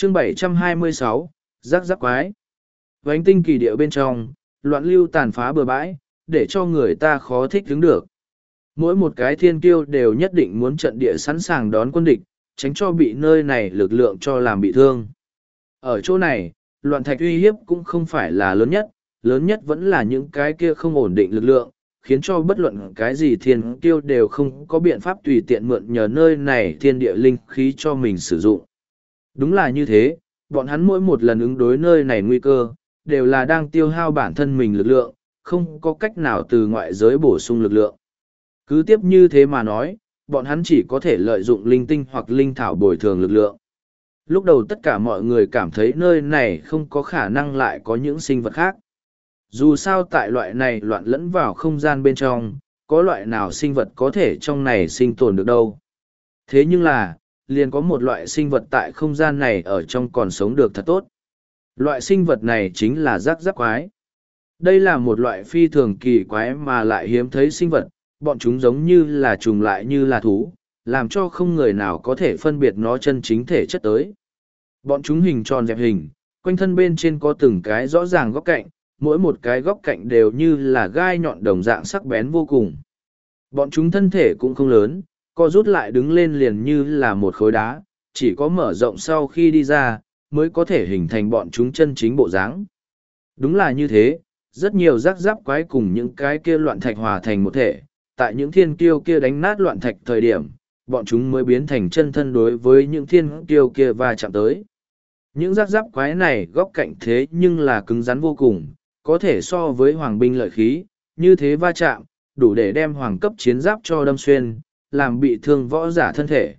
Chương 726, Rắc rắc quái. Vánh tinh kỳ địa bên trong, loạn lưu tàn phá bừa bãi, để cho người ta khó thích đứng được. Mỗi một cái thiên kiêu đều nhất định muốn trận địa sẵn sàng đón quân địch, tránh cho bị nơi này lực lượng cho làm bị thương. Ở chỗ này, loạn thạch uy hiếp cũng không phải là lớn nhất vẫn là những cái kia không ổn định lực lượng, khiến cho bất luận cái gì thiên kiêu đều không có biện pháp tùy tiện mượn nhờ nơi này thiên địa linh khí cho mình sử dụng. Đúng là như thế, bọn hắn mỗi một lần ứng đối nơi này nguy cơ, đều là đang tiêu hao bản thân mình lực lượng, không có cách nào từ ngoại giới bổ sung lực lượng. Cứ tiếp như thế mà nói, bọn hắn chỉ có thể lợi dụng linh tinh hoặc linh thảo bồi thường lực lượng. Lúc đầu tất cả mọi người cảm thấy nơi này không có khả năng lại có những sinh vật khác. Dù sao tại loại này loạn lẫn vào không gian bên trong, có loại nào sinh vật có thể trong này sinh tồn được đâu. Thế nhưng là, liền có một loại sinh vật tại không gian này ở trong còn sống được thật tốt. Loại sinh vật này chính là rắc rắc quái. Đây là một loại phi thường kỳ quái mà lại hiếm thấy sinh vật, bọn chúng giống như là trùng lại như là thú, làm cho không người nào có thể phân biệt nó chân chính thể chất tới. Bọn chúng hình tròn dẹp hình, quanh thân bên trên có từng cái rõ ràng góc cạnh, mỗi một cái góc cạnh đều như là gai nhọn đồng dạng sắc bén vô cùng. Bọn chúng thân thể cũng không lớn, co rút lại đứng lên liền như là một khối đá, chỉ có mở rộng sau khi đi ra, mới có thể hình thành bọn chúng chân chính bộ dáng. Đúng là như thế, rất nhiều rắc rắc quái cùng những cái kia loạn thạch hòa thành một thể, tại những thiên kiêu kia đánh nát loạn thạch thời điểm, bọn chúng mới biến thành chân thân đối với những thiên kiêu kia va chạm tới. Những rắc rắc quái này góc cạnh thế nhưng là cứng rắn vô cùng, có thể so với hoàng binh lợi khí, như thế va chạm, đủ để đem hoàng cấp chiến giáp cho đâm xuyên, làm bị thương võ giả thân thể.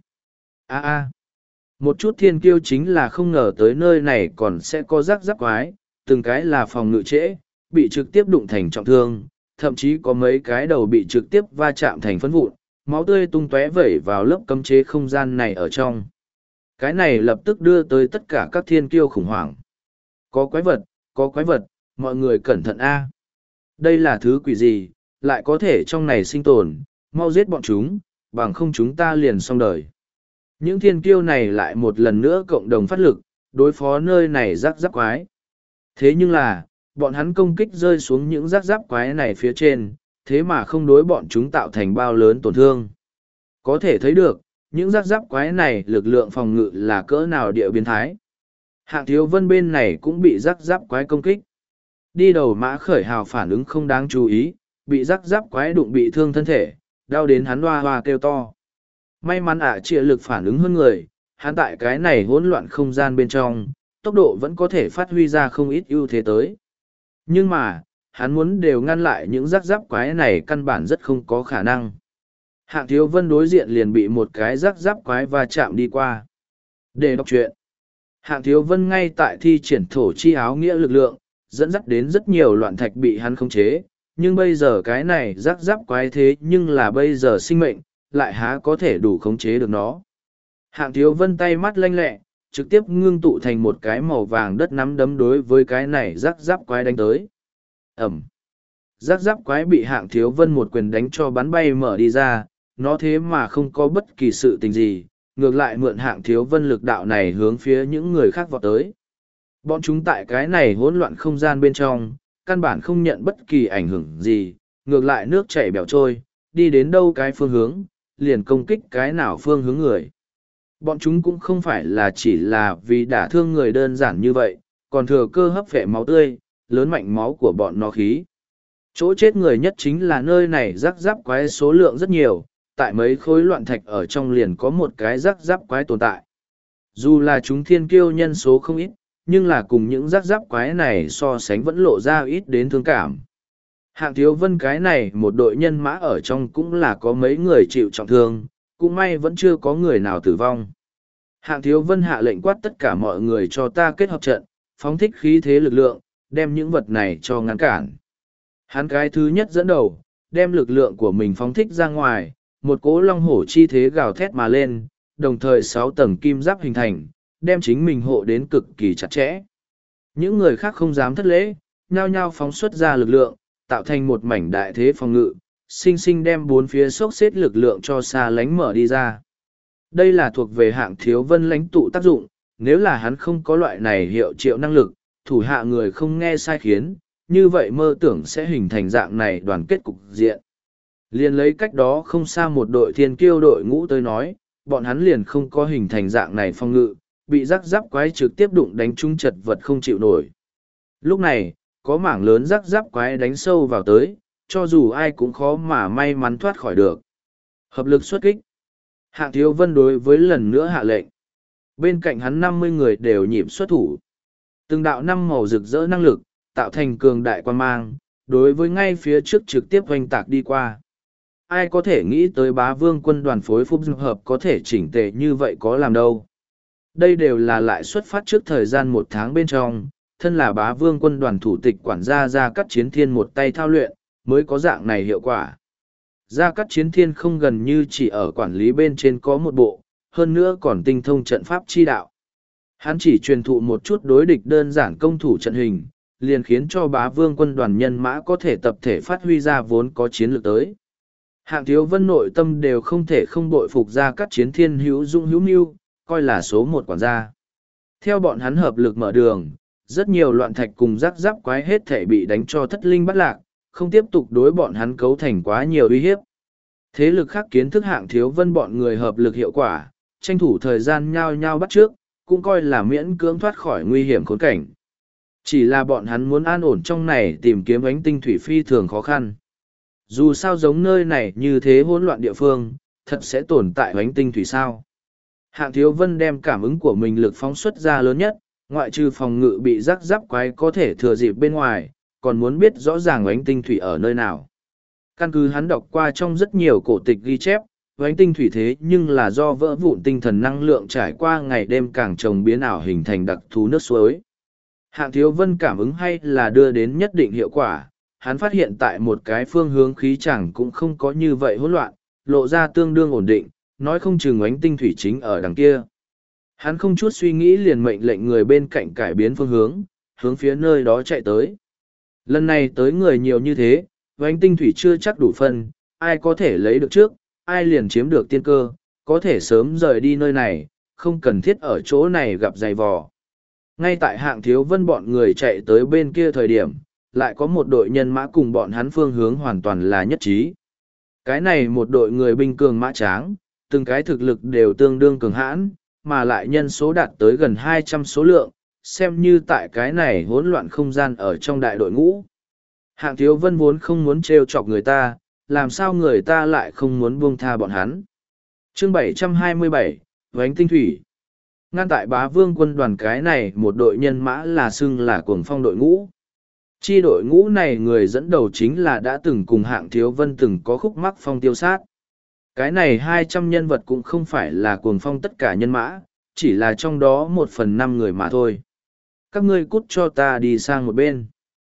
Một chút thiên kiêu chính là không ngờ tới nơi này còn sẽ có rắc rắc quái, từng cái là phòng ngự trễ, bị trực tiếp đụng thành trọng thương, thậm chí có mấy cái đầu bị trực tiếp va chạm thành phấn vụn, máu tươi tung tóe vẩy vào lớp cấm chế không gian này ở trong. Cái này lập tức đưa tới tất cả các thiên kiêu khủng hoảng. Có quái vật, mọi người cẩn thận a. Đây là thứ quỷ gì, lại có thể trong này sinh tồn, mau giết bọn chúng, bằng không chúng ta liền xong đời. Những thiên kiêu này lại một lần nữa cộng đồng phát lực, đối phó nơi này rắc rắc quái. Thế nhưng là, bọn hắn công kích rơi xuống những rắc rắc quái này phía trên, thế mà không đối bọn chúng tạo thành bao lớn tổn thương. Có thể thấy được, những rắc rắc quái này lực lượng phòng ngự là cỡ nào địa biến thái. Hạng Thiếu Vân bên này cũng bị rắc rắc quái công kích. Đi đầu Mã Khởi Hào phản ứng không đáng chú ý, bị rắc rắc quái đụng bị thương thân thể, đau đến hắn hoa hoa kêu to. May mắn trịa lực phản ứng hơn người, hắn tại cái này hỗn loạn không gian bên trong, tốc độ vẫn có thể phát huy ra không ít ưu thế tới. Nhưng mà, hắn muốn đều ngăn lại những rắc rắc quái này căn bản rất không có khả năng. Hạng Thiếu Vân đối diện liền bị một cái rắc rắc quái va chạm đi qua. Để đọc chuyện. Hạng Thiếu Vân ngay tại thi triển thổ chi áo nghĩa lực lượng, dẫn dắt đến rất nhiều loạn thạch bị hắn khống chế, nhưng bây giờ cái này rắc rắc quái thế nhưng là bây giờ sinh mệnh, lại há có thể đủ khống chế được nó. Hạng Thiếu Vân tay mắt lanh lẹ, trực tiếp ngưng tụ thành một cái màu vàng đất nắm đấm đối với cái này rắc rắc quái đánh tới. Ẩm. Rắc rắc quái bị Hạng Thiếu Vân một quyền đánh cho bắn bay mở đi ra, nó thế mà không có bất kỳ sự tình gì, ngược lại mượn Hạng Thiếu Vân lực đạo này hướng phía những người khác vọt tới. Bọn chúng tại cái này hỗn loạn không gian bên trong, căn bản không nhận bất kỳ ảnh hưởng gì, ngược lại nước chảy bèo trôi, đi đến đâu cái phương hướng, liền công kích cái nào phương hướng người. Bọn chúng cũng không phải là chỉ là vì đả thương người đơn giản như vậy, còn thừa cơ hấp phệ máu tươi, lớn mạnh máu của bọn nó khí. Chỗ chết người nhất chính là nơi này rắc rắc quái số lượng rất nhiều, tại mấy khối loạn thạch ở trong liền có một cái rắc rắc quái tồn tại. Dù là chúng thiên kiêu nhân số không ít, nhưng là cùng những rắc rắc quái này so sánh vẫn lộ ra ít đến thương cảm. Hạng Thiếu Vân cái này một đội nhân mã ở trong cũng là có mấy người chịu trọng thương, cũng may vẫn chưa có người nào tử vong. Hạng Thiếu Vân hạ lệnh quát tất cả mọi người cho ta kết hợp trận, phóng thích khí thế lực lượng, đem những vật này cho ngăn cản. Hắn cái thứ nhất dẫn đầu, đem lực lượng của mình phóng thích ra ngoài, một cỗ long hổ chi thế gào thét mà lên, đồng thời 6 tầng kim giáp hình thành, đem chính mình hộ đến cực kỳ chặt chẽ. Những người khác không dám thất lễ, nhao nhao phóng xuất ra lực lượng, tạo thành một mảnh đại thế phòng ngự, sinh sinh đem bốn phía xốc xếp lực lượng cho xa lánh mở đi ra. Đây là thuộc về Hạng Thiếu Vân lãnh tụ tác dụng, nếu là hắn không có loại này hiệu triệu năng lực, thủ hạ người không nghe sai khiến, như vậy mơ tưởng sẽ hình thành dạng này đoàn kết cục diện. Liền lấy cách đó không xa một đội thiên kiêu đội ngũ tới nói, bọn hắn liền không có hình thành dạng này phong ngự, bị rắc giáp quái trực tiếp đụng đánh trúng chật vật không chịu nổi. Lúc này, có mảng lớn rắc giáp quái đánh sâu vào tới, cho dù ai cũng khó mà may mắn thoát khỏi được. Hợp lực xuất kích. Hạng Thiếu Vân đối với lần nữa hạ lệnh. Bên cạnh hắn 50 người đều nhịp xuất thủ. Từng đạo năm màu rực rỡ năng lực, tạo thành cường đại quan mang, đối với ngay phía trước trực tiếp hoành tạc đi qua. Ai có thể nghĩ tới Bá Vương quân đoàn phối phúc hợp có thể chỉnh tề như vậy có làm đâu. Đây đều là lại xuất phát trước thời gian 1 tháng bên trong, thân là Bá Vương quân đoàn thủ tịch quản gia Gia Cát Chiến Thiên một tay thao luyện, mới có dạng này hiệu quả. Gia Cát Chiến Thiên không gần như chỉ ở quản lý bên trên có một bộ, hơn nữa còn tinh thông trận pháp chi đạo. Hắn chỉ truyền thụ một chút đối địch đơn giản công thủ trận hình, liền khiến cho Bá Vương quân đoàn nhân mã có thể tập thể phát huy ra vốn có chiến lược tới. Hạng Thiếu Vân nội tâm đều không thể không bội phục Gia Cát Chiến Thiên hữu dụng hữu mưu, coi là số 1 quản gia. Theo bọn hắn hợp lực mở đường, rất nhiều loạn thạch cùng rắc giáp quái hết thể bị đánh cho thất linh bắt lạc, không tiếp tục đối bọn hắn cấu thành quá nhiều uy hiếp. Thế lực khác kiến thức Hạng Thiếu Vân bọn người hợp lực hiệu quả, tranh thủ thời gian nhau nhau bắt trước, cũng coi là miễn cưỡng thoát khỏi nguy hiểm khốn cảnh. Chỉ là bọn hắn muốn an ổn trong này tìm kiếm ánh tinh thủy phi thường khó khăn. Dù sao giống nơi này như thế hỗn loạn địa phương, thật sẽ tồn tại ánh tinh thủy sao. Hạng Thiếu Vân đem cảm ứng của mình lực phóng xuất ra lớn nhất, ngoại trừ phòng ngự bị rắc giáp quái có thể thừa dịp bên ngoài, còn muốn biết rõ ràng ánh tinh thủy ở nơi nào. Căn cứ hắn đọc qua trong rất nhiều cổ tịch ghi chép, ánh tinh thủy thế nhưng là do vỡ vụn tinh thần năng lượng trải qua ngày đêm càng trồng biến ảo hình thành đặc thù nước suối. Hạng Thiếu Vân cảm ứng hay là đưa đến nhất định hiệu quả, hắn phát hiện tại một cái phương hướng khí chẳng cũng không có như vậy hỗn loạn, lộ ra tương đương ổn định, nói không chừng ánh tinh thủy chính ở đằng kia. Hắn không chút suy nghĩ liền mệnh lệnh người bên cạnh cải biến phương hướng, hướng phía nơi đó chạy tới. Lần này tới người nhiều như thế, ánh tinh thủy chưa chắc đủ phân, ai có thể lấy được trước, ai liền chiếm được tiên cơ, có thể sớm rời đi nơi này, không cần thiết ở chỗ này gặp dày vò. Ngay tại Hạng Thiếu Vân bọn người chạy tới bên kia thời điểm, lại có một đội nhân mã cùng bọn hắn phương hướng hoàn toàn là nhất trí. Cái này một đội người binh cường mã tráng, từng cái thực lực đều tương đương cường hãn, mà lại nhân số đạt tới gần 200 số lượng, xem như tại cái này hỗn loạn không gian ở trong đại đội ngũ. Hạng Thiếu Vân vốn không muốn trêu chọc người ta, làm sao người ta lại không muốn buông tha bọn hắn. Chương 727, Vánh Tinh Thủy. Ngăn tại Bá Vương quân đoàn cái này một đội nhân mã là xưng là Cuồng Phong đội ngũ. Chi đội ngũ này người dẫn đầu chính là đã từng cùng Hạng Thiếu Vân từng có khúc mắc Phong Tiêu Sát. Cái này 200 nhân vật cũng không phải là Cuồng Phong tất cả nhân mã, chỉ là trong đó 1/5 người mà thôi. Các ngươi cút cho ta đi sang một bên.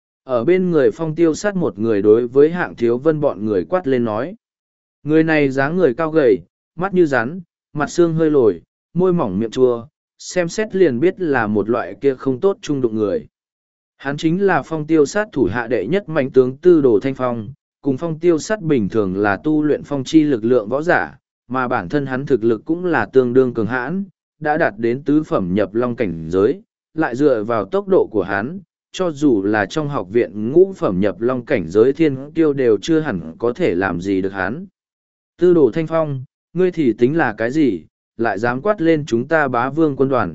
Ở bên người Phong Tiêu Sát một người đối với Hạng Thiếu Vân bọn người quát lên nói. Người này dáng người cao gầy, mắt như rắn, mặt xương hơi lồi, môi mỏng miệng chua, xem xét liền biết là một loại kia không tốt trung đụng người. Hắn chính là Phong Tiêu Sát thủ hạ đệ nhất mạnh tướng Tư Đồ Thanh Phong, cùng Phong Tiêu Sát bình thường là tu luyện phong chi lực lượng võ giả, mà bản thân hắn thực lực cũng là tương đương cường hãn, đã đạt đến tứ phẩm nhập long cảnh giới, lại dựa vào tốc độ của hắn, cho dù là trong học viện ngũ phẩm nhập long cảnh giới thiên tiêu đều chưa hẳn có thể làm gì được hắn. Tư Đồ Thanh Phong, ngươi thì tính là cái gì, lại dám quát lên chúng ta Bá Vương quân đoàn.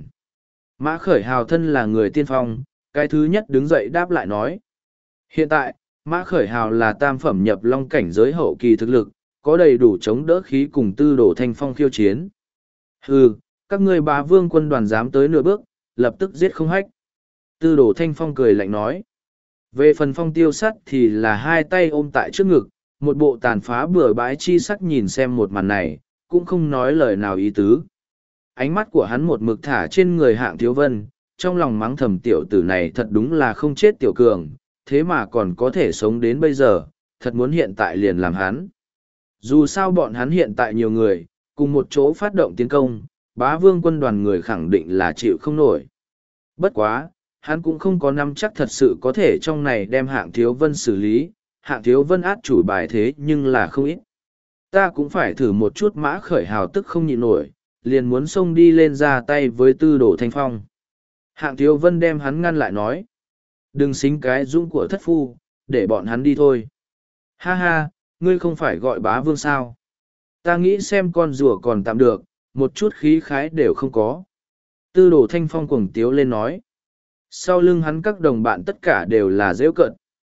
Mã Khởi Hào thân là người tiên phong, cái thứ nhất đứng dậy đáp lại nói. Hiện tại, Mã Khởi Hào là tam phẩm nhập long cảnh giới hậu kỳ thực lực, có đầy đủ chống đỡ khí cùng Tư Đồ Thanh Phong khiêu chiến. Hừ, các ngươi Bá Vương quân đoàn dám tới nửa bước, lập tức giết không hách. Tư Đồ Thanh Phong cười lạnh nói. Về phần Phong Tiêu Sát thì là hai tay ôm tại trước ngực, một bộ tàn phá bừa bãi chi sắc nhìn xem một màn này, cũng không nói lời nào ý tứ. Ánh mắt của hắn một mực thả trên người Hạng Thiếu Vân, trong lòng mắng thầm tiểu tử này thật đúng là không chết tiểu cường, thế mà còn có thể sống đến bây giờ, thật muốn hiện tại liền làm hắn. Dù sao bọn hắn hiện tại nhiều người, cùng một chỗ phát động tiến công, Bá Vương quân đoàn người khẳng định là chịu không nổi. Bất quá, hắn cũng không có nắm chắc thật sự có thể trong này đem Hạng Thiếu Vân xử lý, Hạng Thiếu Vân át chủ bài thế nhưng là không ít. Ta cũng phải thử một chút. Mã Khởi Hào tức không nhịn nổi, liền muốn xông đi lên ra tay với Tư Đồ Thanh Phong. Hạng Thiếu Vân đem hắn ngăn lại nói. Đừng xính cái dũng của thất phu, để bọn hắn đi thôi. Ha ha, ngươi không phải gọi bá vương sao? Ta nghĩ xem con rùa còn tạm được, một chút khí khái đều không có. Tư Đồ Thanh Phong cuồng tiếu lên nói. Sau lưng hắn các đồng bạn tất cả đều là giễu cợt.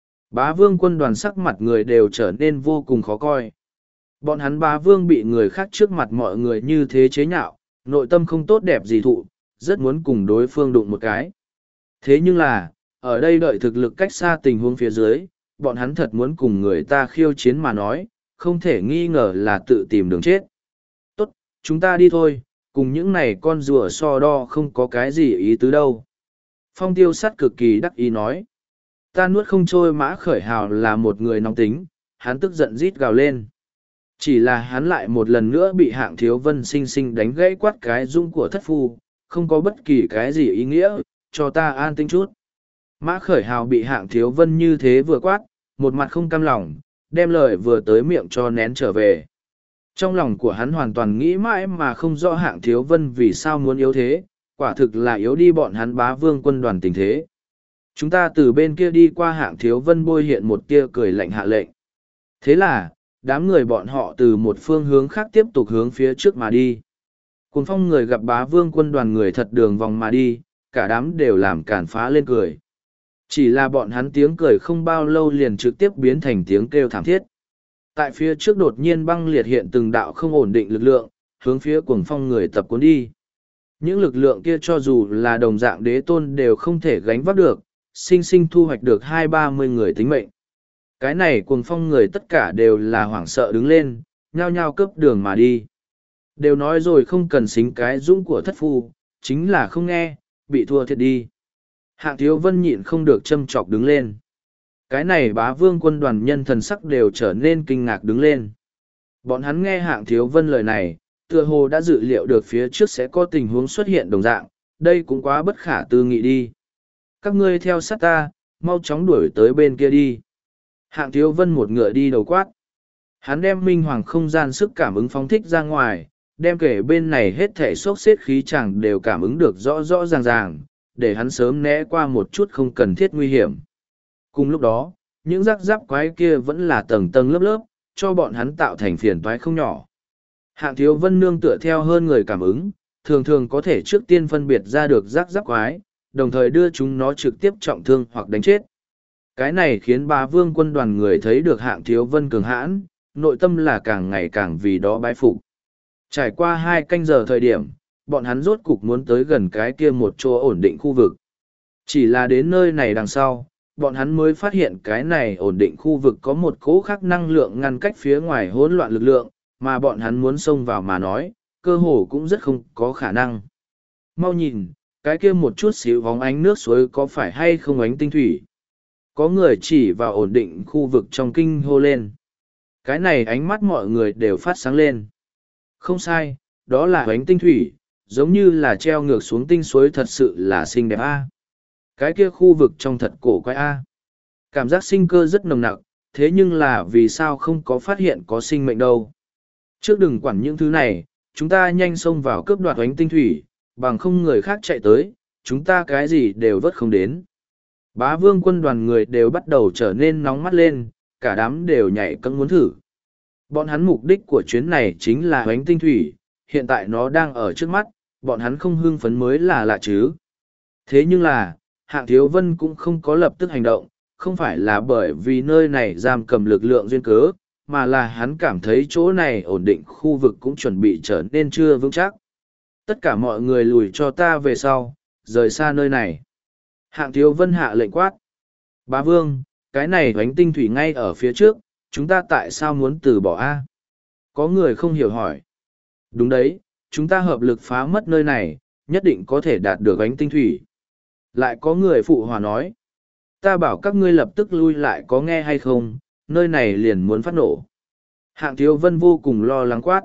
Bá vương quân đoàn sắc mặt người đều trở nên vô cùng khó coi. Bọn hắn bá vương bị người khác trước mặt mọi người như thế chế nhạo, nội tâm không tốt đẹp gì thụ, rất muốn cùng đối phương đụng một cái. Thế nhưng là, ở đây đợi thực lực cách xa tình huống phía dưới, bọn hắn thật muốn cùng người ta khiêu chiến mà nói, không thể nghi ngờ là tự tìm đường chết. Tốt, chúng ta đi thôi, cùng những này con rùa so đo không có cái gì ý tứ đâu. Phong Tiêu Sắt cực kỳ đắc ý nói. Ta nuốt không trôi Mã Khởi Hào là một người nóng tính, hắn tức giận rít gào lên. Chỉ là hắn lại một lần nữa bị Hạng Thiếu Vân sinh sinh đánh gãy quát cái dung của thất phu, không có bất kỳ cái gì ý nghĩa, cho ta an tĩnh chút. Mã Khởi Hào bị Hạng Thiếu Vân như thế vừa quát, một mặt không cam lòng, đem lời vừa tới miệng cho nén trở về. Trong lòng của hắn hoàn toàn nghĩ mãi mà không rõ Hạng Thiếu Vân vì sao muốn yếu thế, quả thực là yếu đi bọn hắn bá vương quân đoàn tình thế. Chúng ta từ bên kia đi qua Hạng Thiếu Vân bôi hiện một tia cười lạnh hạ lệnh. Thế là, đám người bọn họ từ một phương hướng khác tiếp tục hướng phía trước mà đi. Cuồng Phong người gặp bá vương quân đoàn người thật đường vòng mà đi, cả đám đều làm cản phá lên cười. Chỉ là bọn hắn tiếng cười không bao lâu liền trực tiếp biến thành tiếng kêu thảm thiết. Tại phía trước đột nhiên băng liệt hiện từng đạo không ổn định lực lượng, hướng phía Cuồng Phong người tập cuốn đi. Những lực lượng kia cho dù là đồng dạng đế tôn đều không thể gánh vác được, sinh sinh thu hoạch được 20-30 người tính mệnh. Cái này Cuồng Phong người tất cả đều là hoảng sợ đứng lên, nhao nhao cướp đường mà đi. Đều nói rồi không cần xính cái dũng của thất phu, chính là không nghe, bị thua thiệt đi. Hạng Thiếu Vân nhịn không được châm chọc đứng lên. Cái này bá vương quân đoàn nhân thần sắc đều trở nên kinh ngạc đứng lên. Bọn hắn nghe Hạng Thiếu Vân lời này, tựa hồ đã dự liệu được phía trước sẽ có tình huống xuất hiện đồng dạng, đây cũng quá bất khả tư nghị đi. Các ngươi theo sát ta, mau chóng đuổi tới bên kia đi. Hạng Thiếu Vân một ngựa đi đầu quát. Hắn đem minh hoàng không gian sức cảm ứng phóng thích ra ngoài, đem kể bên này hết thể sốc xếp khí chẳng đều cảm ứng được rõ rõ ràng ràng, để hắn sớm né qua một chút không cần thiết nguy hiểm. Cùng lúc đó, những rắc rắc quái kia vẫn là tầng tầng lớp lớp, cho bọn hắn tạo thành phiền toái không nhỏ. Hạng Thiếu Vân nương tựa theo hơn người cảm ứng, thường thường có thể trước tiên phân biệt ra được rắc rắc quái, đồng thời đưa chúng nó trực tiếp trọng thương hoặc đánh chết. Cái này khiến bá vương quân đoàn người thấy được Hạng Thiếu Vân cường hãn, nội tâm là càng ngày càng vì đó bái phục. Trải qua 2 canh giờ thời điểm, bọn hắn rốt cục muốn tới gần cái kia một chỗ ổn định khu vực. Chỉ là đến nơi này đằng sau, bọn hắn mới phát hiện cái này ổn định khu vực có một cỗ khác năng lượng ngăn cách phía ngoài hỗn loạn lực lượng, mà bọn hắn muốn xông vào mà nói, cơ hồ cũng rất không có khả năng. Mau nhìn, cái kia một chút xíu vóng ánh nước suối có phải hay không ánh tinh thủy? Có người chỉ vào ổn định khu vực trong kinh hô lên. Cái này ánh mắt mọi người đều phát sáng lên. Không sai, đó là ánh tinh thủy, giống như là treo ngược xuống tinh suối thật sự là xinh đẹp a. Cái kia khu vực trong thật cổ quái a. Cảm giác sinh cơ rất nồng nặc, thế nhưng là vì sao không có phát hiện có sinh mệnh đâu. Trước đừng quản những thứ này, chúng ta nhanh xông vào cướp đoạt ánh tinh thủy, bằng không người khác chạy tới, chúng ta cái gì đều vớt không đến. Bá vương quân đoàn người đều bắt đầu trở nên nóng mắt lên, cả đám đều nhảy cẫng muốn thử. Bọn hắn mục đích của chuyến này chính là ánh tinh thủy, hiện tại nó đang ở trước mắt, bọn hắn không hưng phấn mới là lạ chứ. Thế nhưng là, Hạng Thiếu Vân cũng không có lập tức hành động, không phải là bởi vì nơi này giam cầm lực lượng duyên cớ, mà là hắn cảm thấy chỗ này ổn định khu vực cũng chuẩn bị trở nên chưa vững chắc. Tất cả mọi người lùi cho ta về sau, rời xa nơi này. Hạng Thiếu Vân hạ lệnh quát. Bá Vương, cái này ánh tinh thủy ngay ở phía trước, chúng ta tại sao muốn từ bỏ a? Có người không hiểu hỏi. Đúng đấy, chúng ta hợp lực phá mất nơi này, nhất định có thể đạt được ánh tinh thủy. Lại có người phụ hòa nói. Ta bảo các ngươi lập tức lui lại có nghe hay không, nơi này liền muốn phát nổ. Hạng Thiếu Vân vô cùng lo lắng quát.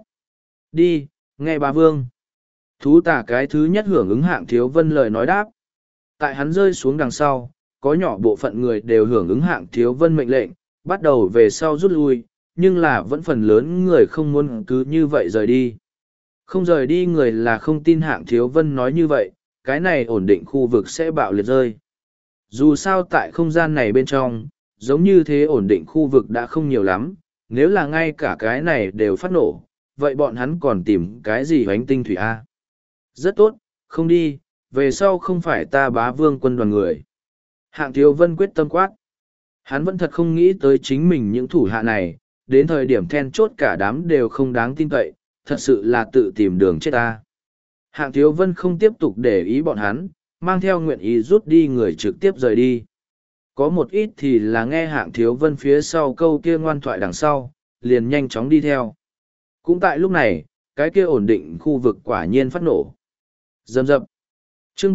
Đi, nghe Bá Vương. Thú tả cái thứ nhất hưởng ứng Hạng Thiếu Vân lời nói đáp. Tại hắn rơi xuống đằng sau, có nhỏ bộ phận người đều hưởng ứng Hạng Thiếu Vân mệnh lệnh, bắt đầu về sau rút lui, nhưng là vẫn phần lớn người không muốn cứ như vậy rời đi. Không rời đi người là không tin Hạng Thiếu Vân nói như vậy, cái này ổn định khu vực sẽ bạo liệt rơi. Dù sao tại không gian này bên trong, giống như thế ổn định khu vực đã không nhiều lắm, nếu là ngay cả cái này đều phát nổ, vậy bọn hắn còn tìm cái gì hoánh tinh thủy A? Rất tốt, không đi, về sau không phải ta Bá Vương quân đoàn người. Hạng Thiếu Vân quyết tâm quát. Hắn vẫn thật không nghĩ tới chính mình những thủ hạ này, đến thời điểm then chốt cả đám đều không đáng tin cậy, thật sự là tự tìm đường chết ta. Hạng Thiếu Vân không tiếp tục để ý bọn hắn, mang theo nguyện ý rút đi người trực tiếp rời đi. Có một ít thì là nghe Hạng Thiếu Vân phía sau câu kia ngoan thoại đằng sau, liền nhanh chóng đi theo. Cũng tại lúc này, cái kia ổn định khu vực quả nhiên phát nổ. Rầm rập. Chương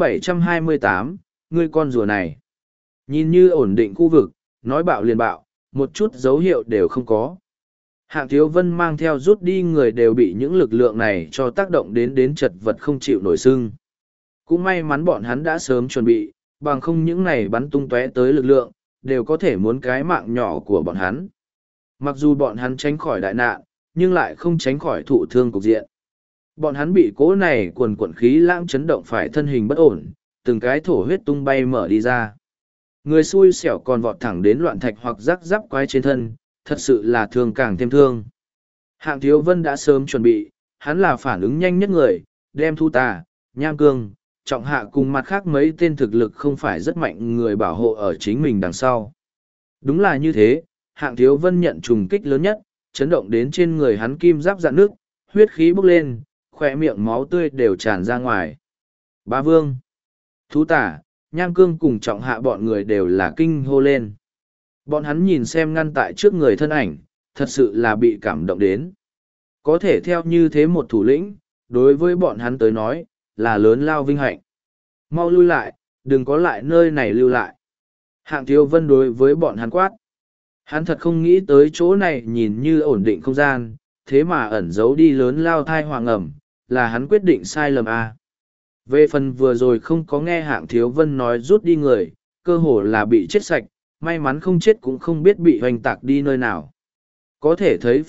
728, ngươi con rùa này. Nhìn như ổn định khu vực, nói bạo liền bạo, một chút dấu hiệu đều không có. Hạng Thiếu Vân mang theo rút đi người đều bị những lực lượng này cho tác động đến chật vật không chịu nổi sưng. Cũng may mắn bọn hắn đã sớm chuẩn bị, bằng không những này bắn tung tóe tới lực lượng, đều có thể muốn cái mạng nhỏ của bọn hắn. Mặc dù bọn hắn tránh khỏi đại nạn, nhưng lại không tránh khỏi thụ thương cục diện. Bọn hắn bị cố này quần quận khí lãng chấn động phải thân hình bất ổn, từng cái thổ huyết tung bay mở đi ra. Người xui xẻo còn vọt thẳng đến loạn thạch hoặc rắc rắc quái trên thân, thật sự là thương càng thêm thương. Hạng Thiếu Vân đã sớm chuẩn bị, hắn là phản ứng nhanh nhất người, đem Thu Tà, Nham Cương, Trọng Hạ cùng mặt khác mấy tên thực lực không phải rất mạnh người bảo hộ ở chính mình đằng sau. Đúng là như thế, Hạng Thiếu Vân nhận trùng kích lớn nhất, chấn động đến trên người hắn kim giáp dạn nước, huyết khí bốc lên, khỏe miệng máu tươi đều tràn ra ngoài. Bá Vương, Thú Tả, Nham Cương cùng Trọng Hạ bọn người đều là kinh hô lên. Bọn hắn nhìn xem ngăn tại trước người thân ảnh, thật sự là bị cảm động đến. Có thể theo như thế một thủ lĩnh, đối với bọn hắn tới nói, là lớn lao vinh hạnh. Mau lui lại, đừng có lại nơi này lưu lại. Hạng Thiếu Vân đối với bọn hắn quát. Hắn thật không nghĩ tới chỗ này nhìn như ổn định không gian, thế mà ẩn giấu đi lớn lao thai hoàng ẩm, là hắn quyết định sai lầm à. Về phần vừa rồi không có nghe Hạng Thiếu Vân nói rút đi người, cơ hồ là bị chết sạch, may mắn không chết cũng không biết bị hoành tạc đi nơi nào. Có thể thấy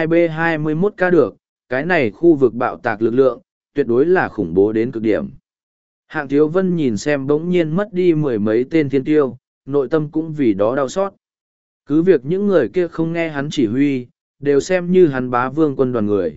F2B21K được, cái này khu vực bạo tạc lực lượng, tuyệt đối là khủng bố đến cực điểm. Hạng Thiếu Vân nhìn xem bỗng nhiên mất đi mười mấy tên thiên tiêu, nội tâm cũng vì đó đau xót. Cứ việc những người kia không nghe hắn chỉ huy, đều xem như hắn Bá Vương quân đoàn người.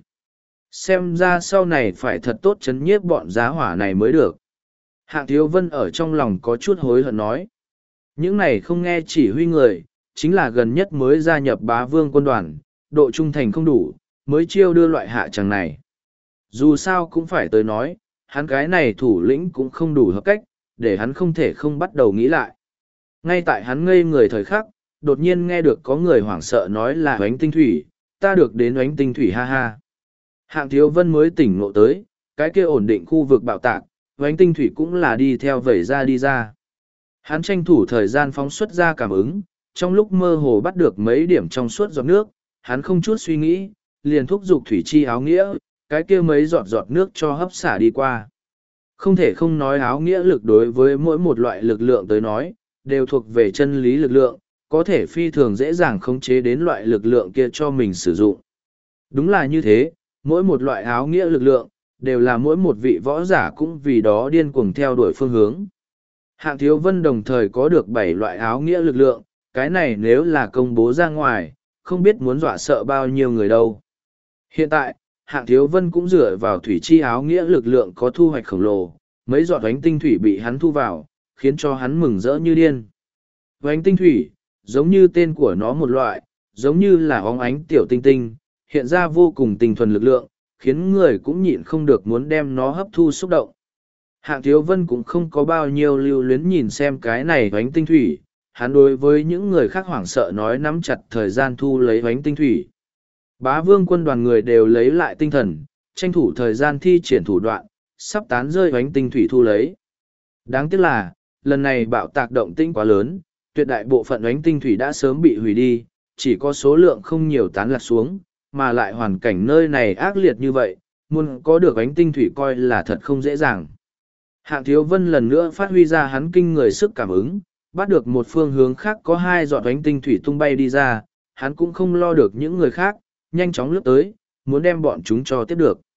Xem ra sau này phải thật tốt chấn nhiếp bọn giá hỏa này mới được. Hạng Thiếu Vân ở trong lòng có chút hối hận nói. Những này không nghe chỉ huy người, chính là gần nhất mới gia nhập Bá Vương quân đoàn, độ trung thành không đủ, mới chiêu đưa loại hạ chẳng này. Dù sao cũng phải tới nói, hắn cái này thủ lĩnh cũng không đủ hợp cách, để hắn không thể không bắt đầu nghĩ lại. Ngay tại hắn ngây người thời khắc, đột nhiên nghe được có người hoảng sợ nói là oánh tinh thủy, ta được đến oánh tinh thủy ha ha. Hạng Thiếu Vân mới tỉnh ngộ tới, cái kia ổn định khu vực bạo tạc, oánh tinh thủy cũng là đi theo vẩy ra đi ra. Hắn tranh thủ thời gian phóng xuất ra cảm ứng, trong lúc mơ hồ bắt được mấy điểm trong suốt giọt nước, hắn không chút suy nghĩ, liền thúc giục thủy chi áo nghĩa, cái kia mấy giọt giọt nước cho hấp xả đi qua. Không thể không nói áo nghĩa lực đối với mỗi một loại lực lượng tới nói, đều thuộc về chân lý lực lượng, có thể phi thường dễ dàng khống chế đến loại lực lượng kia cho mình sử dụng. Đúng là như thế, mỗi một loại áo nghĩa lực lượng, đều là mỗi một vị võ giả cũng vì đó điên cuồng theo đuổi phương hướng. Hạng Thiếu Vân đồng thời có được 7 loại áo nghĩa lực lượng, cái này nếu là công bố ra ngoài, không biết muốn dọa sợ bao nhiêu người đâu. Hiện tại, Hạng Thiếu Vân cũng dựa vào thủy chi áo nghĩa lực lượng có thu hoạch khổng lồ, mấy giọt oánh tinh thủy bị hắn thu vào, khiến cho hắn mừng rỡ như điên. Oánh tinh thủy, giống như tên của nó một loại, giống như là óng ánh tiểu tinh tinh, hiện ra vô cùng tinh thuần lực lượng, khiến người cũng nhịn không được muốn đem nó hấp thu xúc động. Hạng Thiếu Vân cũng không có bao nhiêu lưu luyến nhìn xem cái này oánh tinh thủy, hắn đối với những người khác hoảng sợ nói nắm chặt thời gian thu lấy oánh tinh thủy. Bá Vương quân đoàn người đều lấy lại tinh thần, tranh thủ thời gian thi triển thủ đoạn, sắp tán rơi oánh tinh thủy thu lấy. Đáng tiếc là, lần này bạo tạc động tinh quá lớn, tuyệt đại bộ phận oánh tinh thủy đã sớm bị hủy đi, chỉ có số lượng không nhiều tán lạc xuống, mà lại hoàn cảnh nơi này ác liệt như vậy, muốn có được oánh tinh thủy coi là thật không dễ dàng. Hạng Thiếu Vân lần nữa phát huy ra hắn kinh người sức cảm ứng, bắt được một phương hướng khác có 2 giọt oánh tinh thủy tung bay đi ra, hắn cũng không lo được những người khác, nhanh chóng lướt tới, muốn đem bọn chúng cho tiếp được.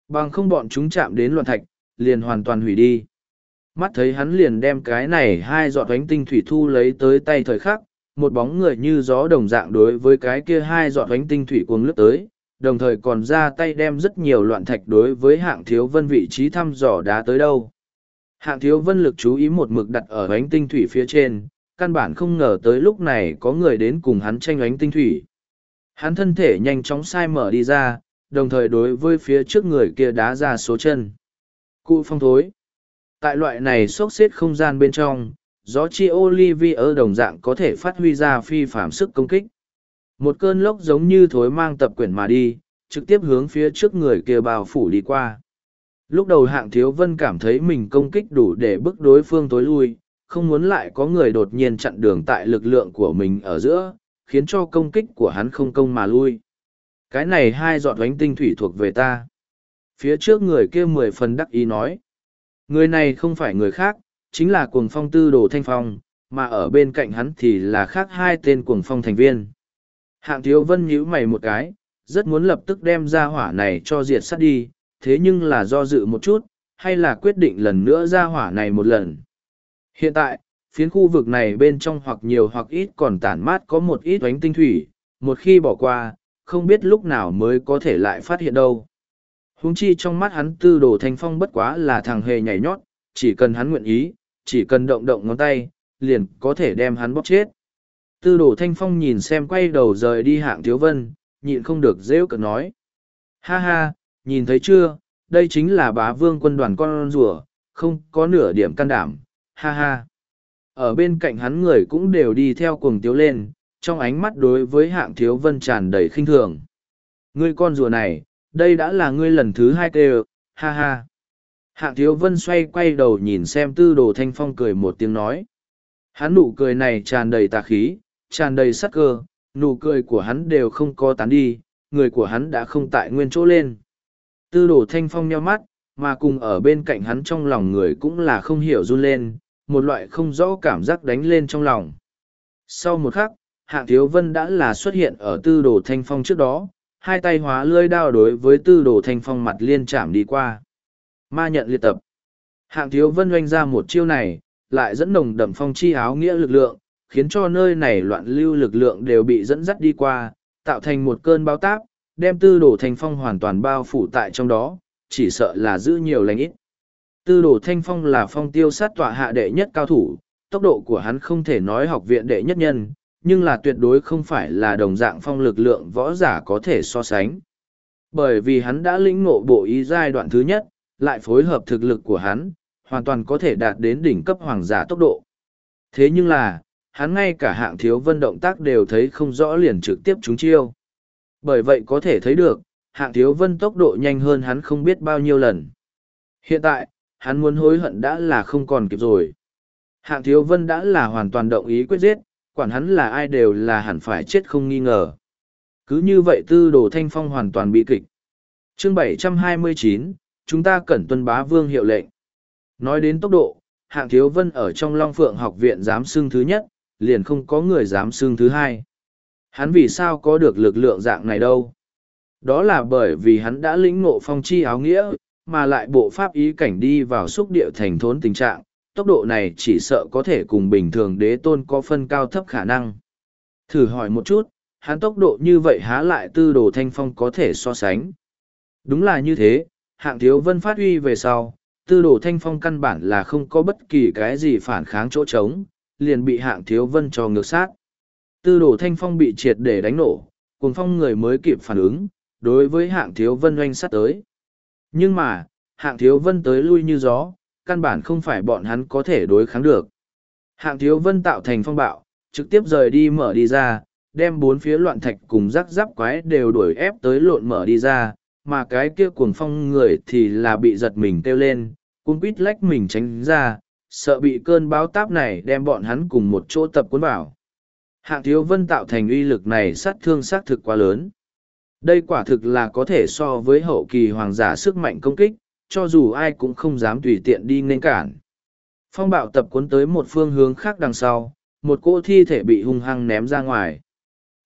Bằng không bọn chúng chạm đến loạn thạch, liền hoàn toàn hủy đi. Mắt thấy hắn liền đem cái này hai giọt ánh tinh thủy thu lấy tới tay thời khắc, một bóng người như gió đồng dạng đối với cái kia hai giọt ánh tinh thủy cuồng lướt tới, đồng thời còn ra tay đem rất nhiều loạn thạch đối với Hạng Thiếu Vân vị trí thăm dò đá tới đâu. Hạng Thiếu Vân lực chú ý một mực đặt ở ánh tinh thủy phía trên, căn bản không ngờ tới lúc này có người đến cùng hắn tranh ánh tinh thủy. Hắn thân thể nhanh chóng sai mở đi ra, đồng thời đối với phía trước người kia đá ra số chân. Cụ phong thối. Tại loại này xốc xếp không gian bên trong, gió chi Olivier đồng dạng có thể phát huy ra phi phạm sức công kích. Một cơn lốc giống như thối mang tập quyển mà đi, trực tiếp hướng phía trước người kia bao phủ đi qua. Lúc đầu Hạng Thiếu Vân cảm thấy mình công kích đủ để bức đối phương tối lui, không muốn lại có người đột nhiên chặn đường tại lực lượng của mình ở giữa, khiến cho công kích của hắn không công mà lui. Cái này hai giọt ánh tinh thủy thuộc về ta. Phía trước người kia 10 phần đắc ý nói. Người này không phải người khác, chính là cuồng phong tư đồ Thanh Phong, mà ở bên cạnh hắn thì là khác hai tên cuồng phong thành viên. Hạng Thiếu Vân nhíu mày một cái, rất muốn lập tức đem ra hỏa này cho diệt sát đi, thế nhưng là do dự một chút, hay là quyết định lần nữa ra hỏa này một lần. Hiện tại, phiến khu vực này bên trong hoặc nhiều hoặc ít còn tản mát có một ít ánh tinh thủy, một khi bỏ qua, không biết lúc nào mới có thể lại phát hiện đâu. Huống chi trong mắt hắn tư đồ Thanh Phong bất quá là thằng hề nhảy nhót, chỉ cần hắn nguyện ý, chỉ cần động động ngón tay, liền có thể đem hắn bóp chết. Tư đồ Thanh Phong nhìn xem quay đầu rời đi Hạng Thiếu Vân, nhịn không được rêu cợt nói. Ha ha, nhìn thấy chưa, đây chính là bá vương quân đoàn con rùa, không có nửa điểm can đảm, ha ha. Ở bên cạnh hắn người cũng đều đi theo cuồng tiếu lên, trong ánh mắt đối với Hạng Thiếu Vân tràn đầy khinh thường. Ngươi con rùa này, đây đã là ngươi lần thứ hai kêu, ha ha. Hạng Thiếu Vân xoay quay đầu nhìn xem tư đồ Thanh Phong cười một tiếng nói. Hắn nụ cười này tràn đầy tà khí, tràn đầy sắc cơ, nụ cười của hắn đều không có tán đi, người của hắn đã không tại nguyên chỗ lên. Tư đồ Thanh Phong nheo mắt, mà cùng ở bên cạnh hắn trong lòng người cũng là không hiểu run lên, một loại không rõ cảm giác đánh lên trong lòng. Sau một khắc, Hạng Thiếu Vân đã là xuất hiện ở tư đồ Thanh Phong trước đó, hai tay hóa lưỡi đao đối với tư đồ Thanh Phong mặt liên chạm đi qua. Ma nhận liệt tập. Hạng Thiếu Vân oanh ra một chiêu này, lại dẫn nồng đậm phong chi áo nghĩa lực lượng, khiến cho nơi này loạn lưu lực lượng đều bị dẫn dắt đi qua, tạo thành một cơn bao táp, đem tư đồ Thanh Phong hoàn toàn bao phủ tại trong đó, chỉ sợ là giữ nhiều lành ít. Tư đồ Thanh Phong là phong tiêu sát tọa hạ đệ nhất cao thủ, tốc độ của hắn không thể nói học viện đệ nhất nhân, nhưng là tuyệt đối không phải là đồng dạng phong lực lượng võ giả có thể so sánh. Bởi vì hắn đã lĩnh ngộ bộ ý giai đoạn thứ nhất, lại phối hợp thực lực của hắn, hoàn toàn có thể đạt đến đỉnh cấp hoàng giả tốc độ. Thế nhưng là, hắn ngay cả Hạng Thiếu Vân động tác đều thấy không rõ liền trực tiếp trúng chiêu. Bởi vậy có thể thấy được, Hạng Thiếu Vân tốc độ nhanh hơn hắn không biết bao nhiêu lần. Hiện tại, hắn muốn hối hận đã là không còn kịp rồi. Hạng Thiếu Vân đã là hoàn toàn động ý quyết giết, quản hắn là ai đều là hẳn phải chết không nghi ngờ. Cứ như vậy tư đồ Thanh Phong hoàn toàn bị kịch. Chương 729, chúng ta cần tuân bá vương hiệu lệnh. Nói đến tốc độ, Hạng Thiếu Vân ở trong Long Phượng học viện dám xưng thứ nhất, liền không có người dám xưng thứ hai. Hắn vì sao có được lực lượng dạng này đâu? Đó là bởi vì hắn đã lĩnh ngộ phong chi áo nghĩa, mà lại bộ pháp ý cảnh đi vào xúc địa thành thốn tình trạng, tốc độ này chỉ sợ có thể cùng bình thường đế tôn có phân cao thấp khả năng. Thử hỏi một chút, hắn tốc độ như vậy há lại tư đồ Thanh Phong có thể so sánh? Đúng là như thế, Hạng Thiếu Vân phát huy về sau, tư đồ Thanh Phong căn bản là không có bất kỳ cái gì phản kháng chỗ trống, liền bị Hạng Thiếu Vân cho ngược sát. Tư đồ Thanh Phong bị triệt để đánh nổ, cùng phong người mới kịp phản ứng, đối với Hạng Thiếu Vân oanh sát tới. Nhưng mà, Hạng Thiếu Vân tới lui như gió, căn bản không phải bọn hắn có thể đối kháng được. Hạng Thiếu Vân tạo thành phong bạo, trực tiếp rời đi mở đi ra, đem bốn phía loạn thạch cùng rắc rắc quái đều đuổi ép tới lộn mở đi ra, mà cái kia cuồng phong người thì là bị giật mình kêu lên, cuống quít lách mình tránh ra, sợ bị cơn bão táp này đem bọn hắn cùng một chỗ tập cuốn vào. Hạng Thiếu Vân tạo thành uy lực này sát thương xác thực quá lớn. Đây quả thực là có thể so với hậu kỳ hoàng giả sức mạnh công kích, cho dù ai cũng không dám tùy tiện đi nên cản. Phong bạo tập cuốn tới một phương hướng khác đằng sau, một cỗ thi thể bị hung hăng ném ra ngoài.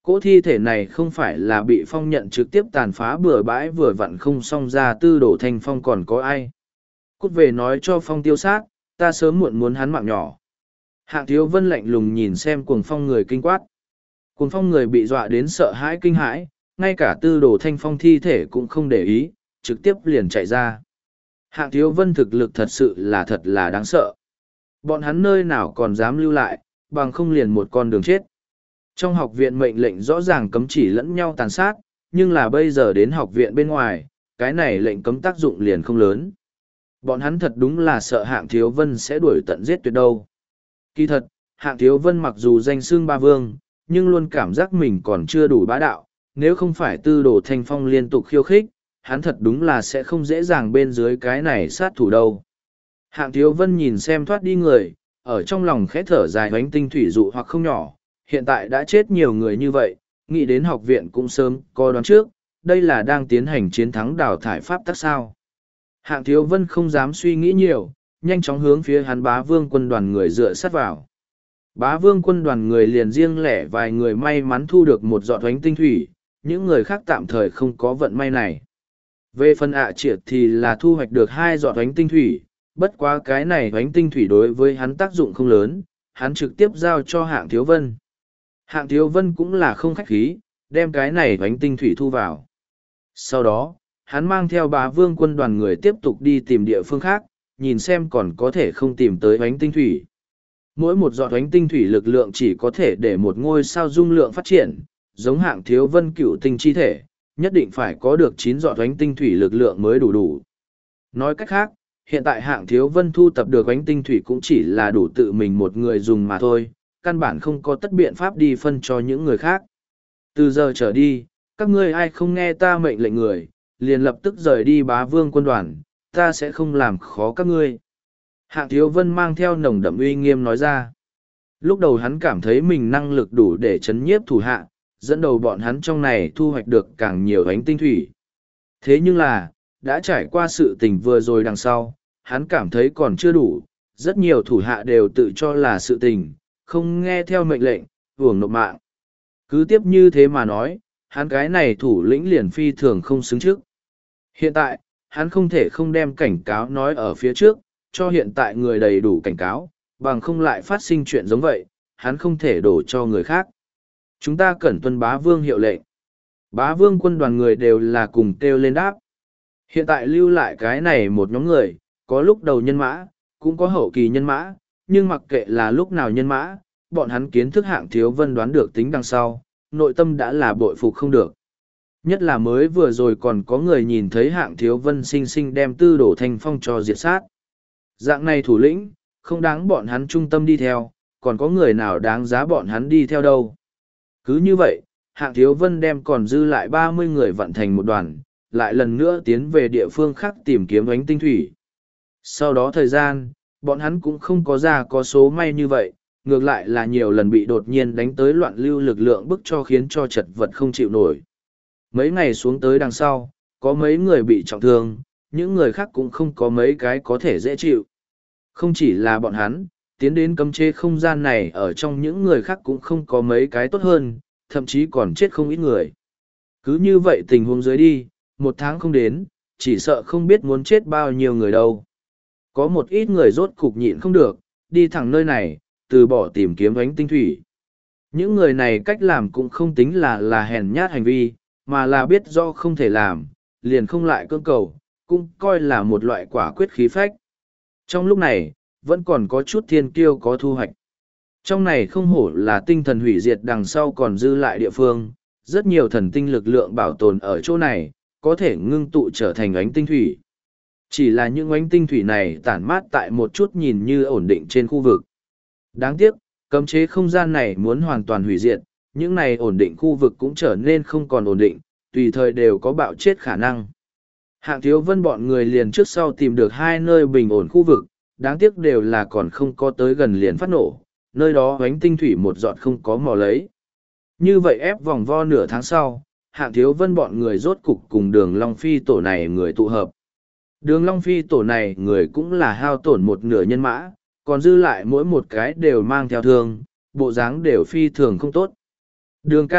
Cỗ thi thể này không phải là bị phong nhận trực tiếp tàn phá bừa bãi vừa vặn không xong ra tư đổ thanh phong còn có ai. Cút về nói cho phong tiêu sát, ta sớm muộn muốn hắn mạng nhỏ. Hạng Thiếu Vân lạnh lùng nhìn xem cuồng phong người kinh quát. Cuồng phong người bị dọa đến sợ hãi kinh hãi, ngay cả tư đồ thanh phong thi thể cũng không để ý, trực tiếp liền chạy ra. Hạng Thiếu Vân thực lực thật là đáng sợ. Bọn hắn nơi nào còn dám lưu lại, bằng không liền một con đường chết. Trong học viện mệnh lệnh rõ ràng cấm chỉ lẫn nhau tàn sát, nhưng là bây giờ đến học viện bên ngoài, cái này lệnh cấm tác dụng liền không lớn. Bọn hắn thật đúng là sợ Hạng Thiếu Vân sẽ đuổi tận giết tuyệt đâu. Kỳ thật, Hạng Thiếu Vân mặc dù danh xưng ba vương, nhưng luôn cảm giác mình còn chưa đủ bá đạo, nếu không phải tư đồ thanh phong liên tục khiêu khích, hắn thật đúng là sẽ không dễ dàng bên dưới cái này sát thủ đâu. Hạng Thiếu Vân nhìn xem thoát đi người, ở trong lòng khẽ thở dài hoánh tinh thủy dụ hoặc không nhỏ, hiện tại đã chết nhiều người như vậy, nghĩ đến học viện cũng sớm có đoán trước, đây là đang tiến hành chiến thắng đào thải pháp tắc sao. Hạng Thiếu Vân không dám suy nghĩ nhiều, nhanh chóng hướng phía hắn Bá Vương quân đoàn người dựa sát vào. Bá Vương quân đoàn người liền riêng lẻ vài người may mắn thu được một giọt hoánh tinh thủy, những người khác tạm thời không có vận may này. Về phần triệt thì là thu hoạch được 2 giọt hoánh tinh thủy, bất quá cái này hoánh tinh thủy đối với hắn tác dụng không lớn, hắn trực tiếp giao cho Hạng Thiếu Vân. Hạng Thiếu Vân cũng là không khách khí, đem cái này hoánh tinh thủy thu vào. Sau đó, hắn mang theo Bá Vương quân đoàn người tiếp tục đi tìm địa phương khác, nhìn xem còn có thể không tìm tới hoánh tinh thủy. Mỗi một giọt hoánh tinh thủy lực lượng chỉ có thể để một ngôi sao dung lượng phát triển, giống Hạng Thiếu Vân cựu tinh chi thể, nhất định phải có được 9 giọt hoánh tinh thủy lực lượng mới đủ. Nói cách khác, hiện tại Hạng Thiếu Vân thu tập được hoánh tinh thủy cũng chỉ là đủ tự mình một người dùng mà thôi, căn bản không có tất biện pháp đi phân cho những người khác. Từ giờ trở đi, các ngươi ai không nghe ta mệnh lệnh người, liền lập tức rời đi Bá Vương quân đoàn, ta sẽ không làm khó các ngươi. Hạng Thiếu Vân mang theo nồng đậm uy nghiêm nói ra. Lúc đầu hắn cảm thấy mình năng lực đủ để chấn nhiếp thủ hạ, dẫn đầu bọn hắn trong này thu hoạch được càng nhiều ánh tinh thủy. Thế nhưng là, đã trải qua sự tình vừa rồi đằng sau, hắn cảm thấy còn chưa đủ, rất nhiều thủ hạ đều tự cho là sự tình, không nghe theo mệnh lệnh, hưởng nộp mạng. Cứ tiếp như thế mà nói, hắn cái này thủ lĩnh liền phi thường không xứng trước. Hiện tại, hắn không thể không đem cảnh cáo nói ở phía trước, cho hiện tại người đầy đủ cảnh cáo, bằng không lại phát sinh chuyện giống vậy, hắn không thể đổ cho người khác. Chúng ta cần tuân Bá Vương hiệu lệnh. Bá Vương quân đoàn người đều là cùng kêu lên đáp. Hiện tại lưu lại cái này một nhóm người, có lúc đầu nhân mã, cũng có hậu kỳ nhân mã, nhưng mặc kệ là lúc nào nhân mã, bọn hắn kiến thức Hạng Thiếu Vân đoán được tính đằng sau, nội tâm đã là bội phục không được. Nhất là mới vừa rồi còn có người nhìn thấy Hạng Thiếu Vân sinh sinh đem tư đổ thanh phong cho diệt sát. Dạng này thủ lĩnh, không đáng bọn hắn trung tâm đi theo, còn có người nào đáng giá bọn hắn đi theo đâu. Cứ như vậy, Hạng Thiếu Vân đem còn dư lại 30 người vận thành một đoàn, lại lần nữa tiến về địa phương khác tìm kiếm ánh tinh thủy. Sau đó thời gian, bọn hắn cũng không có ra có số may như vậy, ngược lại là nhiều lần bị đột nhiên đánh tới loạn lưu lực lượng bức cho khiến cho chật vật không chịu nổi. Mấy ngày xuống tới đằng sau, có mấy người bị trọng thương, những người khác cũng không có mấy cái có thể dễ chịu. Không chỉ là bọn hắn, tiến đến cấm chế không gian này ở trong những người khác cũng không có mấy cái tốt hơn, thậm chí còn chết không ít người. Cứ như vậy tình huống dưới đi, 1 tháng không đến, chỉ sợ không biết muốn chết bao nhiêu người đâu. Có một ít người rốt cục nhịn không được, đi thẳng nơi này, từ bỏ tìm kiếm ánh tinh thủy. Những người này cách làm cũng không tính là hèn nhát hành vi, mà là biết do không thể làm, liền không lại cưỡng cầu, cũng coi là một loại quả quyết khí phách. Trong lúc này, vẫn còn có chút thiên kiêu có thu hoạch. Trong này không hổ là tinh thần hủy diệt đằng sau còn dư lại địa phương, rất nhiều thần tinh lực lượng bảo tồn ở chỗ này, có thể ngưng tụ trở thành ánh tinh thủy. Chỉ là những ánh tinh thủy này tản mát tại một chút nhìn như ổn định trên khu vực. Đáng tiếc, cấm chế không gian này muốn hoàn toàn hủy diệt, những này ổn định khu vực cũng trở nên không còn ổn định, tùy thời đều có bạo chết khả năng. Hạng Thiếu Vân bọn người liền trước sau tìm được 2 nơi bình ổn khu vực, đáng tiếc đều là còn không có tới gần liền phát nổ, nơi đó ánh tinh thủy một giọt không có mò lấy. Như vậy ép vòng vo nửa tháng sau, Hạng Thiếu Vân bọn người rốt cục cùng Đường Long Phi tổ này người tụ hợp. Đường Long Phi tổ này người cũng là hao tổn một nửa nhân mã, còn dư lại mỗi một cái đều mang theo thương, bộ dáng đều phi thường không tốt. Đường ca,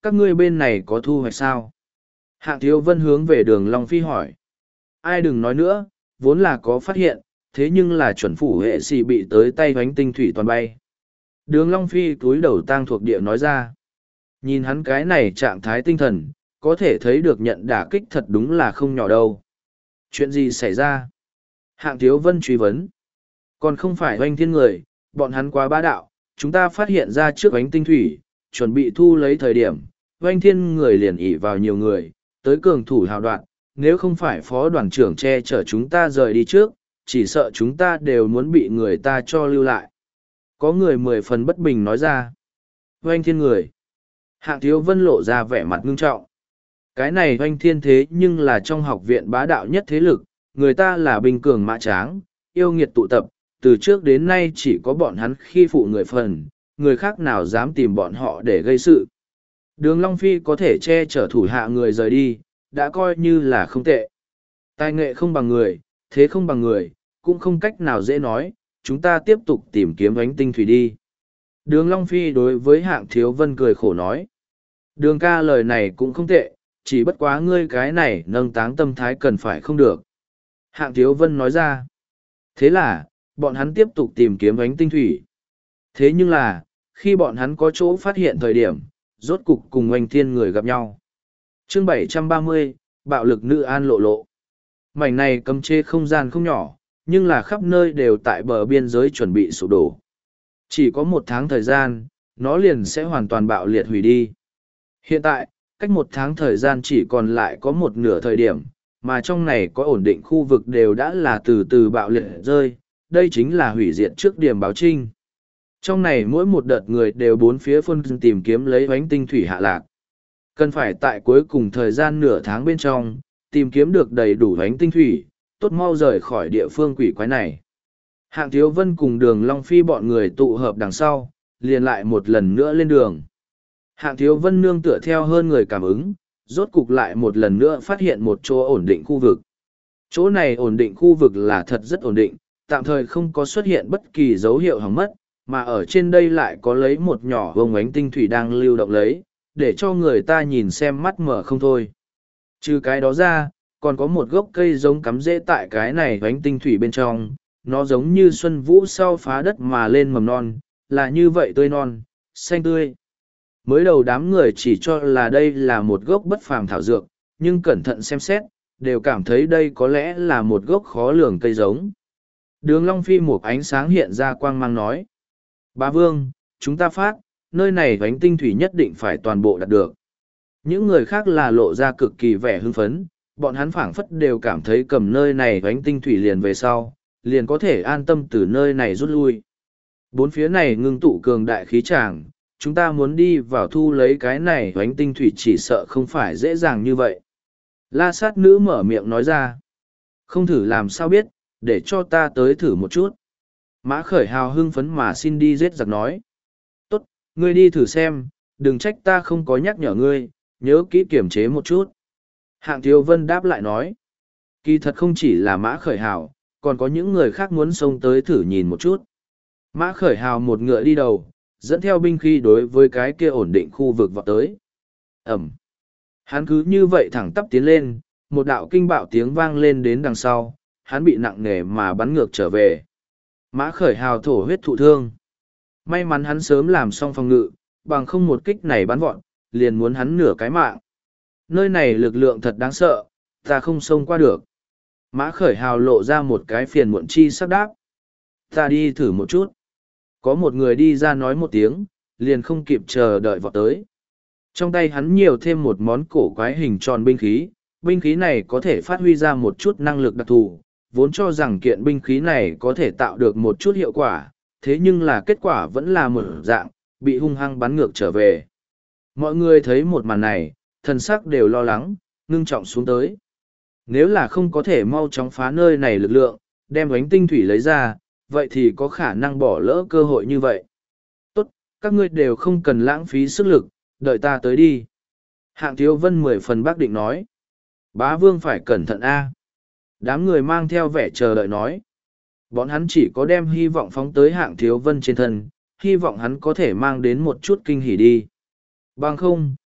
các ngươi bên này có thu hoạch sao? Hạng Thiếu Vân hướng về Đường Long Phi hỏi. Ai đừng nói nữa, vốn là có phát hiện, thế nhưng là chuẩn phủ hệ sĩ bị tới tay hoánh tinh thủy toàn bay. Đường Long Phi cúi đầu tang thuộc địa nói ra. Nhìn hắn cái này trạng thái tinh thần, có thể thấy được nhận đả kích thật đúng là không nhỏ đâu. Chuyện gì xảy ra? Hạng Thiếu Vân truy vấn. Còn không phải hoanh thiên người, bọn hắn quá bá đạo, chúng ta phát hiện ra trước hoánh tinh thủy, chuẩn bị thu lấy thời điểm, hoanh thiên người liền ỉ vào nhiều người, tới cường thủ hào đoạn, nếu không phải phó đoàn trưởng che chở chúng ta rời đi trước, chỉ sợ chúng ta đều muốn bị người ta cho lưu lại. Có người 10 phần bất bình nói ra. Hoanh thiên người. Hạng Thiếu Vân lộ ra vẻ mặt ngưng trọng. Cái này hoanh thiên thế nhưng là trong học viện bá đạo nhất thế lực, người ta là binh cường mã tráng, yêu nghiệt tụ tập, từ trước đến nay chỉ có bọn hắn khi phụ người phần, người khác nào dám tìm bọn họ để gây sự. Đường Long Phi có thể che chở thủ hạ người rời đi, đã coi như là không tệ. Tài nghệ không bằng người, thế không bằng người, cũng không cách nào dễ nói, chúng ta tiếp tục tìm kiếm ánh tinh thủy đi. Đường Long Phi đối với Hạng Thiếu Vân cười khổ nói. Đường ca lời này cũng không tệ, chỉ bất quá ngươi cái này nâng táng tâm thái cần phải không được. Hạng Thiếu Vân nói ra. Thế là, bọn hắn tiếp tục tìm kiếm ánh tinh thủy. Thế nhưng là, khi bọn hắn có chỗ phát hiện thời điểm, rốt cục cùng oanh thiên người gặp nhau. Chương 730, bạo lực nữ an lộ lộ. Mảnh này cấm chế không gian không nhỏ, nhưng là khắp nơi đều tại bờ biên giới chuẩn bị sụp đổ. Chỉ có 1 tháng thời gian, nó liền sẽ hoàn toàn bạo liệt hủy đi. Hiện tại, cách 1 tháng thời gian chỉ còn lại có 1/2 thời điểm, mà trong này có ổn định khu vực đều đã là từ từ bạo liệt rơi, đây chính là hủy diệt trước điểm báo trinh. Trong này mỗi một đợt người đều bốn phía phân tìm kiếm lấy bánh tinh thủy hạ lạc. Cần phải tại cuối cùng thời gian nửa tháng bên trong, tìm kiếm được đầy đủ bánh tinh thủy, tốt mau rời khỏi địa phương quỷ quái này. Hạng Thiếu Vân cùng Đường Long Phi bọn người tụ hợp đằng sau, liền lại một lần nữa lên đường. Hạng Thiếu Vân nương tựa theo hơn người cảm ứng, rốt cục lại một lần nữa phát hiện một chỗ ổn định khu vực. Chỗ này ổn định khu vực là thật rất ổn định, tạm thời không có xuất hiện bất kỳ dấu hiệu hỏng mất, mà ở trên đây lại có lấy một nhỏ vông ánh tinh thủy đang lưu động lấy, để cho người ta nhìn xem mắt mở không thôi. Trừ cái đó ra, còn có một gốc cây giống cắm rễ tại cái này ánh tinh thủy bên trong, nó giống như xuân vũ sau phá đất mà lên mầm non, là như vậy tươi non, xanh tươi. Mới đầu đám người chỉ cho là đây là một gốc bất phàm thảo dược, nhưng cẩn thận xem xét, đều cảm thấy đây có lẽ là một gốc khó lường cây giống. Đường Long Phi một ánh sáng hiện ra quang mang nói. Bá Vương, chúng ta phát, nơi này ánh tinh thủy nhất định phải toàn bộ đạt được. Những người khác là lộ ra cực kỳ vẻ hưng phấn, bọn hắn phảng phất đều cảm thấy cầm nơi này ánh tinh thủy liền về sau, liền có thể an tâm từ nơi này rút lui. Bốn phía này ngưng tụ cường đại khí tràng, chúng ta muốn đi vào thu lấy cái này ánh tinh thủy chỉ sợ không phải dễ dàng như vậy. La sát nữ mở miệng nói ra. Không thử làm sao biết, để cho ta tới thử một chút. Mã Khởi Hào hưng phấn mà xin đi giết giặc nói. Tốt, ngươi đi thử xem, đừng trách ta không có nhắc nhở ngươi, nhớ kỹ kiểm chế một chút. Hạng Thiếu Vân đáp lại nói. Kỳ thật không chỉ là Mã Khởi Hào, còn có những người khác muốn xông tới thử nhìn một chút. Mã Khởi Hào một ngựa đi đầu, dẫn theo binh khí đối với cái kia ổn định khu vực vọt tới. Ẩm. Hắn cứ như vậy thẳng tắp tiến lên, một đạo kinh bạo tiếng vang lên đến đằng sau, hắn bị nặng nề mà bắn ngược trở về. Mã Khởi Hào thổ huyết thụ thương. May mắn hắn sớm làm xong phòng ngự, bằng không một kích này bắn vọt, liền muốn hắn nửa cái mạng. Nơi này lực lượng thật đáng sợ, ta không xông qua được. Mã Khởi Hào lộ ra một cái phiền muộn chi sắc đáp. Ta đi thử một chút. Có một người đi ra nói một tiếng, liền không kịp chờ đợi vọt tới. Trong tay hắn nhiều thêm một món cổ quái hình tròn binh khí này có thể phát huy ra một chút năng lực đặc thù, vốn cho rằng kiện binh khí này có thể tạo được một chút hiệu quả, thế nhưng là kết quả vẫn là một dạng, bị hung hăng bắn ngược trở về. Mọi người thấy một màn này, thần sắc đều lo lắng, ngưng trọng xuống tới. Nếu là không có thể mau chóng phá nơi này lực lượng, đem ánh tinh thủy lấy ra, vậy thì có khả năng bỏ lỡ cơ hội như vậy. Tốt, các ngươi đều không cần lãng phí sức lực, đợi ta tới đi. Hạng Thiếu Vân 10 phần bác định nói. Bá Vương phải cẩn thận a. Đám người mang theo vẻ chờ đợi nói. Bọn hắn chỉ có đem hy vọng phóng tới Hạng Thiếu Vân trên thân, hy vọng hắn có thể mang đến một chút kinh hỉ đi. Bằng không,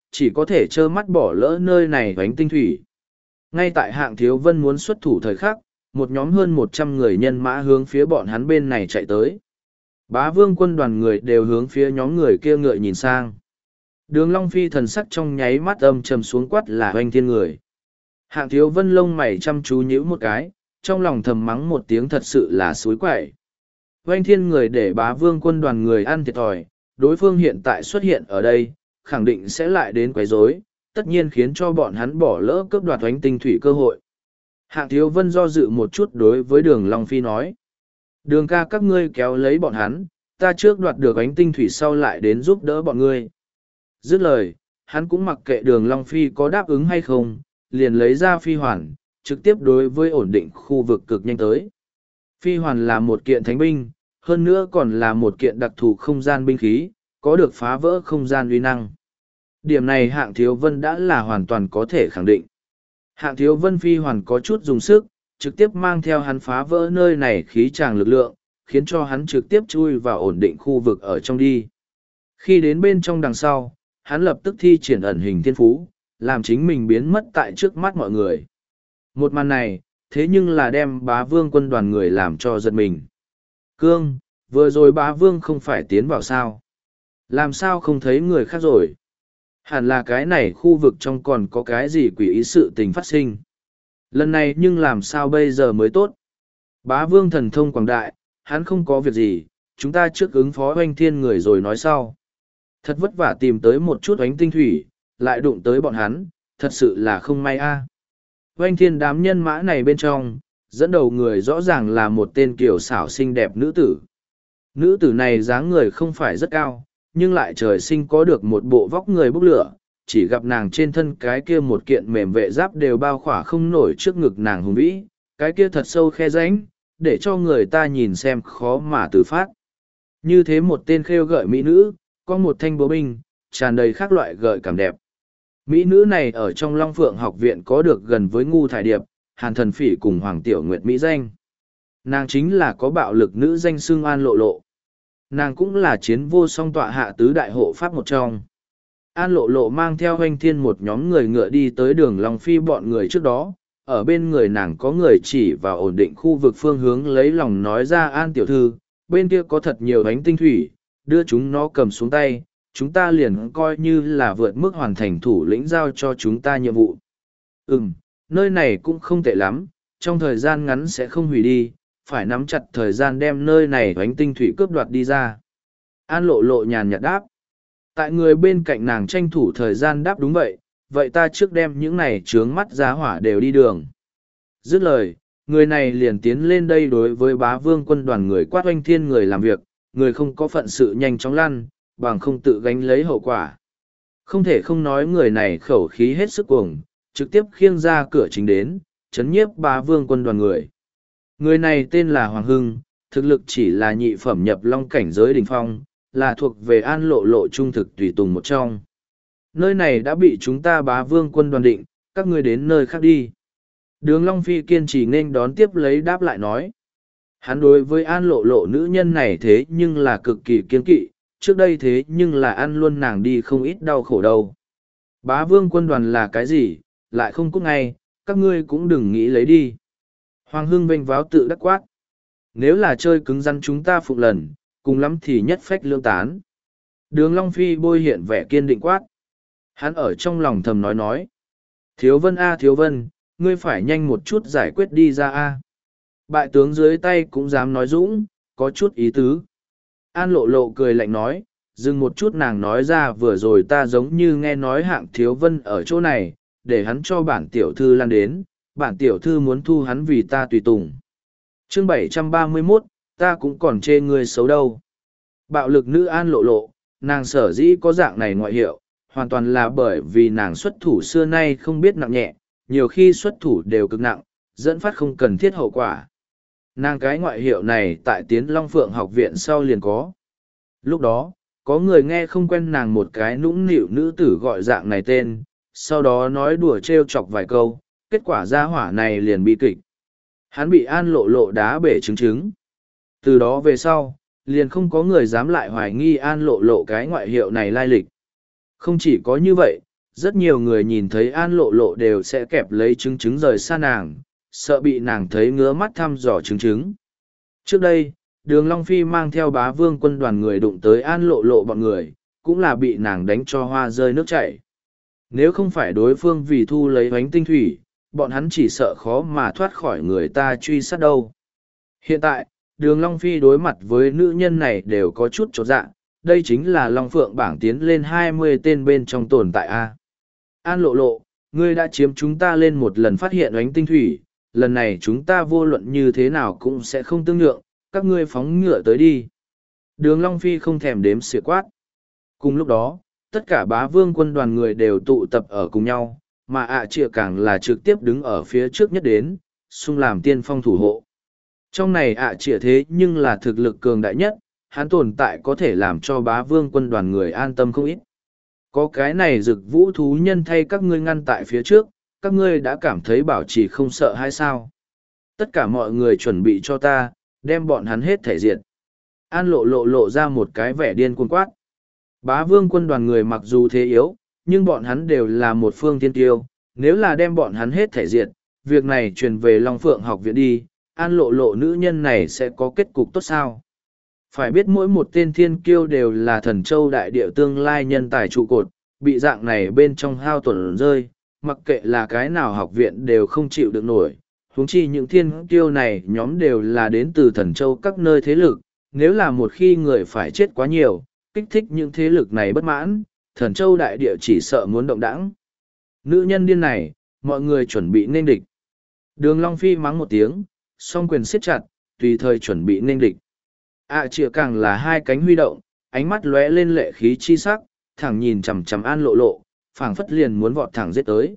chỉ có thể trơ mắt bỏ lỡ nơi này Oánh Tinh Thủy. Ngay tại Hạng Thiếu Vân muốn xuất thủ thời khắc, một nhóm hơn 100 người nhân mã hướng phía bọn hắn bên này chạy tới. Bá Vương quân đoàn người đều hướng phía nhóm người kia ngựa nhìn sang. Đường Long Phi thần sắc trong nháy mắt âm trầm xuống quát là Oanh Thiên người. Hạng Thiếu Vân lông mày chăm chú nhíu một cái, trong lòng thầm mắng một tiếng thật sự là xối quậy. Oanh Thiên người để Bá Vương quân đoàn người ăn thiệt thòi, đối phương hiện tại xuất hiện ở đây, khẳng định sẽ lại đến quấy rối, tất nhiên khiến cho bọn hắn bỏ lỡ cướp đoạt Oánh Tinh Thủy cơ hội. Hạng Thiếu Vân do dự một chút đối với Đường Long Phi nói. Đường ca các ngươi kéo lấy bọn hắn, ta trước đoạt được Oánh Tinh Thủy sau lại đến giúp đỡ bọn ngươi. Dứt lời, hắn cũng mặc kệ Đường Long Phi có đáp ứng hay không, liền lấy ra phi hoàn, trực tiếp đối với ổn định khu vực cực nhanh tới. Phi hoàn là một kiện thánh binh, hơn nữa còn là một kiện đặc thù không gian binh khí, có được phá vỡ không gian uy năng. Điểm này Hạng Thiếu Vân đã là hoàn toàn có thể khẳng định. Hạng Thiếu Vân phi hoàn có chút dùng sức, trực tiếp mang theo hắn phá vỡ nơi này khí tràng lực lượng, khiến cho hắn trực tiếp chui vào ổn định khu vực ở trong đi. Khi đến bên trong đằng sau, hắn lập tức thi triển ẩn hình thiên phú, làm chính mình biến mất tại trước mắt mọi người. Một màn này, thế nhưng là đem Bá Vương quân đoàn người làm cho giật mình. Cương, vừa rồi Bá Vương không phải tiến vào sao? Làm sao không thấy người khác rồi? Hẳn là cái này khu vực trong còn có cái gì quỷ ý sự tình phát sinh. Lần này nhưng làm sao bây giờ mới tốt? Bá Vương thần thông quảng đại, hắn không có việc gì, chúng ta trước ứng phó Oanh Thiên người rồi nói sau. Thật vất vả tìm tới một chút Oánh Tinh Thủy, lại đụng tới bọn hắn, thật sự là không may a. Oanh Thiên đám nhân mã này bên trong, dẫn đầu người rõ ràng là một tên kiều xảo xinh đẹp nữ tử. Nữ tử này dáng người không phải rất cao, nhưng lại trời sinh có được một bộ vóc người bốc lửa, chỉ gặp nàng trên thân cái kia một kiện mềm vệ giáp đều bao khỏa không nổi trước ngực nàng hùng vĩ, cái kia thật sâu khe rãnh, để cho người ta nhìn xem khó mà từ phát. Như thế một tên khêu gợi mỹ nữ, có một thanh búa binh, tràn đầy các loại gợi cảm đẹp. Mỹ nữ này ở trong Long Phượng học viện có được gần với Ngu Thải Điệp, Hàn Thần Phỉ cùng Hoàng Tiểu Nguyệt Mỹ danh. Nàng chính là có bạo lực nữ danh xưng An Lộ Lộ. Nàng cũng là chiến vô song tọa hạ tứ đại hộ pháp một trong. An Lộ Lộ mang theo Hoanh Thiên một nhóm người ngựa đi tới đường Long Phi bọn người trước đó, ở bên người nàng có người chỉ vào ổn định khu vực phương hướng lấy lòng nói ra An tiểu thư, bên kia có thật nhiều Oánh Tinh Thủy, đưa chúng nó cầm xuống tay, chúng ta liền coi như là vượt mức hoàn thành thủ lĩnh giao cho chúng ta nhiệm vụ. Nơi này cũng không tệ lắm, trong thời gian ngắn sẽ không hủy đi, phải nắm chặt thời gian đem nơi này Oánh Tinh Thủy cướp đoạt đi ra. An Lộ Lộ nhàn nhạt đáp. Tại người bên cạnh nàng tranh thủ thời gian đáp đúng vậy ta trước đem những này trướng mắt giá hỏa đều đi đường. Dứt lời, người này liền tiến lên đây đối với Bá Vương quân đoàn người quát Oanh Thiên người làm việc, người không có phận sự nhanh chóng lăn, bằng không tự gánh lấy hậu quả. Không thể không nói người này khẩu khí hết sức cuồng, trực tiếp khiêng ra cửa chính đến, chấn nhiếp Bá Vương quân đoàn người. Người này tên là Hoàng Hưng, thực lực chỉ là nhị phẩm nhập long cảnh giới đỉnh phong, là thuộc về An Lộ Lộ trung thực tùy tùng một trong. Nơi này đã bị chúng ta Bá Vương quân đoàn định, các ngươi đến nơi khác đi. Đường Long Phi kiên trì nên đón tiếp lấy đáp lại nói. Hắn đối với An Lộ Lộ nữ nhân này thế nhưng là cực kỳ kiên kỵ, trước đây thế nhưng là ăn luôn nàng đi không ít đau khổ đâu. Bá Vương quân đoàn là cái gì, lại không cút ngay, các ngươi cũng đừng nghĩ lấy đi. Hoàng Hưng vênh váo tự đắc quát. Nếu là chơi cứng rắn chúng ta phục lần, cùng lắm thì nhất phách lương tán. Đường Long Phi bôi hiện vẻ kiên định quát. Hắn ở trong lòng thầm nói. Thiếu Vân a Thiếu Vân, ngươi phải nhanh một chút giải quyết đi ra a. Bại tướng dưới tay cũng dám nói dũng, có chút ý tứ. An Lộ Lộ cười lạnh nói, dừng một chút nàng nói ra vừa rồi ta giống như nghe nói Hạng Thiếu Vân ở chỗ này, để hắn cho bản tiểu thư lan đến, bản tiểu thư muốn thu hắn vì ta tùy tùng. Chương 731, ta cũng còn chê ngươi xấu đâu. Bạo lực nữ An Lộ Lộ, nàng sở dĩ có dạng này ngoại hiệu, hoàn toàn là bởi vì nàng xuất thủ xưa nay không biết nặng nhẹ, nhiều khi xuất thủ đều cực nặng, dẫn phát không cần thiết hậu quả. Nàng cái ngoại hiệu này tại Tiến Long Phượng học viện sau liền có. Lúc đó, có người nghe không quen nàng một cái nũng nịu nữ tử gọi dạng này tên, sau đó nói đùa trêu chọc vài câu, kết quả ra hỏa này liền bị kịch. Hắn bị An Lộ Lộ đá bể trứng trứng. Từ đó về sau, liền không có người dám lại hoài nghi An Lộ Lộ cái ngoại hiệu này lai lịch. Không chỉ có như vậy, Rất nhiều người nhìn thấy An Lộ Lộ đều sẽ kẹp lấy trứng trứng rời xa nàng, sợ bị nàng thấy ngứa mắt thăm dò trứng trứng. Trước đây, Đường Long Phi mang theo Bá Vương quân đoàn người đụng tới An Lộ Lộ bọn người, cũng là bị nàng đánh cho hoa rơi nước chảy. Nếu không phải đối phương vì thu lấy hoánh tinh thủy, bọn hắn chỉ sợ khó mà thoát khỏi người ta truy sát đâu. Hiện tại, Đường Long Phi đối mặt với nữ nhân này đều có chút chột dạ, đây chính là Long Phượng bảng tiến lên 20 tên bên trong tồn tại A. An Lộ Lộ, ngươi đã chiếm chúng ta lên một lần phát hiện hoánh tinh thủy, lần này chúng ta vô luận như thế nào cũng sẽ không tương nhượng, các ngươi phóng ngựa tới đi. Đường Long Phi không thèm đếm xỉa quát. Cùng lúc đó, tất cả Bá Vương quân đoàn người đều tụ tập ở cùng nhau, mà ạ trịa càng là trực tiếp đứng ở phía trước nhất đến, xung làm tiên phong thủ hộ. Trong này ạ trịa thế nhưng là thực lực cường đại nhất, hắn tồn tại có thể làm cho Bá Vương quân đoàn người an tâm không ít. Có cái này rực vũ thú nhân thay các ngươi ngăn tại phía trước, các ngươi đã cảm thấy bảo trì không sợ hay sao? Tất cả mọi người chuẩn bị cho ta, đem bọn hắn hết thể diệt. An Lộ Lộ lộ ra một cái vẻ điên cuồng quát. Bá Vương quân đoàn người mặc dù thế yếu, nhưng bọn hắn đều là một phương thiên tiêu, nếu là đem bọn hắn hết thể diệt, việc này truyền về Long Phượng học viện đi, An Lộ Lộ nữ nhân này sẽ có kết cục tốt sao? Phải biết mỗi một tên thiên kiêu đều là thần châu đại địa tương lai nhân tài trụ cột, bị dạng này bên trong hao tổn rơi, mặc kệ là cái nào học viện đều không chịu được nổi. Huống chi những thiên kiêu này nhóm đều là đến từ thần châu các nơi thế lực, nếu là một khi người phải chết quá nhiều, kích thích những thế lực này bất mãn, thần châu đại địa chỉ sợ muốn động đãng. Nữ nhân điên này, mọi người chuẩn bị nên địch. Đường Long Phi mắng một tiếng, song quyền siết chặt, tùy thời chuẩn bị nên địch. Chìa càng là hai cánh huy động, ánh mắt lóe lên lệ khí chi sắc, thẳng nhìn chằm chằm An Lộ Lộ, phảng phất liền muốn vọt thẳng giết tới.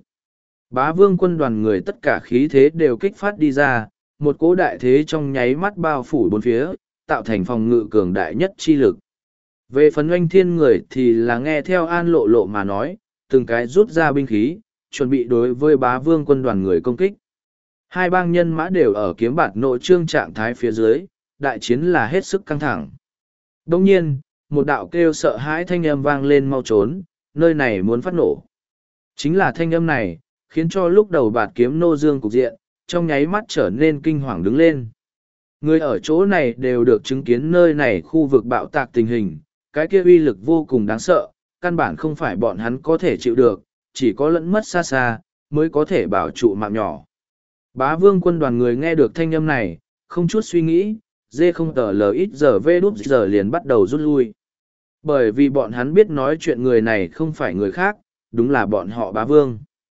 Bá Vương quân đoàn người tất cả khí thế đều kích phát đi ra, một cỗ đại thế trong nháy mắt bao phủ bốn phía, tạo thành phòng ngự cường đại nhất chi lực. Về phần oanh thiên người thì là nghe theo An Lộ Lộ mà nói, từng cái rút ra binh khí, chuẩn bị đối với Bá Vương quân đoàn người công kích. Hai bang nhân mã đều ở kiếm bạt nội trương trạng thái phía dưới, đại chiến là hết sức căng thẳng. Đồng nhiên, một đạo kêu sợ hãi thanh âm vang lên mau trốn, nơi này muốn phát nổ. Chính là thanh âm này, khiến cho lúc đầu bạt kiếm nô dương cục diện, trong nháy mắt trở nên kinh hoàng đứng lên. Người ở chỗ này đều được chứng kiến nơi này khu vực bạo tạc tình hình, cái kia uy lực vô cùng đáng sợ, căn bản không phải bọn hắn có thể chịu được, chỉ có lẫn mất xa xa, mới có thể bảo trụ mạng nhỏ. Bá Vương quân đoàn người nghe được thanh âm này, không chút suy nghĩ, dê không tờ lờ ít giờ vê đút giờ liền bắt đầu rút lui. Bởi vì bọn hắn biết nói chuyện người này không phải người khác, đúng là bọn họ Bá Vương.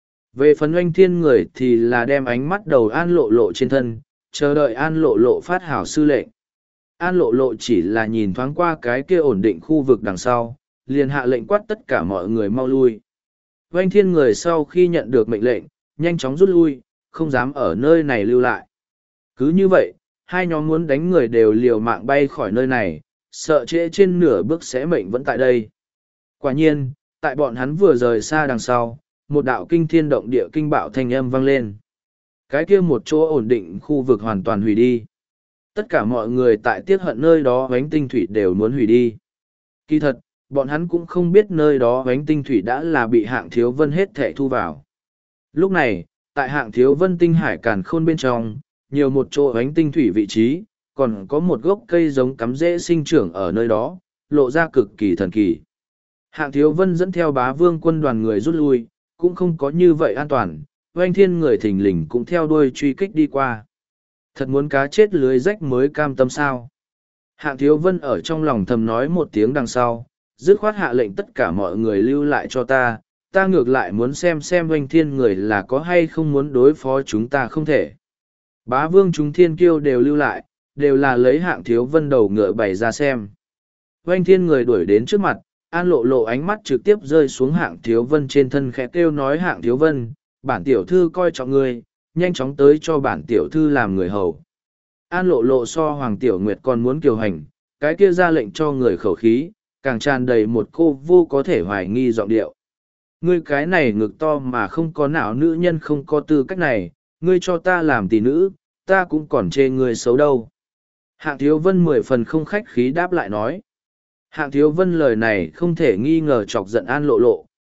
Về phần oanh thiên người thì là đem ánh mắt đầu An Lộ Lộ trên thân, chờ đợi An Lộ Lộ phát hảo sư lệnh. An Lộ Lộ chỉ là nhìn thoáng qua cái kia ổn định khu vực đằng sau, liền hạ lệnh quát tất cả mọi người mau lui. Oanh thiên người sau khi nhận được mệnh lệnh, nhanh chóng rút lui, không dám ở nơi này lưu lại. Cứ như vậy, hai nhóm muốn đánh người đều liều mạng bay khỏi nơi này, sợ trễ trên nửa bước sẽ mệnh vẫn tại đây. Quả nhiên, tại bọn hắn vừa rời xa đằng sau, một đạo kinh thiên động địa kinh bạo thanh âm vang lên. Cái kia một chỗ ổn định khu vực hoàn toàn hủy đi. Tất cả mọi người tại tiết hận nơi đó hoánh tinh thủy đều muốn hủy đi. Kỳ thật, bọn hắn cũng không biết nơi đó hoánh tinh thủy đã là bị Hạng Thiếu Vân hết thảy thu vào. Lúc này, tại Hạng Thiếu Vân tinh hải càn khôn bên trong, nhiều một chỗ hoánh tinh thủy vị trí, còn có một gốc cây giống cắm rễ sinh trưởng ở nơi đó, lộ ra cực kỳ thần kỳ. Hạng Thiếu Vân dẫn theo Bá Vương quân đoàn người rút lui, cũng không có như vậy an toàn, oanh thiên người thình lình cũng theo đuôi truy kích đi qua. Thật muốn cá chết lưới rách mới cam tâm sao. Hạng Thiếu Vân ở trong lòng thầm nói một tiếng đằng sau, dứt khoát hạ lệnh tất cả mọi người lưu lại cho ta, ta ngược lại muốn xem oanh thiên người là có hay không muốn đối phó chúng ta không thể. Bá Vương chúng thiên kiêu đều lưu lại, đều là lấy Hạng Thiếu Vân đầu ngựa bày ra xem. Oanh thiên người đuổi đến trước mặt, An Lộ Lộ ánh mắt trực tiếp rơi xuống Hạng Thiếu Vân trên thân khẽ kêu nói Hạng Thiếu Vân, bản tiểu thư coi trọng ngươi, nhanh chóng tới cho bản tiểu thư làm người hầu. An Lộ Lộ so Hoàng Tiểu Nguyệt còn muốn kiều hành, cái kia ra lệnh cho người khẩu khí, càng tràn đầy một cô vô có thể hoài nghi giọng điệu. Ngươi cái này ngực to mà không có não nữ nhân không có tư cách này, ngươi cho ta làm tỷ nữ, ta cũng còn chê ngươi xấu đâu. Hạng Thiếu Vân 10 phần không khách khí đáp lại nói. Hạng Thiếu Vân lời này không thể nghi ngờ chọc giận An Lộ Lộ,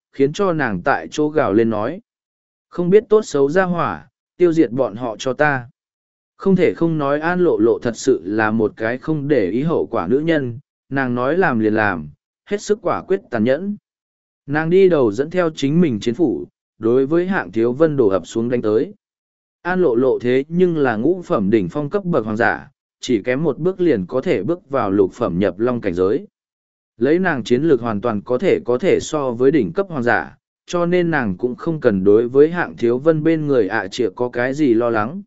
khiến cho nàng tại chỗ gào lên nói. Không biết tốt xấu ra hỏa, tiêu diệt bọn họ cho ta. Không thể không nói An Lộ Lộ thật sự là một cái không để ý hậu quả nữ nhân, nàng nói làm liền làm, hết sức quả quyết tàn nhẫn. Nàng đi đầu dẫn theo chính mình chiến phủ, đối với Hạng Thiếu Vân đổ ập xuống đánh tới. An Lộ Lộ thế nhưng là ngũ phẩm đỉnh phong cấp bậc hoàng giả, chỉ kém một bước liền có thể bước vào lục phẩm nhập long cảnh giới. Lấy nàng chiến lược hoàn toàn có thể so với đỉnh cấp hoàng giả, cho nên nàng cũng không cần đối với Hạng Thiếu Vân bên người ạ chĩa có cái gì lo lắng.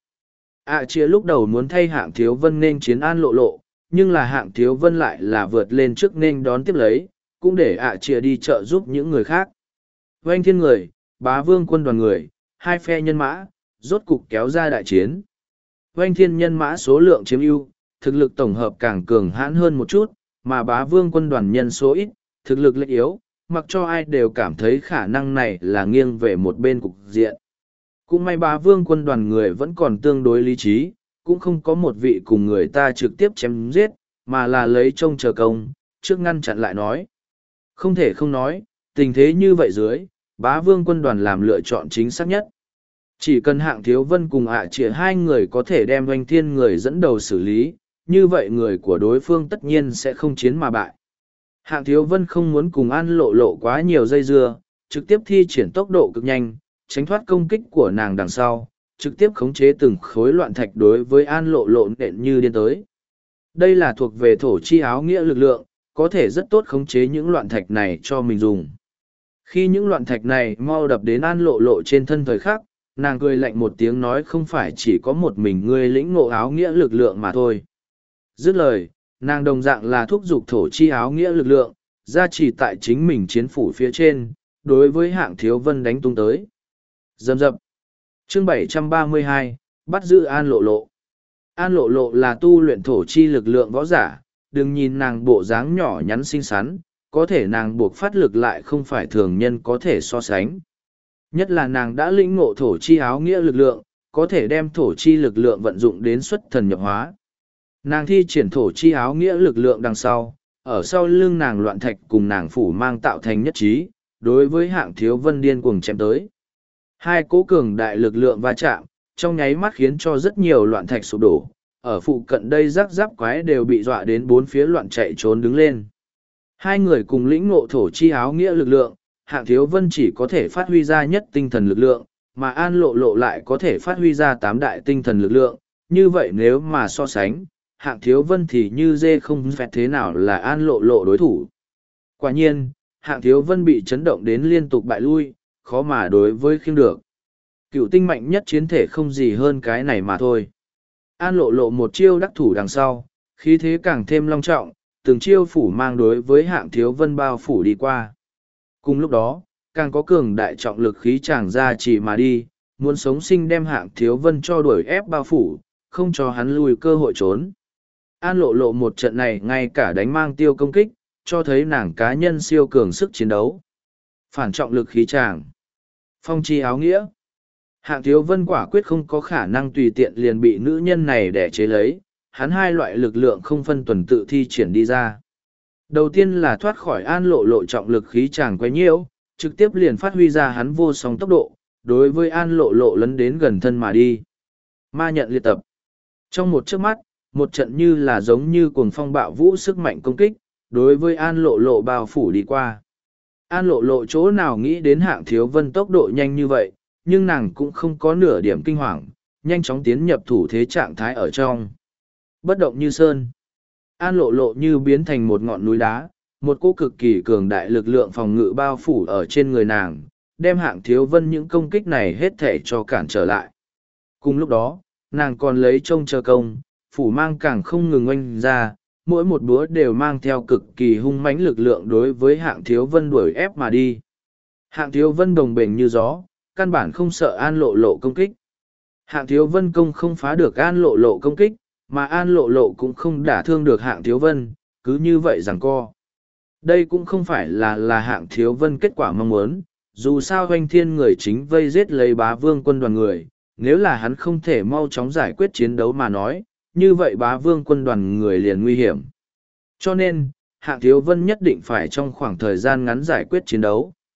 ạ chĩa lúc đầu muốn thay Hạng Thiếu Vân nên chiến An Lộ Lộ, nhưng là Hạng Thiếu Vân lại là vượt lên trước nên đón tiếp lấy, cũng để ạ chĩa đi trợ giúp những người khác. Oanh thiên người, bá vương quân đoàn người, hai phe nhân mã, rốt cục kéo ra đại chiến. Oanh thiên nhân mã số lượng chiếm ưu, thực lực tổng hợp càng cường hãn hơn một chút, mà bá vương quân đoàn nhân số ít, thực lực lệch yếu, mặc cho ai đều cảm thấy khả năng này là nghiêng về một bên cục diện. Cũng may bá vương quân đoàn người vẫn còn tương đối lý trí, cũng không có một vị cùng người ta trực tiếp chém giết, mà là lấy trông chờ công, trước ngăn chặn lại nói. Không thể không nói, tình thế như vậy dưới, bá vương quân đoàn làm lựa chọn chính xác nhất. Chỉ cần Hạng Thiếu Vân cùng ạ chĩa hai người có thể đem Oanh thiên người dẫn đầu xử lý, như vậy người của đối phương tất nhiên sẽ không chiến mà bại. Hạng Thiếu Vân không muốn cùng An Lộ Lộ quá nhiều dây dưa, trực tiếp thi triển tốc độ cực nhanh, tránh thoát công kích của nàng đằng sau, trực tiếp khống chế từng khối loạn thạch đối với An Lộ Lộ nện như điên tới. Đây là thuộc về thổ chi áo nghĩa lực lượng, có thể rất tốt khống chế những loạn thạch này cho mình dùng. Khi những loạn thạch này mau đập đến An Lộ Lộ trên thân thời khắc, nàng cười lạnh một tiếng nói không phải chỉ có một mình ngươi lĩnh ngộ áo nghĩa lực lượng mà thôi. Dứt lời, nàng đồng dạng là thúc giục thổ chi áo nghĩa lực lượng, gia trì tại chính mình chiến phủ phía trên, đối với Hạng Thiếu Vân đánh tung tới. Dầm dập. Chương 732, bắt giữ An Lộ Lộ. An Lộ Lộ là tu luyện thổ chi lực lượng võ giả, đừng nhìn nàng bộ dáng nhỏ nhắn xinh xắn, có thể nàng buộc phát lực lại không phải thường nhân có thể so sánh. Nhất là nàng đã lĩnh ngộ thổ chi áo nghĩa lực lượng, có thể đem thổ chi lực lượng vận dụng đến xuất thần nhập hóa. Nàng thi triển thổ chi áo nghĩa lực lượng đằng sau, ở sau lưng nàng loạn thạch cùng nàng phủ mang tạo thành nhất trí, đối với Hạng Thiếu Vân điên cuồng chém tới. Hai cố cường đại lực lượng va chạm, trong nháy mắt khiến cho rất nhiều loạn thạch sụp đổ, ở phụ cận đây rắc rắc quái đều bị dọa đến bốn phía loạn chạy trốn đứng lên. Hai người cùng lĩnh ngộ thổ chi áo nghĩa lực lượng, Hạng Thiếu Vân chỉ có thể phát huy ra nhất tinh thần lực lượng, mà An Lộ Lộ lại có thể phát huy ra tám đại tinh thần lực lượng, như vậy nếu mà so sánh, Hạng Thiếu Vân thì như dê không phẹt thế nào là An Lộ Lộ đối thủ. Quả nhiên, Hạng Thiếu Vân bị chấn động đến liên tục bại lui, khó mà đối với khiêng được. Cựu tinh mạnh nhất chiến thể không gì hơn cái này mà thôi. An Lộ Lộ một chiêu đắc thủ đằng sau, khí thế càng thêm long trọng, từng chiêu phủ mang đối với Hạng Thiếu Vân bao phủ đi qua. Cùng lúc đó, càng có cường đại trọng lực khí tràng ra chỉ mà đi, muốn sống sinh đem Hạng Thiếu Vân cho đuổi ép bao phủ, không cho hắn lùi cơ hội trốn. An Lộ Lộ một trận này ngay cả đánh mang tiêu công kích, cho thấy nàng cá nhân siêu cường sức chiến đấu. Phản trọng lực khí tràng. Phong chi áo nghĩa. Hạng Thiếu Vân quả quyết không có khả năng tùy tiện liền bị nữ nhân này đẻ chế lấy, hắn hai loại lực lượng không phân tuần tự thi triển đi ra. Đầu tiên là thoát khỏi An Lộ Lộ trọng lực khí tràng quấy nhiễu, trực tiếp liền phát huy ra hắn vô song tốc độ, đối với An Lộ Lộ lấn đến gần thân mà đi. Ma nhận liệt tập. Trong một chớp mắt, một trận như là giống như cuồng phong bạo vũ sức mạnh công kích, đối với An Lộ Lộ bao phủ đi qua. An Lộ Lộ chỗ nào nghĩ đến Hạng Thiếu Vân tốc độ nhanh như vậy, nhưng nàng cũng không có nửa điểm kinh hoàng, nhanh chóng tiến nhập thủ thế trạng thái ở trong. Bất động như sơn. An Lộ Lộ như biến thành một ngọn núi đá, một cỗ cực kỳ cường đại lực lượng phòng ngự bao phủ ở trên người nàng, đem Hạng Thiếu Vân những công kích này hết thể cho cản trở lại. Cùng lúc đó, nàng còn lấy trông chờ công, phủ mang càng không ngừng oanh ra, mỗi một búa đều mang theo cực kỳ hung mãnh lực lượng đối với Hạng Thiếu Vân đuổi ép mà đi. Hạng Thiếu Vân đồng bền như gió, căn bản không sợ An Lộ Lộ công kích. Hạng Thiếu Vân công không phá được An Lộ Lộ công kích, mà An Lộ Lộ cũng không đả thương được Hạng Thiếu Vân, cứ như vậy giằng co. Đây cũng không phải là Hạng Thiếu Vân kết quả mong muốn, dù sao Hoành Thiên người chính vây giết lấy Bá Vương quân đoàn người, nếu là hắn không thể mau chóng giải quyết chiến đấu mà nói, như vậy Bá Vương quân đoàn người liền nguy hiểm. Cho nên, Hạng Thiếu Vân nhất định phải trong khoảng thời gian ngắn giải quyết chiến đấu.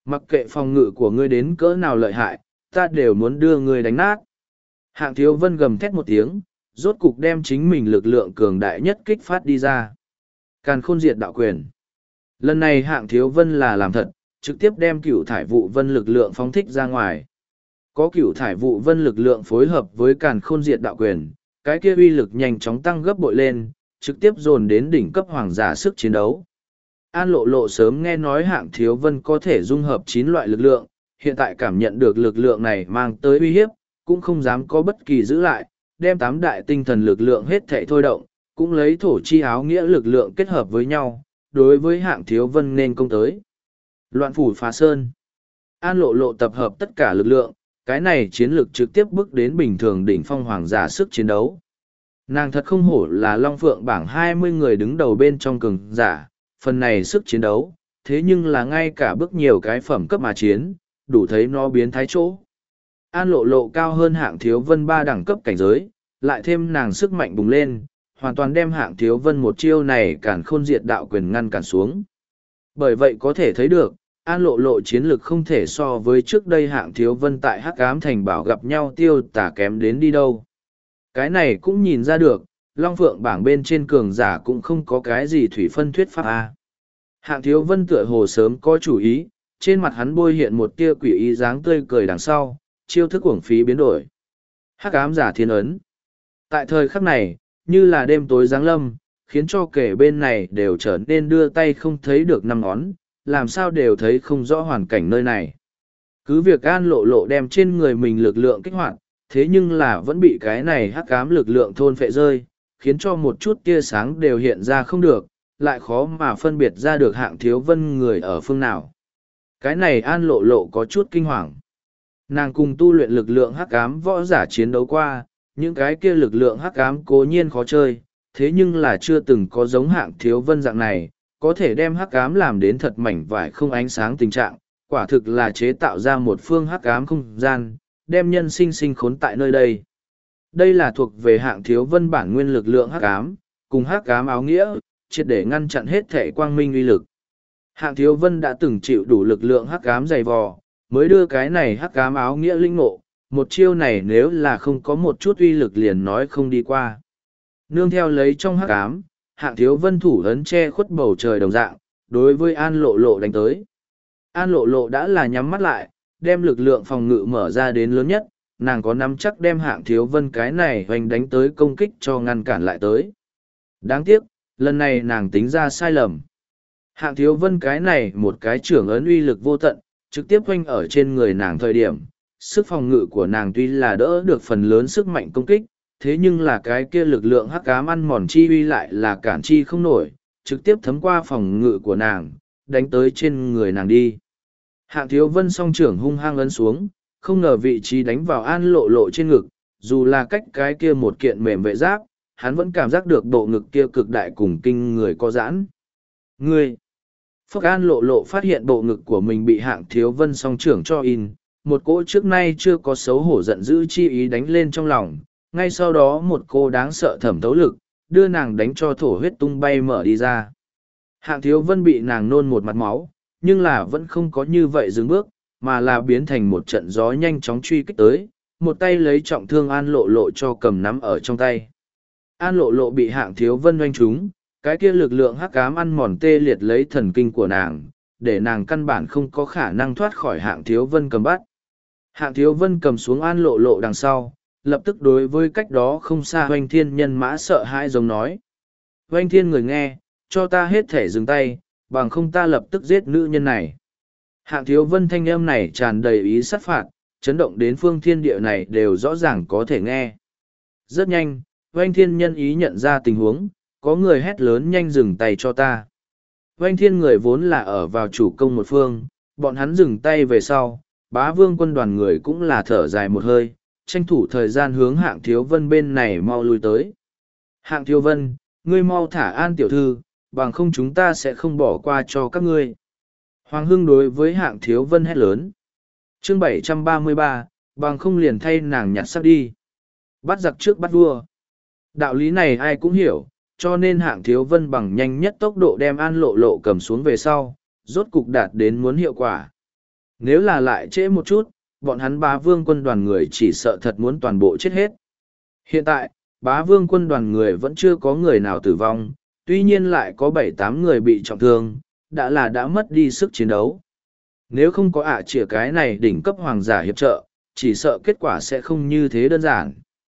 Mặc kệ phòng ngự của ngươi đến cỡ nào lợi hại, ta đều muốn đưa ngươi đánh nát. Hạng Thiếu Vân gầm thét một tiếng, rốt cục đem chính mình lực lượng cường đại nhất kích phát đi ra. Càn khôn diệt đạo quyền. Lần này Hạng Thiếu Vân là làm thật, trực tiếp đem cửu thải vụ vân lực lượng phóng thích ra ngoài. Có cửu thải vụ vân lực lượng phối hợp với càn khôn diệt đạo quyền, cái kia uy lực nhanh chóng tăng gấp bội lên, trực tiếp dồn đến đỉnh cấp hoàng giả sức chiến đấu. An Lộ Lộ sớm nghe nói Hạng Thiếu Vân có thể dung hợp 9 loại lực lượng, hiện tại cảm nhận được lực lượng này mang tới uy hiếp, cũng không dám có bất kỳ giữ lại, đem 8 đại tinh thần lực lượng hết thảy thôi động, cũng lấy thổ chi áo nghĩa lực lượng kết hợp với nhau, đối với Hạng Thiếu Vân nên công tới. Loạn phủ phá sơn. An Lộ Lộ tập hợp tất cả lực lượng, cái này chiến lược trực tiếp bước đến bình thường đỉnh phong hoàng giả sức chiến đấu. Nàng thật không hổ là Long Phượng bảng 20 người đứng đầu bên trong cường giả, phần này sức chiến đấu, thế nhưng là ngay cả bước nhiều cái phẩm cấp mà chiến, đủ thấy nó biến thái chỗ. An Lộ Lộ cao hơn Hạng Thiếu Vân 3 đẳng cấp cảnh giới, lại thêm nàng sức mạnh bùng lên, hoàn toàn đem Hạng Thiếu Vân một chiêu này cản khôn diệt đạo quyền ngăn cản xuống. Bởi vậy có thể thấy được, An Lộ Lộ chiến lực không thể so với trước đây Hạng Thiếu Vân tại Hắc Ám Thành Bảo gặp nhau tiêu tả kém đến đi đâu. Cái này cũng nhìn ra được, Long Phượng bảng bên trên cường giả cũng không có cái gì thủy phân thuyết pháp A. Hạng Thiếu Vân tựa hồ sớm có chủ ý, trên mặt hắn bôi hiện một tia quỷ ý dáng tươi cười đằng sau, chiêu thức uổng phí biến đổi. Hắc ám giả thiên ấn. Tại thời khắc này, như là đêm tối giáng lâm, khiến cho kẻ bên này đều trở nên đưa tay không thấy được năm ngón, làm sao đều thấy không rõ hoàn cảnh nơi này. Cứ việc An Lộ Lộ đem trên người mình lực lượng kích hoạt, thế nhưng là vẫn bị cái này hắc ám lực lượng thôn phệ rơi, khiến cho một chút tia sáng đều hiện ra không được, lại khó mà phân biệt ra được Hạng Thiếu Vân người ở phương nào. Cái này An Lộ Lộ có chút kinh hoàng. Nàng cùng tu luyện lực lượng hắc ám võ giả chiến đấu qua, những cái kia lực lượng hắc ám cố nhiên khó chơi, thế nhưng là chưa từng có giống Hạng Thiếu Vân dạng này, có thể đem hắc ám làm đến thật mảnh vải không ánh sáng tình trạng, quả thực là chế tạo ra một phương hắc ám không gian, đem nhân sinh sinh khốn tại nơi đây. Đây là thuộc về Hạng Thiếu Vân bản nguyên lực lượng hắc ám, cùng hắc ám áo nghĩa, triệt để ngăn chặn hết thể quang minh uy lực. Hạng Thiếu Vân đã từng chịu đủ lực lượng hắc ám dày vò, mới đưa cái này hắc ám áo nghĩa linh ngộ, một chiêu này nếu là không có một chút uy lực liền nói không đi qua. Nương theo lấy trong hắc ám, Hạng Thiếu Vân thủ ấn che khuất bầu trời đồng dạng, đối với An Lộ Lộ đánh tới. An Lộ Lộ đã là nhắm mắt lại, đem lực lượng phòng ngự mở ra đến lớn nhất, nàng có nắm chắc đem Hạng Thiếu Vân cái này hoành đánh tới công kích cho ngăn cản lại tới. Đáng tiếc, lần này nàng tính ra sai lầm. Hạng Thiếu Vân cái này một cái trưởng ấn uy lực vô tận, trực tiếp hoành ở trên người nàng thời điểm. Sức phòng ngự của nàng tuy là đỡ được phần lớn sức mạnh công kích, thế nhưng là cái kia lực lượng hắc ám ăn mòn chi uy lại là cản chi không nổi, trực tiếp thấm qua phòng ngự của nàng, đánh tới trên người nàng đi. Hạng Thiếu Vân song trưởng hung hăng ấn xuống, không ngờ vị trí đánh vào An Lộ Lộ trên ngực, dù là cách cái kia một kiện mềm vệ giáp, hắn vẫn cảm giác được bộ ngực kia cực đại cùng kinh người có giãn. Ngươi! Phúc An Lộ Lộ phát hiện bộ ngực của mình bị Hạng Thiếu Vân song trưởng cho in, một cỗ trước nay chưa có xấu hổ giận dữ chi ý đánh lên trong lòng, ngay sau đó một cô đáng sợ thẩm thấu lực, đưa nàng đánh cho thổ huyết tung bay mở đi ra. Hạng Thiếu Vân bị nàng nôn một mặt máu, nhưng là vẫn không có như vậy dừng bước, mà là biến thành một trận gió nhanh chóng truy kích tới, một tay lấy trọng thương An Lộ Lộ cho cầm nắm ở trong tay. An Lộ Lộ bị Hạng Thiếu Vân oanh trúng, cái kia lực lượng hắc ám ăn mòn tê liệt lấy thần kinh của nàng, để nàng căn bản không có khả năng thoát khỏi Hạng Thiếu Vân cầm bắt. Hạng Thiếu Vân cầm xuống An Lộ Lộ đằng sau, lập tức đối với cách đó không xa Hoành Thiên nhân mã sợ hãi giống nói. Hoành Thiên người nghe, cho ta hết thể dừng tay, bằng không ta lập tức giết nữ nhân này. Hạng Thiếu Vân thanh âm này tràn đầy ý sát phạt, chấn động đến phương thiên địa này đều rõ ràng có thể nghe. Rất nhanh, Hoành Thiên nhân ý nhận ra tình huống, có người hét lớn nhanh dừng tay cho ta. Hoành Thiên người vốn là ở vào chủ công một phương, bọn hắn dừng tay về sau, Bá Vương quân đoàn người cũng là thở dài một hơi, tranh thủ thời gian hướng Hạng Thiếu Vân bên này mau lui tới. Hạng Thiếu Vân, ngươi mau thả An tiểu thư, bằng không chúng ta sẽ không bỏ qua cho các ngươi. Hoàng Hưng đối với Hạng Thiếu Vân hét lớn. Chương 733, bằng không liền thay nàng nhặt xác đi. Bắt giặc trước bắt vua. Đạo lý này ai cũng hiểu, cho nên Hạng Thiếu Vân bằng nhanh nhất tốc độ đem An Lộ Lộ cầm xuống về sau, rốt cục đạt đến muốn hiệu quả. Nếu là lại trễ một chút, bọn hắn bá vương quân đoàn người chỉ sợ thật muốn toàn bộ chết hết. Hiện tại, bá vương quân đoàn người vẫn chưa có người nào tử vong, tuy nhiên lại có 7-8 người bị trọng thương, đã mất đi sức chiến đấu. Nếu không có chìa cái này đỉnh cấp hoàng giả hiệp trợ, chỉ sợ kết quả sẽ không như thế đơn giản.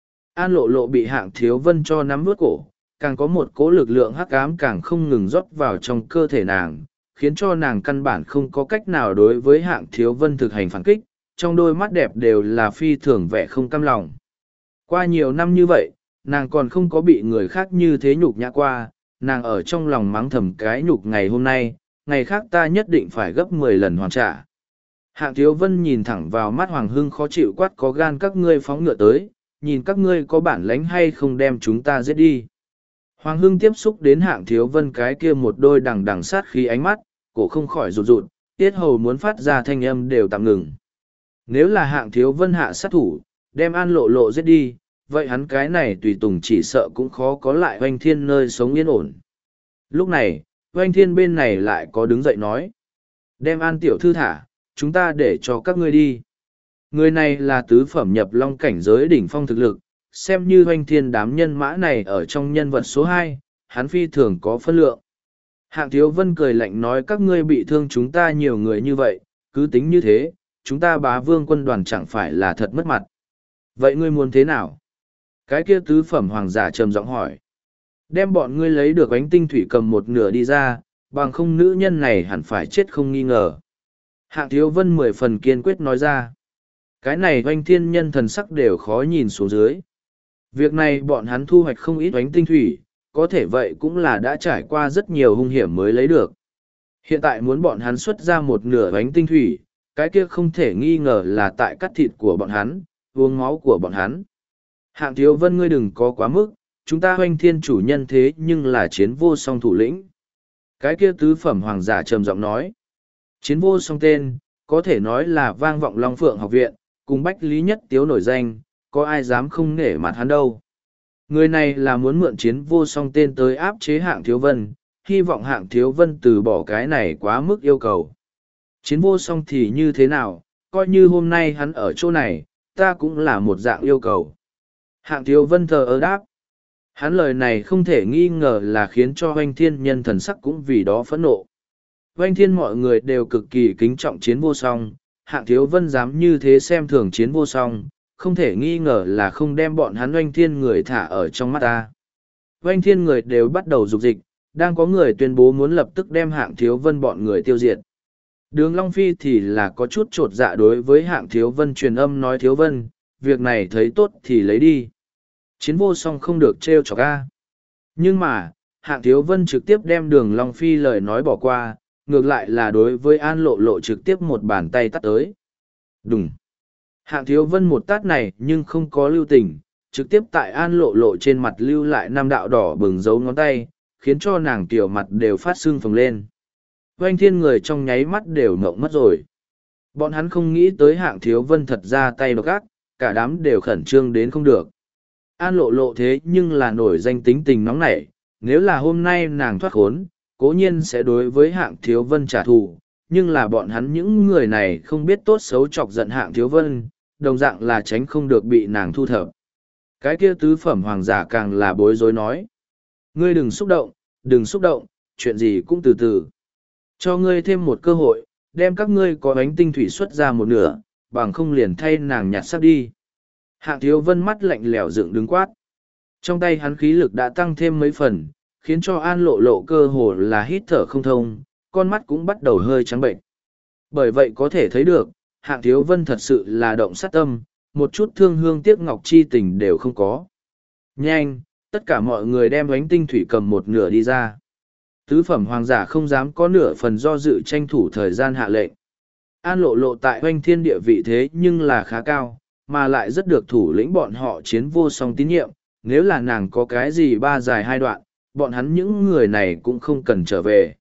An Lộ Lộ bị Hạng Thiếu Vân cho nắm vướt cổ, càng có một cỗ lực lượng hắc ám càng không ngừng rót vào trong cơ thể nàng, khiến cho nàng căn bản không có cách nào đối với Hạng Thiếu Vân thực hành phản kích, trong đôi mắt đẹp đều là phi thường vẻ không cam lòng. Qua nhiều năm như vậy, nàng còn không có bị người khác như thế nhục nhã qua, nàng ở trong lòng mắng thầm cái nhục ngày hôm nay, ngày khác ta nhất định phải gấp 10 lần hoàn trả. Hạng Thiếu Vân nhìn thẳng vào mắt Hoàng Hưng khó chịu quát, có gan các ngươi phóng ngựa tới, nhìn các ngươi có bản lãnh hay không đem chúng ta giết đi. Hoàng Hưng tiếp xúc đến Hạng Thiếu Vân cái kia một đôi đằng đằng sát khí ánh mắt, cổ không khỏi rụt rụt, tiết hầu muốn phát ra thanh âm đều tạm ngừng. Nếu là Hạng Thiếu Vân hạ sát thủ, đem An Lộ Lộ giết đi, vậy hắn cái này tùy tùng chỉ sợ cũng khó có lại Oanh Thiên nơi sống yên ổn. Lúc này, Oanh Thiên bên này lại có đứng dậy nói. Đem An tiểu thư thả, chúng ta để cho các ngươi đi. Người này là tứ phẩm nhập long cảnh giới đỉnh phong thực lực, xem như Oanh Thiên đám nhân mã này ở trong nhân vật số 2, hắn phi thường có phân lượng. Hạng Thiếu Vân cười lạnh nói các ngươi bị thương chúng ta nhiều người như vậy, cứ tính như thế, chúng ta bá vương quân đoàn chẳng phải là thật mất mặt. Vậy ngươi muốn thế nào? Cái kia tứ phẩm hoàng giả trầm giọng hỏi. Đem bọn ngươi lấy được ánh tinh thủy cầm một nửa đi ra, bằng không nữ nhân này hẳn phải chết không nghi ngờ. Hạng Thiếu Vân 10 phần kiên quyết nói ra. Cái này Oanh Thiên nhân thần sắc đều khó nhìn xuống dưới. Việc này bọn hắn thu hoạch không ít ánh tinh thủy, có thể vậy cũng là đã trải qua rất nhiều hung hiểm mới lấy được. Hiện tại muốn bọn hắn xuất ra một nửa ánh tinh thủy, cái kia không thể nghi ngờ là tại cắt thịt của bọn hắn, uống máu của bọn hắn. Hạng Thiếu Vân ngươi đừng có quá mức, chúng ta Oanh Thiên chủ nhân thế nhưng là chiến vô song thủ lĩnh. Cái kia tứ phẩm hoàng giả trầm giọng nói. Chiến vô song tên, có thể nói là vang vọng Long Phượng học viện, cùng Bách Lý Nhất Tiếu nổi danh, có ai dám không nể mặt hắn đâu. Người này là muốn mượn chiến vô song tên tới áp chế Hạng Thiếu Vân, hy vọng Hạng Thiếu Vân từ bỏ cái này quá mức yêu cầu. Chiến vô song thì như thế nào, coi như hôm nay hắn ở chỗ này, ta cũng là một dạng yêu cầu. Hạng Thiếu Vân thờ ơ đáp. Hắn lời này không thể nghi ngờ là khiến cho Oanh Thiên nhân thần sắc cũng vì đó phẫn nộ. Oanh Thiên mọi người đều cực kỳ kính trọng chiến vô song, Hạng Thiếu Vân dám như thế xem thường chiến vô song, không thể nghi ngờ là không đem bọn hắn Oanh Thiên người thả ở trong mắt ta. Oanh Thiên người đều bắt đầu dục dịch, đang có người tuyên bố muốn lập tức đem Hạng Thiếu Vân bọn người tiêu diệt. Đường Long Phi thì là có chút trột dạ đối với Hạng Thiếu Vân truyền âm nói Thiếu Vân, việc này thấy tốt thì lấy đi. Chiến vô song không được trêu chọc a. Nhưng mà, Hạng Thiếu Vân trực tiếp đem Đường Long Phi lời nói bỏ qua, ngược lại là đối với An Lộ Lộ trực tiếp một bàn tay tát tới. Đùng. Hạng Thiếu Vân một tát này nhưng không có lưu tình, trực tiếp tại An Lộ Lộ trên mặt lưu lại 5 đạo đỏ bừng dấu ngón tay, khiến cho nàng tiểu mặt đều phát sưng phồng lên. Oanh Thiên người trong nháy mắt đều ngộng mất rồi. Bọn hắn không nghĩ tới Hạng Thiếu Vân thật ra tay độc ác, cả đám đều khẩn trương đến không được. An Lộ Lộ thế nhưng là nổi danh tính tình nóng nảy, nếu là hôm nay nàng thoát khốn, cố nhiên sẽ đối với Hạng Thiếu Vân trả thù, nhưng là bọn hắn những người này không biết tốt xấu chọc giận Hạng Thiếu Vân, đồng dạng là tránh không được bị nàng thu thập. Cái kia tứ phẩm hoàng giả càng là bối rối nói. Ngươi đừng xúc động, chuyện gì cũng từ từ. Cho ngươi thêm một cơ hội, đem các ngươi có ánh tinh thủy xuất ra một nửa, bằng không liền thay nàng nhặt sắp đi. Hạng Thiếu Vân mắt lạnh lẽo dựng đứng quát. Trong tay hắn khí lực đã tăng thêm mấy phần, khiến cho An Lộ Lộ cơ hồ là hít thở không thông, con mắt cũng bắt đầu hơi trắng bệnh. Bởi vậy có thể thấy được, Hạng Thiếu Vân thật sự là động sát tâm, một chút thương hương tiếc ngọc chi tình đều không có. Nhanh, tất cả mọi người đem ánh tinh thủy cầm một nửa đi ra. Tứ phẩm hoàng giả không dám có nửa phần do dự tranh thủ thời gian hạ lệnh. An Lộ Lộ tại Oanh Thiên địa vị thế nhưng là khá cao, mà lại rất được thủ lĩnh bọn họ chiến vô song tín nhiệm, nếu là nàng có cái gì ba dài hai đoạn, bọn hắn những người này cũng không cần trở về.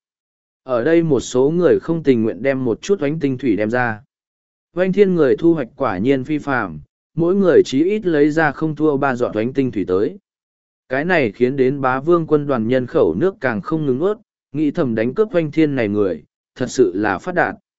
Ở đây một số người không tình nguyện đem một chút oánh tinh thủy đem ra. Oanh Thiên người thu hoạch quả nhiên phi phàm, mỗi người chí ít lấy ra không thua 3 giọt oánh tinh thủy tới. Cái này khiến đến bá vương quân đoàn nhân khẩu nước càng không ngừng ướt, nghĩ thầm đánh cướp Oanh Thiên này người, thật sự là phát đạt.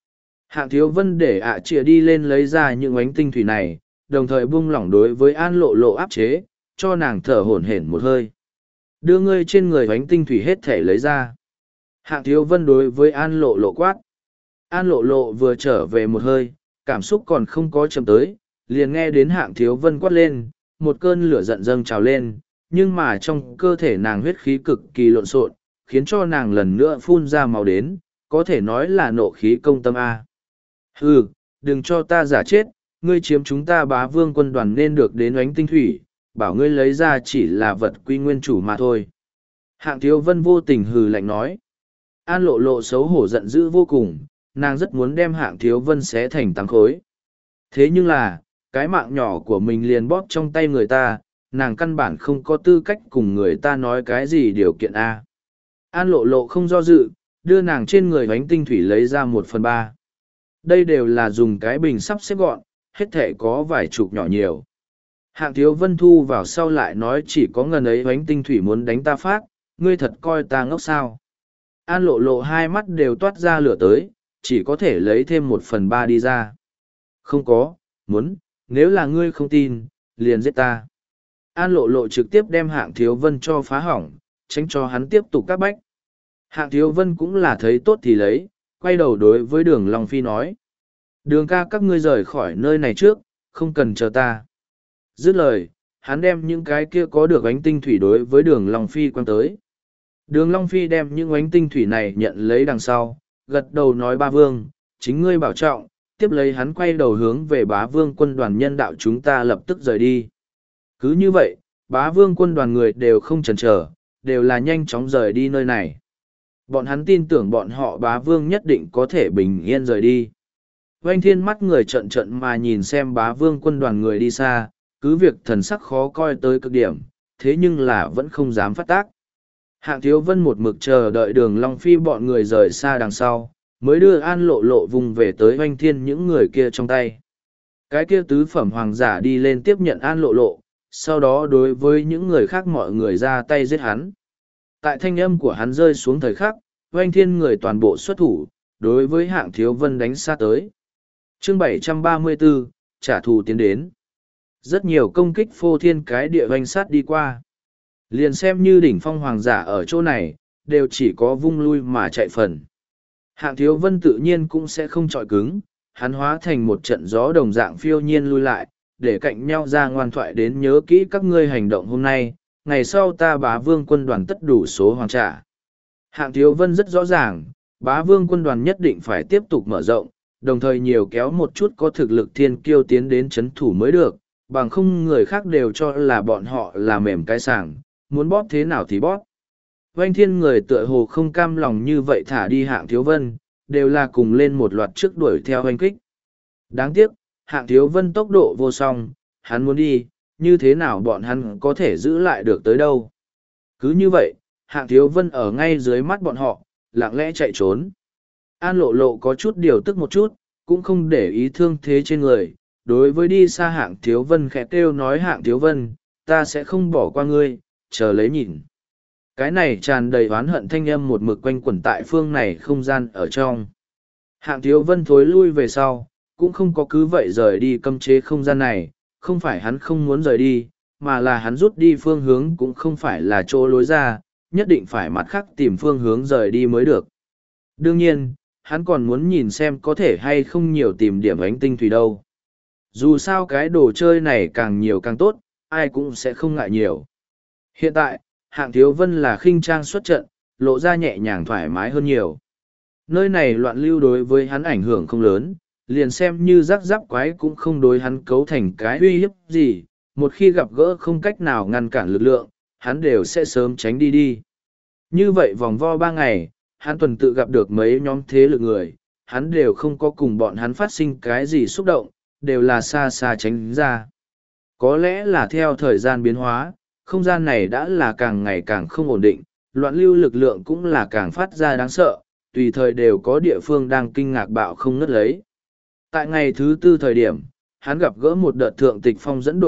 Hạng Thiếu Vân để ạ chìa đi lên lấy ra những ánh tinh thủy này, đồng thời buông lỏng đối với An Lộ Lộ áp chế, cho nàng thở hổn hển một hơi. Đưa ngươi trên người ánh tinh thủy hết thể lấy ra. Hạng Thiếu Vân đối với An Lộ Lộ quát. An Lộ Lộ vừa trở về một hơi, cảm xúc còn không có chậm tới, liền nghe đến Hạng Thiếu Vân quát lên, một cơn lửa giận dâng trào lên, nhưng mà trong cơ thể nàng huyết khí cực kỳ lộn xộn, khiến cho nàng lần nữa phun ra màu đến, có thể nói là nộ khí công tâm A. Hừ, đừng cho ta giả chết, ngươi chiếm chúng ta Bá Vương quân đoàn nên được đến ánh tinh thủy, bảo ngươi lấy ra chỉ là vật quy nguyên chủ mà thôi. Hạng Thiếu Vân vô tình hừ lạnh nói. An Lộ Lộ xấu hổ giận dữ vô cùng, nàng rất muốn đem Hạng Thiếu Vân xé thành tám khối. Thế nhưng là, cái mạng nhỏ của mình liền bóp trong tay người ta, nàng căn bản không có tư cách cùng người ta nói cái gì điều kiện A. An Lộ Lộ không do dự, đưa nàng trên người bánh tinh thủy lấy ra 1/3. Đây đều là dùng cái bình sắp xếp gọn, hết thể có vài chục nhỏ nhiều. Hạng Thiếu Vân thu vào sau lại nói chỉ có ngần ấy bánh tinh thủy muốn đánh ta phát, ngươi thật coi ta ngốc sao. An Lộ Lộ hai mắt đều toát ra lửa tới, chỉ có thể lấy thêm 1/3 đi ra. Không có, muốn, nếu là ngươi không tin, liền giết ta. An Lộ Lộ trực tiếp đem Hạng Thiếu Vân cho phá hỏng, tránh cho hắn tiếp tục các bách. Hạng Thiếu Vân cũng là thấy tốt thì lấy, quay đầu đối với Đường Long Phi nói. Đường ca các ngươi rời khỏi nơi này trước, không cần chờ ta. Dứt lời, hắn đem những cái kia có được ánh tinh thủy đối với Đường Long Phi quăng tới. Đường Long Phi đem những ánh tinh thủy này nhận lấy đằng sau, gật đầu nói Bá Vương, chính ngươi bảo trọng, tiếp lấy hắn quay đầu hướng về Bá Vương quân đoàn nhân đạo chúng ta lập tức rời đi. Cứ như vậy, Bá Vương quân đoàn người đều không chần chờ, đều là nhanh chóng rời đi nơi này. Bọn hắn tin tưởng bọn họ Bá Vương nhất định có thể bình yên rời đi. Oanh Thiên mắt người trận trận mà nhìn xem Bá Vương quân đoàn người đi xa, cứ việc thần sắc khó coi tới cực điểm, thế nhưng là vẫn không dám phát tác. Hạng Thiếu Vân một mực chờ đợi Đường Long Phi bọn người rời xa đằng sau, mới đưa An Lộ Lộ vùng về tới Oanh Thiên những người kia trong tay. Cái kia tứ phẩm hoàng giả đi lên tiếp nhận An Lộ Lộ, sau đó đối với những người khác mọi người ra tay giết hắn. Tại thanh âm của hắn rơi xuống thời khắc, Oanh Thiên người toàn bộ xuất thủ, đối với Hạng Thiếu Vân đánh xa tới. Chương 734, trả thù tiến đến. Rất nhiều công kích phô thiên cái địa oanh sát đi qua. Liền xem như đỉnh phong hoàng giả ở chỗ này, đều chỉ có vung lui mà chạy phần. Hạng Thiếu Vân tự nhiên cũng sẽ không chọi cứng, hắn hóa thành một trận gió đồng dạng phiêu nhiên lui lại, để cạnh nhau ra ngoan thoại đến nhớ kỹ các ngươi hành động hôm nay, ngày sau ta Bá Vương quân đoàn tất đủ số hoàng trả. Hạng Thiếu Vân rất rõ ràng, Bá Vương quân đoàn nhất định phải tiếp tục mở rộng, đồng thời nhiều kéo một chút có thực lực thiên kiêu tiến đến chấn thủ mới được, bằng không người khác đều cho là bọn họ là mềm cái sàng, muốn bóp thế nào thì bóp. Oanh Thiên người tựa hồ không cam lòng như vậy thả đi Hạng Thiếu Vân, đều là cùng lên một loạt trước đuổi theo oanh kích. Đáng tiếc, Hạng Thiếu Vân tốc độ vô song, hắn muốn đi, như thế nào bọn hắn có thể giữ lại được tới đâu. Cứ như vậy, Hạng Thiếu Vân ở ngay dưới mắt bọn họ, lặng lẽ chạy trốn. An Lộ Lộ có chút điều tức một chút, cũng không để ý thương thế trên người. Đối với đi xa Hạng Thiếu Vân khẽ kêu nói Hạng Thiếu Vân, ta sẽ không bỏ qua ngươi, chờ lấy nhìn. Cái này tràn đầy oán hận thanh âm một mực quanh quẩn tại phương này không gian ở trong. Hạng Thiếu Vân thối lui về sau, cũng không có cứ vậy rời đi cấm chế không gian này, không phải hắn không muốn rời đi, mà là hắn rút đi phương hướng cũng không phải là chỗ lối ra, nhất định phải mặt khác tìm phương hướng rời đi mới được. Đương nhiên, hắn còn muốn nhìn xem có thể hay không nhiều tìm điểm ánh tinh thủy đâu. Dù sao cái đồ chơi này càng nhiều càng tốt, ai cũng sẽ không ngại nhiều. Hiện tại, Hạng Thiếu Vân là khinh trang xuất trận, lộ ra nhẹ nhàng thoải mái hơn nhiều. Nơi này loạn lưu đối với hắn ảnh hưởng không lớn, liền xem như rắc rắc quái cũng không đối hắn cấu thành cái uy hiếp gì, một khi gặp gỡ không cách nào ngăn cản lực lượng, hắn đều sẽ sớm tránh đi đi. Như vậy vòng vo 3 ngày, hắn tuần tự gặp được mấy nhóm thế lực người, hắn đều không có cùng bọn hắn phát sinh cái gì xúc động, đều là xa xa tránh ra. Có lẽ là theo thời gian biến hóa, không gian này đã là càng ngày càng không ổn định, loạn lưu lực lượng cũng là càng phát ra đáng sợ, tùy thời đều có địa phương đang kinh ngạc bạo không ngất lấy. Tại ngày thứ 4 thời điểm, hắn gặp gỡ một đợt thượng tịch phong dẫn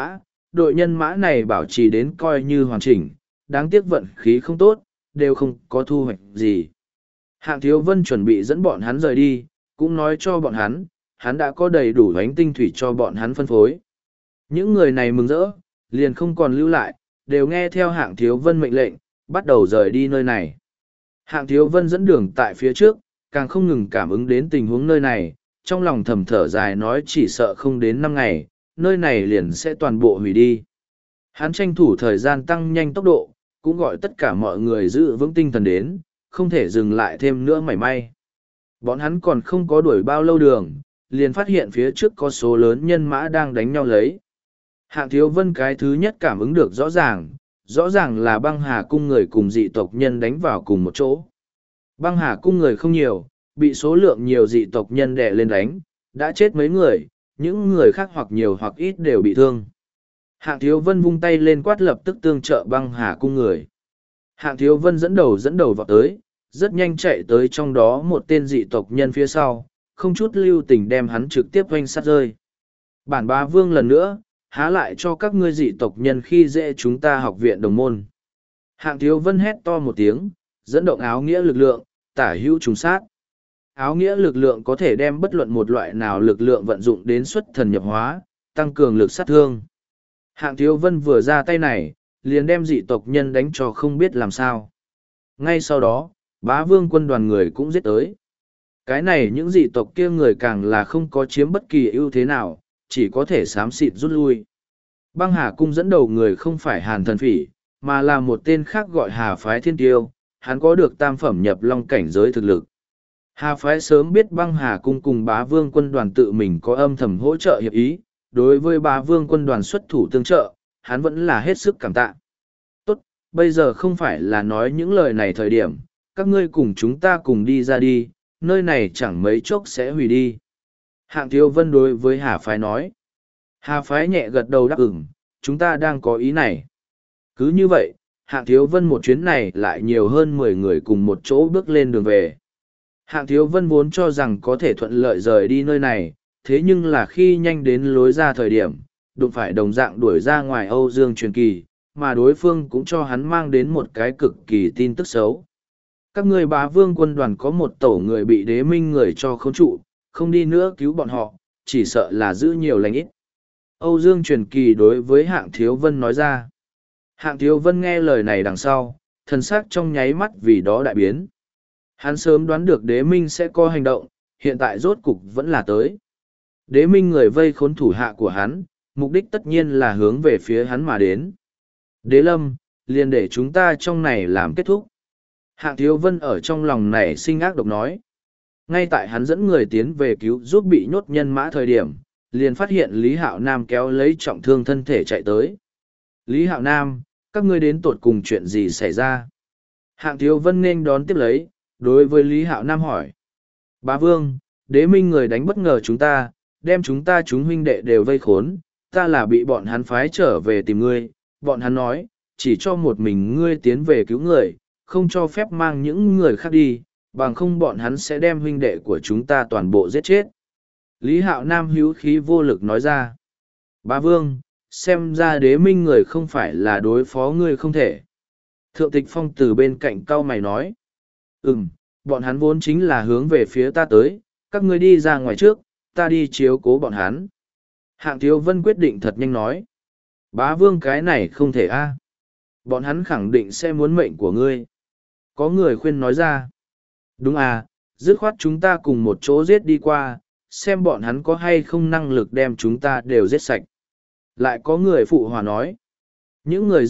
đội nhân mã này bảo trì đến coi như hoàn chỉnh, đáng tiếc vận khí không tốt, đều không có thu hoạch gì. Hạng Thiếu Vân chuẩn bị dẫn bọn hắn rời đi, cũng nói cho bọn hắn đã có đầy đủ bánh tinh thủy cho bọn hắn phân phối. Những người này mừng rỡ, liền không còn lưu lại, đều nghe theo Hạng Thiếu Vân mệnh lệnh, bắt đầu rời đi nơi này. Hạng Thiếu Vân dẫn đường tại phía trước, càng không ngừng cảm ứng đến tình huống nơi này, trong lòng thầm thở dài nói chỉ sợ không đến 5 ngày, nơi này liền sẽ toàn bộ hủy đi. Hắn tranh thủ thời gian tăng nhanh tốc độ, cũng gọi tất cả mọi người giữ vững tinh thần đến, không thể dừng lại thêm nữa mảy may. Bọn hắn còn không có đuổi bao lâu đường, liền phát hiện phía trước có số lớn nhân mã đang đánh nhau lấy. Hạng Thiếu Vân cái thứ nhất cảm ứng được rõ ràng là băng hà cung người cùng dị tộc nhân đánh vào cùng một chỗ. Băng hà cung người không nhiều, bị số lượng nhiều dị tộc nhân đè lên đánh, đã chết mấy người, những người khác hoặc nhiều hoặc ít đều bị thương. Hạng Thiếu Vân vung tay lên quát lập tức tương trợ băng hà cung người. Hạng Thiếu Vân dẫn đầu vào tới, rất nhanh chạy tới trong đó một tên dị tộc nhân phía sau, không chút lưu tình đem hắn trực tiếp oanh sát rơi. Bản bá vương lần nữa, há lại cho các ngươi dị tộc nhân khi dễ chúng ta học viện đồng môn. Hạng Thiếu Vân hét to một tiếng, dẫn động áo nghĩa lực lượng, tả hữu trùng sát. Áo nghĩa lực lượng có thể đem bất luận một loại nào lực lượng vận dụng đến xuất thần nhập hóa, tăng cường lực sát thương. Hạng Thiếu Vân vừa ra tay này, liền đem dị tộc nhân đánh cho không biết làm sao. Ngay sau đó, bá vương quân đoàn người cũng giết tới. Cái này những dị tộc kia người càng là không có chiếm bất kỳ ưu thế nào, chỉ có thể xám xịt rút lui. Băng Hà cung dẫn đầu người không phải Hàn Thần Phỉ, mà là một tên khác gọi Hà Phái Thiên Tiêu, hắn có được tam phẩm nhập long cảnh giới thực lực. Hà Phái sớm biết băng Hà cung cùng bá vương quân đoàn tự mình có âm thầm hỗ trợ hiệp ý, đối với bá vương quân đoàn xuất thủ tương trợ, hắn vẫn là hết sức cảm tạ. Tốt, bây giờ không phải là nói những lời này thời điểm, các ngươi cùng chúng ta cùng đi ra đi, nơi này chẳng mấy chốc sẽ hủy đi. Hạng Thiếu Vân đối với Hà Phái nói. Hà Phái nhẹ gật đầu đáp ứng, chúng ta đang có ý này. Cứ như vậy, Hạng Thiếu Vân một chuyến này lại nhiều hơn 10 người cùng một chỗ bước lên đường về. Hạng Thiếu Vân vốn cho rằng có thể thuận lợi rời đi nơi này, thế nhưng là khi nhanh đến lối ra thời điểm, đụng phải đồng dạng đuổi ra ngoài Âu Dương Truyền Kỳ, mà đối phương cũng cho hắn mang đến một cái cực kỳ tin tức xấu. Các người bá vương quân đoàn có một tổ người bị đế minh người cho khống trụ, không đi nữa cứu bọn họ, chỉ sợ là giữ nhiều lành ít. Âu Dương Truyền Kỳ đối với Hạng Thiếu Vân nói ra. Hạng Thiếu Vân nghe lời này đằng sau, thần sắc trong nháy mắt vì đó đại biến. Hắn sớm đoán được đế minh sẽ có hành động, hiện tại rốt cục vẫn là tới. Đế minh người vây khốn thủ hạ của hắn, mục đích tất nhiên là hướng về phía hắn mà đến. Đế lâm, liền để chúng ta trong này làm kết thúc. Hạng Thiếu Vân ở trong lòng này sinh ác độc nói. Ngay tại hắn dẫn người tiến về cứu giúp bị nhốt nhân mã thời điểm, liền phát hiện Lý Hạo Nam kéo lấy trọng thương thân thể chạy tới. Lý Hạo Nam, các ngươi đến tột cùng chuyện gì xảy ra? Hạng Thiếu Vân nên đón tiếp lấy, đối với Lý Hạo Nam hỏi. Bá Vương, đế minh người đánh bất ngờ chúng ta, đem chúng huynh đệ đều vây khốn, ta là bị bọn hắn phái trở về tìm ngươi, bọn hắn nói, chỉ cho một mình ngươi tiến về cứu người, không cho phép mang những người khác đi, bằng không bọn hắn sẽ đem huynh đệ của chúng ta toàn bộ giết chết. Lý Hạo Nam hữu khí vô lực nói ra. Bá Vương, xem ra đế minh người không phải là đối phó ngươi không thể. Thượng Tịch Phong từ bên cạnh cau mày nói. Bọn hắn vốn chính là hướng về phía ta tới, các ngươi đi ra ngoài trước, ta đi chiếu cố bọn hắn. Hạng Thiếu Vân quyết định thật nhanh nói. Bá Vương cái này không thể a. Bọn hắn khẳng định sẽ muốn mệnh của ngươi. Có người khuyên nói ra. Đúng à, dứt khoát chúng ta cùng một chỗ giết đi qua, xem bọn hắn có hay không năng lực đem chúng ta đều giết sạch. Lại có người phụ hòa nói. Những người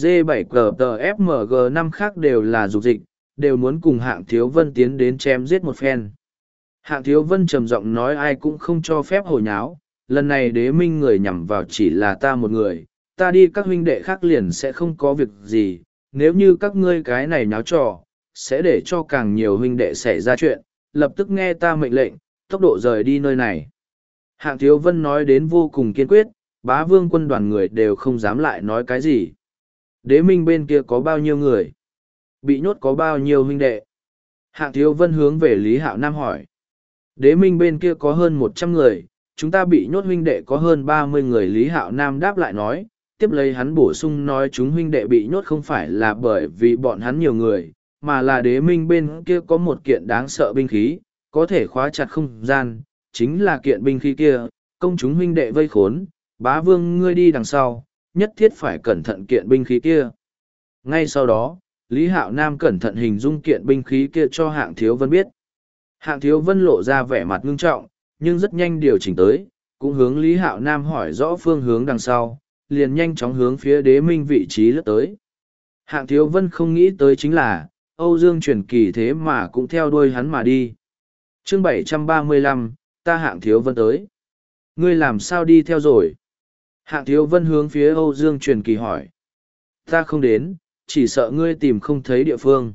D7GTFMG5 khác đều là dục dịch, đều muốn cùng Hạng Thiếu Vân tiến đến chém giết một phen. Hạng Thiếu Vân trầm giọng nói ai cũng không cho phép hồi nháo, lần này đế minh người nhằm vào chỉ là ta một người, ta đi các huynh đệ khác liền sẽ không có việc gì, nếu như các ngươi cái này nháo trò, sẽ để cho càng nhiều huynh đệ xảy ra chuyện, lập tức nghe ta mệnh lệnh, tốc độ rời đi nơi này. Hạng Thiếu Vân nói đến vô cùng kiên quyết, bá vương quân đoàn người đều không dám lại nói cái gì. Đế minh bên kia có bao nhiêu người? Bị nhốt có bao nhiêu huynh đệ? Hạng Thiếu Vân hướng về Lý Hạo Nam hỏi. Đế minh bên kia có hơn 100 người, chúng ta bị nhốt huynh đệ có hơn 30 người. Lý Hạo Nam đáp lại nói, tiếp lấy hắn bổ sung nói chúng huynh đệ bị nhốt không phải là bởi vì bọn hắn nhiều người, mà là đế minh bên kia có một kiện đáng sợ binh khí, có thể khóa chặt không gian, chính là kiện binh khí kia, công chúng huynh đệ vây khốn, bá vương ngươi đi đằng sau, nhất thiết phải cẩn thận kiện binh khí kia. Ngay sau đó, Lý Hạo Nam cẩn thận hình dung kiện binh khí kia cho Hạng Thiếu Vân biết. Hạng Thiếu Vân lộ ra vẻ mặt ngưng trọng, nhưng rất nhanh điều chỉnh tới, cũng hướng Lý Hạo Nam hỏi rõ phương hướng đằng sau, liền nhanh chóng hướng phía Đế Minh vị trí lướt tới. Hạng Thiếu Vân không nghĩ tới chính là, Âu Dương Truyền Kỳ thế mà cũng theo đuôi hắn mà đi. Chương 735, ta Hạng Thiếu Vân tới. Ngươi làm sao đi theo rồi? Hạng Thiếu Vân hướng phía Âu Dương Truyền Kỳ hỏi. Ta không đến, chỉ sợ ngươi tìm không thấy địa phương.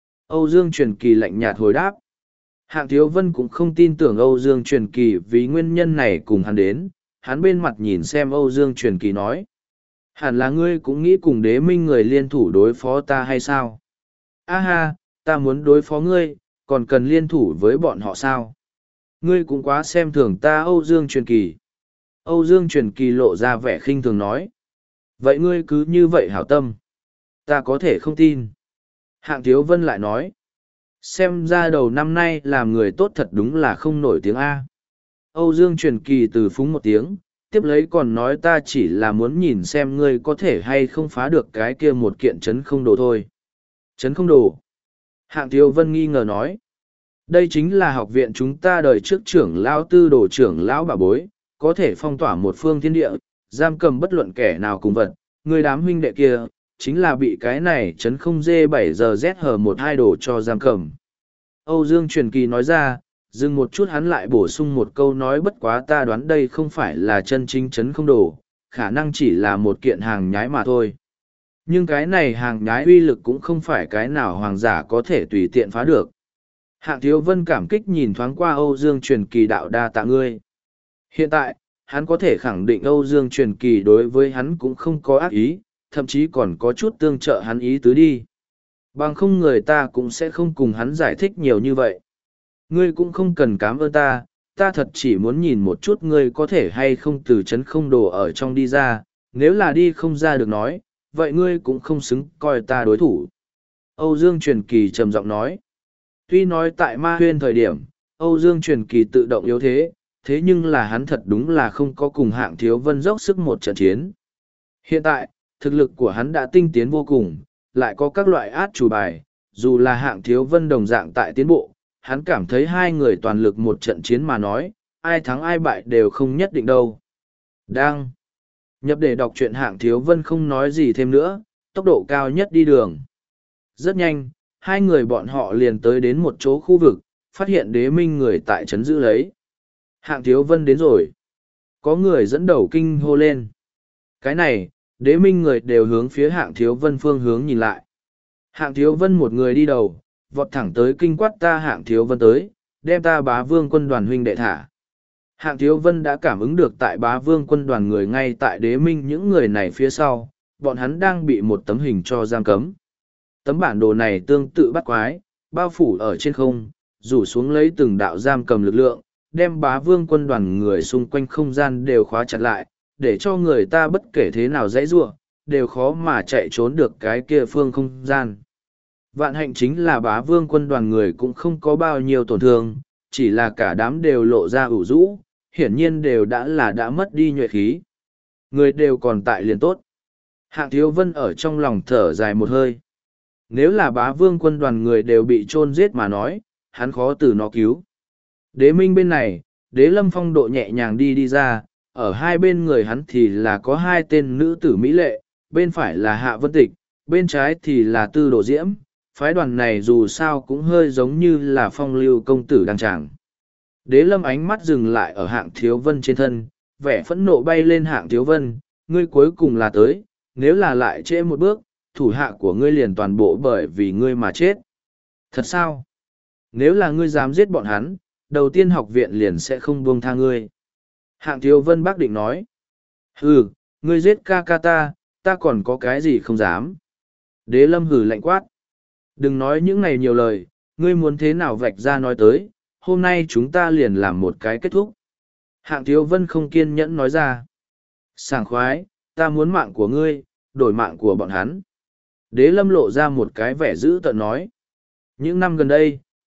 Âu Dương Truyền Kỳ lạnh nhạt hồi đáp. Hạng Thiếu Vân cũng không tin tưởng Âu Dương Truyền Kỳ vì nguyên nhân này cùng hắn đến, hắn bên mặt nhìn xem Âu Dương Truyền Kỳ nói. Hẳn là ngươi cũng nghĩ cùng Đế Minh người liên thủ đối phó ta hay sao? A ha, ta muốn đối phó ngươi, còn cần liên thủ với bọn họ sao? Ngươi cũng quá xem thường ta Âu Dương Truyền Kỳ. Âu Dương Truyền Kỳ lộ ra vẻ khinh thường nói. Vậy ngươi cứ như vậy hảo tâm. Ta có thể không tin. Hạng Thiếu Vân lại nói. Xem ra đầu năm nay làm người tốt thật đúng là không nổi tiếng A. Âu Dương Truyền Kỳ từ phúng một tiếng, tiếp lấy còn nói ta chỉ là muốn nhìn xem ngươi có thể hay không phá được cái kia một kiện chấn không đồ thôi. Chấn không đồ. Hạng Thiếu Vân nghi ngờ nói. Đây chính là học viện chúng ta đời trước trưởng lão tư đồ trưởng lão bà bối, có thể phong tỏa một phương thiên địa, giam cầm bất luận kẻ nào cùng vật. Người đám huynh đệ kia, chính là bị cái này chấn không dê 7 giờ ZH một hai đồ cho giam cầm. Âu Dương Truyền Kỳ nói ra, dừng một chút hắn lại bổ sung một câu nói bất quá ta đoán đây không phải là chân chính chấn không đồ, khả năng chỉ là một kiện hàng nhái mà thôi. Nhưng cái này hàng nhái uy lực cũng không phải cái nào hoàng giả có thể tùy tiện phá được. Hạng Thiếu Vân cảm kích nhìn thoáng qua Âu Dương Truyền Kỳ đạo đa tạ ngươi. Hiện tại, hắn có thể khẳng định Âu Dương Truyền Kỳ đối với hắn cũng không có ác ý, thậm chí còn có chút tương trợ hắn ý tứ đi. Bằng không người ta cũng sẽ không cùng hắn giải thích nhiều như vậy. Ngươi cũng không cần cảm ơn ta, ta thật chỉ muốn nhìn một chút ngươi có thể hay không từ chấn không đồ ở trong đi ra, nếu là đi không ra được nói, vậy ngươi cũng không xứng coi ta đối thủ. Âu Dương Truyền Kỳ trầm giọng nói. Tuy nói tại Ma Huyên thời điểm, Âu Dương Truyền Kỳ tự động yếu thế, thế nhưng là hắn thật đúng là không có cùng Hạng Thiếu Vân dốc sức một trận chiến. Hiện tại, thực lực của hắn đã tinh tiến vô cùng, lại có các loại át chủ bài, dù là Hạng Thiếu Vân đồng dạng tại tiến bộ, hắn cảm thấy hai người toàn lực một trận chiến mà nói, ai thắng ai bại đều không nhất định đâu. Đang nhập để đọc truyện Hạng Thiếu Vân không nói gì thêm nữa, tốc độ cao nhất đi đường. Rất nhanh, hai người bọn họ liền tới đến một chỗ khu vực, phát hiện Đế Minh người tại trấn giữ lấy. Hạng Thiếu Vân đến rồi. Có người dẫn đầu kinh hô lên. Cái này, Đế Minh người đều hướng phía Hạng Thiếu Vân phương hướng nhìn lại. Hạng Thiếu Vân một người đi đầu, vọt thẳng tới kinh quát ta Hạng Thiếu Vân tới, đem ta Bá Vương quân đoàn huynh đệ thả. Hạng Thiếu Vân đã cảm ứng được tại Bá Vương quân đoàn người ngay tại Đế Minh những người này phía sau, bọn hắn đang bị một tấm hình cho giam cấm. Tấm bản đồ này tương tự bắt quái, bao phủ ở trên không, rủ xuống lấy từng đạo giam cầm lực lượng, đem Bá Vương quân đoàn người xung quanh không gian đều khóa chặt lại, để cho người ta bất kể thế nào dãy giụa, đều khó mà chạy trốn được cái kia phương không gian. Vạn hạnh chính là Bá Vương quân đoàn người cũng không có bao nhiêu tổn thương, chỉ là cả đám đều lộ ra ủ rũ, hiển nhiên đều đã mất đi nhuệ khí. Người đều còn tại liền tốt. Hạng Thiếu Vân ở trong lòng thở dài một hơi. Nếu là Bá Vương quân đoàn người đều bị chôn giết mà nói, hắn khó từ nó cứu. Đế Minh bên này, Đế Lâm phong độ nhẹ nhàng đi ra, ở hai bên người hắn thì là có hai tên nữ tử mỹ lệ, bên phải là Hạ Vân Tịch, bên trái thì là Tư Đồ Diễm. Phái đoàn này dù sao cũng hơi giống như là phong lưu công tử đăng tràng. Đế Lâm ánh mắt dừng lại ở Hạng Thiếu Vân trên thân, vẻ phẫn nộ bay lên Hạng Thiếu Vân, ngươi cuối cùng là tới, nếu là lại trễ một bước, thủ hạ của ngươi liền toàn bộ bởi vì ngươi mà chết. Thật sao? Nếu là ngươi dám giết bọn hắn, đầu tiên học viện liền sẽ không buông tha ngươi. Hạng Thiếu Vân bác định nói. Hừ, ngươi giết ca ca ta còn có cái gì không dám. Đế Lâm hừ lạnh quát. Đừng nói những này nhiều lời, ngươi muốn thế nào vạch ra nói tới, hôm nay chúng ta liền làm một cái kết thúc. Hạng Thiếu Vân không kiên nhẫn nói ra. Sảng khoái, ta muốn mạng của ngươi, đổi mạng của bọn hắn. Đế Lâm lộ ra một cái vẻ dữ tợn nói. Những năm gần đây,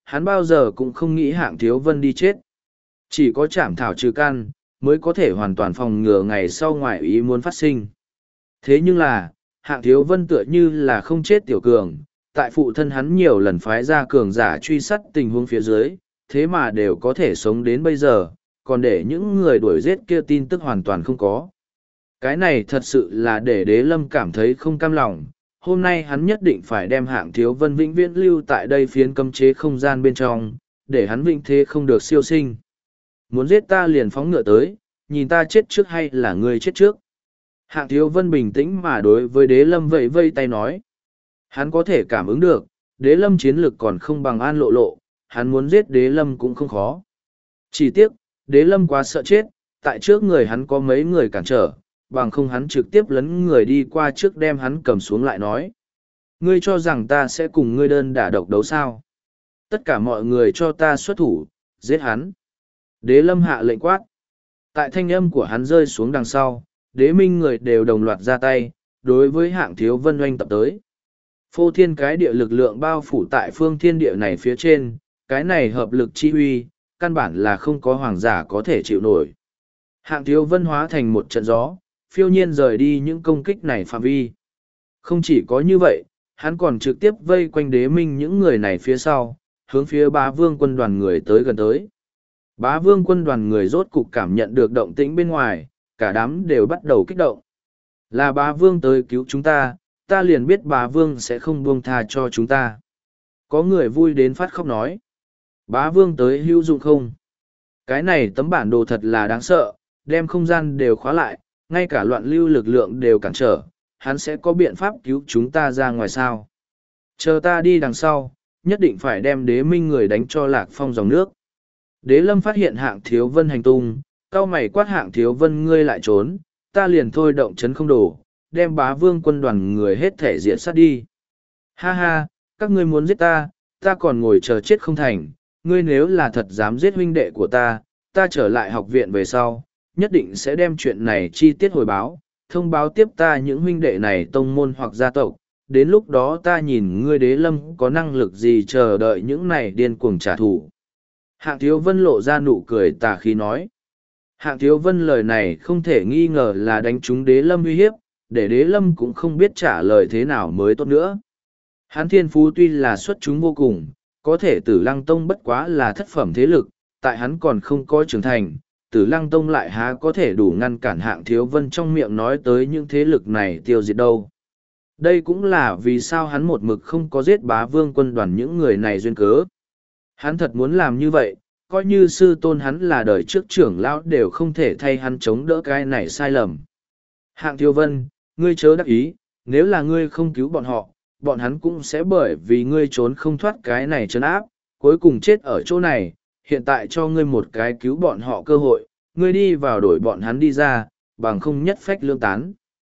hắn bao giờ cũng không nghĩ Hạng Thiếu Vân đi chết. Chỉ có chảm thảo trừ căn, mới có thể hoàn toàn phòng ngừa ngày sau ngoại ý muốn phát sinh. Thế nhưng là, Hạng Thiếu Vân tựa như là không chết tiểu cường, tại phụ thân hắn nhiều lần phái ra cường giả truy sát tình huống phía dưới, thế mà đều có thể sống đến bây giờ, còn để những người đuổi giết kia tin tức hoàn toàn không có. Cái này thật sự là để Đế Lâm cảm thấy không cam lòng, hôm nay hắn nhất định phải đem Hạng Thiếu Vân vĩnh viễn lưu tại đây phiến cấm chế không gian bên trong, để hắn vĩnh thế không được siêu sinh. Muốn giết ta liền phóng ngựa tới, nhìn ta chết trước hay là ngươi chết trước. Hạng Thiếu Vân bình tĩnh mà đối với Đế Lâm vẫy vây tay nói. Hắn có thể cảm ứng được, Đế Lâm chiến lực còn không bằng An Lộ Lộ, hắn muốn giết Đế Lâm cũng không khó. Chỉ tiếc, Đế Lâm quá sợ chết, tại trước người hắn có mấy người cản trở, bằng không hắn trực tiếp lấn người đi qua trước đem hắn cầm xuống lại nói. Ngươi cho rằng ta sẽ cùng ngươi đơn đả độc đấu sao? Tất cả mọi người cho ta xuất thủ, giết hắn. Đế Lâm hạ lệnh quát. Tại thanh âm của hắn rơi xuống đằng sau, Đế Minh người đều đồng loạt ra tay, đối với Hạng Thiếu Vân oanh tập tới. Phô thiên cái địa lực lượng bao phủ tại phương thiên địa này phía trên, cái này hợp lực chi huy, căn bản là không có hoàng giả có thể chịu nổi. Hạng Thiếu Vân hóa thành một trận gió, phiêu nhiên rời đi những công kích này phạm vi. Không chỉ có như vậy, hắn còn trực tiếp vây quanh Đế Minh những người này phía sau, hướng phía Bá Vương quân đoàn người tới gần tới. Bá Vương quân đoàn người rốt cục cảm nhận được động tĩnh bên ngoài, cả đám đều bắt đầu kích động. Là Bá Vương tới cứu chúng ta, ta liền biết Bá Vương sẽ không buông tha cho chúng ta. Có người vui đến phát khóc nói. Bá Vương tới hữu dụng không? Cái này tấm bản đồ thật là đáng sợ, đem không gian đều khóa lại, ngay cả loạn lưu lực lượng đều cản trở, hắn sẽ có biện pháp cứu chúng ta ra ngoài sao. Chờ ta đi đằng sau, nhất định phải đem Đế Minh người đánh cho Lạc Phong dòng nước. Đế Lâm phát hiện Hạng Thiếu Vân hành tung, cao mày quát Hạng Thiếu Vân ngươi lại trốn, ta liền thôi động chấn không đổ, đem Bá Vương quân đoàn người hết thể diệt sát đi. Ha ha, các ngươi muốn giết ta, ta còn ngồi chờ chết không thành, ngươi nếu là thật dám giết huynh đệ của ta trở lại học viện về sau, nhất định sẽ đem chuyện này chi tiết hồi báo, thông báo tiếp ta những huynh đệ này tông môn hoặc gia tộc, đến lúc đó ta nhìn ngươi Đế Lâm có năng lực gì chờ đợi những này điên cuồng trả thù. Hạng Thiếu Vân lộ ra nụ cười tà khí nói. Hạng Thiếu Vân lời này không thể nghi ngờ là đánh trúng Đế Lâm uy hiếp, để Đế Lâm cũng không biết trả lời thế nào mới tốt nữa. Hán thiên phú tuy là xuất chúng vô cùng, có thể Tử Lăng Tông bất quá là thất phẩm thế lực, tại hắn còn không có trưởng thành, Tử Lăng Tông lại há có thể đủ ngăn cản Hạng Thiếu Vân trong miệng nói tới những thế lực này tiêu diệt đâu. Đây cũng là vì sao hắn một mực không có giết Bá Vương quân đoàn những người này duyên cớ. Hắn thật muốn làm như vậy, coi như sư tôn hắn là đời trước trưởng lão đều không thể thay hắn chống đỡ cái này sai lầm. Hạng Thiếu Vân, ngươi chớ đắc ý, nếu là ngươi không cứu bọn họ, bọn hắn cũng sẽ bởi vì ngươi trốn không thoát cái này trấn áp, cuối cùng chết ở chỗ này, hiện tại cho ngươi một cái cứu bọn họ cơ hội, ngươi đi vào đổi bọn hắn đi ra, bằng không nhất phách lương tán.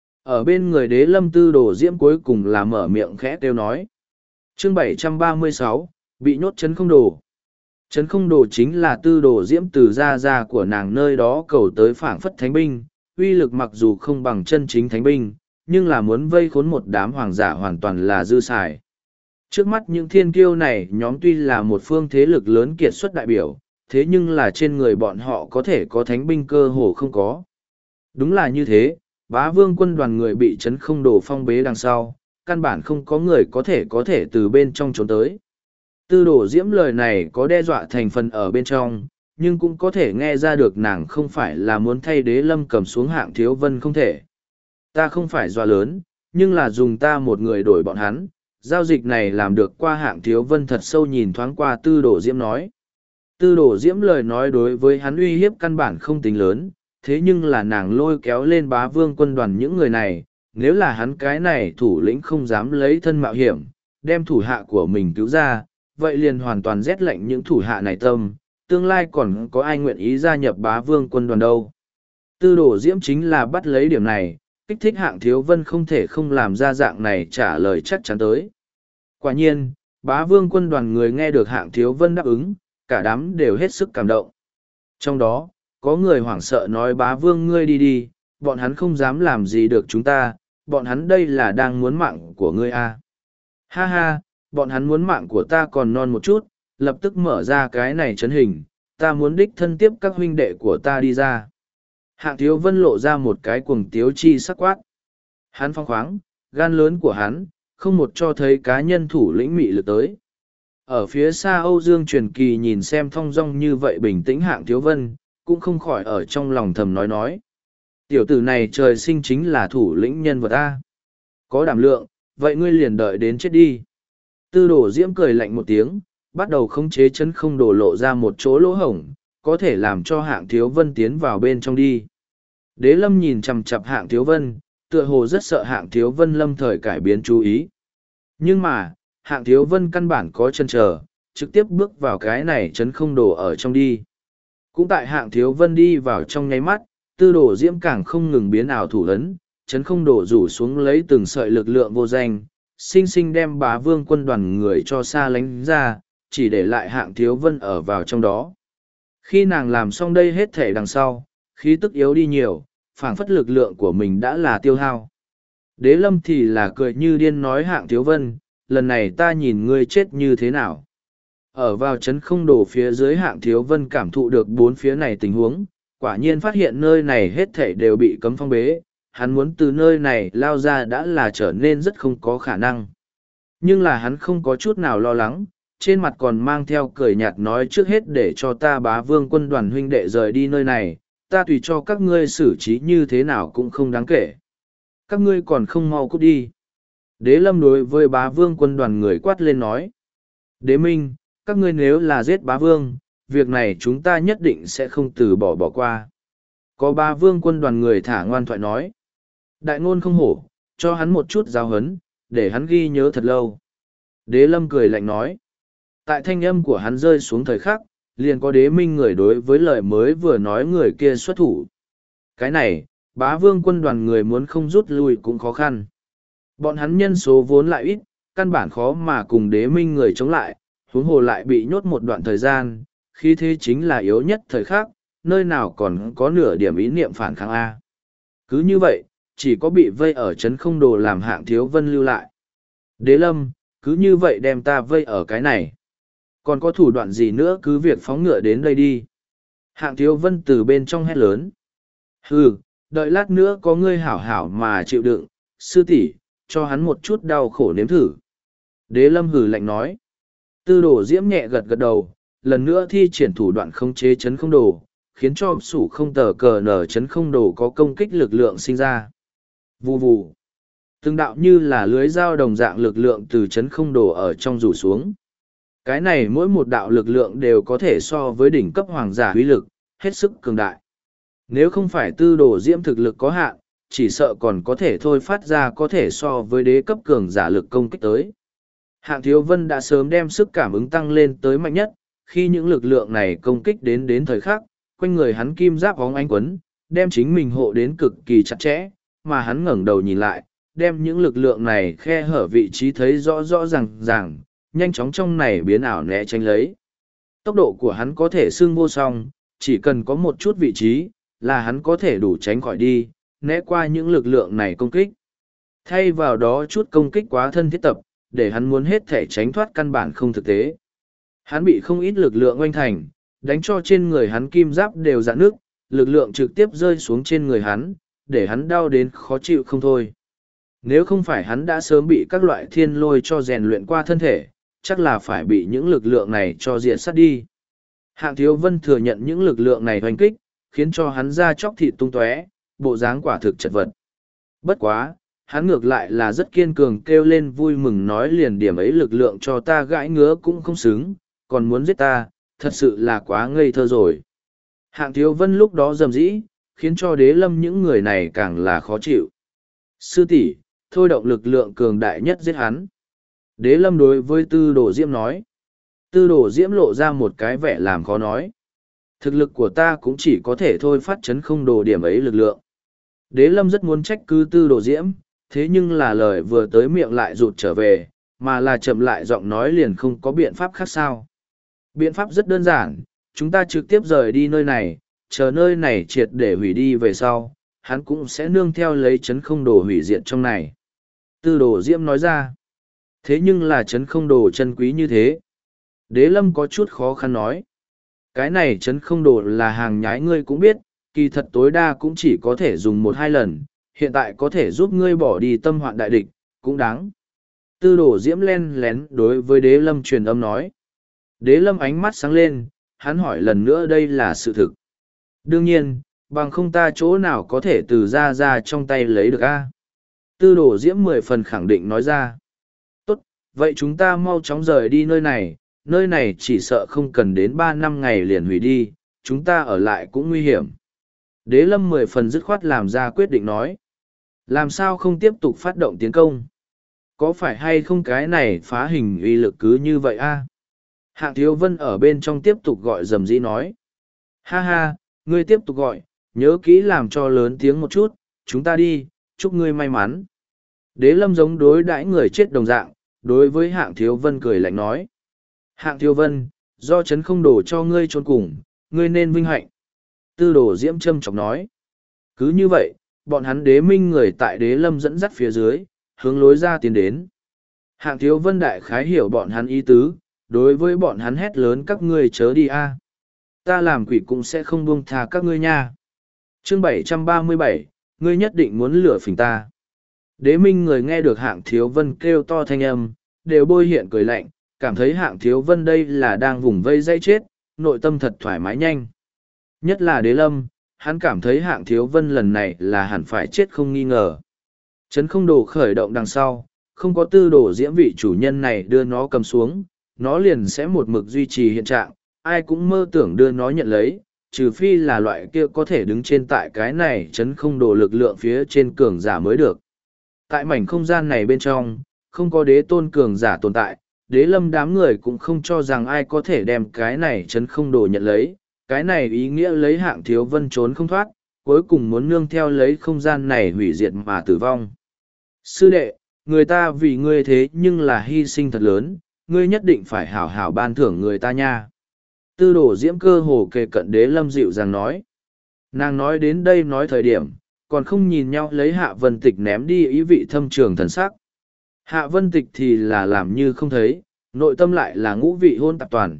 Ở bên người Đế Lâm Tư Đồ Diễm cuối cùng là mở miệng khẽ kêu nói. Chương 736, bị nhốt chấn không đồ. Chấn không đồ chính là Tư Đồ Diễm từ gia của nàng nơi đó cầu tới phảng phất thánh binh, uy lực mặc dù không bằng chân chính thánh binh, nhưng là muốn vây khốn một đám hoàng giả hoàn toàn là dư xài. Trước mắt những thiên kiêu này nhóm tuy là một phương thế lực lớn kiệt xuất đại biểu, thế nhưng là trên người bọn họ có thể có thánh binh cơ hồ không có. Đúng là như thế, Bá Vương quân đoàn người bị chấn không đồ phong bế đằng sau, căn bản không có người có thể từ bên trong trốn tới. Tư Đồ Diễm lời này có đe dọa thành phần ở bên trong, nhưng cũng có thể nghe ra được nàng không phải là muốn thay Đế Lâm cầm xuống Hạng Thiếu Vân không thể. Ta không phải dọa lớn, nhưng là dùng ta một người đổi bọn hắn, giao dịch này làm được qua Hạng Thiếu Vân thật sâu nhìn thoáng qua Tư Đồ Diễm nói. Tư Đồ Diễm lời nói đối với hắn uy hiếp căn bản không tính lớn, thế nhưng là nàng lôi kéo lên Bá Vương quân đoàn những người này, nếu là hắn cái này thủ lĩnh không dám lấy thân mạo hiểm, đem thủ hạ của mình cứu ra, vậy liền hoàn toàn rét lạnh những thủ hạ này tâm, tương lai còn có ai nguyện ý gia nhập Bá Vương quân đoàn đâu. Tư Đồ Diễm chính là bắt lấy điểm này, kích thích Hạng Thiếu Vân không thể không làm ra dạng này trả lời chắc chắn tới. Quả nhiên, Bá Vương quân đoàn người nghe được Hạng Thiếu Vân đáp ứng, cả đám đều hết sức cảm động. Trong đó, có người hoảng sợ nói Bá Vương ngươi đi đi, bọn hắn không dám làm gì được chúng ta, bọn hắn đây là đang muốn mạng của ngươi à. Ha ha, bọn hắn muốn mạng của ta còn non một chút, lập tức mở ra cái này chấn hình, ta muốn đích thân tiếp các huynh đệ của ta đi ra. Hạng Thiếu Vân lộ ra một cái cuồng tiếu chi sắc quát. Hắn phong khoáng, gan lớn của hắn, không một cho thấy cá nhân thủ lĩnh mị lực tới. Ở phía xa Âu Dương Truyền Kỳ nhìn xem thong dong như vậy bình tĩnh Hạng Thiếu Vân, cũng không khỏi ở trong lòng thầm nói. Tiểu tử này trời sinh chính là thủ lĩnh nhân vật A. Có đảm lượng, vậy ngươi liền đợi đến chết đi. Tư Đồ Diễm cười lạnh một tiếng, bắt đầu khống chế chấn không đổ lộ ra một chỗ lỗ hổng, có thể làm cho Hạng Thiếu Vân tiến vào bên trong đi. Đế Lâm nhìn chằm chằm Hạng Thiếu Vân, tựa hồ rất sợ Hạng Thiếu Vân lâm thời cải biến chú ý. Nhưng mà, Hạng Thiếu Vân căn bản có chân chờ, trực tiếp bước vào cái này chấn không đổ ở trong đi. Cũng tại Hạng Thiếu Vân đi vào trong nháy mắt, Tư Đồ Diễm càng không ngừng biến ảo thủ ấn, chấn không đổ rủ xuống lấy từng sợi lực lượng vô danh, sinh sinh đem Bá Vương quân đoàn người cho xa lánh ra, chỉ để lại Hạng Thiếu Vân ở vào trong đó. Khi nàng làm xong đây hết thể đằng sau, khí tức yếu đi nhiều, phảng phất lực lượng của mình đã là tiêu hao. Đế Lâm thì là cười như điên nói Hạng Thiếu Vân, lần này ta nhìn ngươi chết như thế nào. Ở vào chấn không đổ phía dưới Hạng Thiếu Vân cảm thụ được bốn phía này tình huống, quả nhiên phát hiện nơi này hết thảy đều bị cấm phong bế, hắn muốn từ nơi này lao ra đã là trở nên rất không có khả năng. Nhưng là hắn không có chút nào lo lắng, trên mặt còn mang theo cười nhạt nói trước hết để cho ta Bá Vương quân đoàn huynh đệ rời đi nơi này, ta tùy cho các ngươi xử trí như thế nào cũng không đáng kể. Các ngươi còn không mau cút đi. Đế Lâm đối với Bá Vương quân đoàn người quát lên nói. Đế Minh, các ngươi nếu là giết Bá Vương, việc này chúng ta nhất định sẽ không từ bỏ qua. Có Bá Vương quân đoàn người thả ngoan thoại nói. Đại ngôn không hổ, cho hắn một chút giáo huấn, để hắn ghi nhớ thật lâu. Đế Lâm cười lạnh nói. Tại thanh âm của hắn rơi xuống thời khắc, liền có Đế Minh người đối với lời mới vừa nói người kia xuất thủ. Cái này, Bá Vương quân đoàn người muốn không rút lui cũng khó khăn. Bọn hắn nhân số vốn lại ít, căn bản khó mà cùng Đế Minh người chống lại, huống hồ lại bị nhốt một đoạn thời gian, khi thế chính là yếu nhất thời khắc, nơi nào còn có nửa điểm ý niệm phản kháng A. Cứ như vậy, chỉ có bị vây ở trấn không đồ làm Hạng Thiếu Vân lưu lại. Đế Lâm, cứ như vậy đem ta vây ở cái này. Còn có thủ đoạn gì nữa cứ việc phóng ngựa đến đây đi. Hạng Thiếu Vân từ bên trong hét lớn. Hừ, đợi lát nữa có ngươi hảo hảo mà chịu đựng, sư tỷ, cho hắn một chút đau khổ nếm thử. Đế Lâm hừ lạnh nói. Tư Đồ Diễm nhẹ gật gật đầu, lần nữa thi triển thủ đoạn khống chế chấn không đồ, khiến cho sủ không tờ cờ nở chấn không đồ có công kích lực lượng sinh ra. Vù vù. Từng đạo như là lưới dao đồng dạng lực lượng từ chấn không đồ ở trong rủ xuống. Cái này mỗi một đạo lực lượng đều có thể so với đỉnh cấp hoàng giả uy lực, hết sức cường đại. Nếu không phải Tư Đồ Diễm thực lực có hạn, chỉ sợ còn có thể thôi phát ra có thể so với đế cấp cường giả lực công kích tới. Hạng Thiếu Vân đã sớm đem sức cảm ứng tăng lên tới mạnh nhất, khi những lực lượng này công kích đến thời khắc, quanh người hắn kim giáp bóng ánh quấn, đem chính mình hộ đến cực kỳ chặt chẽ, mà hắn ngẩng đầu nhìn lại, đem những lực lượng này khe hở vị trí thấy rõ rõ ràng, nhanh chóng trong này biến ảo né tránh lấy. Tốc độ của hắn có thể xưng vô song, chỉ cần có một chút vị trí, là hắn có thể đủ tránh khỏi đi, né qua những lực lượng này công kích. Thay vào đó chút công kích quá thân thiết tập, để hắn muốn hết thể tránh thoát căn bản không thực tế. Hắn bị không ít lực lượng oanh thành, đánh cho trên người hắn kim giáp đều rạn nước, lực lượng trực tiếp rơi xuống trên người hắn, để hắn đau đến khó chịu không thôi. Nếu không phải hắn đã sớm bị các loại thiên lôi cho rèn luyện qua thân thể, chắc là phải bị những lực lượng này cho diệt sát đi. Hạng Thiếu Vân thừa nhận những lực lượng này hoành kích, khiến cho hắn da chóc thịt tung tóe, bộ dáng quả thực chật vật. Bất quá, hắn ngược lại là rất kiên cường kêu lên vui mừng nói liền điểm ấy lực lượng cho ta gãi ngứa cũng không xứng, còn muốn giết ta, thật sự là quá ngây thơ rồi. Hạng Thiếu Vân lúc đó rầm rĩ, khiến cho Đế Lâm những người này càng là khó chịu. Sư tỷ, thôi động lực lượng cường đại nhất giết hắn. Đế Lâm đối với Tư Đồ Diễm nói. Tư Đồ Diễm lộ ra một cái vẻ làm khó nói. Thực lực của ta cũng chỉ có thể thôi phát chấn không đồ điểm ấy lực lượng. Đế Lâm rất muốn trách cứ Tư Đồ Diễm, thế nhưng là lời vừa tới miệng lại rụt trở về, mà là chậm lại giọng nói liền không có biện pháp khác sao. Biện pháp rất đơn giản, chúng ta trực tiếp rời đi nơi này, chờ nơi này triệt để hủy đi về sau, hắn cũng sẽ nương theo lấy chấn không đồ hủy diệt trong này. Tư Đồ Diễm nói ra, thế nhưng là chấn không đồ chân quý như thế. Đế lâm có chút khó khăn nói. Cái này chấn không đồ là hàng nhái ngươi cũng biết, kỳ thật tối đa cũng chỉ có thể dùng một hai lần, hiện tại có thể giúp ngươi bỏ đi tâm hoạn đại địch, cũng đáng. Tư đồ diễm len lén đối với đế lâm truyền âm nói. Đế lâm ánh mắt sáng lên, hắn hỏi lần nữa đây là sự thực. Đương nhiên, bằng không ta chỗ nào có thể từ ra trong tay lấy được a. Tư đồ diễm 10 phần khẳng định nói ra. Tốt, vậy chúng ta mau chóng rời đi nơi này chỉ sợ không cần đến 3 năm ngày liền hủy đi, chúng ta ở lại cũng nguy hiểm. Đế lâm 10 phần dứt khoát làm ra quyết định nói. Làm sao không tiếp tục phát động tiến công? Có phải hay không cái này phá hình uy lực cứ như vậy a? Hạng Thiếu Vân ở bên trong tiếp tục gọi rầm rĩ nói. Ha ha, ngươi tiếp tục gọi, nhớ kỹ làm cho lớn tiếng một chút, chúng ta đi, chúc ngươi may mắn. Đế lâm giống đối đãi người chết đồng dạng, đối với Hạng Thiếu Vân cười lạnh nói. Hạng Thiếu Vân, do chấn không đổ cho ngươi trốn cùng, ngươi nên vinh hạnh. Tư đồ diễm châm chọc nói. Cứ như vậy, bọn hắn đế minh người tại đế lâm dẫn dắt phía dưới, hướng lối ra tiến đến. Hạng Thiếu Vân đại khái hiểu bọn hắn ý tứ, đối với bọn hắn hét lớn các ngươi chớ đi a. Ta làm quỷ cũng sẽ không buông tha các ngươi nha. Chương 737, ngươi nhất định muốn lừa phỉnh ta. Đế minh người nghe được Hạng Thiếu Vân kêu to thanh âm, đều bôi hiện cười lạnh, cảm thấy Hạng Thiếu Vân đây là đang vùng vây dây chết, nội tâm thật thoải mái nhanh. Nhất là đế lâm, hắn cảm thấy Hạng Thiếu Vân lần này là hẳn phải chết không nghi ngờ. Chấn không đồ khởi động đằng sau, không có tư đồ diễm vị chủ nhân này đưa nó cầm xuống, nó liền sẽ một mực duy trì hiện trạng, ai cũng mơ tưởng đưa nó nhận lấy, trừ phi là loại kia có thể đứng trên tại cái này chấn không đồ lực lượng phía trên cường giả mới được. Tại mảnh không gian này bên trong, không có đế tôn cường giả tồn tại, đế lâm đám người cũng không cho rằng ai có thể đem cái này chấn không đồ nhận lấy, cái này ý nghĩa lấy Hạng Thiếu Vân trốn không thoát, cuối cùng muốn nương theo lấy không gian này hủy diệt mà tử vong. Sư đệ, người ta vì ngươi thế nhưng là hy sinh thật lớn, ngươi nhất định phải hảo hảo ban thưởng người ta nha. Tư đồ diễm cơ hồ kề cận đế lâm dịu dàng nói. Nàng nói đến đây nói thời điểm, còn không nhìn nhau lấy Hạ Vân Tịch ném đi ý vị thâm trường thần sắc. Hạ Vân Tịch thì là làm như không thấy, nội tâm lại là ngũ vị hôn tạp toàn.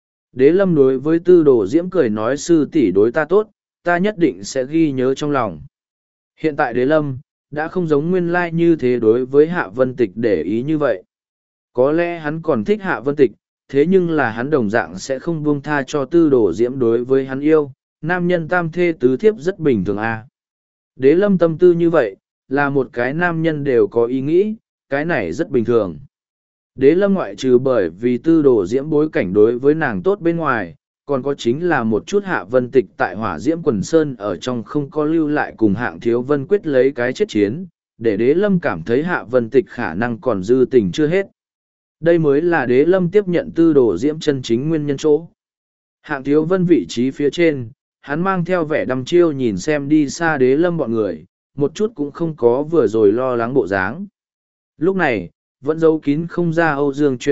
Đế lâm đối với tư đồ diễm cười nói sư tỷ đối ta tốt, ta nhất định sẽ ghi nhớ trong lòng. Hiện tại đế lâm, đã không giống nguyên lai như thế đối với Hạ Vân Tịch để ý như vậy. Có lẽ hắn còn thích Hạ Vân Tịch, thế nhưng là hắn đồng dạng sẽ không buông tha cho tư đồ diễm đối với hắn yêu, nam nhân tam thê tứ thiếp rất bình thường a. Đế lâm tâm tư như vậy, là một cái nam nhân đều có ý nghĩ, cái này rất bình thường. Đế lâm ngoại trừ bởi vì tư đồ diễm bối cảnh đối với nàng tốt bên ngoài, còn có chính là một chút Hạ Vân Tịch tại Hỏa Diễm Quần Sơn ở trong không có lưu lại cùng Hạng Thiếu Vân quyết lấy cái chết chiến, để đế lâm cảm thấy Hạ Vân Tịch khả năng còn dư tình chưa hết. Đây mới là đế lâm tiếp nhận tư đồ diễm chân chính nguyên nhân chỗ. Hạng Thiếu Vân vị trí phía trên, hắn mang theo vẻ đăm chiêu nhìn xem đi xa đế lâm bọn người, một chút cũng không có vừa rồi lo lắng bộ dáng. Lúc này, vẫn giấu kín không ra Âu Dương truyền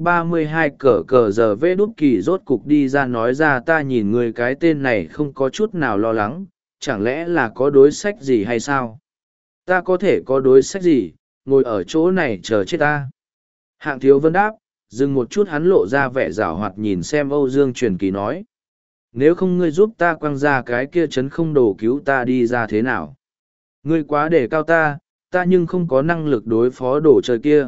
FX32 cờ giờ vê đút kỳ rốt cục đi ra nói ra ta nhìn người cái tên này không có chút nào lo lắng, chẳng lẽ là có đối sách gì hay sao? Ta có thể có đối sách gì, ngồi ở chỗ này chờ chết ta. Hạng Thiếu Vân đáp, dừng một chút hắn lộ ra vẻ giảo hoạt nhìn xem Âu Dương truyền kỳ nói. Nếu không ngươi giúp ta quăng ra cái kia chấn không đồ cứu ta đi ra thế nào? Ngươi quá đề cao ta nhưng không có năng lực đối phó đồ chơi kia.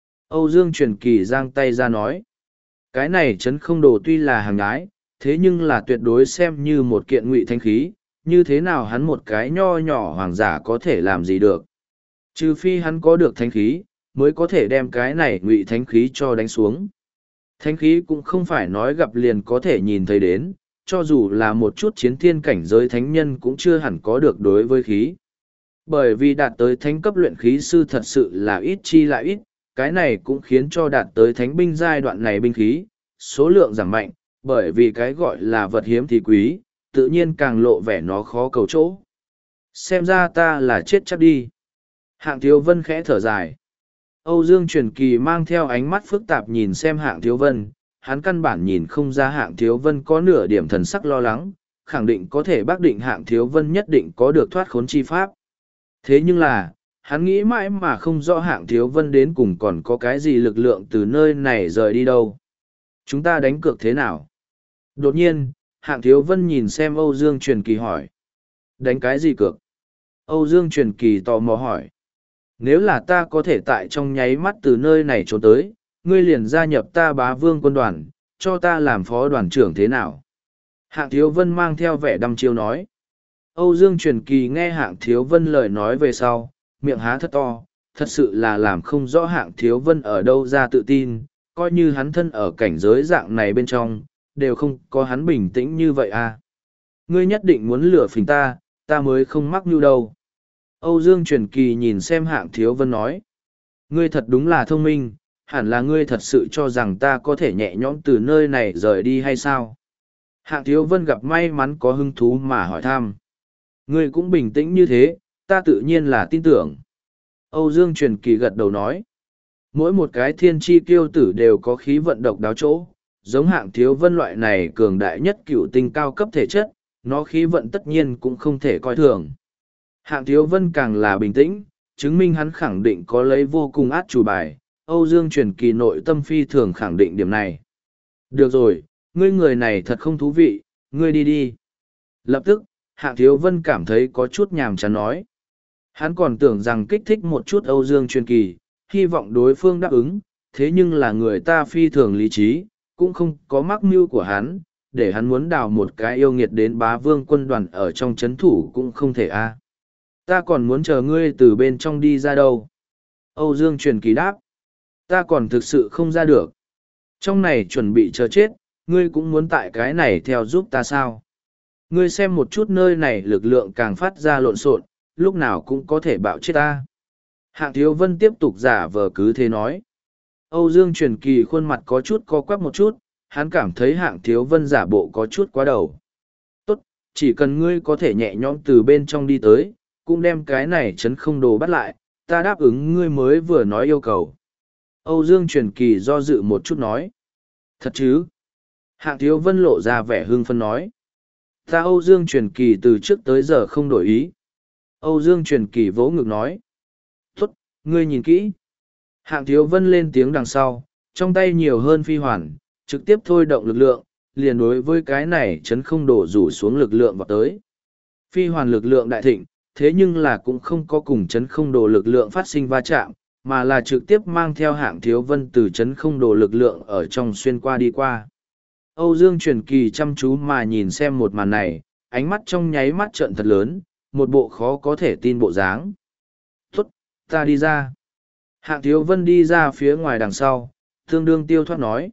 Âu Dương truyền kỳ giang tay ra nói. Cái này chấn không đồ tuy là hàng ái, thế nhưng là tuyệt đối xem như một kiện ngụy thánh khí, như thế nào hắn một cái nho nhỏ hoàng giả có thể làm gì được. Trừ phi hắn có được thánh khí, mới có thể đem cái này ngụy thánh khí cho đánh xuống. Thánh khí cũng không phải nói gặp liền có thể nhìn thấy đến, cho dù là một chút chiến thiên cảnh giới thánh nhân cũng chưa hẳn có được đối với khí. Bởi vì đạt tới thánh cấp luyện khí sư thật sự là ít chi lại ít, cái này cũng khiến cho đạt tới thánh binh giai đoạn này binh khí, số lượng giảm mạnh, bởi vì cái gọi là vật hiếm thì quý, tự nhiên càng lộ vẻ nó khó cầu chỗ. Xem ra ta là chết chắc đi. Hạng Thiếu Vân khẽ thở dài. Âu Dương truyền kỳ mang theo ánh mắt phức tạp nhìn xem Hạng Thiếu Vân, hắn căn bản nhìn không ra Hạng Thiếu Vân có nửa điểm thần sắc lo lắng, khẳng định có thể bác định Hạng Thiếu Vân nhất định có được thoát khốn chi pháp. Thế nhưng là, hắn nghĩ mãi mà không rõ Hạng Thiếu Vân đến cùng còn có cái gì lực lượng từ nơi này rời đi đâu. Chúng ta đánh cược thế nào? Đột nhiên, Hạng Thiếu Vân nhìn xem Âu Dương Truyền Kỳ hỏi. Đánh cái gì cược? Âu Dương Truyền Kỳ tò mò hỏi. Nếu là ta có thể tại trong nháy mắt từ nơi này trốn tới, ngươi liền gia nhập ta Bá Vương quân đoàn, cho ta làm phó đoàn trưởng thế nào? Hạng Thiếu Vân mang theo vẻ đăm chiêu nói. Âu Dương Truyền Kỳ nghe Hạng Thiếu Vân lời nói về sau, miệng há thật to, thật sự là làm không rõ Hạng Thiếu Vân ở đâu ra tự tin, coi như hắn thân ở cảnh giới dạng này bên trong, đều không có hắn bình tĩnh như vậy à. Ngươi nhất định muốn lừa phỉnh ta, ta mới không mắc mưu đâu. Âu Dương Truyền Kỳ nhìn xem Hạng Thiếu Vân nói. Ngươi thật đúng là thông minh, hẳn là ngươi thật sự cho rằng ta có thể nhẹ nhõm từ nơi này rời đi hay sao? Hạng Thiếu Vân gặp may mắn có hứng thú mà hỏi thăm. Ngươi cũng bình tĩnh như thế, ta tự nhiên là tin tưởng. Âu Dương Truyền Kỳ gật đầu nói. Mỗi một cái thiên chi kiêu tử đều có khí vận độc đáo chỗ, giống Hạng Thiếu Vân loại này cường đại nhất cựu tinh cao cấp thể chất, nó khí vận tất nhiên cũng không thể coi thường. Hạng Thiếu Vân càng là bình tĩnh, chứng minh hắn khẳng định có lấy vô cùng át chủ bài, Âu Dương Truyền Kỳ nội tâm phi thường khẳng định điểm này. Được rồi, ngươi người này thật không thú vị, ngươi đi đi. Lập tức, Hạng Thiếu Vân cảm thấy có chút nhàm chán nói. Hắn còn tưởng rằng kích thích một chút Âu Dương Truyền Kỳ, hy vọng đối phương đáp ứng, thế nhưng là người ta phi thường lý trí, cũng không có mắc mưu của hắn, để hắn muốn đào một cái yêu nghiệt đến Bá Vương quân đoàn ở trong chấn thủ cũng không thể a. Ta còn muốn chờ ngươi từ bên trong đi ra đâu. Âu Dương Truyền Kỳ đáp. Ta còn thực sự không ra được. Trong này chuẩn bị chờ chết, ngươi cũng muốn tại cái này theo giúp ta sao? Ngươi xem một chút nơi này lực lượng càng phát ra lộn xộn, lúc nào cũng có thể bạo chết ta. Hạng Thiếu Vân tiếp tục giả vờ cứ thế nói. Âu Dương Truyền Kỳ khuôn mặt có chút co quắp một chút, hắn cảm thấy Hạng Thiếu Vân giả bộ có chút quá đầu. Tốt, chỉ cần ngươi có thể nhẹ nhõm từ bên trong đi tới, cũng đem cái này chấn không đồ bắt lại, ta đáp ứng ngươi mới vừa nói yêu cầu. Âu Dương Truyền Kỳ do dự một chút nói. Thật chứ? Hạng Thiếu Vân lộ ra vẻ hưng phấn nói. Ta Âu Dương Truyền Kỳ từ trước tới giờ không đổi ý. Âu Dương Truyền Kỳ vỗ ngực nói. Tốt, ngươi nhìn kỹ. Hạng Thiếu Vân lên tiếng đằng sau, trong tay nhiều hơn phi hoàn, trực tiếp thôi động lực lượng, liền đối với cái này chấn không đổ rủ xuống lực lượng vào tới. Phi hoàn lực lượng đại thịnh, thế nhưng là cũng không có cùng chấn không đổ lực lượng phát sinh va chạm, mà là trực tiếp mang theo Hạng Thiếu Vân từ chấn không đổ lực lượng ở trong xuyên qua đi qua. Âu Dương Truyền Kỳ chăm chú mà nhìn xem một màn này, ánh mắt trong nháy mắt trợn thật lớn, một bộ khó có thể tin bộ dáng. Tốt, ta đi ra. Hạng Thiếu Vân đi ra phía ngoài đằng sau, tương đương tiêu thoát nói.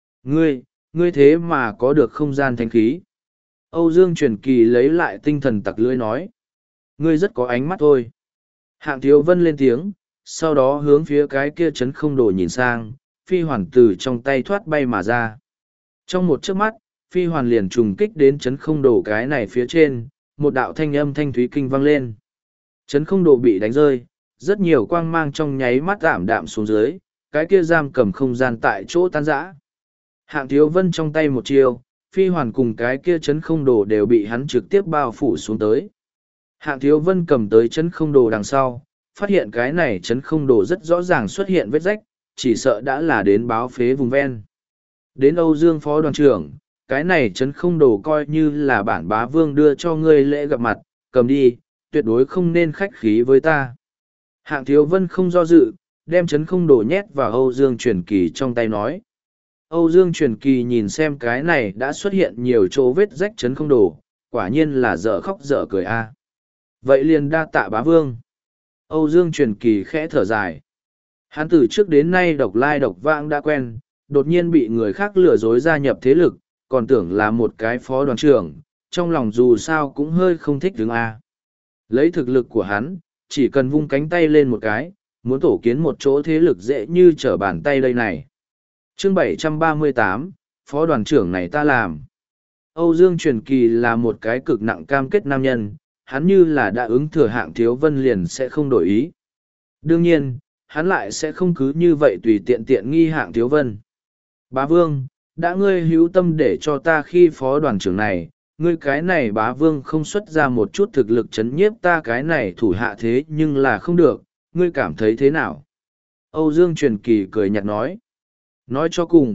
Ngươi thế mà có được không gian thánh khí. Âu Dương Truyền Kỳ lấy lại tinh thần tặc lưỡi nói. Ngươi rất có ánh mắt thôi. Hạng Thiếu Vân lên tiếng, sau đó hướng phía cái kia chấn không đổ nhìn sang, phi hoàn từ trong tay thoát bay mà ra. Trong một chớp mắt, phi hoàn liền trùng kích đến chấn không đổ cái này phía trên, một đạo thanh âm thanh thúy kinh vang lên. Chấn không đổ bị đánh rơi, rất nhiều quang mang trong nháy mắt ảm đạm xuống dưới, cái kia giam cầm không gian tại chỗ tan rã. Hạng Thiếu Vân trong tay một chiêu, phi hoàn cùng cái kia chấn không đồ đều bị hắn trực tiếp bao phủ xuống tới. Hạng Thiếu Vân cầm tới chấn không đồ đằng sau, phát hiện cái này chấn không đồ rất rõ ràng xuất hiện vết rách, chỉ sợ đã là đến báo phế vùng ven. Đến Âu Dương Phó đoàn trưởng, cái này chấn không đồ coi như là bản bá vương đưa cho ngươi lễ gặp mặt, cầm đi, tuyệt đối không nên khách khí với ta. Hạng Thiếu Vân không do dự, đem chấn không đồ nhét vào Âu Dương Truyền Kỳ trong tay nói. Âu Dương Truyền Kỳ nhìn xem cái này đã xuất hiện nhiều chỗ vết rách chấn không đồ, quả nhiên là dở khóc dở cười a. Vậy liền đa tạ bá vương. Âu Dương Truyền Kỳ khẽ thở dài. Hắn từ trước đến nay độc lai độc vãng đã quen, đột nhiên bị người khác lừa dối gia nhập thế lực, còn tưởng là một cái phó đoàn trưởng, trong lòng dù sao cũng hơi không thích đứng a. Lấy thực lực của hắn, chỉ cần vung cánh tay lên một cái, muốn tổ kiến một chỗ thế lực dễ như trở bàn tay đây này. Chương 738, phó đoàn trưởng này ta làm. Âu Dương Truyền Kỳ là một cái cực nặng cam kết nam nhân, hắn như là đã ứng thừa Hạng Thiếu Vân liền sẽ không đổi ý. Đương nhiên, hắn lại sẽ không cứ như vậy tùy tiện tiện nghi Hạng Thiếu Vân. Bá Vương, đã ngươi hữu tâm để cho ta khi phó đoàn trưởng này, ngươi cái này bá vương không xuất ra một chút thực lực chấn nhiếp ta cái này thủ hạ thế nhưng là không được, ngươi cảm thấy thế nào? Âu Dương Truyền Kỳ cười nhạt nói. Nói cho cùng,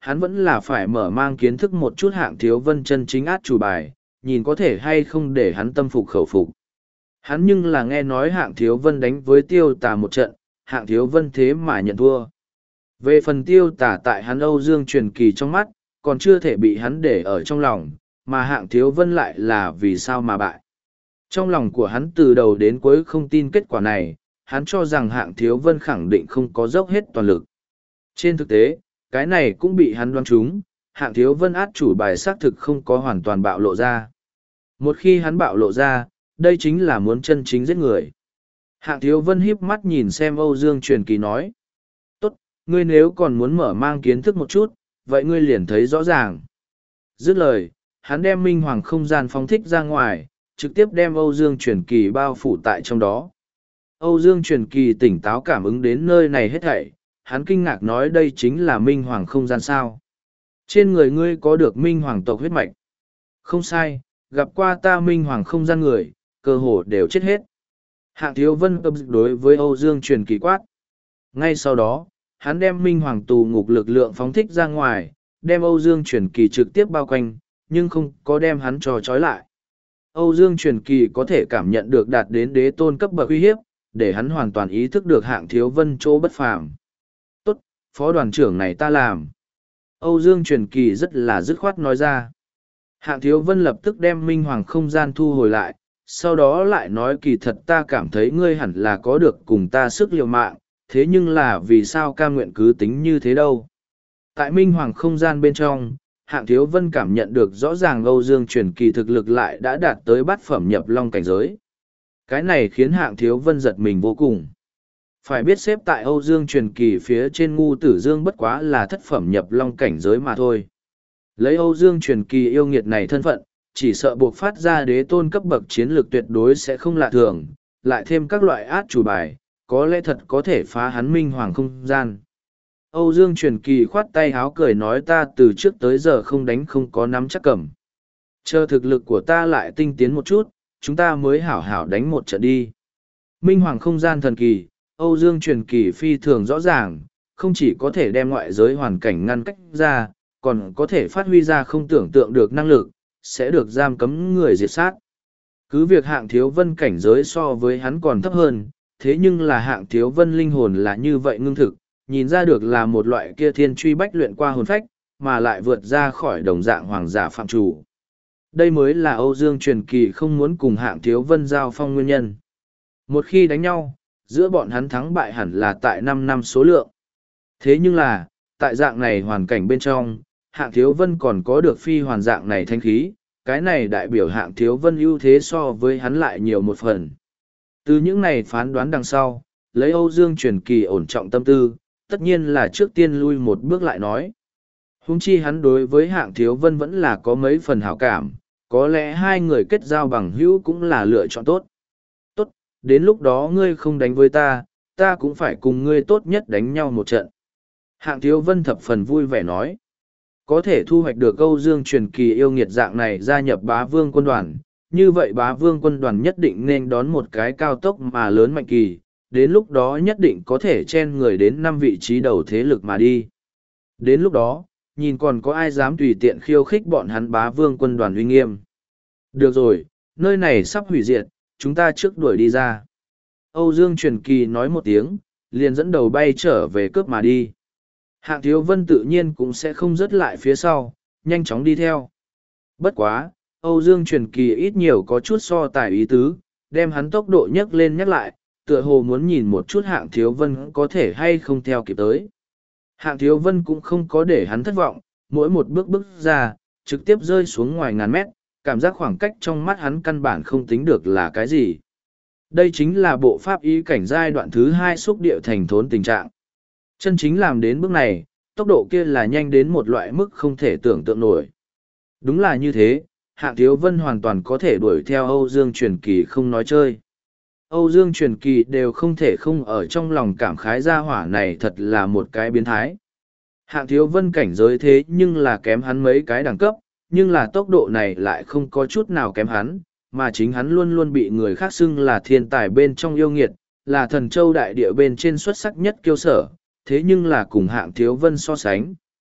hắn vẫn là phải mở mang kiến thức một chút Hạng Thiếu Vân chân chính át chủ bài, nhìn có thể hay không để hắn tâm phục khẩu phục. Hắn nhưng là nghe nói Hạng Thiếu Vân đánh với Tiêu Tà một trận, Hạng Thiếu Vân thế mà nhận thua. Về phần Tiêu Tà tại hắn Âu Dương truyền kỳ trong mắt, còn chưa thể bị hắn để ở trong lòng, mà Hạng Thiếu Vân lại là vì sao mà bại. Trong lòng của hắn từ đầu đến cuối không tin kết quả này, hắn cho rằng Hạng Thiếu Vân khẳng định không có dốc hết toàn lực. Trên thực tế, cái này cũng bị hắn đoán trúng, Hạng Thiếu Vân át chủ bài xác thực không có hoàn toàn bạo lộ ra. Một khi hắn bạo lộ ra, đây chính là muốn chân chính giết người. Hạng Thiếu Vân híp mắt nhìn xem Âu Dương Truyền Kỳ nói. Tốt, ngươi nếu còn muốn mở mang kiến thức một chút, vậy ngươi liền thấy rõ ràng. Dứt lời, hắn đem Minh Hoàng không gian phóng thích ra ngoài, trực tiếp đem Âu Dương Truyền Kỳ bao phủ tại trong đó. Âu Dương Truyền Kỳ tỉnh táo cảm ứng đến nơi này hết thảy, hắn kinh ngạc nói đây chính là Minh Hoàng không gian sao. Trên người ngươi có được Minh Hoàng tộc huyết mạch. Không sai, gặp qua ta Minh Hoàng không gian người, cơ hồ đều chết hết. Hạng Thiếu Vân đối với Âu Dương Truyền Kỳ quát. Ngay sau đó, hắn đem Minh Hoàng tù ngục lực lượng phóng thích ra ngoài, đem Âu Dương Truyền Kỳ trực tiếp bao quanh, nhưng không có đem hắn cho trói lại. Âu Dương Truyền Kỳ có thể cảm nhận được đạt đến đế tôn cấp bậc uy hiếp, để hắn hoàn toàn ý thức được Hạng Thiếu Vân chỗ bất phàm. Tốt, phó đoàn trưởng này ta làm. Âu Dương Truyền Kỳ rất là dứt khoát nói ra. Hạng Thiếu Vân lập tức đem Minh Hoàng không gian thu hồi lại, sau đó lại nói kỳ thật ta cảm thấy ngươi hẳn là có được cùng ta sức liều mạng, thế nhưng là vì sao cam nguyện cứ tính như thế đâu. Tại Minh Hoàng không gian bên trong, Hạng Thiếu Vân cảm nhận được rõ ràng Âu Dương Truyền Kỳ thực lực lại đã đạt tới bát phẩm nhập long cảnh giới. Cái này khiến Hạng Thiếu Vân giật mình vô cùng. Phải biết xếp tại Âu Dương Truyền Kỳ phía trên Ngu Tử Dương bất quá là thất phẩm nhập long cảnh giới mà thôi. Lấy Âu Dương Truyền Kỳ yêu nghiệt này thân phận, chỉ sợ buộc phát ra đế tôn cấp bậc chiến lược tuyệt đối sẽ không lạ thường, lại thêm các loại át chủ bài, có lẽ thật có thể phá hắn Minh Hoàng không gian. Âu Dương Truyền Kỳ khoát tay háo cười nói ta từ trước tới giờ không đánh không có nắm chắc cầm. Chờ thực lực của ta lại tinh tiến một chút, chúng ta mới hảo hảo đánh một trận đi. Minh Hoàng không gian thần kỳ, Âu Dương Truyền Kỳ phi thường rõ ràng, không chỉ có thể đem ngoại giới hoàn cảnh ngăn cách ra, còn có thể phát huy ra không tưởng tượng được năng lực, sẽ được giam cấm người diệt sát. Cứ việc Hạng Thiếu Vân cảnh giới so với hắn còn thấp hơn, thế nhưng là Hạng Thiếu Vân linh hồn là như vậy ngưng thực, nhìn ra được là một loại kia thiên truy bách luyện qua hồn phách, mà lại vượt ra khỏi đồng dạng hoàng giả phạm chủ. Đây mới là Âu Dương Truyền Kỳ không muốn cùng Hạng Thiếu Vân giao phong nguyên nhân. Một khi đánh nhau, giữa bọn hắn thắng bại hẳn là tại 5 năm số lượng. Thế nhưng là, tại dạng này hoàn cảnh bên trong, Hạng Thiếu Vân còn có được phi hoàn dạng này thanh khí, cái này đại biểu Hạng Thiếu Vân ưu thế so với hắn lại nhiều một phần. Từ những này phán đoán đằng sau, lấy Âu Dương Truyền Kỳ ổn trọng tâm tư, tất nhiên là trước tiên lui một bước lại nói. Huống chi hắn đối với Hạng Thiếu Vân vẫn là có mấy phần hảo cảm, có lẽ hai người kết giao bằng hữu cũng là lựa chọn tốt. Tốt, đến lúc đó ngươi không đánh với ta, ta cũng phải cùng ngươi tốt nhất đánh nhau một trận. Hạng Thiếu Vân thập phần vui vẻ nói. Có thể thu hoạch được Âu Dương Truyền Kỳ yêu nghiệt dạng này gia nhập Bá Vương quân đoàn, như vậy Bá Vương quân đoàn nhất định nên đón một cái cao tốc mà lớn mạnh kỳ, đến lúc đó nhất định có thể chen người đến 5 vị trí đầu thế lực mà đi. Đến lúc đó, nhìn còn có ai dám tùy tiện khiêu khích bọn hắn Bá Vương quân đoàn uy nghiêm. Được rồi, nơi này sắp hủy diệt, chúng ta trước đuổi đi ra. Âu Dương Truyền Kỳ nói một tiếng, liền dẫn đầu bay trở về cướp mà đi. Hạng Thiếu Vân tự nhiên cũng sẽ không rớt lại phía sau, nhanh chóng đi theo. Bất quá, Âu Dương Truyền Kỳ ít nhiều có chút so tài ý tứ, đem hắn tốc độ nhấc lên nhắc lại, tựa hồ muốn nhìn một chút Hạng Thiếu Vân có thể hay không theo kịp tới. Hạng Thiếu Vân cũng không có để hắn thất vọng, mỗi một bước bước ra, trực tiếp rơi xuống ngoài ngàn mét, cảm giác khoảng cách trong mắt hắn căn bản không tính được là cái gì. Đây chính là bộ pháp ý cảnh giai đoạn thứ 2 xúc địa thành thốn tình trạng. Chân chính làm đến bước này, tốc độ kia là nhanh đến một loại mức không thể tưởng tượng nổi. Đúng là như thế, Hạng Thiếu Vân hoàn toàn có thể đuổi theo Âu Dương Truyền Kỳ không nói chơi. Âu Dương Truyền Kỳ đều không thể không ở trong lòng cảm khái gia hỏa này thật là một cái biến thái. Hạng Thiếu Vân cảnh giới thế nhưng là kém hắn mấy cái đẳng cấp, nhưng là tốc độ này lại không có chút nào kém hắn, mà chính hắn luôn luôn bị người khác xưng là thiên tài bên trong yêu nghiệt, là thần châu đại địa bên trên xuất sắc nhất kiêu sở, thế nhưng là cùng Hạng Thiếu Vân so sánh,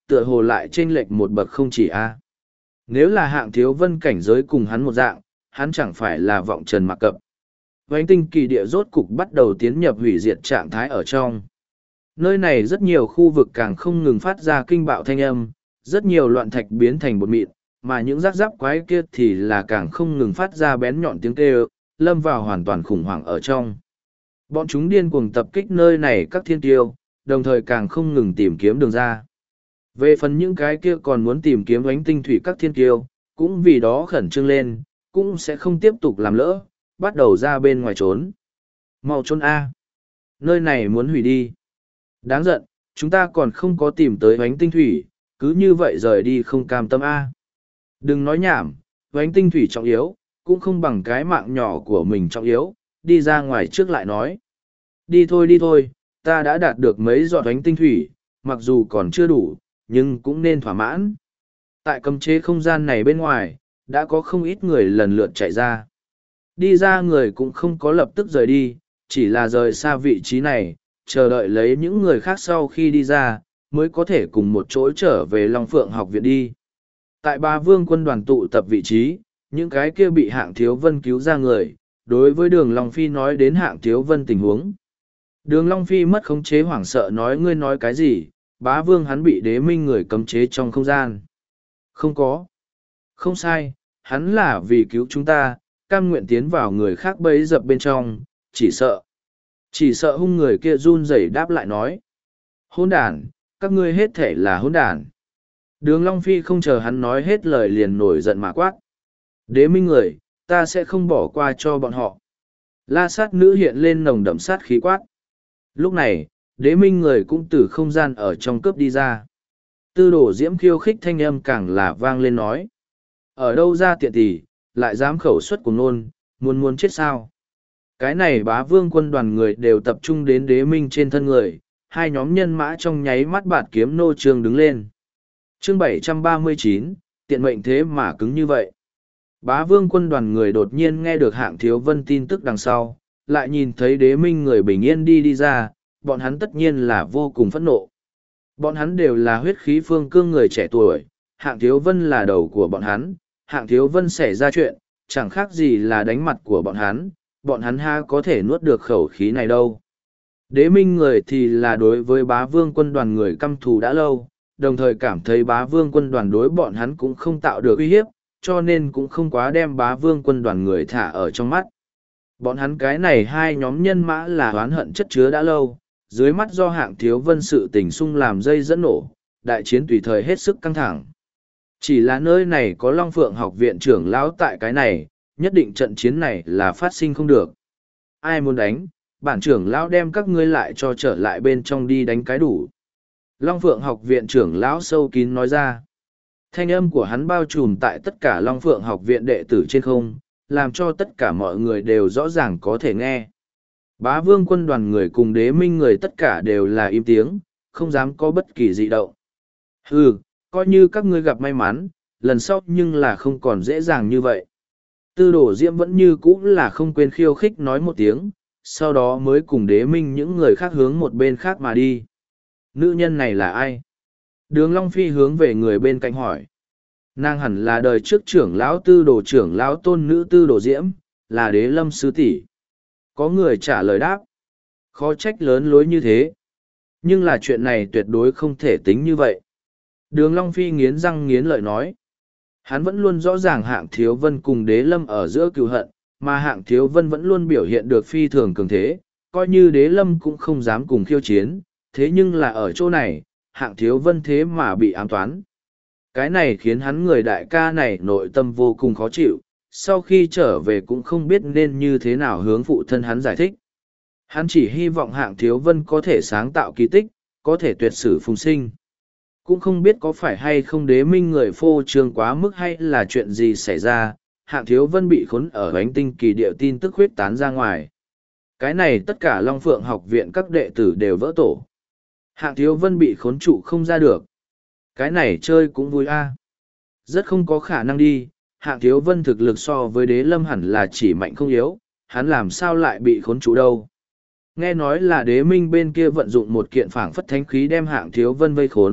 tựa hồ lại chênh lệch một bậc không chỉ a. Nếu là Hạng Thiếu Vân cảnh giới cùng hắn một dạng, hắn chẳng phải là vọng trần mạc cập. Vánh tinh kỳ địa rốt cục bắt đầu tiến nhập hủy diệt trạng thái ở trong. Nơi này rất nhiều khu vực càng không ngừng phát ra kinh bạo thanh âm, rất nhiều loạn thạch biến thành bột mịn, mà những rác rác quái kia thì là càng không ngừng phát ra bén nhọn tiếng kêu, lâm vào hoàn toàn khủng hoảng ở trong. Bọn chúng điên cuồng tập kích nơi này các thiên tiêu, đồng thời càng không ngừng tìm kiếm đường ra. Về phần những cái kia còn muốn tìm kiếm ánh tinh thủy các thiên tiêu, cũng vì đó khẩn trương lên, cũng sẽ không tiếp tục làm lỡ, bắt đầu ra bên ngoài trốn. Mau trốn A. Nơi này muốn hủy đi. Đáng giận, chúng ta còn không có tìm tới ánh tinh thủy, cứ như vậy rời đi không cam tâm A. Đừng nói nhảm, ánh tinh thủy trọng yếu, cũng không bằng cái mạng nhỏ của mình trọng yếu, đi ra ngoài trước lại nói. Đi thôi, ta đã đạt được mấy giọt ánh tinh thủy, mặc dù còn chưa đủ, nhưng cũng nên thỏa mãn. Tại cấm chế không gian này bên ngoài, đã có không ít người lần lượt chạy ra. Đi ra người cũng không có lập tức rời đi, chỉ là rời xa vị trí này, chờ đợi lấy những người khác sau khi đi ra, mới có thể cùng một chỗ trở về Long Phượng học viện đi. Tại Bá Vương quân đoàn tụ tập vị trí, những cái kia bị Hạng Thiếu Vân cứu ra người, đối với Đường Long Phi nói đến Hạng Thiếu Vân tình huống. Đường Long Phi mất khống chế hoảng sợ nói ngươi nói cái gì, Bá Vương hắn bị Đế Minh người cấm chế trong không gian. Không có. Không sai, hắn là vì cứu chúng ta, cam nguyện tiến vào người khác bấy dập bên trong, chỉ sợ hung người kia run rẩy đáp lại nói. Hỗn đản, các ngươi hết thể là hỗn đản. Đường Long Phi không chờ hắn nói hết lời liền nổi giận mà quát. Đế Minh người, ta sẽ không bỏ qua cho bọn họ. La sát nữ hiện lên nồng đậm sát khí quát. Lúc này, Đế Minh người cũng từ không gian ở trong cướp đi ra. Tư Đồ Diễm khiêu khích thanh âm càng là vang lên nói. Ở đâu ra tiện tỷ, lại dám khẩu xuất cùng nôn, muốn chết sao? Cái này Bá Vương quân đoàn người đều tập trung đến Đế Minh trên thân người, hai nhóm nhân mã trong nháy mắt bạt kiếm nô trương đứng lên. Chương 739, tiện mệnh thế mà cứng như vậy. Bá Vương quân đoàn người đột nhiên nghe được Hạng Thiếu Vân tin tức đằng sau, lại nhìn thấy Đế Minh người bình yên đi ra, bọn hắn tất nhiên là vô cùng phẫn nộ. Bọn hắn đều là huyết khí phương cương người trẻ tuổi, Hạng Thiếu Vân là đầu của bọn hắn, Hạng Thiếu Vân xảy ra chuyện, chẳng khác gì là đánh mặt của bọn hắn ha có thể nuốt được khẩu khí này đâu. Đế Minh người thì là đối với Bá Vương quân đoàn người căm thù đã lâu, đồng thời cảm thấy Bá Vương quân đoàn đối bọn hắn cũng không tạo được uy hiếp, cho nên cũng không quá đem Bá Vương quân đoàn người thả ở trong mắt. Bọn hắn cái này hai nhóm nhân mã là oán hận chất chứa đã lâu, dưới mắt do Hạng Thiếu Vân sự tình xung làm dây dẫn nổ, đại chiến tùy thời hết sức căng thẳng. Chỉ là nơi này có Long Phượng học viện trưởng lão tại cái này, nhất định trận chiến này là phát sinh không được. Ai muốn đánh, bản trưởng lão đem các ngươi lại cho trở lại bên trong đi đánh cái đủ. Long Phượng học viện trưởng lão sâu kín nói ra. Thanh âm của hắn bao trùm tại tất cả Long Phượng học viện đệ tử trên không, làm cho tất cả mọi người đều rõ ràng có thể nghe. Bá Vương quân đoàn người cùng Đế Minh người tất cả đều là im tiếng, không dám có bất kỳ dị động. Hừ, coi như các ngươi gặp may mắn, lần sau nhưng là không còn dễ dàng như vậy. Tư Đồ Diễm vẫn như cũ là không quên khiêu khích nói một tiếng, sau đó mới cùng Đế Minh những người khác hướng một bên khác mà đi. Nữ nhân này là ai? Đường Long Phi hướng về người bên cạnh hỏi. Nàng hẳn là đời trước trưởng lão Tư Đồ trưởng lão tôn nữ Tư Đồ Diễm, là Đế Lâm sư tỷ. Có người trả lời đáp. Khó trách lớn lối như thế. Nhưng là chuyện này tuyệt đối không thể tính như vậy. Đường Long Phi nghiến răng nghiến lợi nói. Hắn vẫn luôn rõ ràng Hạng Thiếu Vân cùng Đế Lâm ở giữa cừu hận, mà Hạng Thiếu Vân vẫn luôn biểu hiện được phi thường cường thế, coi như Đế Lâm cũng không dám cùng khiêu chiến, thế nhưng là ở chỗ này, Hạng Thiếu Vân thế mà bị ám toán. Cái này khiến hắn người đại ca này nội tâm vô cùng khó chịu, sau khi trở về cũng không biết nên như thế nào hướng phụ thân hắn giải thích. Hắn chỉ hy vọng Hạng Thiếu Vân có thể sáng tạo kỳ tích, có thể tuyệt sử phùng sinh. Cũng không biết có phải hay không Đế Minh người phô trương quá mức hay là chuyện gì xảy ra, Hạng Thiếu Vân bị khốn ở ánh tinh kỳ địa tin tức huyết tán ra ngoài. Cái này tất cả Long Phượng học viện các đệ tử đều vỡ tổ. Hạng Thiếu Vân bị khốn trụ không ra được. Cái này chơi cũng vui a. Rất không có khả năng đi, Hạng Thiếu Vân thực lực so với Đế Lâm hẳn là chỉ mạnh không yếu, hắn làm sao lại bị khốn trụ đâu. Nghe nói là Đế Minh bên kia vận dụng một kiện phảng phất thánh khí đem Hạng Thiếu Vân vây khốn,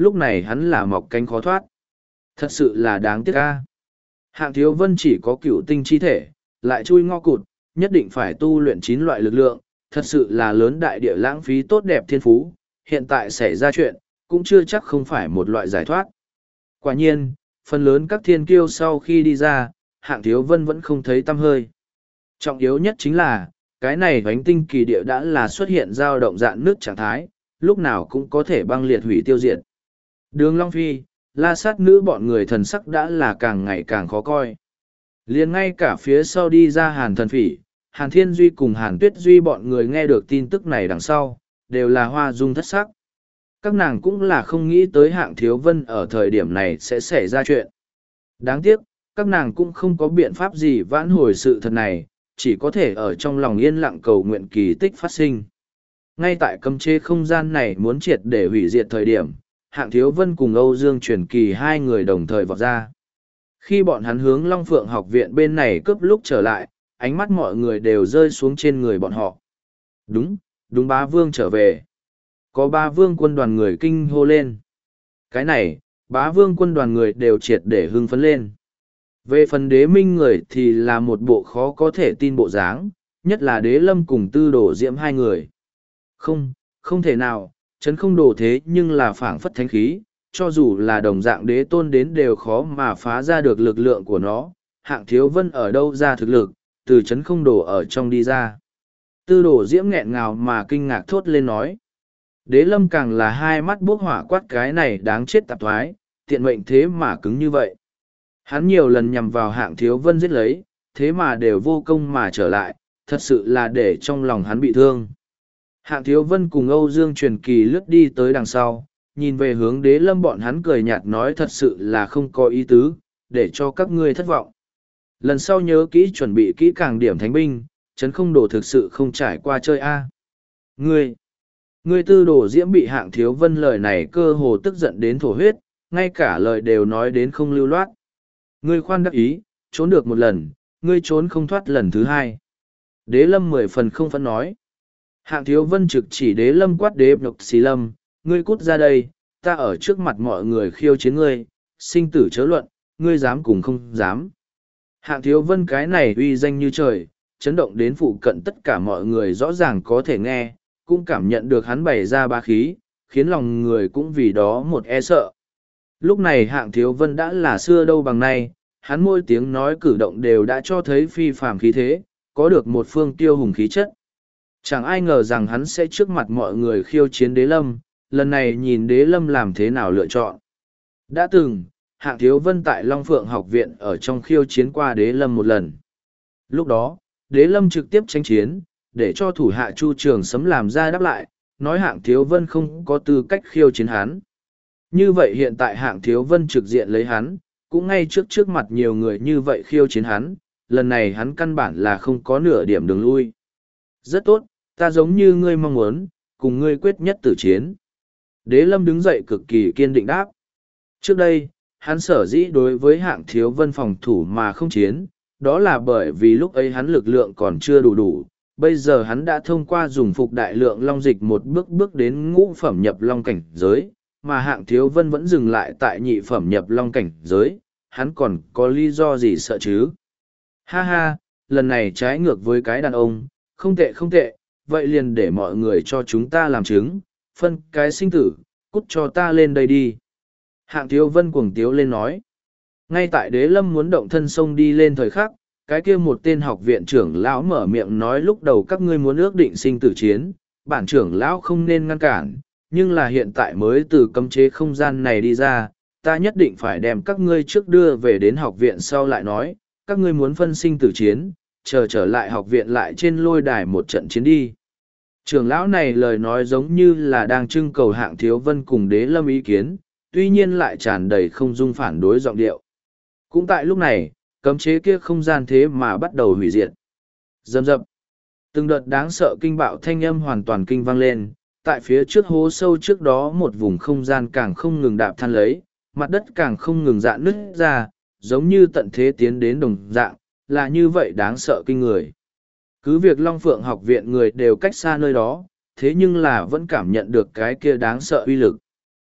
lúc này hắn là mọc cánh khó thoát. Thật sự là đáng tiếc ca. Hạng Thiếu Vân chỉ có cửu tinh chi thể, lại chui ngõ cụt, nhất định phải tu luyện 9 loại lực lượng, thật sự là lớn đại địa lãng phí tốt đẹp thiên phú, hiện tại xảy ra chuyện, cũng chưa chắc không phải một loại giải thoát. Quả nhiên, phần lớn các thiên kiêu sau khi đi ra, Hạng Thiếu Vân vẫn không thấy tăm hơi. Trọng yếu nhất chính là, cái này Vánh Tinh Kỳ Địa đã là xuất hiện dao động dạn nước trạng thái, lúc nào cũng có thể băng liệt hủy tiêu diệt. Đường Long Phi, La Sát Nữ bọn người thần sắc đã là càng ngày càng khó coi. Liền ngay cả phía sau đi ra Hàn Thần Phỉ, Hàn Thiên Duy cùng Hàn Tuyết Duy bọn người nghe được tin tức này đằng sau, đều là hoa dung thất sắc. Các nàng cũng là không nghĩ tới Hạng Thiếu Vân ở thời điểm này sẽ xảy ra chuyện. Đáng tiếc, các nàng cũng không có biện pháp gì vãn hồi sự thật này, chỉ có thể ở trong lòng yên lặng cầu nguyện kỳ tích phát sinh. Ngay tại cấm chế không gian này muốn triệt để hủy diệt thời điểm, Hạng Thiếu Vân cùng Âu Dương Truyền Kỳ hai người đồng thời vọt ra. Khi bọn hắn hướng Long Phượng học viện bên này cướp lúc trở lại, ánh mắt mọi người đều rơi xuống trên người bọn họ. Đúng bá vương trở về. Có bá vương quân đoàn người kinh hô lên. Cái này, bá vương quân đoàn người đều triệt để hưng phấn lên. Về phần đế minh người thì là một bộ khó có thể tin bộ dáng, nhất là đế lâm cùng tư đổ diễm hai người. Không thể nào, chấn không đổ thế nhưng là phảng phất thánh khí, cho dù là đồng dạng đế tôn đến đều khó mà phá ra được lực lượng của nó. Hạng Thiếu Vân ở đâu ra thực lực, từ chấn không đổ ở trong đi ra. Tư đổ diễm nghẹn ngào mà kinh ngạc thốt lên nói. Đế lâm càng là hai mắt bốc hỏa quát cái này đáng chết tạp thoái, tiện mệnh thế mà cứng như vậy. Hắn nhiều lần nhằm vào Hạng Thiếu Vân giết lấy, thế mà đều vô công mà trở lại, thật sự là để trong lòng hắn bị thương. Hạng Thiếu Vân cùng Âu Dương Truyền Kỳ lướt đi tới đằng sau, nhìn về hướng đế lâm bọn hắn cười nhạt nói thật sự là không có ý tứ, để cho các ngươi thất vọng. Lần sau nhớ kỹ chuẩn bị kỹ càng điểm thánh binh, chấn không đổ thực sự không trải qua chơi a. Ngươi tư đổ diễm bị Hạng Thiếu Vân lời này cơ hồ tức giận đến thổ huyết, ngay cả lời đều nói đến không lưu loát. Ngươi khoan đắc ý, trốn được một lần, ngươi trốn không thoát lần thứ hai. Đế lâm 10 phần không phẫn nói. Hạng Thiếu Vân trực chỉ đế lâm quát đế độc xì lâm, ngươi cút ra đây, ta ở trước mặt mọi người khiêu chiến ngươi, sinh tử chớ luận, ngươi dám cùng không dám. Hạng Thiếu Vân cái này uy danh như trời, chấn động đến phụ cận tất cả mọi người rõ ràng có thể nghe, cũng cảm nhận được hắn bày ra bá khí, khiến lòng người cũng vì đó một e sợ. Lúc này Hạng Thiếu Vân đã là xưa đâu bằng nay, hắn mỗi tiếng nói cử động đều đã cho thấy phi phàm khí thế, có được một phương tiêu hùng khí chất. Chẳng ai ngờ rằng hắn sẽ trước mặt mọi người khiêu chiến đế lâm, lần này nhìn đế lâm làm thế nào lựa chọn. Đã từng, Hạng Thiếu Vân tại Long Phượng học viện ở trong khiêu chiến qua đế lâm một lần. Lúc đó, đế lâm trực tiếp tranh chiến, để cho thủ hạ Chu Trường Sấm làm ra đáp lại, nói Hạng Thiếu Vân không có tư cách khiêu chiến hắn. Như vậy hiện tại Hạng Thiếu Vân trực diện lấy hắn, cũng ngay trước mặt nhiều người như vậy khiêu chiến hắn, lần này hắn căn bản là không có nửa điểm đường lui. Rất tốt, ta giống như ngươi mong muốn, cùng ngươi quyết nhất tử chiến. Đế lâm đứng dậy cực kỳ kiên định đáp. Trước đây, hắn sở dĩ đối với Hạng Thiếu Vân phòng thủ mà không chiến, đó là bởi vì lúc ấy hắn lực lượng còn chưa đủ. Bây giờ hắn đã thông qua dùng phục đại lượng long dịch một bước đến ngũ phẩm nhập long cảnh giới, mà Hạng Thiếu Vân vẫn dừng lại tại nhị phẩm nhập long cảnh giới, hắn còn có lý do gì sợ chứ? Ha ha, lần này trái ngược với cái đàn ông, không tệ, vậy liền để mọi người cho chúng ta làm chứng, phân cái sinh tử, cút cho ta lên đây đi. Hạng Thiếu Vân cuồng tiếu lên nói. Ngay tại đế lâm muốn động thân sông đi lên thời khắc, cái kia một tên học viện trưởng lão mở miệng nói lúc đầu các ngươi muốn ước định sinh tử chiến, bản trưởng lão không nên ngăn cản, nhưng là hiện tại mới từ cấm chế không gian này đi ra, ta nhất định phải đem các ngươi trước đưa về đến học viện sau lại nói, các ngươi muốn phân sinh tử chiến, chờ trở lại học viện lại trên lôi đài một trận chiến đi. Trưởng lão này lời nói giống như là đang trưng cầu Hạng Thiếu Vân cùng đế lâm ý kiến, tuy nhiên lại tràn đầy không dung phản đối giọng điệu. Cũng tại lúc này, cấm chế kia không gian thế mà bắt đầu hủy diệt. Rầm rập. Từng đợt đáng sợ kinh bạo thanh âm hoàn toàn kinh vang lên, tại phía trước hố sâu trước đó một vùng không gian càng không ngừng đạp than lấy, mặt đất càng không ngừng dạn nứt ra, giống như tận thế tiến đến đồng dạng, là như vậy đáng sợ kinh người. Cứ việc Long Phượng học viện người đều cách xa nơi đó, thế nhưng là vẫn cảm nhận được cái kia đáng sợ uy lực.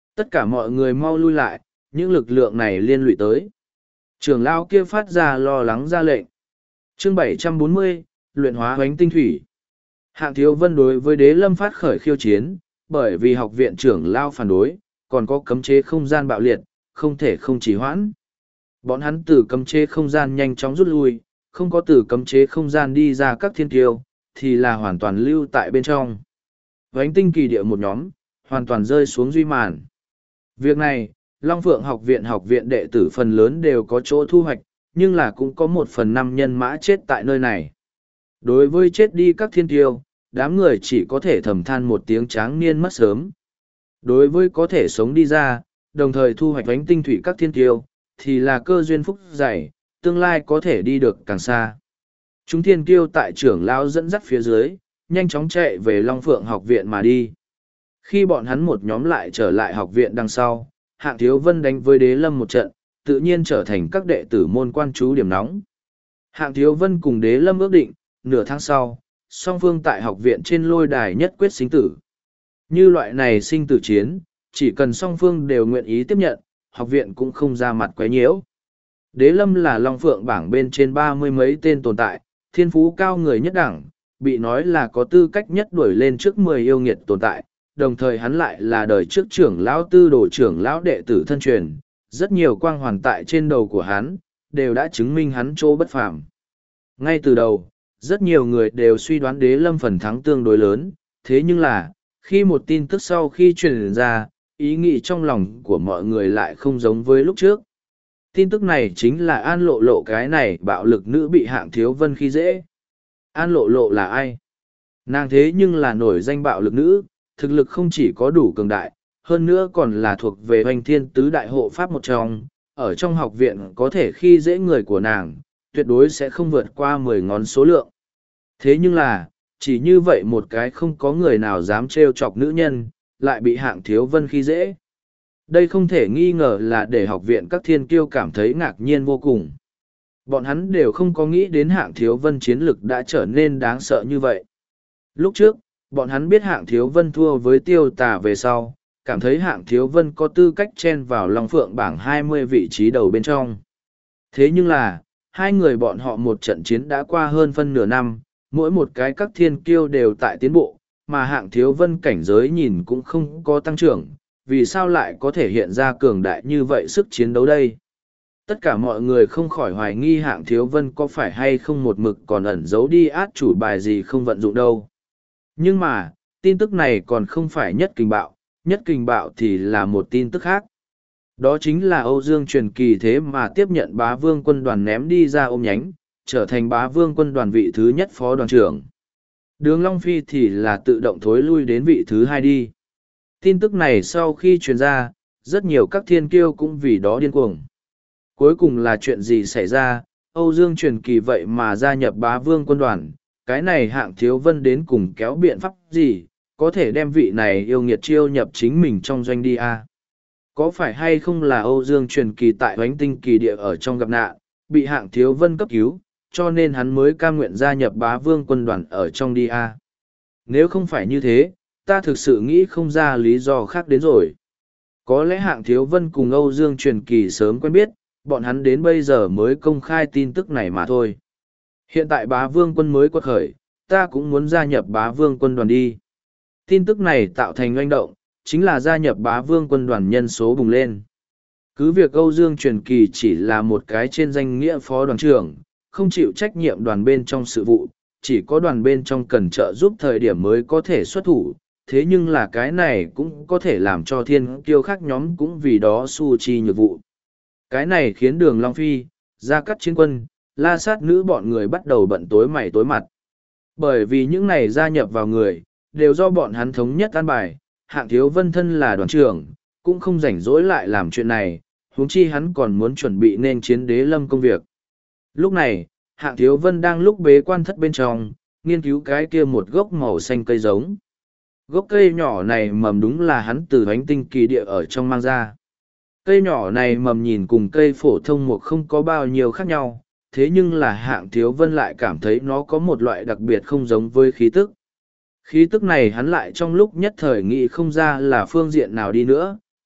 Tất cả mọi người mau lui lại, những lực lượng này liên lụy tới. Trưởng lão kia phát ra lo lắng ra lệnh. Chương 740, luyện hóa hoánh tinh thủy. Hạng Thiếu Vân đối với Đế Lâm phát khởi khiêu chiến, bởi vì học viện trưởng lão phản đối, còn có cấm chế không gian bạo liệt, không thể không trì hoãn. Bọn hắn từ cấm chế không gian nhanh chóng rút lui, không có từ cấm chế không gian đi ra các thiên kiêu, thì là hoàn toàn lưu tại bên trong. Hoánh tinh kỳ địa một nhóm, hoàn toàn rơi xuống duy màn. Việc này, Long Phượng học viện đệ tử phần lớn đều có chỗ thu hoạch, nhưng là cũng có 1/5 nhân mã chết tại nơi này. Đối với chết đi các thiên tiêu, đám người chỉ có thể thầm than một tiếng tráng niên mất sớm. Đối với có thể sống đi ra, đồng thời thu hoạch ánh tinh thủy các thiên tiêu, thì là cơ duyên phúc dày, tương lai có thể đi được càng xa. Chúng thiên kiêu tại trưởng lão dẫn dắt phía dưới, nhanh chóng chạy về Long Phượng học viện mà đi. Khi bọn hắn một nhóm lại trở lại học viện đằng sau, Hạng Thiếu Vân đánh với Đế Lâm một trận, tự nhiên trở thành các đệ tử môn quan trú điểm nóng. Hạng Thiếu Vân cùng Đế Lâm ước định, nửa tháng sau, song phương tại học viện trên lôi đài nhất quyết sinh tử. Như loại này sinh tử chiến, chỉ cần song phương đều nguyện ý tiếp nhận, học viện cũng không ra mặt quấy nhiễu. Đế Lâm là Long Phượng bảng bên trên 30 mấy tên tồn tại, thiên phú cao người nhất đẳng, bị nói là có tư cách nhất đuổi lên trước 10 yêu nghiệt tồn tại, đồng thời hắn lại là đời trước trưởng lão tư đồ trưởng lão đệ tử thân truyền, rất nhiều quang hoàn tại trên đầu của hắn, đều đã chứng minh hắn chỗ bất phàm. Ngay từ đầu, rất nhiều người đều suy đoán Đế Lâm phần thắng tương đối lớn, thế nhưng là, khi một tin tức sau khi truyền ra, ý nghĩ trong lòng của mọi người lại không giống với lúc trước. Tin tức này chính là An Lộ Lộ cái này bạo lực nữ bị Hạng Thiếu Vân khi dễ. An Lộ Lộ là ai? Nàng thế nhưng là nổi danh bạo lực nữ, thực lực không chỉ có đủ cường đại, hơn nữa còn là thuộc về hoành thiên tứ đại hộ pháp một trong, ở trong học viện có thể khi dễ người của nàng, tuyệt đối sẽ không vượt qua 10 ngón số lượng. Thế nhưng là, chỉ như vậy một cái không có người nào dám trêu chọc nữ nhân, lại bị Hạng Thiếu Vân khi dễ. Đây không thể nghi ngờ là để học viện các thiên kiêu cảm thấy ngạc nhiên vô cùng. Bọn hắn đều không có nghĩ đến Hạng Thiếu Vân chiến lực đã trở nên đáng sợ như vậy. Lúc trước, bọn hắn biết Hạng Thiếu Vân thua với Tiêu Tà về sau, cảm thấy Hạng Thiếu Vân có tư cách chen vào Long Phượng bảng 20 vị trí đầu bên trong. Thế nhưng là, hai người bọn họ một trận chiến đã qua hơn phân nửa năm, mỗi một cái các thiên kiêu đều tại tiến bộ, mà Hạng Thiếu Vân cảnh giới nhìn cũng không có tăng trưởng, vì sao lại có thể hiện ra cường đại như vậy sức chiến đấu đây? Tất cả mọi người không khỏi hoài nghi Hạng Thiếu Vân có phải hay không một mực còn ẩn giấu đi át chủ bài gì không vận dụng đâu. Nhưng mà, tin tức này còn không phải nhất kình bạo thì là một tin tức khác. Đó chính là Âu Dương Truyền Kỳ thế mà tiếp nhận Bá Vương quân đoàn ném đi ra ôm nhánh, trở thành Bá Vương quân đoàn vị thứ nhất phó đoàn trưởng. Đường Long Phi thì là tự động thối lui đến vị thứ hai đi. Tin tức này sau khi truyền ra, rất nhiều các thiên kiêu cũng vì đó điên cuồng. Cuối cùng là chuyện gì xảy ra, Âu Dương Truyền Kỳ vậy mà gia nhập Bá Vương quân đoàn, cái này Hạng Thiếu Vân đến cùng kéo biện pháp gì, có thể đem vị này yêu nghiệt chiêu nhập chính mình trong doanh đi à? Có phải hay không là Âu Dương Truyền Kỳ tại Hoánh Tinh Kỳ địa ở trong gặp nạn, bị Hạng Thiếu Vân cấp cứu, cho nên hắn mới cam nguyện gia nhập Bá Vương quân đoàn ở trong đi à? Nếu không phải như thế, ta thực sự nghĩ không ra lý do khác đến rồi. Có lẽ Hạng Thiếu Vân cùng Âu Dương Truyền Kỳ sớm quen biết, bọn hắn đến bây giờ mới công khai tin tức này mà thôi. Hiện tại Bá Vương quân mới quật khởi, ta cũng muốn gia nhập Bá Vương quân đoàn đi. Tin tức này tạo thành oanh động, chính là gia nhập Bá Vương quân đoàn nhân số bùng lên. Cứ việc Âu Dương Truyền Kỳ chỉ là một cái trên danh nghĩa phó đoàn trưởng, không chịu trách nhiệm đoàn bên trong sự vụ, chỉ có đoàn bên trong cần trợ giúp thời điểm mới có thể xuất thủ, thế nhưng là cái này cũng có thể làm cho thiên kiêu khác nhóm cũng vì đó su chi nhược vụ. Cái này khiến Đường Long Phi, Gia Cát Chiến Quân, La Sát Nữ bọn người bắt đầu bận tối mày tối mặt. Bởi vì những này gia nhập vào người, đều do bọn hắn thống nhất an bài, Hạng Thiếu Vân thân là đoàn trưởng, cũng không rảnh rỗi lại làm chuyện này, huống chi hắn còn muốn chuẩn bị nên chiến Đế Lâm công việc. Lúc này, Hạng Thiếu Vân đang lúc bế quan thất bên trong, nghiên cứu cái kia một gốc màu xanh cây giống. Gốc cây nhỏ này mầm đúng là hắn từ Hoánh Tinh Kỳ địa ở trong mang ra. Cây nhỏ này mầm nhìn cùng cây phổ thông một không có bao nhiêu khác nhau, thế nhưng là Hạng Thiếu Vân lại cảm thấy nó có một loại đặc biệt không giống với khí tức. Khí tức này hắn lại trong lúc nhất thời nghĩ không ra là phương diện nào đi nữa,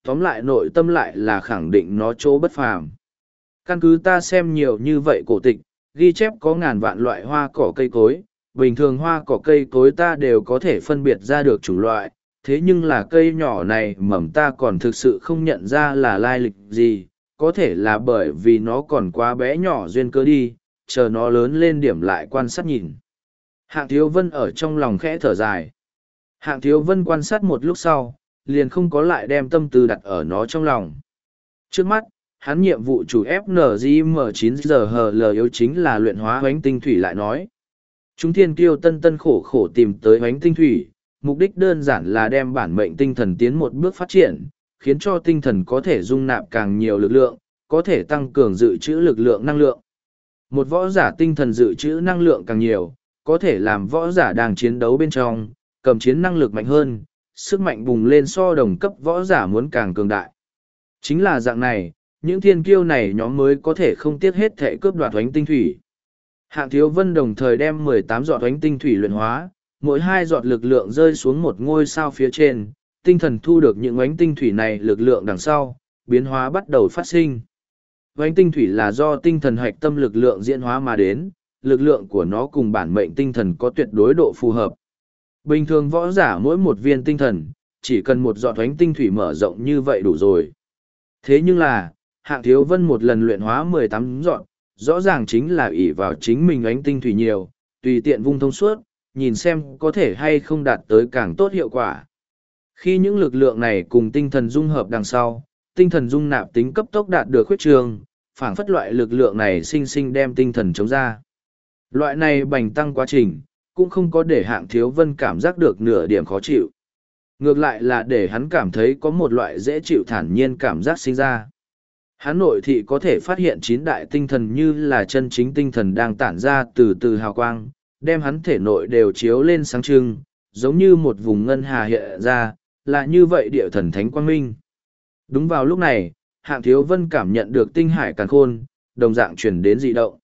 tóm lại nội tâm lại là khẳng định nó chỗ bất phàm. Căn cứ ta xem nhiều như vậy cổ tịch, ghi chép có ngàn vạn loại hoa cỏ cây cối, bình thường hoa cỏ cây cối ta đều có thể phân biệt ra được chủng loại, thế nhưng là cây nhỏ này mầm ta còn thực sự không nhận ra là lai lịch gì, có thể là bởi vì nó còn quá bé nhỏ duyên cơ đi, chờ nó lớn lên điểm lại quan sát nhìn. Hạng Thiếu Vân ở trong lòng khẽ thở dài. Hạng Thiếu Vân quan sát một lúc sau, liền không có lại đem tâm tư đặt ở nó trong lòng. Trước mắt, hắn nhiệm vụ chủ FNGM9GHL yếu chính là luyện hóa hoánh tinh thủy lại nói. Chúng thiên kiêu tân tân khổ khổ tìm tới hoánh tinh thủy, mục đích đơn giản là đem bản mệnh tinh thần tiến một bước phát triển, khiến cho tinh thần có thể dung nạp càng nhiều lực lượng, có thể tăng cường dự trữ lực lượng năng lượng. Một võ giả tinh thần dự trữ năng lượng càng nhiều, có thể làm võ giả đang chiến đấu bên trong, cầm chiến năng lực mạnh hơn, sức mạnh bùng lên so đồng cấp võ giả muốn càng cường đại. Chính là dạng này, những thiên kiêu này nhóm mới có thể không tiếc hết thể cướp đoạt hoánh tinh thủy. Hạng Thiếu Vân đồng thời đem 18 giọt hoánh tinh thủy luyện hóa, mỗi 2 giọt lực lượng rơi xuống một ngôi sao phía trên, tinh thần thu được những hoánh tinh thủy này lực lượng đằng sau, biến hóa bắt đầu phát sinh. Hoánh tinh thủy là do tinh thần hạch tâm lực lượng diễn hóa mà đến, lực lượng của nó cùng bản mệnh tinh thần có tuyệt đối độ phù hợp. Bình thường võ giả mỗi một viên tinh thần, chỉ cần một giọt hoánh tinh thủy mở rộng như vậy đủ rồi. Thế nhưng là, Hạng Thiếu Vân một lần luyện hóa 18 giọt, rõ ràng chính là ỷ vào chính mình hoánh tinh thủy nhiều, tùy tiện vung thông suốt, nhìn xem có thể hay không đạt tới càng tốt hiệu quả. Khi những lực lượng này cùng tinh thần dung hợp đằng sau, tinh thần dung nạp tính cấp tốc đạt được khuyết trường, phảng phất loại lực lượng này sinh sinh đem tinh thần chống ra. Loại này bành tăng quá trình, cũng không có để Hạng Thiếu Vân cảm giác được nửa điểm khó chịu. Ngược lại là để hắn cảm thấy có một loại dễ chịu thản nhiên cảm giác sinh ra. Hắn nội thị có thể phát hiện 9 đại tinh thần như là chân chính tinh thần đang tản ra từ từ hào quang, đem hắn thể nội đều chiếu lên sáng trưng, giống như một vùng ngân hà hiện ra, là như vậy địa thần thánh quang minh. Đúng vào lúc này, Hạng Thiếu Vân cảm nhận được tinh hải càn khôn, đồng dạng chuyển đến dị động.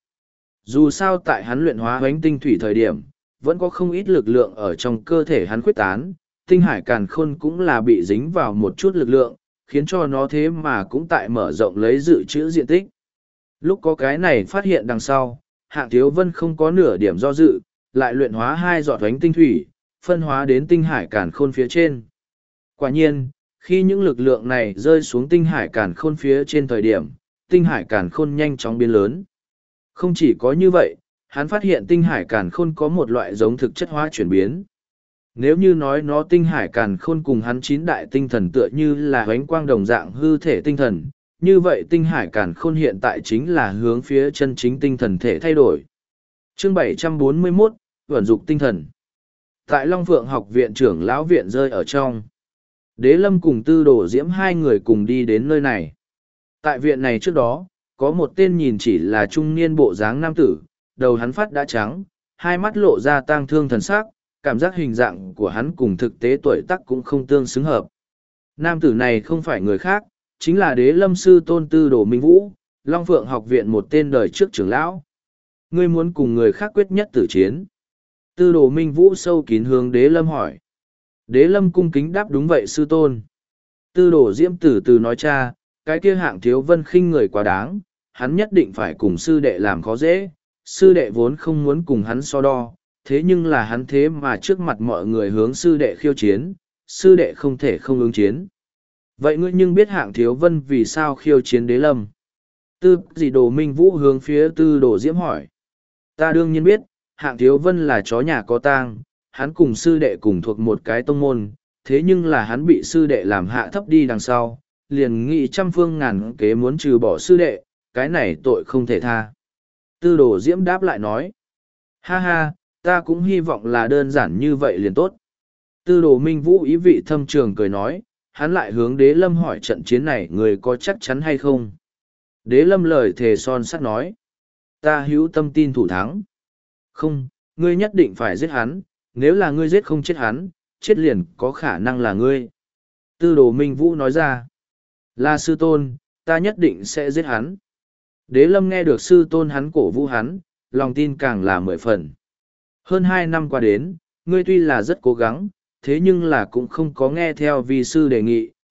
Dù sao tại hắn luyện hóa hoánh tinh thủy thời điểm, vẫn có không ít lực lượng ở trong cơ thể hắn khuếch tán, tinh hải càn khôn cũng là bị dính vào một chút lực lượng, khiến cho nó thế mà cũng tại mở rộng lấy dự trữ diện tích. Lúc có cái này phát hiện đằng sau, Hạng Thiếu Vân không có nửa điểm do dự, lại luyện hóa 2 giọt hoánh tinh thủy, phân hóa đến tinh hải càn khôn phía trên. Quả nhiên, khi những lực lượng này rơi xuống tinh hải càn khôn phía trên thời điểm, tinh hải càn khôn nhanh chóng biến lớn. Không chỉ có như vậy, hắn phát hiện tinh hải càn khôn có một loại giống thực chất hóa chuyển biến. Nếu như nói nó tinh hải càn khôn cùng hắn 9 đại tinh thần tựa như là hoánh quang đồng dạng hư thể tinh thần, như vậy tinh hải càn khôn hiện tại chính là hướng phía chân chính tinh thần thể thay đổi. Chương 741, Vận dục tinh thần. Tại Long Phượng học viện trưởng lão viện rơi ở trong. Đế Lâm cùng Tư Đồ Diễm hai người cùng đi đến nơi này. Tại viện này trước đó, có một tên nhìn chỉ là trung niên bộ dáng nam tử, đầu hắn phát đã trắng, hai mắt lộ ra tang thương thần sắc, cảm giác hình dạng của hắn cùng thực tế tuổi tác cũng không tương xứng hợp. Nam tử này không phải người khác, chính là Đế Lâm sư tôn Tư Đồ Minh Vũ, Long Phượng học viện một tên đời trước trưởng lão. Ngươi muốn cùng người khác quyết nhất tử chiến. Tư Đồ Minh Vũ sâu kín hướng Đế Lâm hỏi. Đế Lâm cung kính đáp đúng vậy sư tôn. Tư Đồ Diễm từ từ nói cha, cái kia Hạng Thiếu Vân khinh người quá đáng, hắn nhất định phải cùng sư đệ làm khó dễ, sư đệ vốn không muốn cùng hắn so đo, thế nhưng là hắn thế mà trước mặt mọi người hướng sư đệ khiêu chiến, sư đệ không thể không ứng chiến. Vậy ngươi nhưng biết Hạng Thiếu Vân vì sao khiêu chiến Đế Lâm? Tư Đồ Minh Vũ hướng phía Tư Đồ Diễm hỏi. Ta đương nhiên biết, Hạng Thiếu Vân là chó nhà có tang, hắn cùng sư đệ cùng thuộc một cái tông môn, thế nhưng là hắn bị sư đệ làm hạ thấp đi đằng sau, liền nghĩ trăm phương ngàn kế muốn trừ bỏ sư đệ, cái này tội không thể tha. Tư Đồ Diễm đáp lại nói. Ha ha, ta cũng hy vọng là đơn giản như vậy liền tốt. Tư Đồ Minh Vũ ý vị thâm trường cười nói, hắn lại hướng Đế Lâm hỏi trận chiến này người có chắc chắn hay không. Đế Lâm lời thề son sắt nói. Ta hữu tâm tin thủ thắng. Không, ngươi nhất định phải giết hắn, nếu là ngươi giết không chết hắn, chết liền có khả năng là ngươi. Tư Đồ Minh Vũ nói ra. Là sư tôn, ta nhất định sẽ giết hắn. Đế Lâm nghe được sư tôn hắn cổ vũ hắn, lòng tin càng là 10 phần. Hơn 2 năm qua đến, ngươi tuy là rất cố gắng, thế nhưng là cũng không có nghe theo vi sư đề nghị,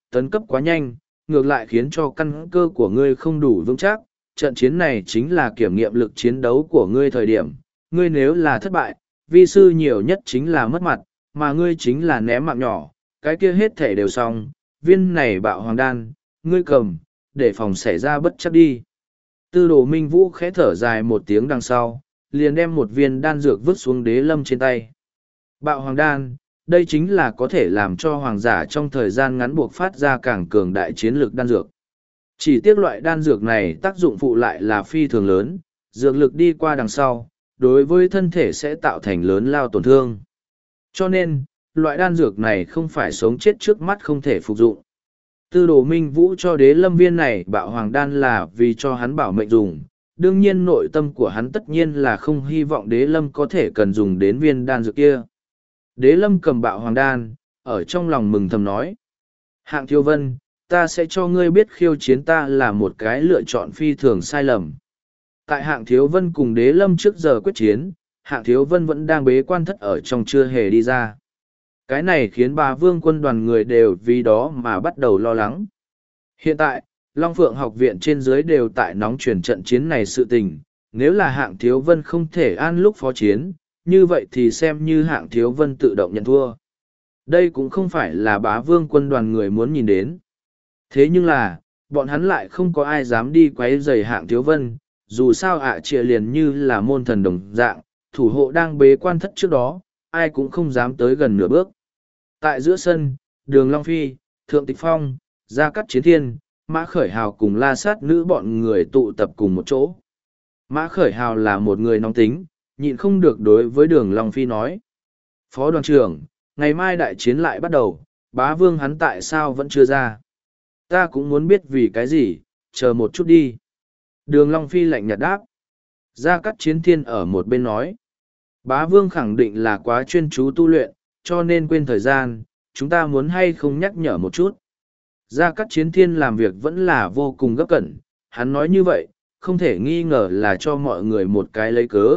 tấn cấp quá nhanh, ngược lại khiến cho căn cơ của ngươi không đủ vững chắc. Trận chiến này chính là kiểm nghiệm lực chiến đấu của ngươi thời điểm. Ngươi nếu là thất bại, vi sư nhiều nhất chính là mất mặt, mà ngươi chính là ném mạng nhỏ, cái kia hết thể đều xong. Viên này bạo hoàng đan, ngươi cầm, để phòng xảy ra bất chắc đi. Tư đồ Minh Vũ khẽ thở dài một tiếng đằng sau, liền đem một viên đan dược vứt xuống Đế Lâm trên tay. Bạo hoàng đan, đây chính là có thể làm cho hoàng giả trong thời gian ngắn buộc phát ra càng cường đại chiến lược đan dược. Chỉ tiếc loại đan dược này tác dụng phụ lại là phi thường lớn, dược lực đi qua đằng sau, đối với thân thể sẽ tạo thành lớn lao tổn thương. Cho nên, loại đan dược này không phải sống chết trước mắt không thể phục dụng. Tư đồ Minh Vũ cho Đế Lâm viên này bạo hoàng đan là vì cho hắn bảo mệnh dùng. Đương nhiên nội tâm của hắn tất nhiên là không hy vọng Đế Lâm có thể cần dùng đến viên đan dược kia. Đế Lâm cầm bạo hoàng đan, ở trong lòng mừng thầm nói. Hạng Thiếu Vân, ta sẽ cho ngươi biết khiêu chiến ta là một cái lựa chọn phi thường sai lầm. Tại Hạng Thiếu Vân cùng Đế Lâm trước giờ quyết chiến, Hạng Thiếu Vân vẫn đang bế quan thất ở trong chưa hề đi ra. Cái này khiến Bá Vương quân đoàn người đều vì đó mà bắt đầu lo lắng. Hiện tại, Long Phượng học viện trên dưới đều tại nóng chuyển trận chiến này sự tình. Nếu là Hạng Thiếu Vân không thể an lúc phó chiến, như vậy thì xem như Hạng Thiếu Vân tự động nhận thua. Đây cũng không phải là Bá Vương quân đoàn người muốn nhìn đến. Thế nhưng là, bọn hắn lại không có ai dám đi quấy rầy Hạng Thiếu Vân, dù sao ạ trịa liền như là môn thần đồng dạng, thủ hộ đang bế quan thất trước đó, ai cũng không dám tới gần nửa bước. Tại giữa sân, Đường Long Phi, Thượng Tịch Phong, Gia Cát Chiến Thiên, Mã Khởi Hào cùng La Sát Nữ bọn người tụ tập cùng một chỗ. Mã Khởi Hào là một người nóng tính, nhịn không được đối với Đường Long Phi nói. Phó đoàn trưởng, ngày mai đại chiến lại bắt đầu, Bá Vương hắn tại sao vẫn chưa ra? Ta cũng muốn biết vì cái gì, chờ một chút đi. Đường Long Phi lạnh nhạt đáp. Gia Cát Chiến Thiên ở một bên nói. Bá Vương khẳng định là quá chuyên chú tu luyện, cho nên quên thời gian, chúng ta muốn hay không nhắc nhở một chút. Gia Cát Chiến Thiên làm việc vẫn là vô cùng gấp cẩn, hắn nói như vậy, không thể nghi ngờ là cho mọi người một cái lấy cớ.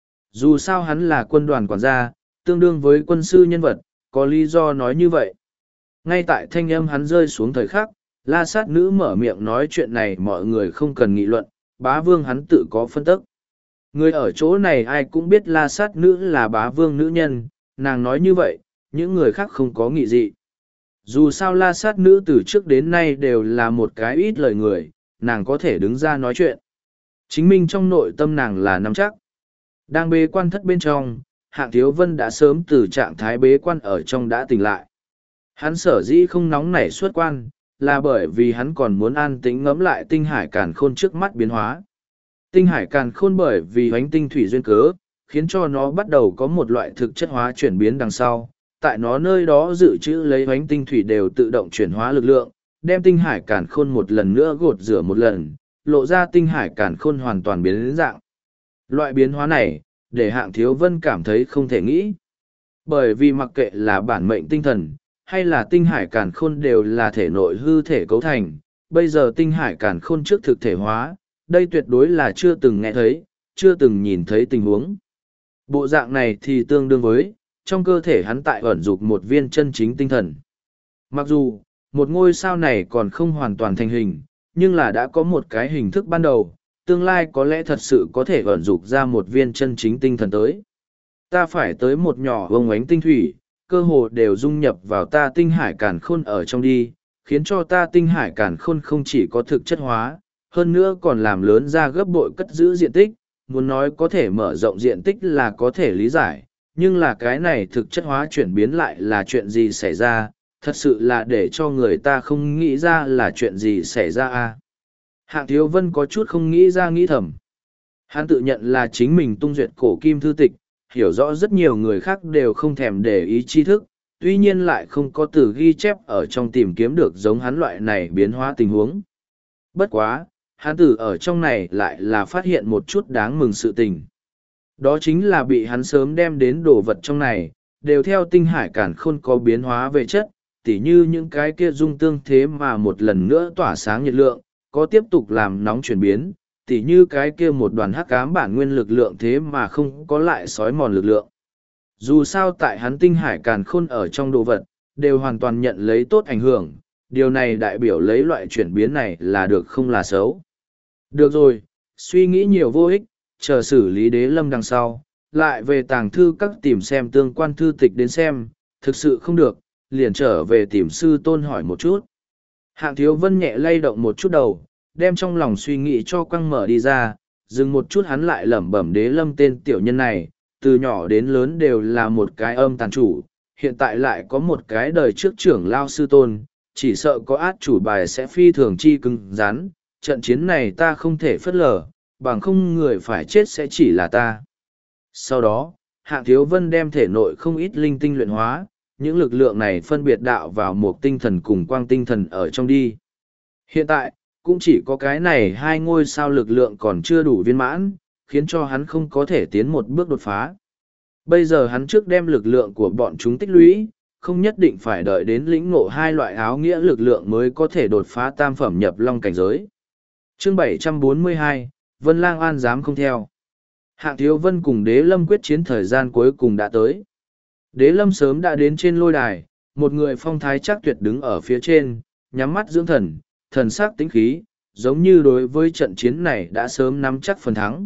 Dù sao hắn là quân đoàn quản gia, tương đương với quân sư nhân vật, có lý do nói như vậy. Ngay tại thanh âm hắn rơi xuống thời khắc, La Sát Nữ mở miệng nói chuyện này mọi người không cần nghị luận, Bá Vương hắn tự có phân tức. Người ở chỗ này ai cũng biết La Sát Nữ là Bá Vương nữ nhân, nàng nói như vậy, những người khác không có nghị dị. Dù sao La Sát Nữ từ trước đến nay đều là một cái ít lời người, nàng có thể đứng ra nói chuyện. Chính minh trong nội tâm nàng là nắm chắc. Đang bế quan thất bên trong, Hạng Thiếu Vân đã sớm từ trạng thái bế quan ở trong đã tỉnh lại. Hắn sở dĩ không nóng nảy xuất quan, là bởi vì hắn còn muốn an tĩnh ngẫm lại tinh hải càn khôn trước mắt biến hóa. Tinh hải càn khôn bởi vì hoánh tinh thủy duyên cớ, khiến cho nó bắt đầu có một loại thực chất hóa chuyển biến đằng sau. Tại nó nơi đó dự trữ lấy hoánh tinh thủy đều tự động chuyển hóa lực lượng, đem tinh hải càn khôn một lần nữa gột rửa một lần, lộ ra tinh hải càn khôn hoàn toàn biến đến dạng. Loại biến hóa này, để Hạng Thiếu Vân cảm thấy không thể nghĩ. Bởi vì mặc kệ là bản mệnh tinh thần, hay là tinh hải càn khôn đều là thể nội hư thể cấu thành, bây giờ tinh hải càn khôn trước thực thể hóa, đây tuyệt đối là chưa từng nghe thấy, chưa từng nhìn thấy tình huống. Bộ dạng này thì tương đương với, trong cơ thể hắn tại ẩn dục một viên chân chính tinh thần. Mặc dù, một ngôi sao này còn không hoàn toàn thành hình, nhưng là đã có một cái hình thức ban đầu, tương lai có lẽ thật sự có thể ẩn dục ra một viên chân chính tinh thần tới. Ta phải tới một nhỏ vông ánh tinh thủy, cơ hồ đều dung nhập vào ta tinh hải càn khôn ở trong đi, khiến cho ta tinh hải càn khôn không chỉ có thực chất hóa, hơn nữa còn làm lớn ra gấp bội cất giữ diện tích, muốn nói có thể mở rộng diện tích là có thể lý giải, nhưng là cái này thực chất hóa chuyển biến lại là chuyện gì xảy ra, thật sự là để cho người ta không nghĩ ra là chuyện gì xảy ra à. Hạng Thiếu Vân có chút không nghĩ ra nghĩ thầm. Hắn tự nhận là chính mình tung duyệt cổ kim thư tịch, hiểu rõ rất nhiều người khác đều không thèm để ý tri thức, tuy nhiên lại không có từ ghi chép ở trong tìm kiếm được giống hắn loại này biến hóa tình huống. Bất quá, hắn tử ở trong này lại là phát hiện một chút đáng mừng sự tình. Đó chính là bị hắn sớm đem đến đồ vật trong này, đều theo tinh hải càn khôn có biến hóa về chất, tỉ như những cái kia dung tương thế mà một lần nữa tỏa sáng nhiệt lượng, có tiếp tục làm nóng chuyển biến, tỉ như cái kia một đoàn hắc ám bản nguyên lực lượng thế mà không có lại sói mòn lực lượng. Dù sao tại hắn tinh hải càn khôn ở trong đồ vật, đều hoàn toàn nhận lấy tốt ảnh hưởng, điều này đại biểu lấy loại chuyển biến này là được không là xấu. Được rồi, suy nghĩ nhiều vô ích, chờ xử lý Đế Lâm đằng sau, lại về tàng thư các tìm xem tương quan thư tịch đến xem, thực sự không được, liền trở về tìm sư tôn hỏi một chút. Hạng Thiếu Vân nhẹ lay động một chút đầu, đem trong lòng suy nghĩ cho quăng mở đi ra, dừng một chút hắn lại lẩm bẩm Đế Lâm tên tiểu nhân này, từ nhỏ đến lớn đều là một cái âm tàn chủ, hiện tại lại có một cái đời trước trưởng lao sư tôn, chỉ sợ có át chủ bài sẽ phi thường chi cứng rắn, trận chiến này ta không thể phớt lờ, bằng không người phải chết sẽ chỉ là ta. Sau đó, Hạng Thiếu Vân đem thể nội không ít linh tinh luyện hóa, những lực lượng này phân biệt đạo vào một tinh thần cùng quang tinh thần ở trong đi. Hiện tại, cũng chỉ có cái này hai ngôi sao lực lượng còn chưa đủ viên mãn, khiến cho hắn không có thể tiến một bước đột phá. Bây giờ hắn trước đem lực lượng của bọn chúng tích lũy, không nhất định phải đợi đến lĩnh ngộ hai loại áo nghĩa lực lượng mới có thể đột phá tam phẩm nhập long cảnh giới. Chương 742, Vân Lang An dám không theo. Hạng Thiếu Vân cùng Đế Lâm quyết chiến thời gian cuối cùng đã tới. Đế Lâm sớm đã đến trên lôi đài, một người phong thái chắc tuyệt đứng ở phía trên, nhắm mắt dưỡng thần, thần sắc tĩnh khí, giống như đối với trận chiến này đã sớm nắm chắc phần thắng.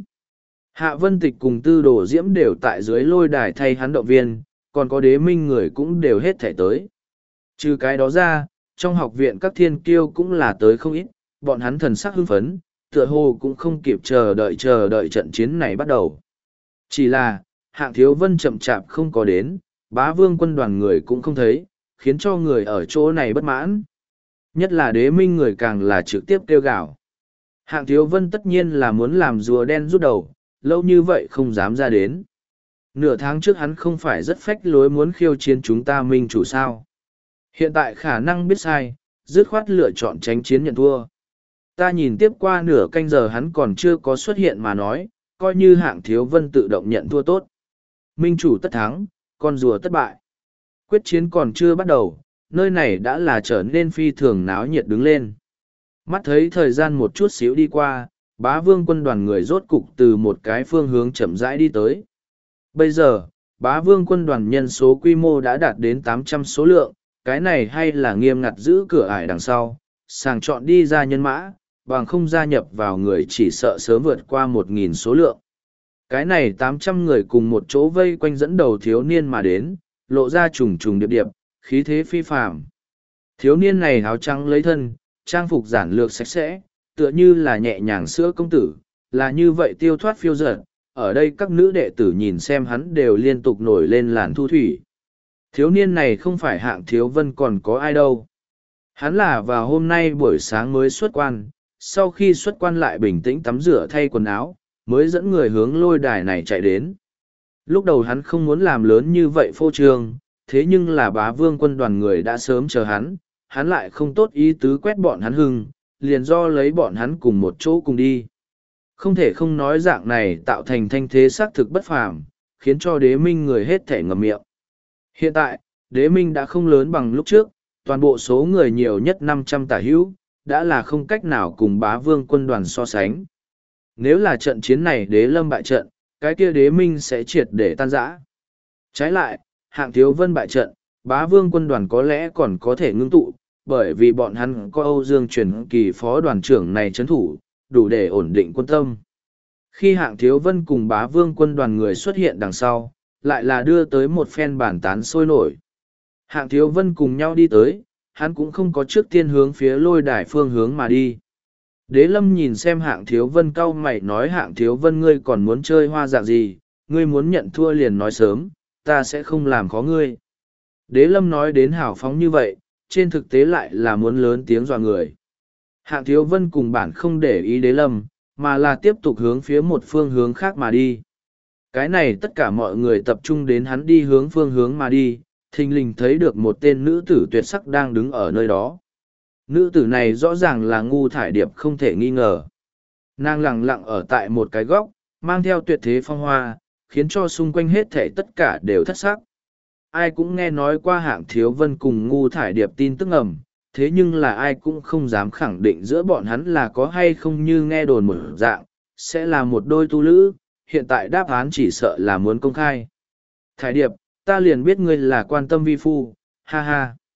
Hạ Vân Tịch cùng Tư Đồ Diễm đều tại dưới lôi đài thay hắn động viên, còn có Đế Minh người cũng đều hết thể tới. Trừ cái đó ra, trong học viện các thiên kiêu cũng là tới không ít, bọn hắn thần sắc hưng phấn, tựa hồ cũng không kịp chờ đợi trận chiến này bắt đầu. Chỉ là, Hạng Thiếu Vân chậm chạp không có đến, Bá Vương quân đoàn người cũng không thấy, khiến cho người ở chỗ này bất mãn. Nhất là Đế Minh người càng là trực tiếp kêu gào. Hạng Thiếu Vân tất nhiên là muốn làm rùa đen rút đầu, lâu như vậy không dám ra đến. Nửa tháng trước hắn không phải rất phách lối muốn khiêu chiến chúng ta minh chủ sao. Hiện tại khả năng biết sai, dứt khoát lựa chọn tránh chiến nhận thua. Ta nhìn tiếp qua nửa canh giờ hắn còn chưa có xuất hiện mà nói, coi như Hạng Thiếu Vân tự động nhận thua tốt. Minh chủ tất thắng, con rùa tất bại. Quyết chiến còn chưa bắt đầu, nơi này đã là trở nên phi thường náo nhiệt đứng lên. Mắt thấy thời gian một chút xíu đi qua, Bá Vương quân đoàn người rốt cục từ một cái phương hướng chậm rãi đi tới. Bây giờ, Bá Vương quân đoàn nhân số quy mô đã đạt đến 800 số lượng, cái này hay là nghiêm ngặt giữ cửa ải đằng sau, sàng chọn đi ra nhân mã, bằng không gia nhập vào người chỉ sợ sớm vượt qua 1.000 số lượng. Cái này 800 người cùng một chỗ vây quanh dẫn đầu thiếu niên mà đến, lộ ra trùng trùng điệp điệp, khí thế phi phàm. Thiếu niên này áo trắng lấy thân, trang phục giản lược sạch sẽ, tựa như là nhẹ nhàng sữa công tử, là như vậy tiêu thoát phiêu dật. Ở đây các nữ đệ tử nhìn xem hắn đều liên tục nổi lên làn thu thủy. Thiếu niên này không phải Hạng Thiếu Vân còn có ai đâu. Hắn là vào hôm nay buổi sáng mới xuất quan, sau khi xuất quan lại bình tĩnh tắm rửa thay quần áo, mới dẫn người hướng lôi đài này chạy đến. Lúc đầu hắn không muốn làm lớn như vậy phô trương, thế nhưng là Bá Vương quân đoàn người đã sớm chờ hắn lại không tốt ý tứ quét bọn hắn hưng, liền do lấy bọn hắn cùng một chỗ cùng đi. Không thể không nói dạng này tạo thành thanh thế xác thực bất phàm, khiến cho Đế Minh người hết thể ngậm miệng. Hiện tại, Đế Minh đã không lớn bằng lúc trước, toàn bộ số người nhiều nhất 500 tả hữu, đã là không cách nào cùng Bá Vương quân đoàn so sánh. Nếu là trận chiến này Đế Lâm bại trận, cái kia Đế Minh sẽ triệt để tan rã. Trái lại, Hạng Thiếu Vân bại trận, Bá Vương quân đoàn có lẽ còn có thể ngưng tụ, bởi vì bọn hắn có Âu Dương Truyền Kỳ phó đoàn trưởng này trấn thủ, đủ để ổn định quân tâm. Khi Hạng Thiếu Vân cùng Bá Vương quân đoàn người xuất hiện đằng sau, lại là đưa tới một phen bàn tán sôi nổi. Hạng Thiếu Vân cùng nhau đi tới, hắn cũng không có trước tiên hướng phía lôi đài phương hướng mà đi. Đế Lâm nhìn xem Hạng Thiếu Vân cau mày nói Hạng Thiếu Vân ngươi còn muốn chơi hoa dạng gì, ngươi muốn nhận thua liền nói sớm, ta sẽ không làm khó ngươi. Đế Lâm nói đến hào phóng như vậy, trên thực tế lại là muốn lớn tiếng dọa người. Hạng Thiếu Vân cùng bản không để ý Đế Lâm, mà là tiếp tục hướng phía một phương hướng khác mà đi. Cái này tất cả mọi người tập trung đến hắn đi hướng phương hướng mà đi, thình lình thấy được một tên nữ tử tuyệt sắc đang đứng ở nơi đó. Nữ tử này rõ ràng là Ngu Thải Điệp không thể nghi ngờ. Nàng lặng lặng ở tại một cái góc, mang theo tuyệt thế phong hoa, khiến cho xung quanh hết thể tất cả đều thất sắc. Ai cũng nghe nói qua Hạng Thiếu Vân cùng Ngu Thải Điệp tin tức ầm, thế nhưng là ai cũng không dám khẳng định giữa bọn hắn là có hay không như nghe đồn một dạng, sẽ là một đôi tu lữ, hiện tại đáp án chỉ sợ là muốn công khai. Thải Điệp, ta liền biết ngươi là quan tâm vi phu, ha ha.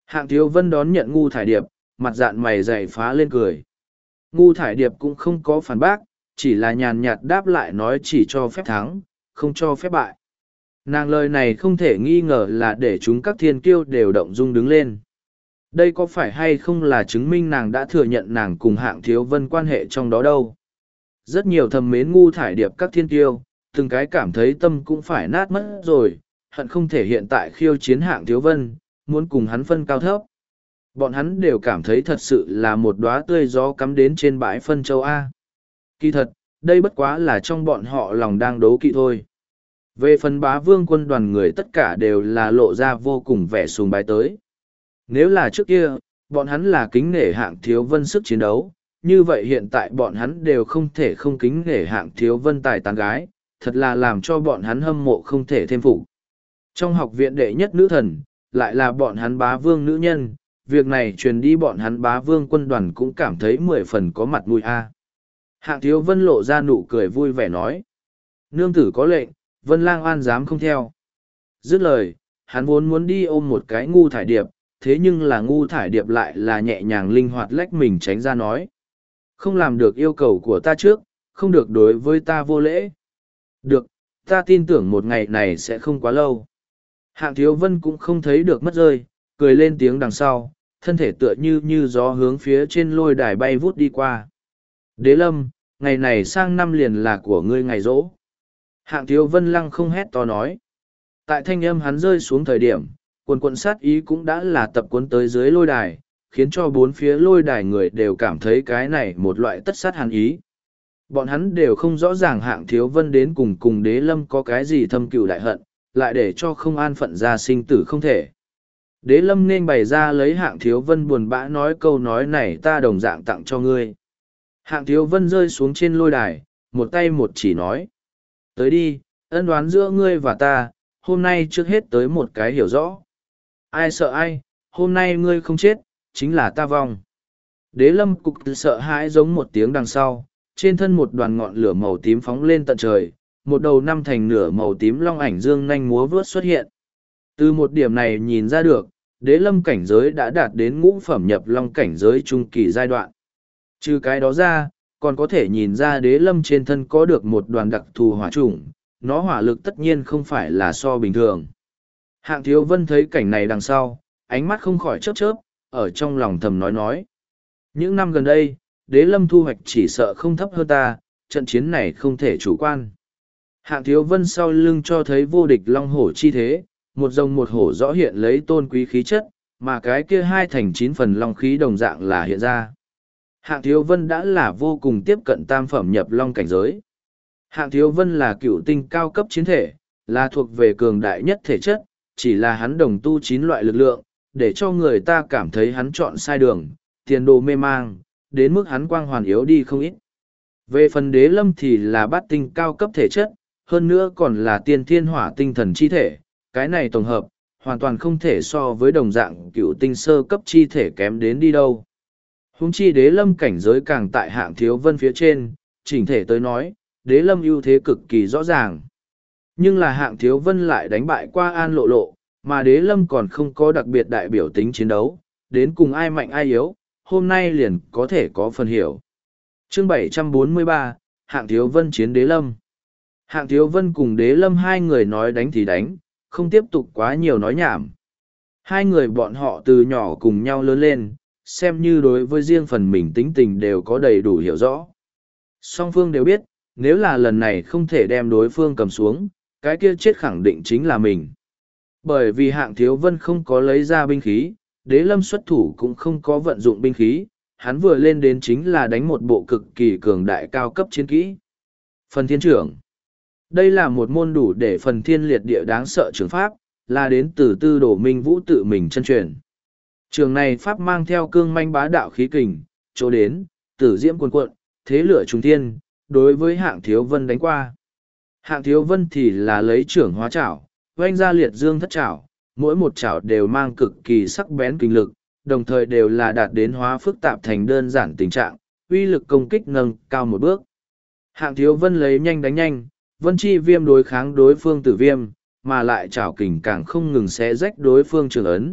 Hạng Thiếu Vân đón nhận Ngu Thải Điệp, mặt dạn mày dày phá lên cười. Ngu Thải Điệp cũng không có phản bác, chỉ là nhàn nhạt đáp lại nói chỉ cho phép thắng, không cho phép bại. Nàng lời này không thể nghi ngờ là để chúng các thiên kiêu đều động dung đứng lên. Đây có phải hay không là chứng minh nàng đã thừa nhận nàng cùng Hạng Thiếu Vân quan hệ trong đó đâu. Rất nhiều thầm mến Ngu Thải Điệp các thiên kiêu, từng cái cảm thấy tâm cũng phải nát mất rồi, hận không thể hiện tại khiêu chiến Hạng Thiếu Vân, muốn cùng hắn phân cao thấp. Bọn hắn đều cảm thấy thật sự là một đóa tươi gió cắm đến trên bãi phân châu A. Kỳ thật, đây bất quá là trong bọn họ lòng đang đố kỵ thôi. Về phần Bá Vương quân đoàn người tất cả đều là lộ ra vô cùng vẻ sùng bái tới. Nếu là trước kia, bọn hắn là kính nể Hạng Thiếu Vân sức chiến đấu, như vậy hiện tại bọn hắn đều không thể không kính nể Hạng Thiếu Vân tài tán gái, thật là làm cho bọn hắn hâm mộ không thể thêm phục. Trong học viện đệ nhất nữ thần, lại là bọn hắn Bá Vương nữ nhân, việc này truyền đi bọn hắn Bá Vương quân đoàn cũng cảm thấy 10 phần có mặt mũi a. Hạng Thiếu Vân lộ ra nụ cười vui vẻ nói. Nương tử có lệnh, Vân Lang An dám không theo. Dứt lời, hắn vốn muốn đi ôm một cái Ngu Thải Điệp, thế nhưng là Ngu Thải Điệp lại là nhẹ nhàng linh hoạt lách mình tránh ra nói. Không làm được yêu cầu của ta trước, không được đối với ta vô lễ. Được, ta tin tưởng một ngày này sẽ không quá lâu. Hạng Thiếu Vân cũng không thấy được mất rơi, cười lên tiếng đằng sau, thân thể tựa như gió hướng phía trên lôi đài bay vút đi qua. Đế Lâm, ngày này sang năm liền là của ngươi ngày rỗ. Hạng Thiếu Vân lăng không hét to nói. Tại thanh âm hắn rơi xuống thời điểm, quần quận sát ý cũng đã là tập cuốn tới dưới lôi đài, khiến cho bốn phía lôi đài người đều cảm thấy cái này một loại tất sát hàn ý. Bọn hắn đều không rõ ràng Hạng Thiếu Vân đến cùng Đế Lâm có cái gì thâm cừu đại hận, lại để cho không an phận ra sinh tử không thể. Đế Lâm nên bày ra lấy Hạng Thiếu Vân buồn bã nói câu nói này ta đồng dạng tặng cho ngươi. Hạng Thiếu Vân rơi xuống trên lôi đài, một tay một chỉ nói. Tới đi, ân đoán giữa ngươi và ta, hôm nay trước hết tới một cái hiểu rõ. Ai sợ ai, hôm nay ngươi không chết, chính là ta vong. Đế Lâm cục sợ hãi giống một tiếng đằng sau, trên thân một đoàn ngọn lửa màu tím phóng lên tận trời, một đầu năm thành nửa màu tím long ảnh dương nhanh múa vướt xuất hiện. Từ một điểm này nhìn ra được, Đế Lâm cảnh giới đã đạt đến ngũ phẩm nhập long cảnh giới trung kỳ giai đoạn. Trừ cái đó ra, còn có thể nhìn ra Đế Lâm trên thân có được một đoàn đặc thù hỏa chủng, nó hỏa lực tất nhiên không phải là so bình thường. Hạng Thiếu Vân thấy cảnh này đằng sau, ánh mắt không khỏi chớp chớp, ở trong lòng thầm nói. Những năm gần đây, Đế Lâm thu hoạch chỉ sợ không thấp hơn ta, trận chiến này không thể chủ quan. Hạng Thiếu Vân sau lưng cho thấy vô địch long hổ chi thế, một rồng một hổ rõ hiện lấy tôn quý khí chất, mà cái kia 2 thành 9 phần long khí đồng dạng là hiện ra. Hạng Thiếu Vân đã là vô cùng tiếp cận tam phẩm nhập long cảnh giới. Hạng Thiếu Vân là cựu tinh cao cấp chiến thể, là thuộc về cường đại nhất thể chất, chỉ là hắn đồng tu 9 loại lực lượng, để cho người ta cảm thấy hắn chọn sai đường, tiền đồ mê mang, đến mức hắn quang hoàn yếu đi không ít. Về phần Đế Lâm thì là bát tinh cao cấp thể chất, hơn nữa còn là tiên thiên hỏa tinh thần chi thể, cái này tổng hợp, hoàn toàn không thể so với đồng dạng cựu tinh sơ cấp chi thể kém đến đi đâu. Huống chi Đế Lâm cảnh giới càng tại Hạng Thiếu Vân phía trên, chỉnh thể tới nói, Đế Lâm ưu thế cực kỳ rõ ràng. Nhưng là Hạng Thiếu Vân lại đánh bại qua An Lộ Lộ, mà Đế Lâm còn không có đặc biệt đại biểu tính chiến đấu, đến cùng ai mạnh ai yếu, hôm nay liền có thể có phần hiểu. Chương 743, Hạng Thiếu Vân chiến Đế Lâm. Hạng Thiếu Vân cùng Đế Lâm hai người nói đánh thì đánh, không tiếp tục quá nhiều nói nhảm. Hai người bọn họ từ nhỏ cùng nhau lớn lên, xem như đối với riêng phần mình tính tình đều có đầy đủ hiểu rõ. Song phương đều biết, nếu là lần này không thể đem đối phương cầm xuống, cái kia chết khẳng định chính là mình. Bởi vì Hạng Thiếu Vân không có lấy ra binh khí, Đế Lâm xuất thủ cũng không có vận dụng binh khí, hắn vừa lên đến chính là đánh một bộ cực kỳ cường đại cao cấp chiến kỹ. Phần Thiên Trưởng. Đây là một môn đủ để phần thiên liệt địa đáng sợ trường pháp, là đến từ Tư Đồ Minh Vũ tự mình chân truyền. Trường này pháp mang theo cương manh bá đạo khí kình, chỗ đến, tử diễm cuồn cuộn, thế lửa trùng thiên, đối với Hạng Thiếu Vân đánh qua. Hạng Thiếu Vân thì là lấy trưởng hóa chảo, oanh ra liệt dương thất chảo, mỗi một chảo đều mang cực kỳ sắc bén kinh lực, đồng thời đều là đạt đến hóa phức tạp thành đơn giản tình trạng, uy lực công kích nâng cao một bước. Hạng Thiếu Vân lấy nhanh đánh nhanh, Vân Chi Viêm đối kháng đối phương Tử Viêm, mà lại chảo kình càng không ngừng xé rách đối phương trường ấn,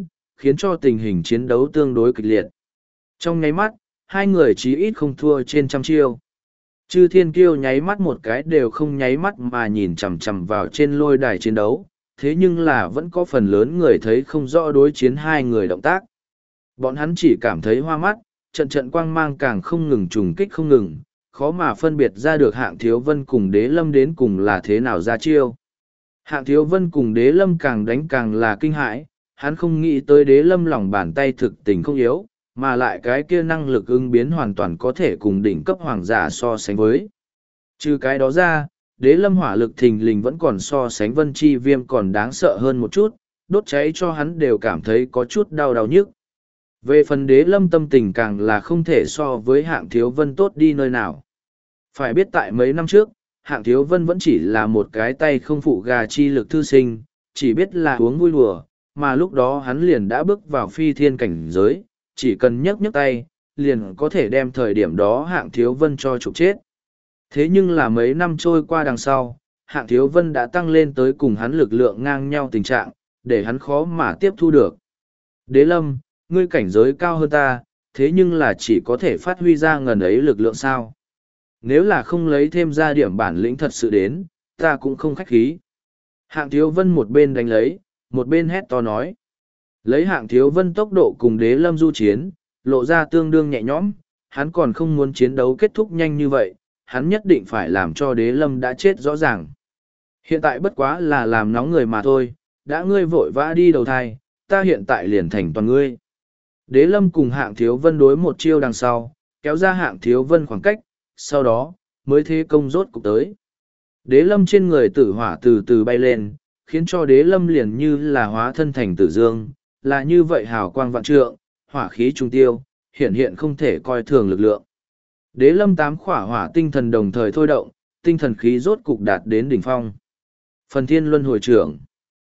khiến cho tình hình chiến đấu tương đối kịch liệt. Trong nháy mắt, hai người chí ít không thua trên trăm chiêu. Chư Thiên Kiêu nháy mắt một cái đều không nháy mắt mà nhìn chằm chằm vào trên lôi đài chiến đấu, thế nhưng là vẫn có phần lớn người thấy không rõ đối chiến hai người động tác. Bọn hắn chỉ cảm thấy hoa mắt, trận trận quang mang càng không ngừng trùng kích không ngừng, khó mà phân biệt ra được Hạng Thiếu Vân cùng Đế Lâm đến cùng là thế nào ra chiêu. Hạng Thiếu Vân cùng Đế Lâm càng đánh càng là kinh hãi, hắn không nghĩ tới Đế Lâm lòng bàn tay thực tình không yếu, mà lại cái kia năng lực ứng biến hoàn toàn có thể cùng đỉnh cấp hoàng giả so sánh với. Trừ cái đó ra, Đế Lâm hỏa lực thình lình vẫn còn so sánh Vân Chi Viêm còn đáng sợ hơn một chút, đốt cháy cho hắn đều cảm thấy có chút đau đau nhức. Về phần Đế Lâm tâm tình càng là không thể so với Hạng Thiếu Vân tốt đi nơi nào. Phải biết tại mấy năm trước, Hạng Thiếu Vân vẫn chỉ là một cái tay không phụ gà chi lực thư sinh, chỉ biết là uống vui đùa, mà lúc đó hắn liền đã bước vào phi thiên cảnh giới, chỉ cần nhấc nhấc tay, liền có thể đem thời điểm đó Hạng Thiếu Vân cho trục chết. Thế nhưng là mấy năm trôi qua đằng sau, Hạng Thiếu Vân đã tăng lên tới cùng hắn lực lượng ngang nhau tình trạng, để hắn khó mà tiếp thu được. Đế Lâm, ngươi cảnh giới cao hơn ta, thế nhưng là chỉ có thể phát huy ra ngần ấy lực lượng sao. Nếu là không lấy thêm ra điểm bản lĩnh thật sự đến, ta cũng không khách khí. Hạng Thiếu Vân một bên đánh lấy, một bên hét to nói. Lấy Hạng Thiếu Vân tốc độ cùng Đế Lâm du chiến, lộ ra tương đương nhẹ nhõm, hắn còn không muốn chiến đấu kết thúc nhanh như vậy, hắn nhất định phải làm cho Đế Lâm đã chết rõ ràng. Hiện tại bất quá là làm nóng người mà thôi, đã ngươi vội vã đi đầu thai, ta hiện tại liền thành toàn ngươi. Đế Lâm cùng Hạng Thiếu Vân đối một chiêu đằng sau, kéo ra Hạng Thiếu Vân khoảng cách, sau đó, mới thế công rốt cục tới. Đế Lâm trên người tử hỏa từ từ bay lên, khiến cho Đế Lâm liền như là hóa thân thành tử dương, là như vậy hào quang vạn trượng, hỏa khí trung tiêu, hiện hiện không thể coi thường lực lượng. Đế Lâm tám khỏa hỏa tinh thần đồng thời thôi động, tinh thần khí rốt cục đạt đến đỉnh phong. Phần Thiên Luân Hồi Trưởng.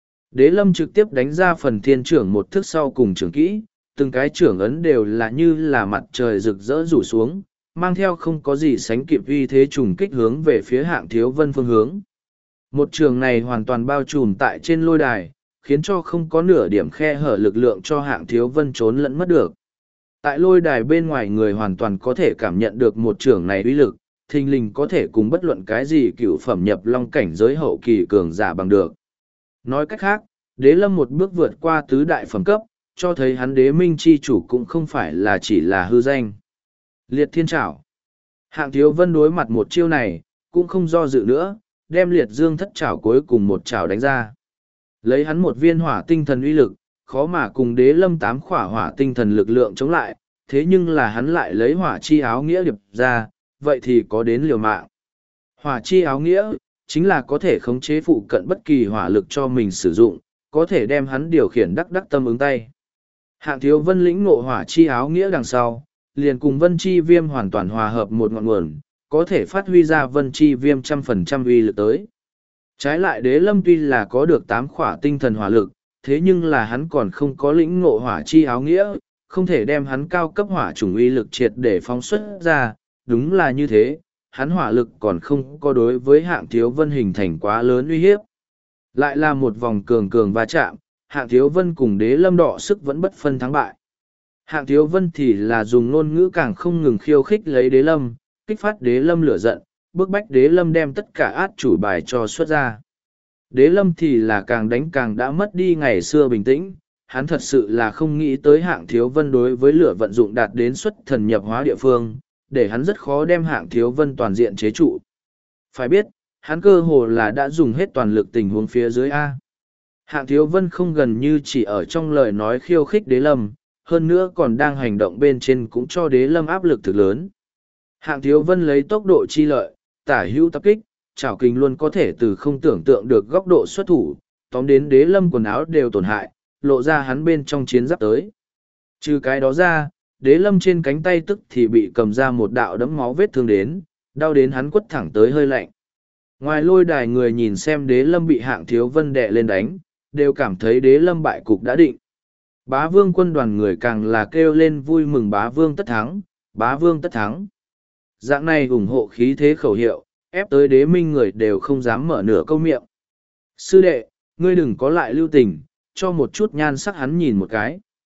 Đế Lâm trực tiếp đánh ra Phần Thiên Trưởng một thức sau cùng trưởng kỹ, từng cái trưởng ấn đều là như là mặt trời rực rỡ rủ xuống, mang theo không có gì sánh kịp uy thế trùng kích hướng về phía Hạng Thiếu Vân phương hướng. Một trường này hoàn toàn bao trùm tại trên lôi đài, khiến cho không có nửa điểm khe hở lực lượng cho Hạng Thiếu Vân trốn lẫn mất được. Tại lôi đài bên ngoài người hoàn toàn có thể cảm nhận được một trường này uy lực, thình lình có thể cùng bất luận cái gì cựu phẩm nhập long cảnh giới hậu kỳ cường giả bằng được. Nói cách khác, Đế Lâm một bước vượt qua tứ đại phẩm cấp, cho thấy hắn Đế Minh chi chủ cũng không phải là chỉ là hư danh. Liệt Thiên Trảo. Hạng Thiếu Vân đối mặt một chiêu này, cũng không do dự nữa, đem Liệt Dương Thất Trảo cuối cùng một trảo đánh ra. Lấy hắn một viên hỏa tinh thần uy lực, khó mà cùng Đế Lâm tám khỏa hỏa tinh thần lực lượng chống lại, thế nhưng là hắn lại lấy hỏa chi áo nghĩa điệp ra, vậy thì có đến liều mạng. Hỏa chi áo nghĩa, chính là có thể khống chế phụ cận bất kỳ hỏa lực cho mình sử dụng, có thể đem hắn điều khiển đắc đắc tâm ứng tay. Hạng Thiếu Vân lĩnh ngộ hỏa chi áo nghĩa đằng sau, liền cùng Vân Chi Viêm hoàn toàn hòa hợp một ngọn nguồn, có thể phát huy ra Vân Chi Viêm 100% uy lực tới. Trái lại Đế Lâm tuy là có được 8 khỏa tinh thần hỏa lực, thế nhưng là hắn còn không có lĩnh ngộ hỏa chi áo nghĩa, không thể đem hắn cao cấp hỏa chủng uy lực triệt để phóng xuất ra, đúng là như thế, hắn hỏa lực còn không có đối với Hạng Thiếu Vân hình thành quá lớn uy hiếp. Lại là một vòng cường cường va chạm, Hạng Thiếu Vân cùng Đế Lâm đọ sức vẫn bất phân thắng bại. Hạng Thiếu Vân thì là dùng ngôn ngữ càng không ngừng khiêu khích lấy Đế Lâm, kích phát Đế Lâm lửa giận, bức bách Đế Lâm đem tất cả át chủ bài cho xuất ra. Đế Lâm thì là càng đánh càng đã mất đi ngày xưa bình tĩnh, hắn thật sự là không nghĩ tới Hạng Thiếu Vân đối với lửa vận dụng đạt đến xuất thần nhập hóa địa phương, để hắn rất khó đem Hạng Thiếu Vân toàn diện chế trụ. Phải biết, hắn cơ hồ là đã dùng hết toàn lực tình huống phía dưới A. Hạng Thiếu Vân không gần như chỉ ở trong lời nói khiêu khích Đế Lâm, hơn nữa còn đang hành động bên trên cũng cho Đế Lâm áp lực thực lớn. Hạng Thiếu Vân lấy tốc độ chi lợi, tả hữu tập kích, Trảo Kình luôn có thể từ không tưởng tượng được góc độ xuất thủ, tóm đến Đế Lâm quần áo đều tổn hại, lộ ra hắn bên trong chiến giáp tới. Trừ cái đó ra, Đế Lâm trên cánh tay tức thì bị cầm ra một đạo đẫm máu vết thương đến, đau đến hắn quất thẳng tới hơi lạnh. Ngoài lôi đài người nhìn xem Đế Lâm bị Hạng Thiếu Vân đè lên đánh, đều cảm thấy Đế Lâm bại cục đã định. Bá Vương quân đoàn người càng là kêu lên vui mừng Bá Vương tất thắng, Bá Vương tất thắng. Dạng này ủng hộ khí thế khẩu hiệu, ép tới Đế Minh người đều không dám mở nửa câu miệng. Sư đệ, ngươi đừng có lại lưu tình, cho một chút nhan sắc hắn nhìn một cái.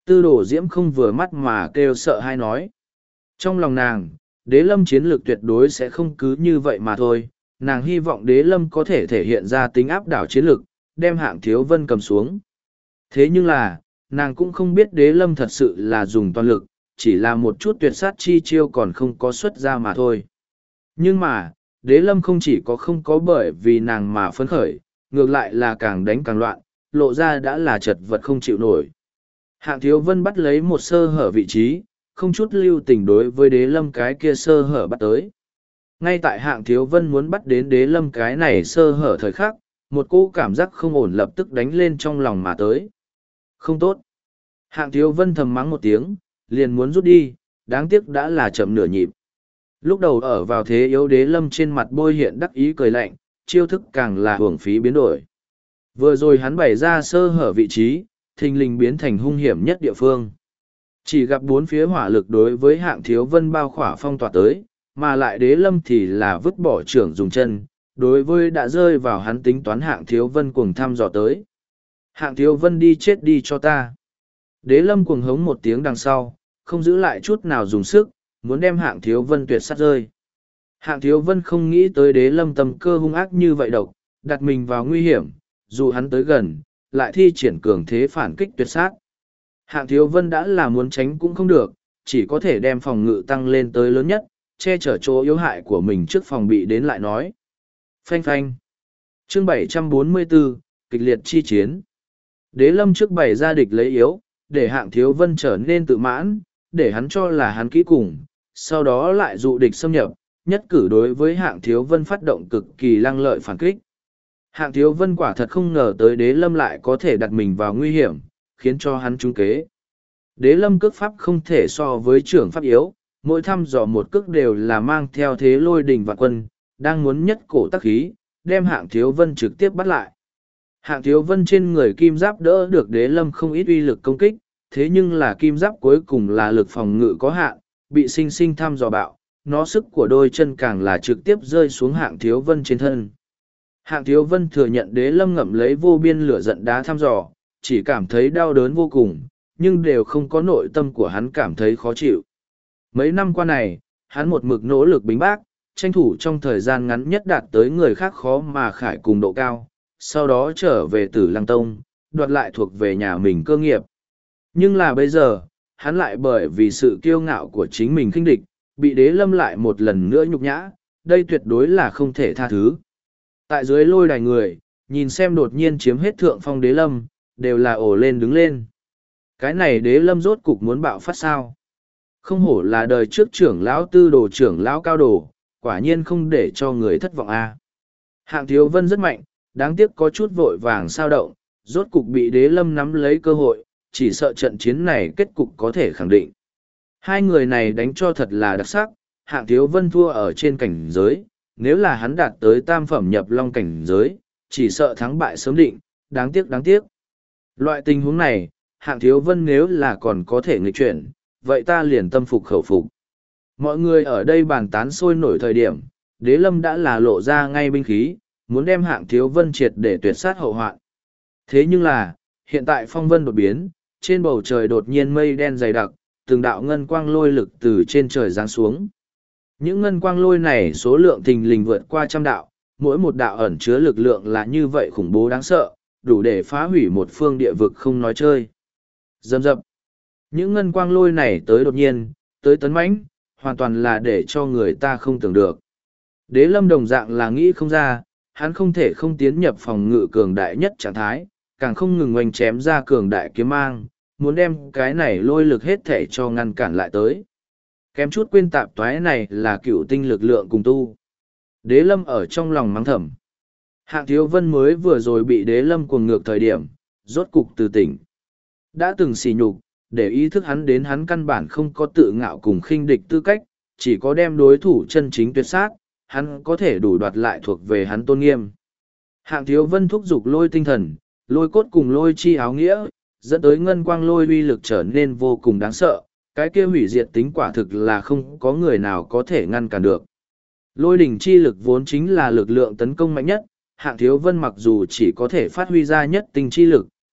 Tư Đồ Diễm không vừa mắt mà kêu sợ hay nói. Trong lòng nàng, Đế Lâm chiến lược tuyệt đối sẽ không cứ như vậy mà thôi, nàng hy vọng Đế Lâm có thể thể hiện ra tính áp đảo chiến lược, đem Hạng Thiếu Vân cầm xuống. Thế nhưng là, nàng cũng không biết Đế Lâm thật sự là dùng toàn lực, chỉ là một chút tuyệt sát chi chiêu còn không có xuất ra mà thôi. Nhưng mà, Đế Lâm không chỉ có không có bởi vì nàng mà phấn khởi, ngược lại là càng đánh càng loạn, lộ ra đã là chật vật không chịu nổi. Hạng Thiếu Vân bắt lấy một sơ hở vị trí, không chút lưu tình đối với Đế Lâm cái kia sơ hở bắt tới. Ngay tại Hạng Thiếu Vân muốn bắt đến Đế Lâm cái này sơ hở thời khắc, một cỗ cảm giác không ổn lập tức đánh lên trong lòng mà tới. Không tốt. Hạng Thiếu Vân thầm mắng một tiếng, liền muốn rút đi, đáng tiếc đã là chậm nửa nhịp. Lúc đầu ở vào thế yếu Đế Lâm trên mặt bôi hiện đắc ý cười lạnh, chiêu thức càng là hưởng phí biến đổi. Vừa rồi hắn bày ra sơ hở vị trí, thình lình biến thành hung hiểm nhất địa phương. Chỉ gặp bốn phía hỏa lực đối với Hạng Thiếu Vân bao khỏa phong tỏa tới, mà lại Đế Lâm thì là vứt bỏ trưởng dùng chân, đối với đã rơi vào hắn tính toán Hạng Thiếu Vân cuồng thăm dò tới. Hạng Thiếu Vân đi chết đi cho ta. Đế Lâm cuồng hống một tiếng đằng sau, không giữ lại chút nào dùng sức, muốn đem Hạng Thiếu Vân tuyệt sát rơi. Hạng Thiếu Vân không nghĩ tới Đế Lâm tâm cơ hung ác như vậy độc, đặt mình vào nguy hiểm, dù hắn tới gần, lại thi triển cường thế phản kích tuyệt sát. Hạng Thiếu Vân đã là muốn tránh cũng không được, chỉ có thể đem phòng ngự tăng lên tới lớn nhất, che chở chỗ yếu hại của mình trước phòng bị đến lại nói. Phanh phanh. Chương 744, kịch liệt chi chiến. Đế Lâm trước bày ra địch lấy yếu, để Hạng Thiếu Vân trở nên tự mãn, để hắn cho là hắn kỹ cùng, sau đó lại dụ địch xâm nhập, nhất cử đối với Hạng Thiếu Vân phát động cực kỳ lăng lợi phản kích. Hạng Thiếu Vân quả thật không ngờ tới Đế Lâm lại có thể đặt mình vào nguy hiểm, khiến cho hắn trúng kế. Đế Lâm cước pháp không thể so với trưởng pháp yếu, mỗi thăm dò một cước đều là mang theo thế lôi đình vạn quân, đang muốn nhất cổ tắc khí, đem Hạng Thiếu Vân trực tiếp bắt lại. Hạng Thiếu Vân trên người kim giáp đỡ được Đế Lâm không ít uy lực công kích, thế nhưng là kim giáp cuối cùng là lực phòng ngự có hạn, bị sinh sinh thăm dò bạo, nó sức của đôi chân càng là trực tiếp rơi xuống Hạng Thiếu Vân trên thân. Hạng Thiếu Vân thừa nhận Đế Lâm ngậm lấy vô biên lửa giận đá thăm dò, chỉ cảm thấy đau đớn vô cùng, nhưng đều không có nội tâm của hắn cảm thấy khó chịu. Mấy năm qua này, hắn một mực nỗ lực bính bác, tranh thủ trong thời gian ngắn nhất đạt tới người khác khó mà khải cùng độ cao, sau đó trở về Tử Lăng Tông, đoạt lại thuộc về nhà mình cơ nghiệp. Nhưng là bây giờ, hắn lại bởi vì sự kiêu ngạo của chính mình khinh địch, bị Đế Lâm lại một lần nữa nhục nhã, đây tuyệt đối là không thể tha thứ. Tại dưới lôi đài người, nhìn xem đột nhiên chiếm hết thượng phong Đế Lâm, đều là ổ lên đứng lên. Cái này Đế Lâm rốt cục muốn bạo phát sao? Không hổ là đời trước trưởng lão Tư Đồ trưởng lão cao đồ, quả nhiên không để cho người thất vọng a. Hạng Thiếu Vân rất mạnh, đáng tiếc có chút vội vàng sao động, rốt cục bị Đế Lâm nắm lấy cơ hội, chỉ sợ trận chiến này kết cục có thể khẳng định. Hai người này đánh cho thật là đặc sắc, Hạng Thiếu Vân thua ở trên cảnh giới, nếu là hắn đạt tới tam phẩm nhập long cảnh giới, chỉ sợ thắng bại sớm định, đáng tiếc đáng tiếc. Loại tình huống này, Hạng Thiếu Vân nếu là còn có thể nghịch chuyển, vậy ta liền tâm phục khẩu phục. Mọi người ở đây bàn tán sôi nổi thời điểm, Đế Lâm đã là lộ ra ngay binh khí, muốn đem Hạng Thiếu Vân triệt để tuyệt sát hậu hoạn. Thế nhưng là, hiện tại phong vân đột biến, trên bầu trời đột nhiên mây đen dày đặc, từng đạo ngân quang lôi lực từ trên trời giáng xuống. Những ngân quang lôi này số lượng thình lình vượt qua 100 đạo, mỗi một đạo ẩn chứa lực lượng là như vậy khủng bố đáng sợ, đủ để phá hủy một phương địa vực không nói chơi. Dầm dập. Những ngân quang lôi này tới đột nhiên, tới tấn mãnh, hoàn toàn là để cho người ta không tưởng được. Đế Lâm đồng dạng là nghĩ không ra, hắn không thể không tiến nhập phòng ngự cường đại nhất trạng thái, càng không ngừng oanh chém ra cường đại kiếm mang, muốn đem cái này lôi lực hết thể cho ngăn cản lại tới. Kém chút quên tạp toái này là cựu tinh lực lượng cùng tu. Đế Lâm ở trong lòng mắng thầm. Hạng Thiếu Vân mới vừa rồi bị Đế Lâm cuồng ngược thời điểm, rốt cục từ tỉnh. Đã từng xỉ nhục, để ý thức hắn đến hắn căn bản không có tự ngạo cùng khinh địch tư cách, chỉ có đem đối thủ chân chính tuyệt sát, hắn có thể đủ đoạt lại thuộc về hắn tôn nghiêm. Hạng Thiếu Vân thúc giục lôi tinh thần, lôi cốt cùng lôi chi áo nghĩa, dẫn tới ngân quang lôi uy lực trở nên vô cùng đáng sợ, cái kia hủy diệt tính quả thực là không có người nào có thể ngăn cản được. Lôi đỉnh chi lực vốn chính là lực lượng tấn công mạnh nhất, Hạng Thiếu Vân mặc dù chỉ có thể phát huy ra nhất tinh chi lực,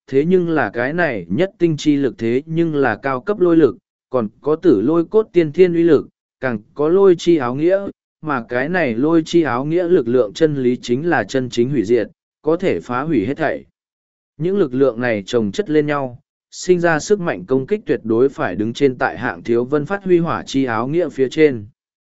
thế nhưng là cái này nhất tinh chi lực thế nhưng là cao cấp lôi lực, còn có tử lôi cốt tiên thiên uy lực, càng có lôi chi áo nghĩa, mà cái này lôi chi áo nghĩa lực lượng chân lý chính là chân chính hủy diệt, có thể phá hủy hết thảy. Những lực lượng này chồng chất lên nhau, sinh ra sức mạnh công kích tuyệt đối phải đứng trên tại Hạng Thiếu Vân phát huy hỏa chi áo nghĩa phía trên.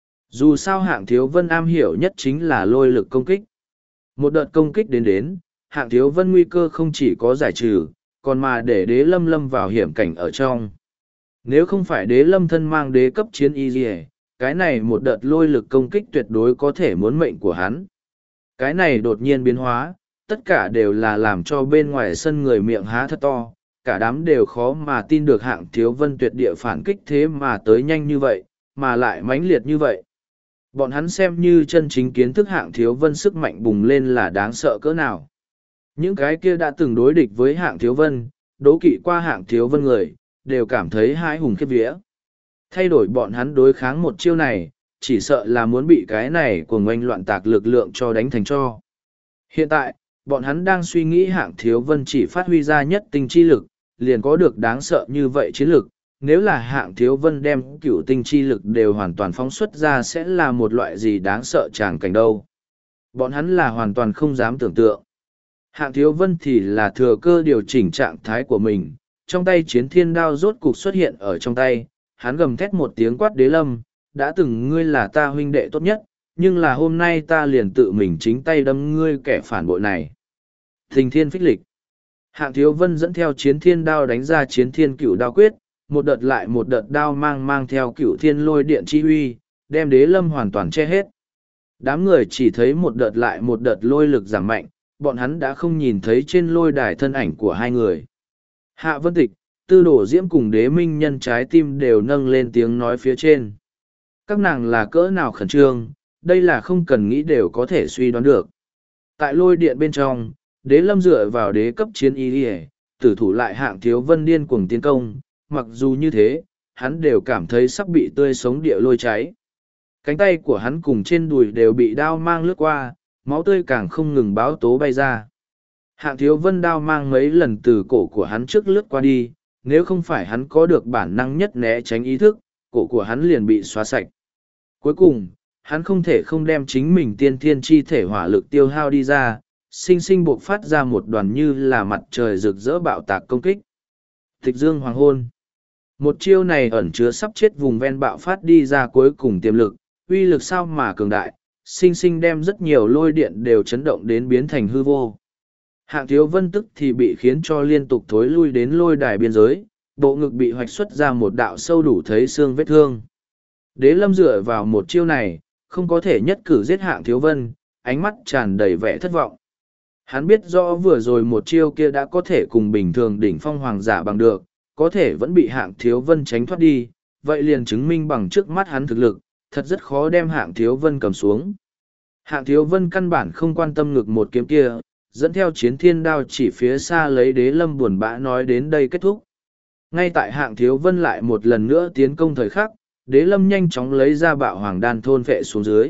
Dù sao Hạng Thiếu Vân am hiểu nhất chính là lôi lực công kích. Một đợt công kích đến, Hạng Thiếu Vân nguy cơ không chỉ có giải trừ, còn mà để Đế Lâm lâm vào hiểm cảnh ở trong. Nếu không phải Đế Lâm thân mang đế cấp chiến y gì, cái này một đợt lôi lực công kích tuyệt đối có thể muốn mệnh của hắn. Cái này đột nhiên biến hóa, tất cả đều là làm cho bên ngoài sân người miệng há thật to, cả đám đều khó mà tin được Hạng Thiếu Vân tuyệt địa phản kích thế mà tới nhanh như vậy, mà lại mãnh liệt như vậy. Bọn hắn xem như chân chính kiến thức Hạng Thiếu Vân sức mạnh bùng lên là đáng sợ cỡ nào. Những cái kia đã từng đối địch với Hạng Thiếu Vân, đố kỵ qua Hạng Thiếu Vân người, đều cảm thấy hãi hùng khiếp vía. Thay đổi bọn hắn đối kháng một chiêu này, chỉ sợ là muốn bị cái này của ngoanh loạn tạc lực lượng cho đánh thành cho. Hiện tại, bọn hắn đang suy nghĩ Hạng Thiếu Vân chỉ phát huy ra nhất tinh chi lực, liền có được đáng sợ như vậy chiến lực. Nếu là Hạng Thiếu Vân đem cửu tinh chi lực đều hoàn toàn phóng xuất ra sẽ là một loại gì đáng sợ tràng cảnh đâu. Bọn hắn là hoàn toàn không dám tưởng tượng. Hạng Thiếu Vân thì là thừa cơ điều chỉnh trạng thái của mình, trong tay chiến thiên đao rốt cục xuất hiện ở trong tay, hắn gầm thét một tiếng quát Đế Lâm, đã từng ngươi là ta huynh đệ tốt nhất, nhưng là hôm nay ta liền tự mình chính tay đâm ngươi kẻ phản bội này. Thình thiên phích lịch. Hạng Thiếu Vân dẫn theo chiến thiên đao đánh ra chiến thiên cửu đao quyết, một đợt lại một đợt đao mang theo cửu thiên lôi điện chi huy, đem Đế Lâm hoàn toàn che hết. Đám người chỉ thấy một đợt lại một đợt lôi lực giảm mạnh, bọn hắn đã không nhìn thấy trên lôi đài thân ảnh của hai người. Hạ Vân Tịch, Tư Đổ Diễm cùng Đế Minh Nhân trái tim đều nâng lên tiếng nói phía trên. Các nàng là cỡ nào khẩn trương, đây là không cần nghĩ đều có thể suy đoán được. Tại lôi điện bên trong, Đế Lâm dựa vào đế cấp chiến y, tử thủ lại Hạng Thiếu Vân điên cuồng tiến công, mặc dù như thế, hắn đều cảm thấy sắp bị tươi sống địa lôi cháy. Cánh tay của hắn cùng trên đùi đều bị đao mang lướt qua, máu tươi càng không ngừng báo tố bay ra. Hạng Thiếu Vân đao mang mấy lần từ cổ của hắn trước lướt qua đi, nếu không phải hắn có được bản năng nhất né tránh ý thức, cổ của hắn liền bị xóa sạch. Cuối cùng, hắn không thể không đem chính mình tiên thiên chi thể hỏa lực tiêu hao đi ra, sinh sinh buộc phát ra một đoàn như là mặt trời rực rỡ bạo tạc công kích. Tịch dương hoàng hôn. Một chiêu này ẩn chứa sắp chết vùng ven bạo phát đi ra cuối cùng tiềm lực, uy lực sao mà cường đại, sinh sinh đem rất nhiều lôi điện đều chấn động đến biến thành hư vô. Hạng Thiếu Vân tức thì bị khiến cho liên tục thối lui đến lôi đài biên giới, bộ ngực bị hoạch xuất ra một đạo sâu đủ thấy xương vết thương. Đế Lâm dựa vào một chiêu này, không có thể nhất cử giết Hạng Thiếu Vân, ánh mắt tràn đầy vẻ thất vọng. Hắn biết rõ vừa rồi một chiêu kia đã có thể cùng bình thường đỉnh phong hoàng giả bằng được, có thể vẫn bị Hạng Thiếu Vân tránh thoát đi, vậy liền chứng minh bằng trước mắt hắn thực lực, thật rất khó đem Hạng Thiếu Vân cầm xuống. Hạng Thiếu Vân căn bản không quan tâm ngực một kiếm kia, dẫn theo chiến thiên đao chỉ phía xa lấy Đế Lâm buồn bã nói đến đây kết thúc. Ngay tại Hạng Thiếu Vân lại một lần nữa tiến công thời khắc, Đế Lâm nhanh chóng lấy ra bạo hoàng đan thôn phệ xuống dưới.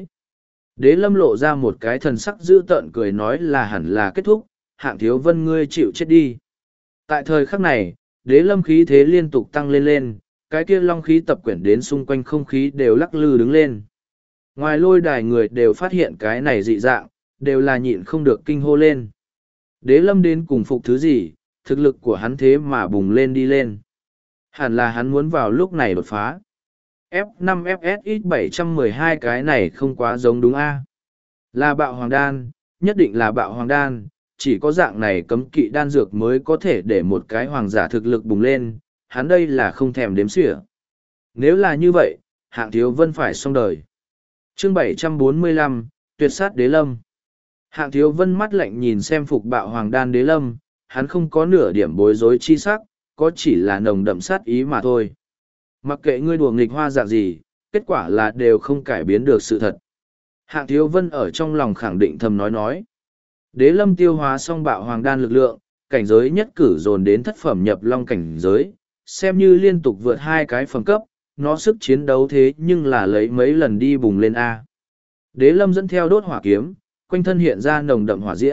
Đế Lâm lộ ra một cái thần sắc dữ tợn cười nói là hẳn là kết thúc, Hạng Thiếu Vân ngươi chịu chết đi. Tại thời khắc này, Đế Lâm khí thế liên tục tăng lên, cái kia long khí tập quyển đến xung quanh không khí đều lắc lư đứng lên. Ngoài lôi đài người đều phát hiện cái này dị dạng, đều là nhịn không được kinh hô lên. Đế Lâm đến cùng phục thứ gì, thực lực của hắn thế mà bùng lên đi lên. Hẳn là hắn muốn vào lúc này đột phá. F5 FSX 712 cái này không quá giống đúng a. Là bạo hoàng đan, nhất định là bạo hoàng đan, chỉ có dạng này cấm kỵ đan dược mới có thể để một cái hoàng giả thực lực bùng lên, hắn đây là không thèm đếm xỉa. Nếu là như vậy, Hạng Thiếu Vân phải xong đời. Chương 745, tuyệt sát Đế Lâm. Hạng Thiếu Vân mắt lạnh nhìn xem phục bạo hoàng đan Đế Lâm, hắn không có nửa điểm bối rối chi sắc, có chỉ là nồng đậm sát ý mà thôi. Mặc kệ ngươi đùa nghịch hoa dạng gì, kết quả là đều không cải biến được sự thật. Hạng Thiếu Vân ở trong lòng khẳng định thầm nói. Đế Lâm tiêu hóa xong bạo hoàng đan lực lượng, cảnh giới nhất cử dồn đến thất phẩm nhập long cảnh giới, xem như liên tục vượt 2 cái phẩm cấp, nó sức chiến đấu thế nhưng là lấy mấy lần đi bùng lên A. Đế Lâm dẫn theo đốt hỏa kiếm, quanh thân hiện ra nồng đậm hỏa diễm,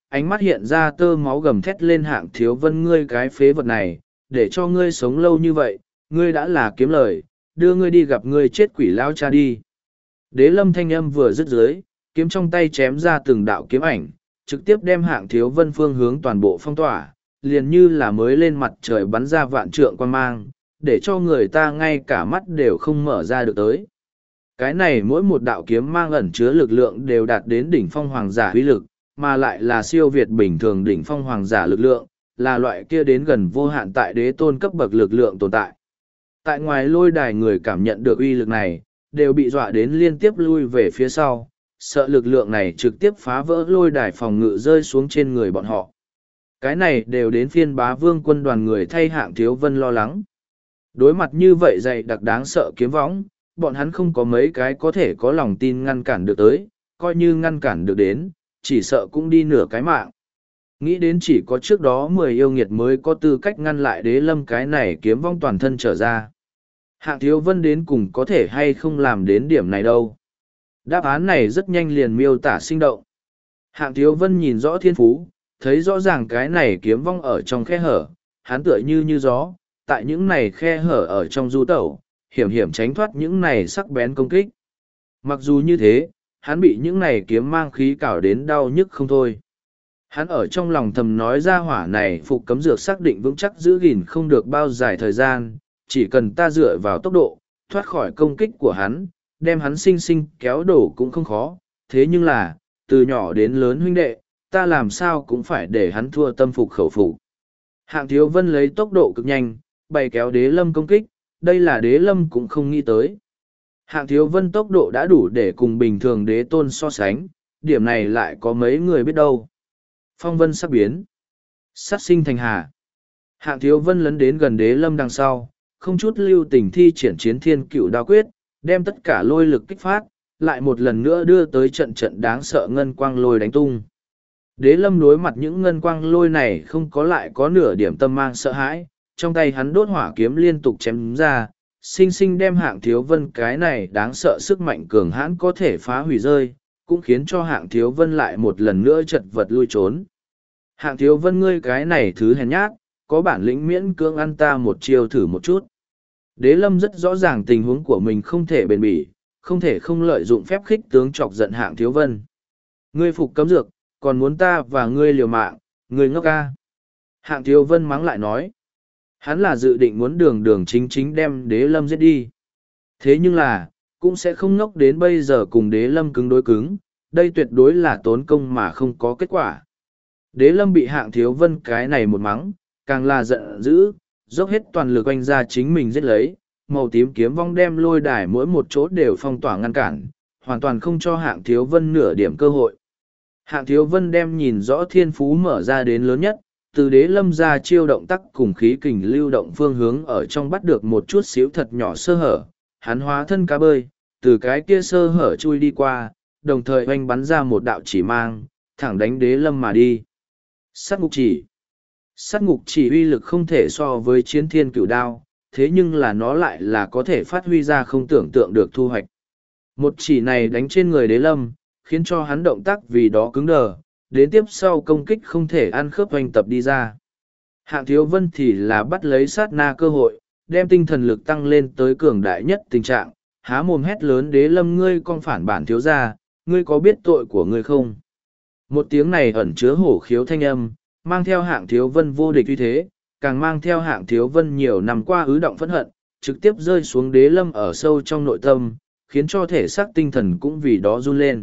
ánh mắt hiện ra tơ máu gầm thét lên Hạng Thiếu Vân, ngươi cái phế vật này, để cho ngươi sống lâu như vậy, ngươi đã là kiếm lời, đưa ngươi đi gặp ngươi chết quỷ lao cha đi. Đế lâm thanh âm vừa dứt dưới, kiếm trong tay chém ra từng đạo kiếm ảnh, trực tiếp đem Hạng Thiếu Vân phương hướng toàn bộ phong tỏa, liền như là mới lên mặt trời bắn ra vạn trượng quan mang, để cho người ta ngay cả mắt đều không mở ra được tới. Cái này mỗi một đạo kiếm mang ẩn chứa lực lượng đều đạt đến đỉnh phong hoàng giả uy lực, mà lại là siêu việt bình thường đỉnh phong hoàng giả lực lượng, là loại kia đến gần vô hạn tại đế tôn cấp bậc lực lượng tồn tại. Tại ngoài lôi đài người cảm nhận được uy lực này, đều bị dọa đến liên tiếp lui về phía sau, sợ lực lượng này trực tiếp phá vỡ lôi đài phòng ngự rơi xuống trên người bọn họ. Cái này đều đến phiên Bá Vương quân đoàn người thay Hạng Thiếu Vân lo lắng. Đối mặt như vậy dày đặc đáng sợ kiếm võng, bọn hắn không có mấy cái có thể có lòng tin ngăn cản được tới, coi như ngăn cản được đến, chỉ sợ cũng đi nửa cái mạng. Nghĩ đến chỉ có trước đó 10 yêu nghiệt mới có tư cách ngăn lại đế lâm cái này kiếm vong toàn thân trở ra. Hạng Thiếu Vân đến cùng có thể hay không làm đến điểm này đâu. Đáp án này rất nhanh liền miêu tả sinh động. Hạng Thiếu Vân nhìn rõ thiên phú, thấy rõ ràng cái này kiếm vong ở trong khe hở, hắn tựa như gió, tại những này khe hở ở trong du tẩu, hiểm hiểm tránh thoát những này sắc bén công kích. Mặc dù như thế, hắn bị những này kiếm mang khí cào đến đau nhức không thôi. Hắn ở trong lòng thầm nói ra hỏa này phục cấm dược xác định vững chắc giữ gìn không được bao dài thời gian, chỉ cần ta dựa vào tốc độ, thoát khỏi công kích của hắn, đem hắn sinh sinh kéo đổ cũng không khó. Thế nhưng là, từ nhỏ đến lớn huynh đệ, ta làm sao cũng phải để hắn thua tâm phục khẩu phục. Hạng Thiếu Vân lấy tốc độ cực nhanh, bày kéo đế lâm công kích, đây là đế lâm cũng không nghĩ tới. Hạng Thiếu Vân tốc độ đã đủ để cùng bình thường đế tôn so sánh, điểm này lại có mấy người biết đâu. Phong vân sắp biến, sát sinh thành hà. Hạng Thiếu Vân lấn đến gần đế lâm đằng sau, không chút lưu tình thi triển chiến thiên cựu đao quyết, đem tất cả lôi lực kích phát, lại một lần nữa đưa tới trận trận đáng sợ ngân quang lôi đánh tung. Đế lâm đối mặt những ngân quang lôi này không có lại có nửa điểm tâm mang sợ hãi, trong tay hắn đốt hỏa kiếm liên tục chém ra, sinh sinh đem Hạng Thiếu Vân cái này đáng sợ sức mạnh cường hãn có thể phá hủy rơi, cũng khiến cho Hạng Thiếu Vân lại một lần nữa chật vật lui trốn. Hạng Thiếu Vân, ngươi cái này thứ hèn nhát, có bản lĩnh miễn cưỡng ăn ta một chiêu thử một chút. Đế lâm rất rõ ràng tình huống của mình không thể bền bỉ, không thể không lợi dụng phép khích tướng chọc giận Hạng Thiếu Vân. Ngươi phục cấm dược, còn muốn ta và ngươi liều mạng, ngươi ngốc ca. Hạng Thiếu Vân mắng lại nói. Hắn là dự định muốn đường đường chính chính đem đế lâm giết đi. Thế nhưng là, cũng sẽ không ngốc đến bây giờ cùng đế lâm cứng đối cứng, đây tuyệt đối là tốn công mà không có kết quả. Đế lâm bị Hạng Thiếu Vân cái này một mắng, càng là giận dữ, dốc hết toàn lực oanh ra chính mình giết lấy, màu tím kiếm vong đem lôi đài mỗi một chỗ đều phong tỏa ngăn cản, hoàn toàn không cho Hạng Thiếu Vân nửa điểm cơ hội. Hạng Thiếu Vân đem nhìn rõ thiên phú mở ra đến lớn nhất, từ đế lâm ra chiêu động tác cùng khí kình lưu động phương hướng ở trong bắt được một chút xíu thật nhỏ sơ hở, hắn hóa thân cá bơi, từ cái kia sơ hở chui đi qua, đồng thời oanh bắn ra một đạo chỉ mang, thẳng đánh đế lâm mà đi. Sát ngục chỉ. Sát ngục chỉ uy lực không thể so với chiến thiên cửu đao, thế nhưng là nó lại là có thể phát huy ra không tưởng tượng được thu hoạch. Một chỉ này đánh trên người đế lâm, khiến cho hắn động tác vì đó cứng đờ, đến tiếp sau công kích không thể ăn khớp hoành tập đi ra. Hạng Thiếu Vân thì là bắt lấy sát na cơ hội, đem tinh thần lực tăng lên tới cường đại nhất tình trạng, há mồm hét lớn đế lâm, ngươi con phản bản thiếu gia, ngươi có biết tội của ngươi không? Một tiếng này ẩn chứa hổ khiếu thanh âm, mang theo Hạng Thiếu Vân vô địch uy thế, càng mang theo Hạng Thiếu Vân nhiều năm qua ứ động phẫn hận, trực tiếp rơi xuống đế lâm ở sâu trong nội tâm, khiến cho thể xác tinh thần cũng vì đó run lên.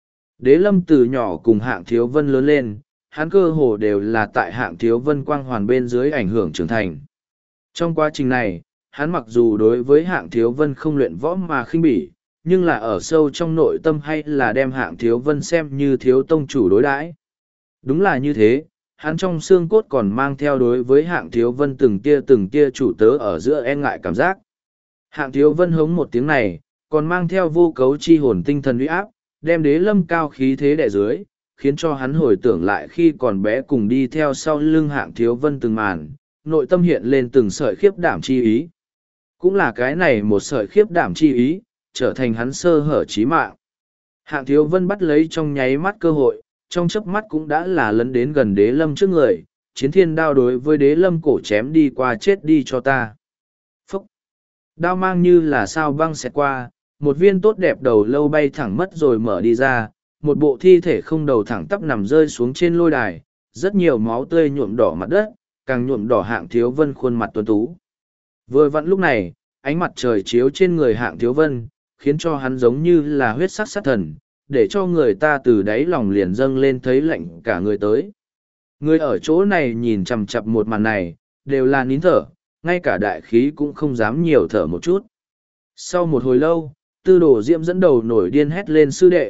Đế lâm từ nhỏ cùng Hạng Thiếu Vân lớn lên, hắn cơ hồ đều là tại Hạng Thiếu Vân quang hoàn bên dưới ảnh hưởng trưởng thành. Trong quá trình này, hắn mặc dù đối với Hạng Thiếu Vân không luyện võ mà khinh bỉ, nhưng là ở sâu trong nội tâm hay là đem Hạng Thiếu Vân xem như thiếu tông chủ đối đãi. Đúng là như thế, hắn trong xương cốt còn mang theo đối với Hạng Thiếu Vân từng tia chủ tớ ở giữa e ngại cảm giác. Hạng Thiếu Vân hống một tiếng này, còn mang theo vô cấu chi hồn tinh thần uy áp, đem đế lâm cao khí thế đè dưới, khiến cho hắn hồi tưởng lại khi còn bé cùng đi theo sau lưng Hạng Thiếu Vân từng màn, nội tâm hiện lên từng sợi khiếp đảm chi ý. Cũng là cái này một sợi khiếp đảm chi ý, trở thành hắn sơ hở chí mạng. Hạng Thiếu Vân bắt lấy trong nháy mắt cơ hội, trong chớp mắt cũng đã là lấn đến gần đế lâm trước người, chiến thiên đao đối với đế lâm cổ chém đi qua, chết đi cho ta. Phúc! Đao mang như là sao băng xẹt qua, một viên tốt đẹp đầu lâu bay thẳng mất rồi mở đi ra, một bộ thi thể không đầu thẳng tắp nằm rơi xuống trên lôi đài, rất nhiều máu tươi nhuộm đỏ mặt đất, càng nhuộm đỏ Hạng Thiếu Vân khuôn mặt tuấn tú. Vừa vặn lúc này, ánh mặt trời chiếu trên người Hạng Thiếu Vân, khiến cho hắn giống như là huyết sắc sát thần, để cho người ta từ đáy lòng liền dâng lên thấy lạnh cả người tới. Người ở chỗ này nhìn chằm chằm một màn này, đều là nín thở, ngay cả đại khí cũng không dám nhiều thở một chút. Sau một hồi lâu, Tư Đồ Diễm dẫn đầu nổi điên hét lên: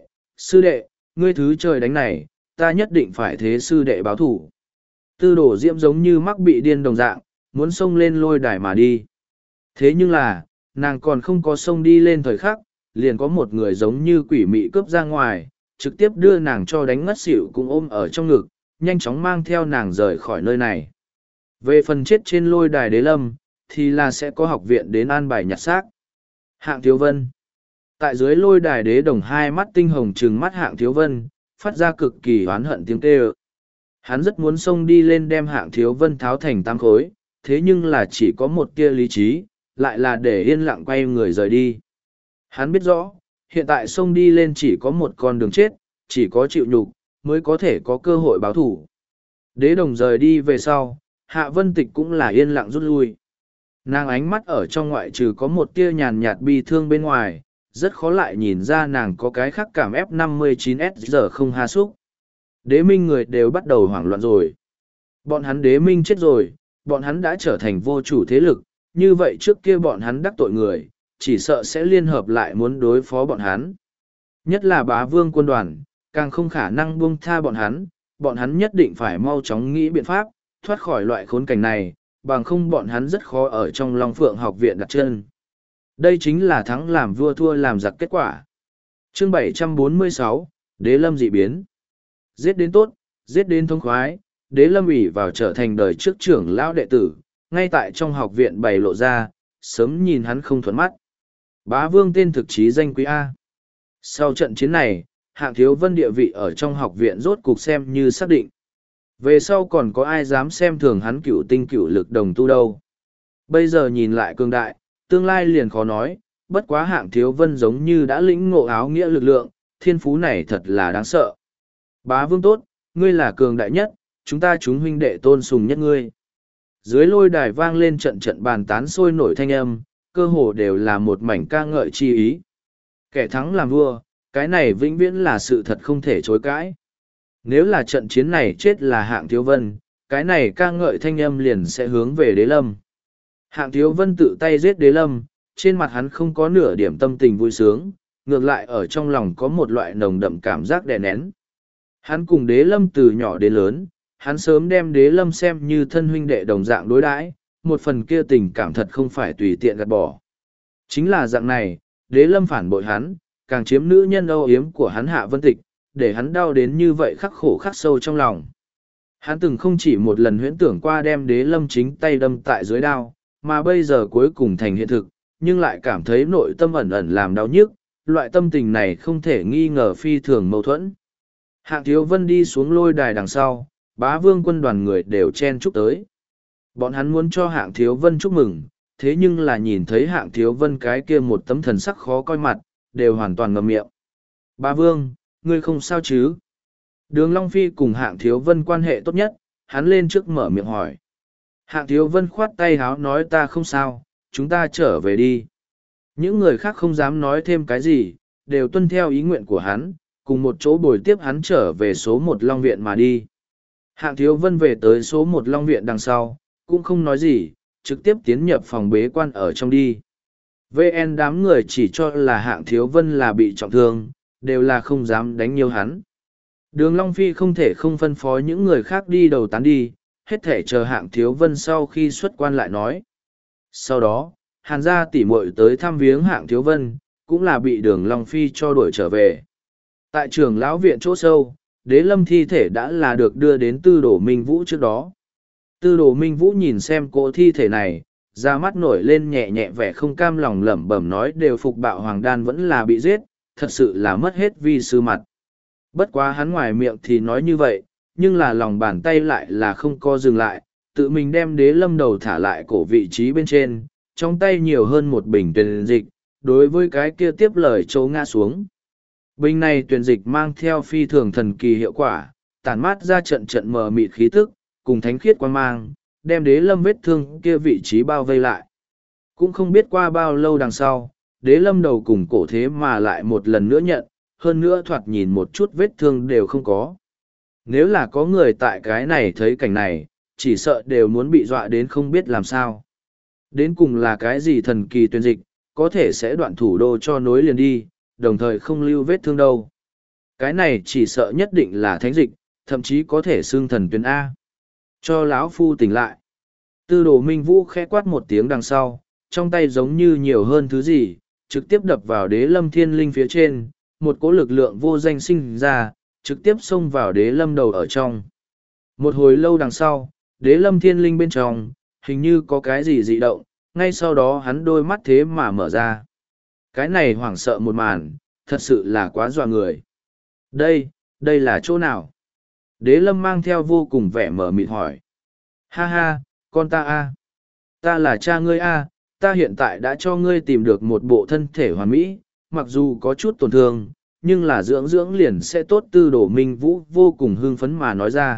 sư đệ, ngươi thứ trời đánh này, ta nhất định phải thế sư đệ báo thủ. Tư Đồ Diễm giống như mắc bị điên đồng dạng, muốn xông lên lôi đài mà đi. Thế nhưng là, nàng còn không có xông đi lên thời khắc, liền có một người giống như quỷ mị cướp ra ngoài, trực tiếp đưa nàng cho đánh ngất xỉu cũng ôm ở trong ngực, nhanh chóng mang theo nàng rời khỏi nơi này. Về phần chết trên lôi đài đế lâm, thì là sẽ có học viện đến an bài nhặt xác. Hạng Thiếu Vân. Tại dưới lôi đài đế đồng hai mắt tinh hồng trừng mắt Hạng Thiếu Vân, phát ra cực kỳ oán hận tiếng kêu. Hắn rất muốn xông đi lên đem Hạng Thiếu Vân tháo thành tam khối, thế nhưng là chỉ có một tia lý trí, lại là để yên lặng quay người rời đi. Hắn biết rõ, hiện tại xông đi lên chỉ có một con đường chết, chỉ có chịu nhục mới có thể có cơ hội báo thủ. Đế đồng rời đi về sau, Hạ Vân Tịch cũng là yên lặng rút lui. Nàng ánh mắt ở trong ngoại trừ có một tia nhàn nhạt bi thương bên ngoài, rất khó lại nhìn ra nàng có cái khác cảm F59S không ha xúc. Đế minh người đều bắt đầu hoảng loạn rồi. Bọn hắn đế minh chết rồi, bọn hắn đã trở thành vô chủ thế lực, như vậy trước kia bọn hắn đắc tội người, chỉ sợ sẽ liên hợp lại muốn đối phó bọn hắn. Nhất là Bá Vương quân đoàn, càng không khả năng buông tha bọn hắn nhất định phải mau chóng nghĩ biện pháp, thoát khỏi loại khốn cảnh này, bằng không bọn hắn rất khó ở trong Long Phượng học viện đặt chân. Đây chính là thắng làm vua thua làm giặc kết quả. Chương 746, Đế Lâm dị biến. Giết đến tốt, giết đến thông khoái, Đế Lâm ủy vào trở thành đời trước trưởng lão đệ tử, ngay tại trong học viện bày lộ ra, sớm nhìn hắn không thuận mắt. Bá Vương tên thực chí danh quý A. Sau trận chiến này, Hạng Thiếu Vân địa vị ở trong học viện rốt cục xem như xác định. Về sau còn có ai dám xem thường hắn cửu tinh cửu lực đồng tu đâu. Bây giờ nhìn lại cường đại, tương lai liền khó nói, bất quá Hạng Thiếu Vân giống như đã lĩnh ngộ áo nghĩa lực lượng, thiên phú này thật là đáng sợ. Bá Vương tốt, ngươi là cường đại nhất, chúng huynh đệ tôn sùng nhất ngươi. Dưới lôi đài vang lên trận trận bàn tán sôi nổi thanh âm, cơ hồ đều là một mảnh ca ngợi chi ý. Kẻ thắng làm vua, cái này vĩnh viễn là sự thật không thể chối cãi. Nếu là trận chiến này chết là Hạng Thiếu Vân, cái này ca ngợi thanh âm liền sẽ hướng về Đế Lâm. Hạng Thiếu Vân tự tay giết Đế Lâm, trên mặt hắn không có nửa điểm tâm tình vui sướng, ngược lại ở trong lòng có một loại nồng đậm cảm giác đè nén. Hắn cùng Đế Lâm từ nhỏ đến lớn, hắn sớm đem Đế Lâm xem như thân huynh đệ đồng dạng đối đãi, một phần kia tình cảm thật không phải tùy tiện gạt bỏ. Chính là dạng này, Đế Lâm phản bội hắn, càng chiếm nữ nhân âu yếm của hắn Hạ Vân Tịch, để hắn đau đến như vậy khắc khổ khắc sâu trong lòng. Hắn từng không chỉ một lần huyễn tưởng qua đem Đế Lâm chính tay đâm tại dưới đao, mà bây giờ cuối cùng thành hiện thực, nhưng lại cảm thấy nội tâm ẩn ẩn làm đau nhức, loại tâm tình này không thể nghi ngờ phi thường mâu thuẫn. Hạng Thiếu Vân đi xuống lôi đài đằng sau, Bá Vương quân đoàn người đều chen chúc tới. Bọn hắn muốn cho Hạng Thiếu Vân chúc mừng, thế nhưng là nhìn thấy Hạng Thiếu Vân cái kia một tấm thần sắc khó coi mặt, đều hoàn toàn ngậm miệng. Bá Vương, ngươi không sao chứ? Đường Long Phi cùng Hạng Thiếu Vân quan hệ tốt nhất, hắn lên trước mở miệng hỏi. Hạng Thiếu Vân khoát tay háo nói ta không sao, chúng ta trở về đi. Những người khác không dám nói thêm cái gì, đều tuân theo ý nguyện của hắn, cùng một chỗ bồi tiếp hắn trở về số 1 Long Viện mà đi. Hạng Thiếu Vân về tới số 1 Long Viện đằng sau, cũng không nói gì, trực tiếp tiến nhập phòng bế quan ở trong đi. VN đám người chỉ cho là Hạng Thiếu Vân là bị trọng thương, đều là không dám đánh nhiều hắn. Đường Long Phi không thể không phân phó những người khác đi đầu tán đi, hết thể chờ Hạng Thiếu Vân sau khi xuất quan lại nói. Sau đó, Hàn gia tỉ muội tới thăm viếng Hạng Thiếu Vân, cũng là bị Đường Long Phi cho đuổi trở về. Tại trường lão viện chỗ sâu, Đế Lâm thi thể đã là được đưa đến Tư Đồ Minh Vũ trước đó. Tư Đồ Minh Vũ nhìn xem cỗ thi thể này, da mắt nổi lên nhẹ nhẹ vẻ không cam lòng lẩm bẩm nói đều phục bạo hoàng đan vẫn là bị giết, thật sự là mất hết vi sư mặt. Bất quá hắn ngoài miệng thì nói như vậy, nhưng là lòng bàn tay lại là không co dừng lại, tự mình đem đế lâm đầu thả lại cổ vị trí bên trên, trong tay nhiều hơn một bình tuyền dịch, đối với cái kia tiếp lời chỗ ngã xuống. Bình này tuyền dịch mang theo phi thường thần kỳ hiệu quả, tản mát ra trận trận mờ mịt khí tức, cùng thánh khiết quan mang, đem đế lâm vết thương kia vị trí bao vây lại. Cũng không biết qua bao lâu đằng sau, đế lâm đầu cùng cổ thế mà lại một lần nữa nhận, hơn nữa thoạt nhìn một chút vết thương đều không có. Nếu là có người tại cái này thấy cảnh này, chỉ sợ đều muốn bị dọa đến không biết làm sao. Đến cùng là cái gì thần kỳ tuyên dịch, có thể sẽ đoạn thủ đô cho nối liền đi, đồng thời không lưu vết thương đâu. Cái này chỉ sợ nhất định là thánh dịch, thậm chí có thể xương thần tuyến A. Cho lão phu tỉnh lại. Tư đồ Minh Vũ khẽ quát một tiếng đằng sau, trong tay giống như nhiều hơn thứ gì, trực tiếp đập vào đế lâm thiên linh phía trên, một cỗ lực lượng vô danh sinh ra, trực tiếp xông vào đế lâm đầu ở trong. Một hồi lâu đằng sau, đế lâm thiên linh bên trong, hình như có cái gì dị động, ngay sau đó hắn đôi mắt thế mà mở ra. Cái này hoảng sợ một màn, thật sự là quá dọa người. Đây là chỗ nào? Đế lâm mang theo vô cùng vẻ mở mịt hỏi. Ha ha, con ta a, ta là cha ngươi a, ta hiện tại đã cho ngươi tìm được một bộ thân thể hoàn mỹ, mặc dù có chút tổn thương, nhưng là dưỡng dưỡng liền sẽ tốt. Tư đồ Minh Vũ vô cùng hưng phấn mà nói ra.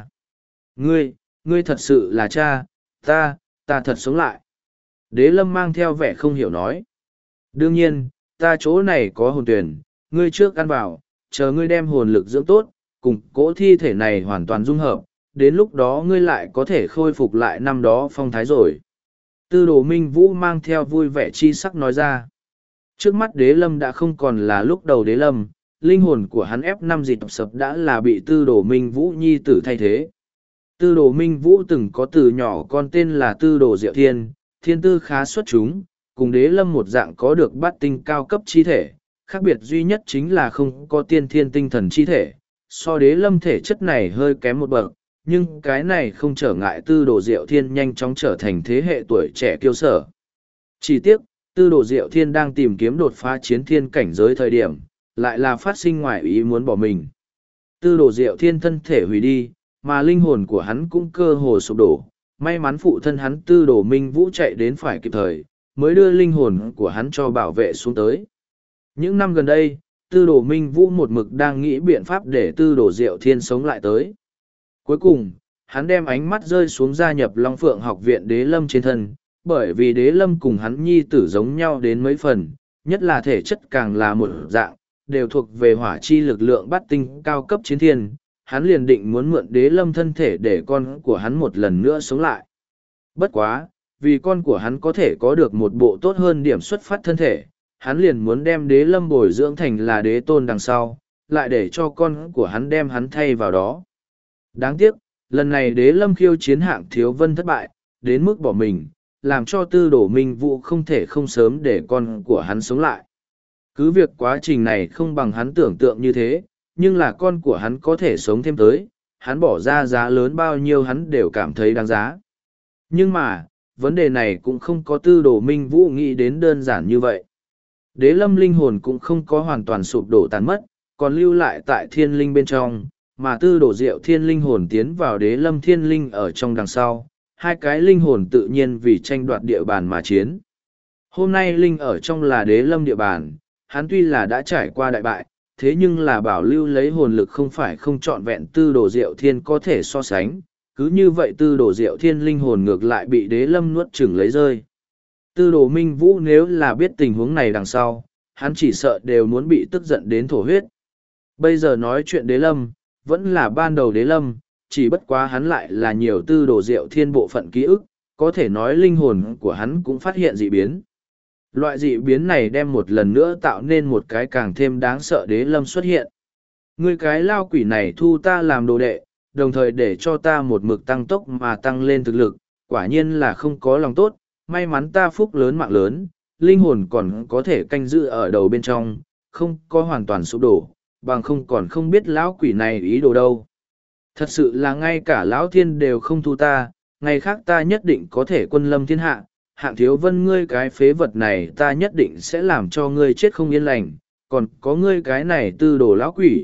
Ngươi thật sự là cha, ta thật sống lại. Đế lâm mang theo vẻ không hiểu nói. Đương nhiên, ta chỗ này có hồn tuyển, ngươi trước ăn vào, chờ ngươi đem hồn lực dưỡng tốt, cùng cỗ thi thể này hoàn toàn dung hợp, đến lúc đó ngươi lại có thể khôi phục lại năm đó phong thái rồi. Tư đồ Minh Vũ mang theo vui vẻ chi sắc nói ra. Trước mắt đế lâm đã không còn là lúc đầu đế lâm, linh hồn của hắn F5 dịt sập đã là bị tư đồ Minh Vũ nhi tử thay thế. Tư đồ Minh Vũ từng có từ nhỏ con tên là tư đồ Diệu Thiên, thiên tư khá xuất chúng, cùng đế lâm một dạng có được bát tinh cao cấp chi thể, khác biệt duy nhất chính là không có tiên thiên tinh thần chi thể, so đế lâm thể chất này hơi kém một bậc, nhưng cái này không trở ngại tư đồ Diệu Thiên nhanh chóng trở thành thế hệ tuổi trẻ kiêu sở. Chỉ tiếc, tư đồ Diệu Thiên đang tìm kiếm đột phá chiến thiên cảnh giới thời điểm, lại là phát sinh ngoài ý muốn bỏ mình. Tư đồ Diệu Thiên thân thể hủy đi, mà linh hồn của hắn cũng cơ hồ sụp đổ. May mắn phụ thân hắn tư đồ Minh Vũ chạy đến phải kịp thời, mới đưa linh hồn của hắn cho bảo vệ xuống tới. Những năm gần đây, tư đồ Minh Vũ một mực đang nghĩ biện pháp để tư đồ Diệu Thiên sống lại tới. Cuối cùng, hắn đem ánh mắt rơi xuống gia nhập Long Phượng học viện đế lâm trên thân, bởi vì đế lâm cùng hắn nhi tử giống nhau đến mấy phần, nhất là thể chất càng là một dạng, đều thuộc về hỏa chi lực lượng bát tinh cao cấp chiến thiên. Hắn liền định muốn mượn đế lâm thân thể để con của hắn một lần nữa sống lại. Bất quá, vì con của hắn có thể có được một bộ tốt hơn điểm xuất phát thân thể, hắn liền muốn đem đế lâm bồi dưỡng thành là đế tôn đằng sau, lại để cho con của hắn đem hắn thay vào đó. Đáng tiếc, lần này đế lâm khiêu chiến hạng thiếu vân thất bại, đến mức bỏ mình, làm cho tư đồ Minh Vũ không thể không sớm để con của hắn sống lại. Cứ việc quá trình này không bằng hắn tưởng tượng như thế, nhưng là con của hắn có thể sống thêm tới, hắn bỏ ra giá lớn bao nhiêu hắn đều cảm thấy đáng giá. Nhưng mà, vấn đề này cũng không có tư đồ Minh Vũ nghĩ đến đơn giản như vậy. Đế lâm linh hồn cũng không có hoàn toàn sụp đổ tàn mất, còn lưu lại tại thiên linh bên trong, mà tư đồ Diệu Thiên linh hồn tiến vào đế lâm thiên linh ở trong đằng sau, hai cái linh hồn tự nhiên vì tranh đoạt địa bàn mà chiến. Hôm nay linh ở trong là đế lâm địa bàn, hắn tuy là đã trải qua đại bại, thế nhưng là bảo lưu lấy hồn lực không phải không trọn vẹn tư đồ Diệu Thiên có thể so sánh, cứ như vậy tư đồ Diệu Thiên linh hồn ngược lại bị đế lâm nuốt chửng lấy rơi. Tư đồ Minh Vũ nếu là biết tình huống này đằng sau, hắn chỉ sợ đều muốn bị tức giận đến thổ huyết. Bây giờ nói chuyện đế lâm, vẫn là ban đầu đế lâm, chỉ bất quá hắn lại là nhiều tư đồ Diệu Thiên bộ phận ký ức, có thể nói linh hồn của hắn cũng phát hiện dị biến. Loại dị biến này đem một lần nữa tạo nên một cái càng thêm đáng sợ đế lâm xuất hiện. Ngươi cái lao quỷ này thu ta làm đồ đệ, đồng thời để cho ta một mực tăng tốc mà tăng lên thực lực, quả nhiên là không có lòng tốt, may mắn ta phúc lớn mạng lớn, linh hồn còn có thể canh giữ ở đầu bên trong, không có hoàn toàn sụp đổ, bằng không còn không biết lão quỷ này ý đồ đâu. Thật sự là ngay cả lão thiên đều không thu ta, ngày khác ta nhất định có thể quân lâm thiên hạ. Hạng thiếu vân ngươi cái phế vật này ta nhất định sẽ làm cho ngươi chết không yên lành, còn có ngươi cái này tư đồ lão quỷ,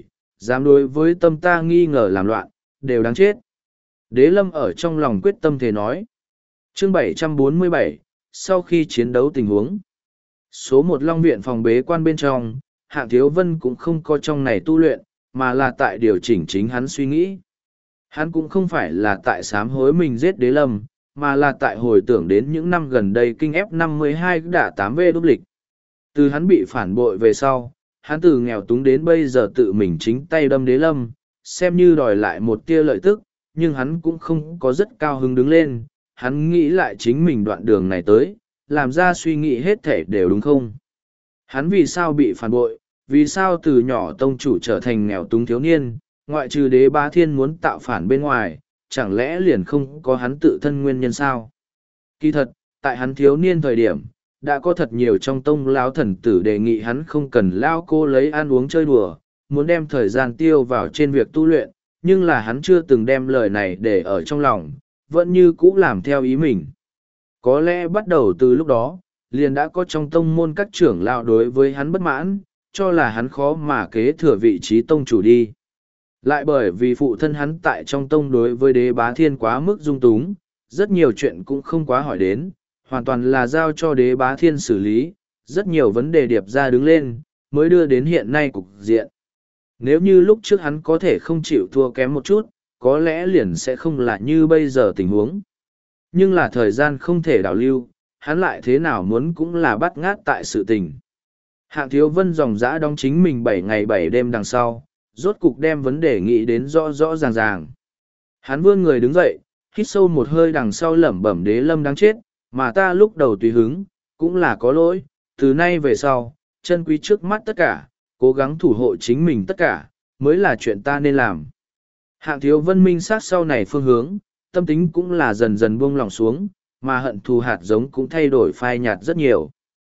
dám đối với tâm ta nghi ngờ làm loạn, đều đáng chết. Đế Lâm ở trong lòng quyết tâm thề nói. Chương 747, sau khi chiến đấu tình huống. Số 1 Long Viện phòng bế quan bên trong, Hạng Thiếu Vân cũng không có trong này tu luyện, mà là tại điều chỉnh chính hắn suy nghĩ. Hắn cũng không phải là tại sám hối mình giết Đế Lâm, mà là tại hồi tưởng đến những năm gần đây kinh F52 đã 8V đúc lịch. Từ hắn bị phản bội về sau, hắn từ nghèo túng đến bây giờ tự mình chính tay đâm Đế Lâm, xem như đòi lại một tia lợi tức, nhưng hắn cũng không có rất cao hứng đứng lên, hắn nghĩ lại chính mình đoạn đường này tới, làm ra suy nghĩ hết thể đều đúng không. Hắn vì sao bị phản bội, vì sao từ nhỏ tông chủ trở thành nghèo túng thiếu niên, ngoại trừ Đế Bá Thiên muốn tạo phản bên ngoài, chẳng lẽ liền không có hắn tự thân nguyên nhân sao? Kỳ thật, tại hắn thiếu niên thời điểm, đã có thật nhiều trong tông lão thần tử đề nghị hắn không cần lao cô lấy ăn uống chơi đùa, muốn đem thời gian tiêu vào trên việc tu luyện, nhưng là hắn chưa từng đem lời này để ở trong lòng, vẫn như cũ làm theo ý mình. Có lẽ bắt đầu từ lúc đó, liền đã có trong tông môn các trưởng lão đối với hắn bất mãn, cho là hắn khó mà kế thừa vị trí tông chủ đi. Lại bởi vì phụ thân hắn tại trong tông đối với Đế Bá Thiên quá mức dung túng, rất nhiều chuyện cũng không quá hỏi đến, hoàn toàn là giao cho Đế Bá Thiên xử lý, rất nhiều vấn đề điệp ra đứng lên, mới đưa đến hiện nay cục diện. Nếu như lúc trước hắn có thể không chịu thua kém một chút, có lẽ liền sẽ không là như bây giờ tình huống. Nhưng là thời gian không thể đảo lưu, hắn lại thế nào muốn cũng là bắt ngát tại sự tình. Hạng Thiếu Vân dòng dã đóng chính mình 7 ngày 7 đêm đằng sau, rốt cục đem vấn đề nghĩ đến rõ rõ ràng ràng. Hắn vươn người đứng dậy, hít sâu một hơi đằng sau lẩm bẩm Đế Lâm đáng chết, mà ta lúc đầu tùy hứng, cũng là có lỗi, từ nay về sau, chân quý trước mắt tất cả, cố gắng thủ hộ chính mình tất cả, mới là chuyện ta nên làm. Hạng Thiếu Vân minh sát sau này phương hướng, tâm tính cũng là dần dần buông lòng xuống, mà hận thù hạt giống cũng thay đổi phai nhạt rất nhiều.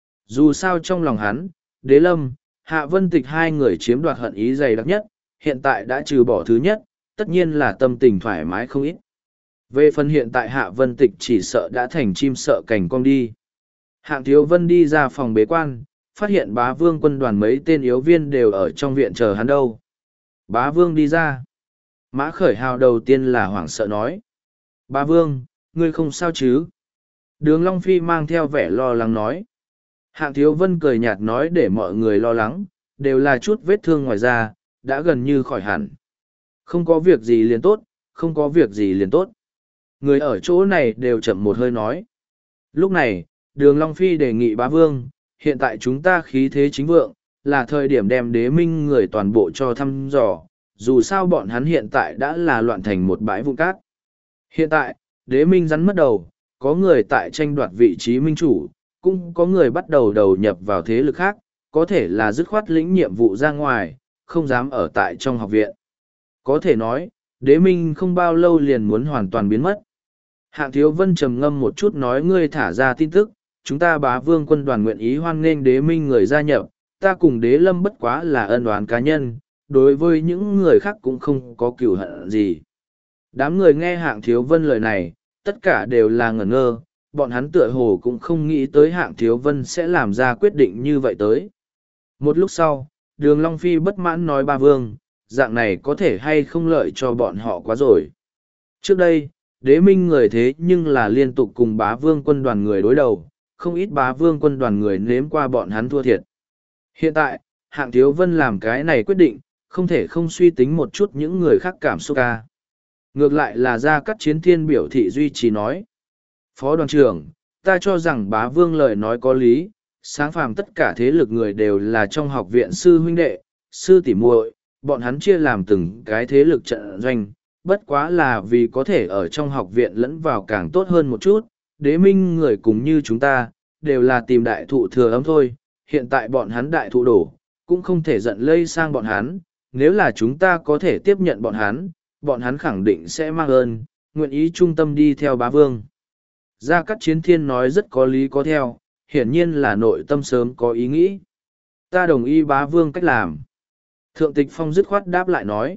Dù sao trong lòng hắn, Đế Lâm, Hạ Vân Tịch hai người chiếm đoạt hận ý dày đặc nhất, hiện tại đã trừ bỏ thứ nhất, tất nhiên là tâm tình thoải mái không ít. Về phần hiện tại Hạ Vân Tịch chỉ sợ đã thành chim sợ cành cong đi. Hạng Thiếu Vân đi ra phòng bế quan, phát hiện Bá Vương quân đoàn mấy tên yếu viên đều ở trong viện chờ hắn đâu. Bá Vương đi ra. Mã Khởi Hào đầu tiên là hoảng sợ nói. Bá Vương, ngươi không sao chứ? Đường Long Phi mang theo vẻ lo lắng nói. Hạng Thiếu Vân cười nhạt nói để mọi người lo lắng, đều là chút vết thương ngoài da, đã gần như khỏi hẳn. Không có việc gì liền tốt, không có việc gì liền tốt. Người ở chỗ này đều chậm một hơi nói. Lúc này, Đường Long Phi đề nghị Bá Vương, hiện tại chúng ta khí thế chính vượng, là thời điểm đem Đế Minh người toàn bộ cho thăm dò, dù sao bọn hắn hiện tại đã là loạn thành một bãi vụn cát. Hiện tại, Đế Minh rắn mất đầu, có người tại tranh đoạt vị trí minh chủ, cũng có người bắt đầu đầu nhập vào thế lực khác, có thể là dứt khoát lĩnh nhiệm vụ ra ngoài, không dám ở tại trong học viện. Có thể nói, Đế Minh không bao lâu liền muốn hoàn toàn biến mất. Hạng Thiếu Vân trầm ngâm một chút nói ngươi thả ra tin tức, chúng ta Bá Vương quân đoàn nguyện ý hoan nghênh Đế Minh người gia nhập, ta cùng Đế Lâm bất quá là ân oán cá nhân, đối với những người khác cũng không có cừu hận gì. Đám người nghe Hạng Thiếu Vân lời này, tất cả đều là ngẩn ngơ, bọn hắn tựa hồ cũng không nghĩ tới Hạng Thiếu Vân sẽ làm ra quyết định như vậy tới. Một lúc sau, Đường Long Phi bất mãn nói Bá Vương, dạng này có thể hay không lợi cho bọn họ quá rồi. Trước đây, Đế Minh người thế nhưng là liên tục cùng Bá Vương quân đoàn người đối đầu, không ít Bá Vương quân đoàn người nếm qua bọn hắn thua thiệt. Hiện tại, Hạng Thiếu Vân làm cái này quyết định, không thể không suy tính một chút những người khác cảm xúc ca. Ngược lại là Gia Cát Chiến Thiên biểu thị duy trì nói. Phó đoàn trưởng, ta cho rằng Bá Vương lời nói có lý, sáng phàm tất cả thế lực người đều là trong học viện sư huynh đệ, sư tỷ muội, bọn hắn chia làm từng cái thế lực trận doanh, bất quá là vì có thể ở trong học viện lẫn vào càng tốt hơn một chút, Đế Minh người cùng như chúng ta, đều là tìm đại thụ thừa ấm thôi, hiện tại bọn hắn đại thụ đổ, cũng không thể giận lây sang bọn hắn, nếu là chúng ta có thể tiếp nhận bọn hắn khẳng định sẽ mang ơn, nguyện ý trung tâm đi theo Bá Vương. Gia Cát Chiến Thiên nói rất có lý có theo, hiển nhiên là nội tâm sớm có ý nghĩ. Ta đồng ý Bá Vương cách làm. Thượng Tịch Phong dứt khoát đáp lại nói.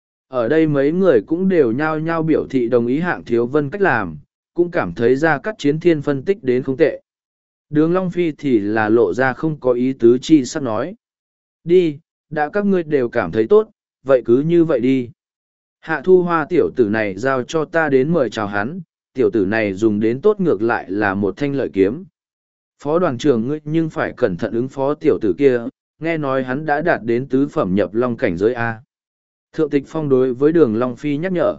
Ở đây mấy người cũng đều nhao nhao biểu thị đồng ý Hạng Thiếu Vân cách làm, cũng cảm thấy Gia Cát Chiến Thiên phân tích đến không tệ. Đường Long Phi thì là lộ ra không có ý tứ chi sắp nói. Đi, đã các ngươi đều cảm thấy tốt, vậy cứ như vậy đi. Hạ Thu Hoa tiểu tử này giao cho ta đến mời chào hắn, tiểu tử này dùng đến tốt ngược lại là một thanh lợi kiếm. Phó đoàn trưởng ngươi nhưng phải cẩn thận ứng phó tiểu tử kia, nghe nói hắn đã đạt đến tứ phẩm nhập long cảnh giới A. Thượng Tịch Phong đối với Đường Long Phi nhắc nhở.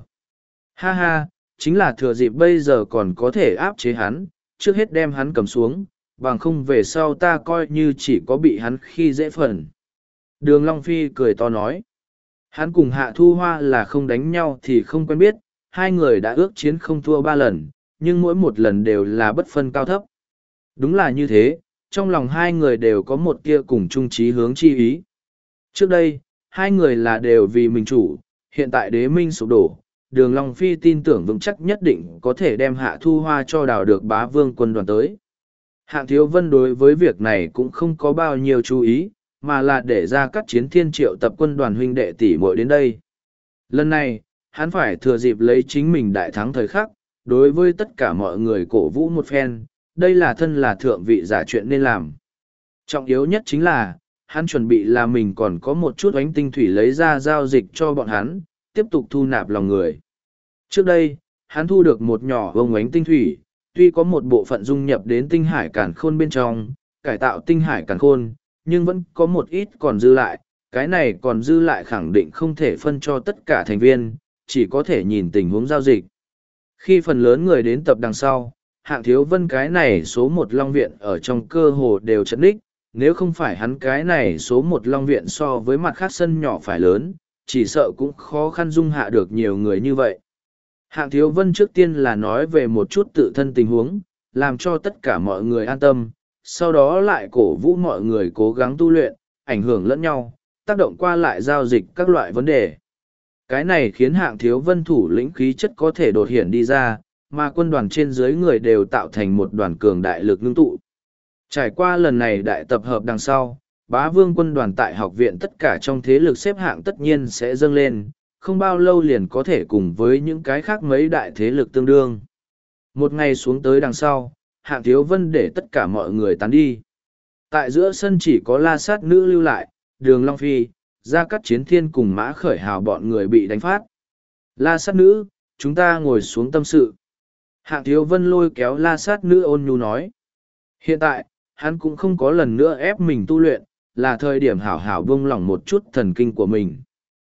Ha ha, chính là thừa dịp bây giờ còn có thể áp chế hắn, trước hết đem hắn cầm xuống, bằng không về sau ta coi như chỉ có bị hắn khi dễ phần. Đường Long Phi cười to nói. Hắn cùng Hạ Thu Hoa là không đánh nhau thì không quen biết, hai người đã ước chiến không thua 3 lần, nhưng mỗi một lần đều là bất phân cao thấp. Đúng là như thế, trong lòng hai người đều có một tia cùng chung chí hướng chi ý. Trước đây, hai người là đều vì mình chủ, hiện tại đế minh sụp đổ, Đường Long Phi tin tưởng vững chắc nhất định có thể đem Hạ Thu Hoa cho đào được Bá Vương quân đoàn tới. Hạng Thiếu Vân đối với việc này cũng không có bao nhiêu chú ý, mà là để ra các chiến thiên triệu tập quân đoàn huynh đệ tỷ muội đến đây. Lần này, hắn phải thừa dịp lấy chính mình đại thắng thời khắc, đối với tất cả mọi người cổ vũ một phen, đây là thân là thượng vị giả chuyện nên làm. Trọng yếu nhất chính là, hắn chuẩn bị là mình còn có một chút ánh tinh thủy lấy ra giao dịch cho bọn hắn, tiếp tục thu nạp lòng người. Trước đây, hắn thu được một nhỏ vông ánh tinh thủy, tuy có một bộ phận dung nhập đến tinh hải càn khôn bên trong, cải tạo tinh hải càn khôn, nhưng vẫn có một ít còn dư lại, cái này còn dư lại khẳng định không thể phân cho tất cả thành viên, chỉ có thể nhìn tình huống giao dịch. Khi phần lớn người đến tập đằng sau, Hạng Thiếu Vân cái này số 1 Long Viện ở trong cơ hồ đều chấn đích, nếu không phải hắn cái này số 1 Long Viện so với mặt khác sân nhỏ phải lớn, chỉ sợ cũng khó khăn dung hạ được nhiều người như vậy. Hạng Thiếu Vân trước tiên là nói về một chút tự thân tình huống, làm cho tất cả mọi người an tâm, sau đó lại cổ vũ mọi người cố gắng tu luyện, ảnh hưởng lẫn nhau, tác động qua lại giao dịch các loại vấn đề. Cái này khiến Hạng Thiếu Vân thủ lĩnh khí chất có thể đột hiện đi ra, mà quân đoàn trên dưới người đều tạo thành một đoàn cường đại lực ngưng tụ. Trải qua lần này đại tập hợp đằng sau, Bá Vương quân đoàn tại học viện tất cả trong thế lực xếp hạng tất nhiên sẽ dâng lên, không bao lâu liền có thể cùng với những cái khác mấy đại thế lực tương đương. Một ngày xuống tới đằng sau, Hạng Thiếu Vân để tất cả mọi người tán đi. Tại giữa sân chỉ có La Sát Nữ lưu lại, Đường Long Phi, Gia Cát Chiến Thiên cùng Mã Khởi Hào bọn người bị đánh phát. La Sát Nữ, chúng ta ngồi xuống tâm sự. Hạng Thiếu Vân lôi kéo La Sát Nữ ôn nhu nói. Hiện tại, hắn cũng không có lần nữa ép mình tu luyện, là thời điểm hảo hảo buông lỏng một chút thần kinh của mình.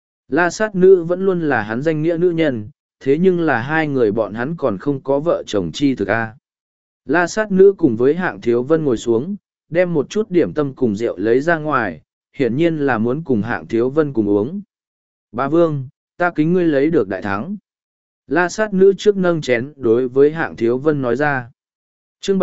La Sát Nữ vẫn luôn là hắn danh nghĩa nữ nhân, thế nhưng là hai người bọn hắn còn không có vợ chồng chi thực a. La Sát Nữ cùng với Hạng Thiếu Vân ngồi xuống, đem một chút điểm tâm cùng rượu lấy ra ngoài, hiển nhiên là muốn cùng Hạng Thiếu Vân cùng uống. Bá Vương, ta kính ngươi lấy được đại thắng. La Sát Nữ trước nâng chén đối với Hạng Thiếu Vân nói ra. Chương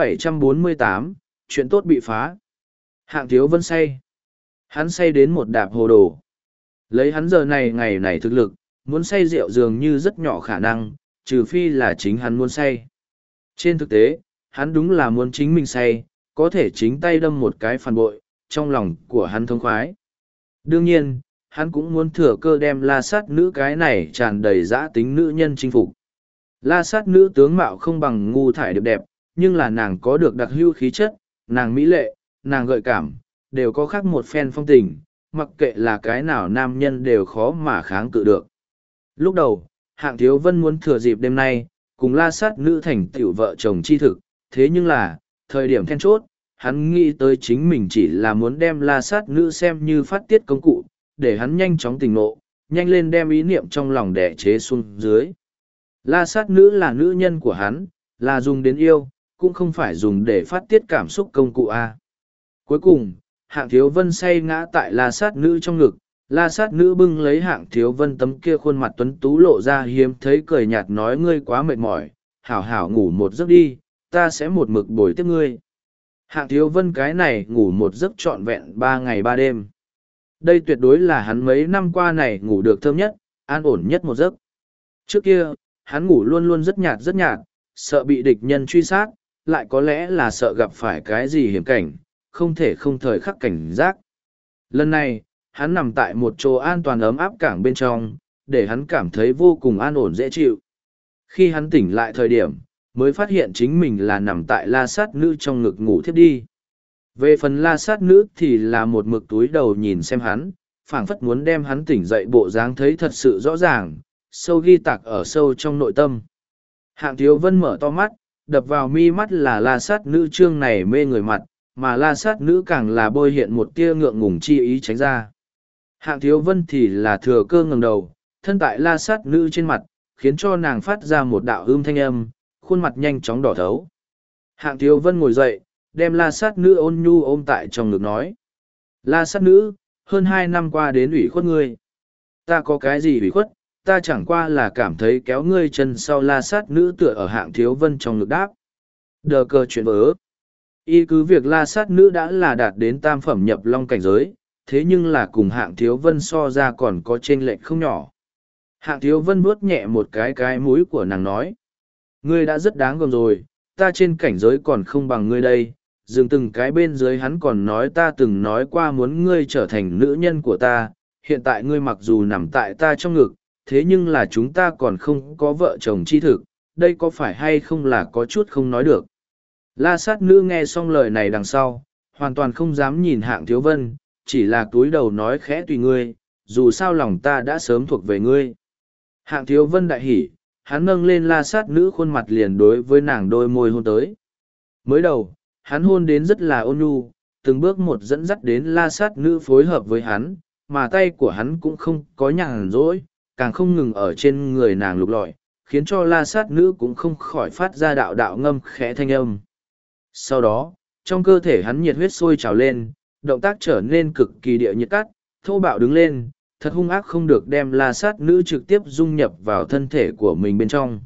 748, chuyện tốt bị phá. Hạng Thiếu Vân say. Hắn say đến một đạp hồ đồ. Lấy hắn giờ này ngày này thực lực, muốn say rượu dường như rất nhỏ khả năng, trừ phi là chính hắn muốn say. Trên thực tế, hắn đúng là muốn chính mình say, có thể chính tay đâm một cái phản bội, trong lòng của hắn thông khoái. Đương nhiên, hắn cũng muốn thừa cơ đem La Sát Nữ cái này tràn đầy dã tính nữ nhân chinh phục. La Sát Nữ tướng mạo không bằng ngu thải đẹp đẹp, nhưng là nàng có được đặc hữu khí chất, nàng mỹ lệ, nàng gợi cảm, đều có khác một phen phong tình, mặc kệ là cái nào nam nhân đều khó mà kháng cự được. Lúc đầu, Hạng Thiếu Vân muốn thừa dịp đêm nay, cùng La Sát Nữ thành tiểu vợ chồng chi thực, thế nhưng là, thời điểm then chốt, hắn nghĩ tới chính mình chỉ là muốn đem La Sát Nữ xem như phát tiết công cụ, để hắn nhanh chóng tỉnh ngộ, nhanh lên đem ý niệm trong lòng đẻ chế xuống dưới. La Sát Nữ là nữ nhân của hắn, là dùng đến yêu, cũng không phải dùng để phát tiết cảm xúc công cụ A. Cuối cùng, Hạng Thiếu Vân say ngã tại La Sát Nữ trong ngực, La Sát Nữ bưng lấy Hạng Thiếu Vân tấm kia khuôn mặt tuấn tú lộ ra hiếm thấy cười nhạt nói ngươi quá mệt mỏi, hảo hảo ngủ một giấc đi, ta sẽ một mực bồi tiếp ngươi. Hạng Thiếu Vân cái này ngủ một giấc trọn vẹn 3 ngày 3 đêm. Đây tuyệt đối là hắn mấy năm qua này ngủ được thơm nhất, an ổn nhất một giấc. Trước kia, hắn ngủ luôn luôn rất nhạt, sợ bị địch nhân truy sát, lại có lẽ là sợ gặp phải cái gì hiểm cảnh, không thể không thời khắc cảnh giác. Lần này, hắn nằm tại một chỗ an toàn ấm áp cảng bên trong, để hắn cảm thấy vô cùng an ổn dễ chịu. Khi hắn tỉnh lại thời điểm, mới phát hiện chính mình là nằm tại La Sát Nữ trong ngực ngủ thiếp đi. Về phần La Sát Nữ thì là một mực túi đầu nhìn xem hắn, phảng phất muốn đem hắn tỉnh dậy bộ dáng thấy thật sự rõ ràng, sâu ghi tạc ở sâu trong nội tâm. Hạng Thiếu Vân mở to mắt, đập vào mi mắt là la sát nữ trương này mê người mặt, mà la sát nữ càng là bôi hiện một tia ngượng ngùng chi ý tránh ra. Hạng Thiếu Vân thì là thừa cơ ngẩng đầu, thân tại la sát nữ trên mặt, khiến cho nàng phát ra một đạo thanh âm, khuôn mặt nhanh chóng đỏ thấu. Hạng Thiếu Vân ngồi dậy, đem la sát nữ ôn nhu ôm tại trong ngực nói. La sát nữ, hơn 2 năm qua đến ủy khuất ngươi. Ta có cái gì ủy khuất, ta chẳng qua là cảm thấy kéo ngươi chân sau la sát nữ tựa ở Hạng Thiếu Vân trong ngực đáp. Đờ cờ chuyện vớ. Y cứ việc la sát nữ đã là đạt đến tam phẩm nhập long cảnh giới, thế nhưng là cùng Hạng Thiếu Vân so ra còn có chênh lệch không nhỏ. Hạng Thiếu Vân vuốt nhẹ một cái mũi của nàng nói. Ngươi đã rất đáng gờm rồi, ta trên cảnh giới còn không bằng ngươi đây. Dừng từng cái bên dưới hắn còn nói ta từng nói qua muốn ngươi trở thành nữ nhân của ta. Hiện tại ngươi mặc dù nằm tại ta trong ngực, thế nhưng là chúng ta còn không có vợ chồng chi thực. Đây có phải hay không là có chút không nói được. La sát nữ nghe xong lời này đằng sau, hoàn toàn không dám nhìn Hạng Thiếu Vân, chỉ là cúi đầu nói khẽ tùy ngươi, dù sao lòng ta đã sớm thuộc về ngươi. Hạng Thiếu Vân đại hỉ, hắn nâng lên la sát nữ khuôn mặt liền đối với nàng đôi môi hôn tới. Mới đầu, hắn hôn đến rất là ôn nhu, từng bước một dẫn dắt đến la sát nữ phối hợp với hắn, mà tay của hắn cũng không có nhàn rỗi, càng không ngừng ở trên người nàng lục lọi, khiến cho la sát nữ cũng không khỏi phát ra đạo đạo ngâm khẽ thanh âm. Sau đó, trong cơ thể hắn nhiệt huyết sôi trào lên, động tác trở nên cực kỳ địa nhiệt cắt, thô bạo đứng lên, thật hung ác không được đem la sát nữ trực tiếp dung nhập vào thân thể của mình bên trong.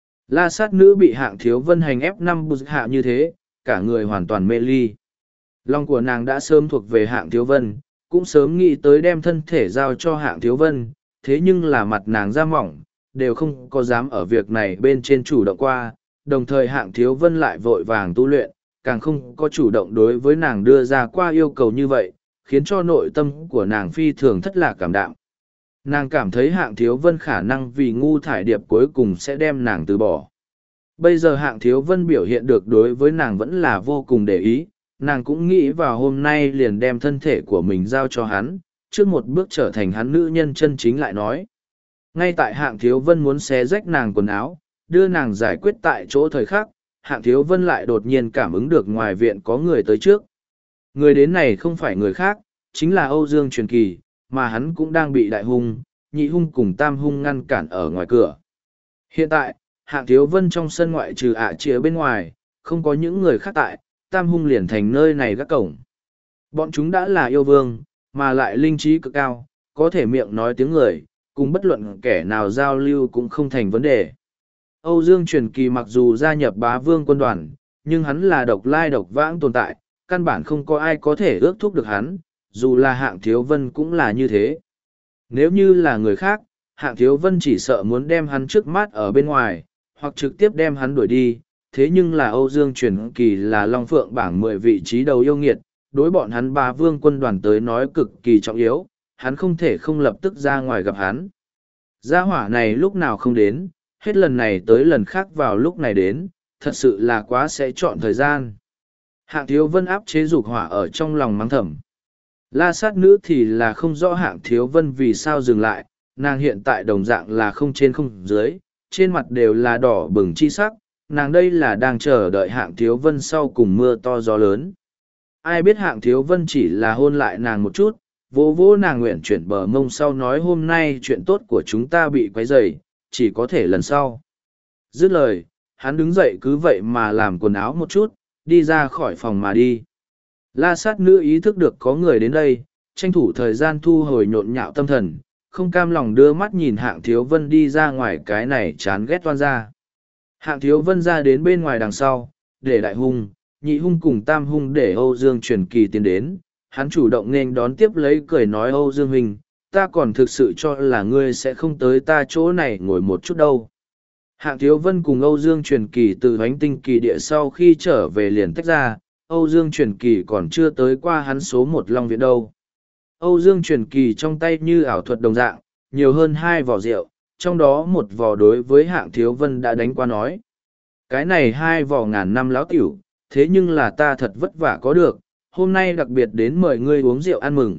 La sát nữ bị Hạng Thiếu Vân hành ép 5 bụt hạ như thế, cả người hoàn toàn mê ly. Lòng của nàng đã sớm thuộc về Hạng Thiếu Vân, cũng sớm nghĩ tới đem thân thể giao cho Hạng Thiếu Vân, thế nhưng là mặt nàng da mỏng, đều không có dám ở việc này bên trên chủ động qua, đồng thời Hạng Thiếu Vân lại vội vàng tu luyện, càng không có chủ động đối với nàng đưa ra qua yêu cầu như vậy, khiến cho nội tâm của nàng phi thường thất lạc cảm đạm. Nàng cảm thấy Hạng Thiếu Vân khả năng vì ngu thải điệp cuối cùng sẽ đem nàng từ bỏ. Bây giờ Hạng Thiếu Vân biểu hiện được đối với nàng vẫn là vô cùng để ý, nàng cũng nghĩ vào hôm nay liền đem thân thể của mình giao cho hắn, trước một bước trở thành hắn nữ nhân chân chính lại nói. Ngay tại Hạng Thiếu Vân muốn xé rách nàng quần áo, đưa nàng giải quyết tại chỗ thời khắc, Hạng Thiếu Vân lại đột nhiên cảm ứng được ngoài viện có người tới trước. Người đến này không phải người khác, chính là Âu Dương Truyền Kỳ, mà hắn cũng đang bị đại hung, nhị hung cùng tam hung ngăn cản ở ngoài cửa. Hiện tại, Hạng Thiếu Vân trong sân ngoại trừ chìa bên ngoài, không có những người khác tại, tam hung liền thành nơi này gác cổng. Bọn chúng đã là yêu vương, mà lại linh trí cực cao, có thể miệng nói tiếng người, cùng bất luận kẻ nào giao lưu cũng không thành vấn đề. Âu Dương Truyền Kỳ mặc dù gia nhập Bá Vương quân đoàn, nhưng hắn là độc lai độc vãng tồn tại, căn bản không có ai có thể ước thúc được hắn, dù là Hạng Thiếu Vân cũng là như thế. Nếu như là người khác, Hạng Thiếu Vân chỉ sợ muốn đem hắn trước mắt ở bên ngoài, hoặc trực tiếp đem hắn đuổi đi, thế nhưng là Âu Dương Truyền Kỳ là Long Phượng bảng 10 vị trí đầu yêu nghiệt, đối bọn hắn Bá Vương quân đoàn tới nói cực kỳ trọng yếu, hắn không thể không lập tức ra ngoài gặp hắn. Gia hỏa này lúc nào không đến, hết lần này tới lần khác vào lúc này đến, thật sự là quá sẽ chọn thời gian. Hạng Thiếu Vân áp chế dục hỏa ở trong lòng mắng thầm. La sát nữ thì là không rõ Hạng Thiếu Vân vì sao dừng lại, nàng hiện tại đồng dạng là không trên không dưới, trên mặt đều là đỏ bừng chi sắc, nàng đây là đang chờ đợi Hạng Thiếu Vân sau cùng mưa to gió lớn. Ai biết Hạng Thiếu Vân chỉ là hôn lại nàng một chút, vỗ vỗ nàng nguyện chuyển bờ mông sau nói hôm nay chuyện tốt của chúng ta bị quấy rầy, chỉ có thể lần sau. Dứt lời, hắn đứng dậy cứ vậy mà làm quần áo một chút, đi ra khỏi phòng mà đi. La sát nữ ý thức được có người đến đây, tranh thủ thời gian thu hồi nhộn nhạo tâm thần, không cam lòng đưa mắt nhìn Hạng Thiếu Vân đi ra ngoài cái này chán ghét toan ra. Hạng Thiếu Vân ra đến bên ngoài đằng sau, để đại hung, nhị hung cùng tam hung để Âu Dương Truyền Kỳ tiến đến, hắn chủ động nên đón tiếp lấy cười nói Âu Dương Huynh, ta còn thực sự cho là ngươi sẽ không tới ta chỗ này ngồi một chút đâu. Hạng Thiếu Vân cùng Âu Dương Truyền Kỳ từ Hoánh Tinh Kỳ địa sau khi trở về liền tách ra, Âu Dương Truyền Kỳ còn chưa tới qua hắn số 1 Long Viện đâu. Âu Dương Truyền Kỳ trong tay như ảo thuật đồng dạng, nhiều hơn 2 vò rượu, trong đó một vò đối với Hạng Thiếu Vân đã đánh qua nói. Cái này 2 vò ngàn năm láo tiểu, thế nhưng là ta thật vất vả có được, hôm nay đặc biệt đến mời ngươi uống rượu ăn mừng,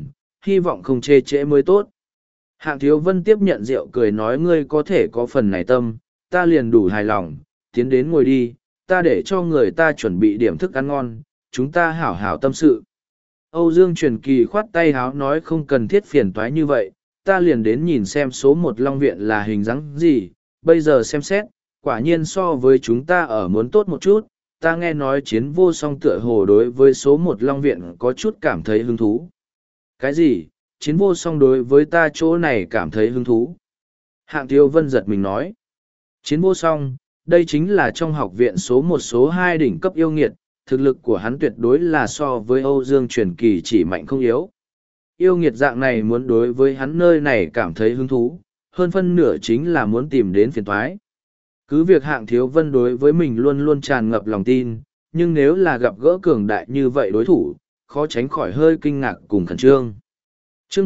hy vọng không chê trễ mới tốt. Hạng Thiếu Vân tiếp nhận rượu cười nói ngươi có thể có phần này tâm, ta liền đủ hài lòng, tiến đến ngồi đi, ta để cho người ta chuẩn bị điểm thức ăn ngon, chúng ta hảo hảo tâm sự. Âu Dương Truyền Kỳ khoát tay háo nói không cần thiết phiền toái như vậy, ta liền đến nhìn xem số một Long Viện là hình dáng gì, bây giờ xem xét, quả nhiên so với chúng ta ở muốn tốt một chút, ta nghe nói Chiến Vô Song tựa hồ đối với số một Long Viện có chút cảm thấy hứng thú. Cái gì? Chiến Vô Song đối với ta chỗ này cảm thấy hứng thú. Hạng Thiếu Vân giật mình nói. Chiến Vô Song, đây chính là trong học viện số một số hai đỉnh cấp yêu nghiệt, thực lực của hắn tuyệt đối là so với Âu Dương Truyền Kỳ chỉ mạnh không yếu. Yêu nghiệt dạng này muốn đối với hắn nơi này cảm thấy hứng thú, hơn phân nửa chính là muốn tìm đến phiền toái. Cứ việc Hạng Thiếu Vân đối với mình luôn luôn tràn ngập lòng tin, nhưng nếu là gặp gỡ cường đại như vậy đối thủ, khó tránh khỏi hơi kinh ngạc cùng khẩn trương. Chương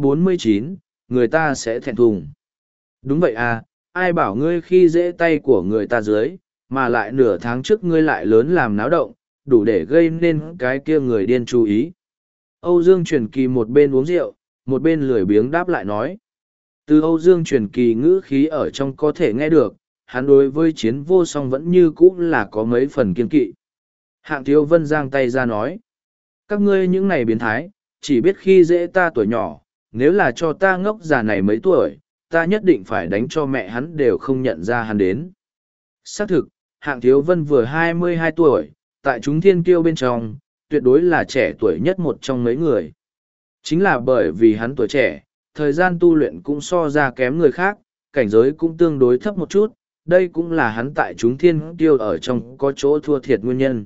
749, người ta sẽ thẹn thùng. Đúng vậy à, ai bảo ngươi khi dễ tay của người ta dưới, mà lại nửa tháng trước ngươi lại lớn làm náo động, đủ để gây nên cái kia người điên chú ý. Âu Dương Truyền Kỳ một bên uống rượu, một bên lười biếng đáp lại nói. Từ Âu Dương Truyền Kỳ ngữ khí ở trong có thể nghe được, hắn đối với Chiến Vô Song vẫn như cũ là có mấy phần kiên kỵ. Hạng Thiếu Vân giang tay ra nói. Các ngươi những này biến thái, chỉ biết khi dễ ta tuổi nhỏ, nếu là cho ta ngốc già này mấy tuổi, ta nhất định phải đánh cho mẹ hắn đều không nhận ra hắn đến. Xác thực, Hạng Thiếu Vân vừa 22 tuổi, tại chúng thiên kiêu bên trong, tuyệt đối là trẻ tuổi nhất một trong mấy người. Chính là bởi vì hắn tuổi trẻ, thời gian tu luyện cũng so ra kém người khác, cảnh giới cũng tương đối thấp một chút, đây cũng là hắn tại chúng thiên kiêu ở trong có chỗ thua thiệt nguyên nhân.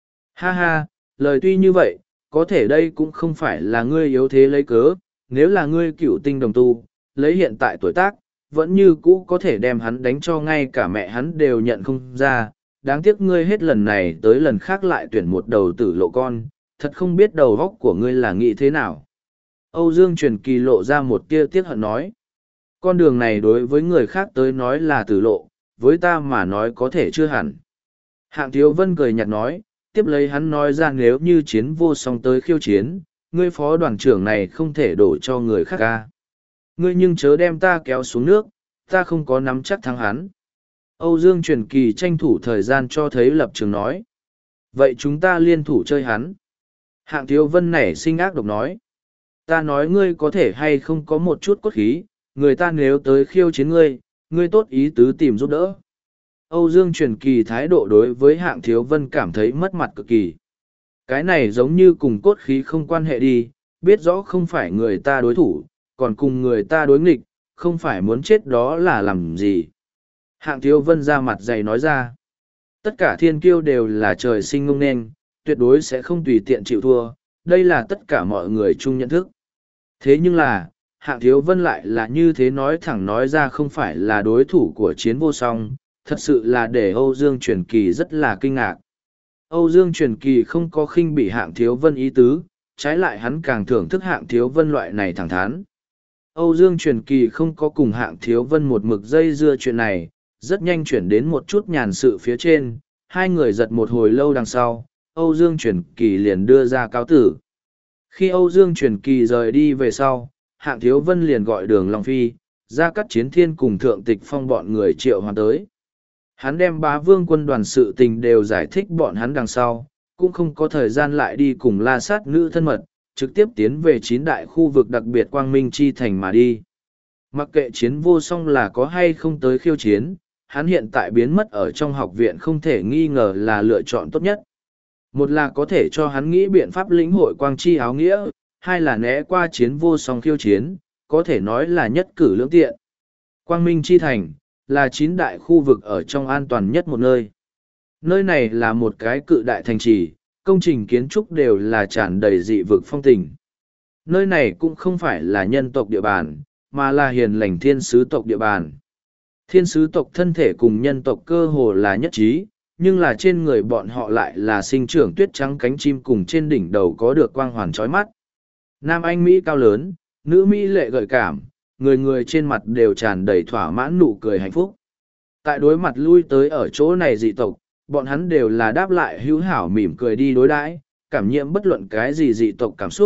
Ha ha, lời tuy như vậy, có thể đây cũng không phải là ngươi yếu thế lấy cớ, nếu là ngươi cựu tinh đồng tu, lấy hiện tại tuổi tác, vẫn như cũ có thể đem hắn đánh cho ngay cả mẹ hắn đều nhận không ra. Đáng tiếc ngươi hết lần này tới lần khác lại tuyển một đầu tử lộ con, thật không biết đầu góc của ngươi là nghĩ thế nào. Âu Dương Truyền Kỳ lộ ra một tia tiếc hận nói. Con đường này đối với người khác tới nói là tử lộ, với ta mà nói có thể chưa hẳn. Hạng Thiếu Vân cười nhạt nói, tiếp lấy hắn nói ra nếu như Chiến Vô Song tới khiêu chiến, ngươi phó đoàn trưởng này không thể đổ cho người khác ca. Ngươi nhưng chớ đem ta kéo xuống nước, ta không có nắm chắc thắng hắn. Âu Dương Truyền Kỳ tranh thủ thời gian cho thấy lập trường nói. Vậy chúng ta liên thủ chơi hắn. Hạng Thiếu Vân nảy sinh ác độc nói. Ta nói ngươi có thể hay không có một chút cốt khí, người ta nếu tới khiêu chiến ngươi, ngươi tốt ý tứ tìm giúp đỡ. Âu Dương Truyền Kỳ thái độ đối với Hạng Thiếu Vân cảm thấy mất mặt cực kỳ. Cái này giống như cùng cốt khí không quan hệ đi, biết rõ không phải người ta đối thủ, còn cùng người ta đối nghịch, không phải muốn chết đó là làm gì. Hạng Thiếu Vân ra mặt dày nói ra. Tất cả thiên kiêu đều là trời sinh ngông nên, tuyệt đối sẽ không tùy tiện chịu thua, đây là tất cả mọi người chung nhận thức. Thế nhưng là, Hạng Thiếu Vân lại là như thế nói thẳng nói ra không phải là đối thủ của Chiến Vô Song, thật sự là để Âu Dương Truyền Kỳ rất là kinh ngạc. Âu Dương Truyền Kỳ không có khinh bị Hạng Thiếu Vân ý tứ, trái lại hắn càng thưởng thức Hạng Thiếu Vân loại này thẳng thắn. Âu Dương Truyền Kỳ không có cùng Hạng Thiếu Vân một mực dây dưa chuyện này, rất nhanh chuyển đến một chút nhàn sự phía trên, hai người giật một hồi lâu đằng sau, Âu Dương Truyền Kỳ liền đưa ra cáo tử. Khi Âu Dương Truyền Kỳ rời đi về sau, Hạng Thiếu Vân liền gọi Đường Long Phi, Gia Cát Chiến Thiên cùng Thượng Tịch Phong bọn người triệu hoàn tới. Hắn đem Bá Vương quân đoàn sự tình đều giải thích bọn hắn đằng sau, cũng không có thời gian lại đi cùng La Sát nữ thân mật, trực tiếp tiến về 9 đại khu vực đặc biệt Quang Minh Chi Thành mà đi. Mặc kệ Chiến Vô Song là có hay không tới khiêu chiến, hắn hiện tại biến mất ở trong học viện không thể nghi ngờ là lựa chọn tốt nhất. Một là có thể cho hắn nghĩ biện pháp lĩnh hội quang chi áo nghĩa, hai là né qua Chiến Vô Song khiêu chiến, có thể nói là nhất cử lưỡng tiện. Quang Minh Chi Thành là 9 đại khu vực ở trong an toàn nhất một nơi. Nơi này là một cái cự đại thành trì, công trình kiến trúc đều là tràn đầy dị vực phong tình. Nơi này cũng không phải là nhân tộc địa bàn, mà là hiền lành thiên sứ tộc địa bàn. Thiên sứ tộc thân thể cùng nhân tộc cơ hồ là nhất trí, nhưng là trên người bọn họ lại là sinh trưởng tuyết trắng cánh chim cùng trên đỉnh đầu có được quang hoàn chói mắt. Nam Anh Mỹ cao lớn, nữ Mỹ lệ gợi cảm, người người trên mặt đều tràn đầy thỏa mãn nụ cười hạnh phúc. Tại đối mặt lui tới ở chỗ này dị tộc, bọn hắn đều là đáp lại hữu hảo mỉm cười đi đối đãi, cảm nhiễm bất luận cái gì dị tộc cảm xúc,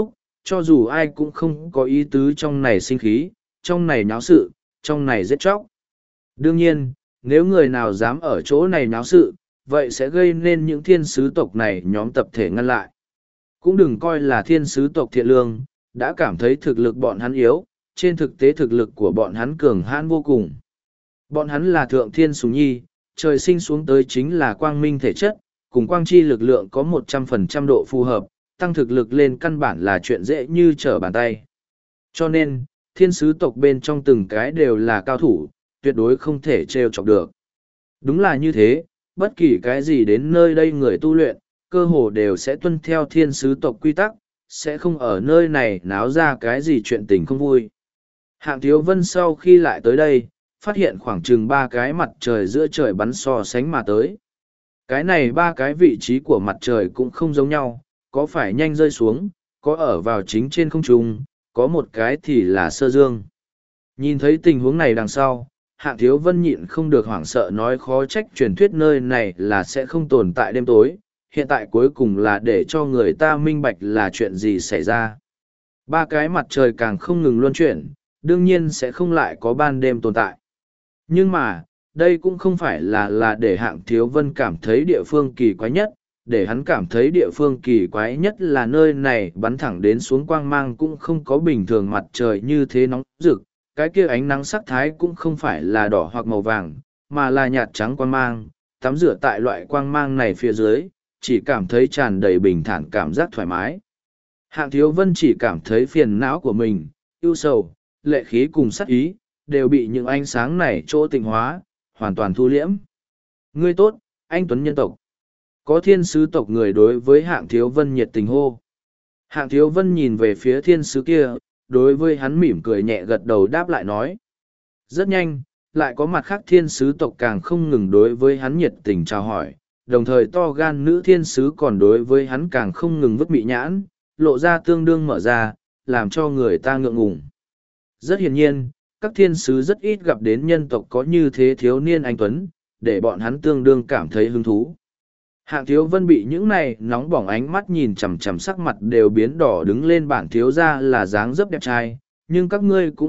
cho dù ai cũng không có ý tứ trong này sinh khí, trong này náo sự, trong này giết chóc. Đương nhiên, nếu người nào dám ở chỗ này náo sự, vậy sẽ gây nên những thiên sứ tộc này nhóm tập thể ngăn lại. Cũng đừng coi là thiên sứ tộc thiện lương, đã cảm thấy thực lực bọn hắn yếu, trên thực tế thực lực của bọn hắn cường hãn vô cùng. Bọn hắn là thượng thiên sùng nhi, trời sinh xuống tới chính là quang minh thể chất, cùng quang chi lực lượng có 100% độ phù hợp, tăng thực lực lên căn bản là chuyện dễ như trở bàn tay. Cho nên, thiên sứ tộc bên trong từng cái đều là cao thủ, tuyệt đối không thể trêu chọc được. Đúng là như thế, bất kỳ cái gì đến nơi đây người tu luyện, cơ hồ đều sẽ tuân theo thiên sứ tộc quy tắc, sẽ không ở nơi này náo ra cái gì chuyện tình không vui. Hạng Thiếu Vân sau khi lại tới đây, phát hiện khoảng chừng 3 cái mặt trời giữa trời bắn so sánh mà tới. Cái này 3 cái vị trí của mặt trời cũng không giống nhau, có phải nhanh rơi xuống, có ở vào chính trên không trung, có một cái thì là sơ dương. Nhìn thấy tình huống này đằng sau, Hạng Thiếu Vân nhịn không được hoảng sợ nói khó trách truyền thuyết nơi này là sẽ không tồn tại đêm tối, hiện tại cuối cùng là để cho người ta minh bạch là chuyện gì xảy ra. 3 cái mặt trời càng không ngừng luân chuyển, đương nhiên sẽ không lại có ban đêm tồn tại. Nhưng mà, đây cũng không phải là để Hạng Thiếu Vân cảm thấy địa phương kỳ quái nhất, để hắn cảm thấy địa phương kỳ quái nhất là nơi này bắn thẳng đến xuống quang mang cũng không có bình thường mặt trời như thế nóng rực, cái kia ánh nắng sắc thái cũng không phải là đỏ hoặc màu vàng, mà là nhạt trắng quang mang, tắm rửa tại loại quang mang này phía dưới, chỉ cảm thấy tràn đầy bình thản cảm giác thoải mái. Hạng Thiếu Vân chỉ cảm thấy phiền não của mình, ưu sầu, lệ khí cùng sát ý, đều bị những ánh sáng này chỗ tịnh hóa, hoàn toàn thu liễm. Ngươi tốt, anh Tuấn nhân tộc. Có thiên sứ tộc người đối với Hạng Thiếu Vân nhiệt tình hô. Hạng Thiếu Vân nhìn về phía thiên sứ kia, đối với hắn mỉm cười nhẹ gật đầu đáp lại nói. Rất nhanh, lại có mặt khác thiên sứ tộc càng không ngừng đối với hắn nhiệt tình chào hỏi, đồng thời to gan nữ thiên sứ còn đối với hắn càng không ngừng vứt mị nhãn, lộ ra tương đương mở ra, làm cho người ta ngượng ngùng. Rất hiển nhiên, các thiên sứ rất ít gặp đến nhân tộc có như thế thiếu niên anh tuấn, để bọn hắn tương đương cảm thấy hứng thú. Hạng Thiếu Vân bị những này nóng bỏng ánh mắt nhìn chằm chằm sắc mặt đều biến đỏ đứng lên, bản thiếu ra là dáng dấp đẹp trai, nhưng các ngươi cũng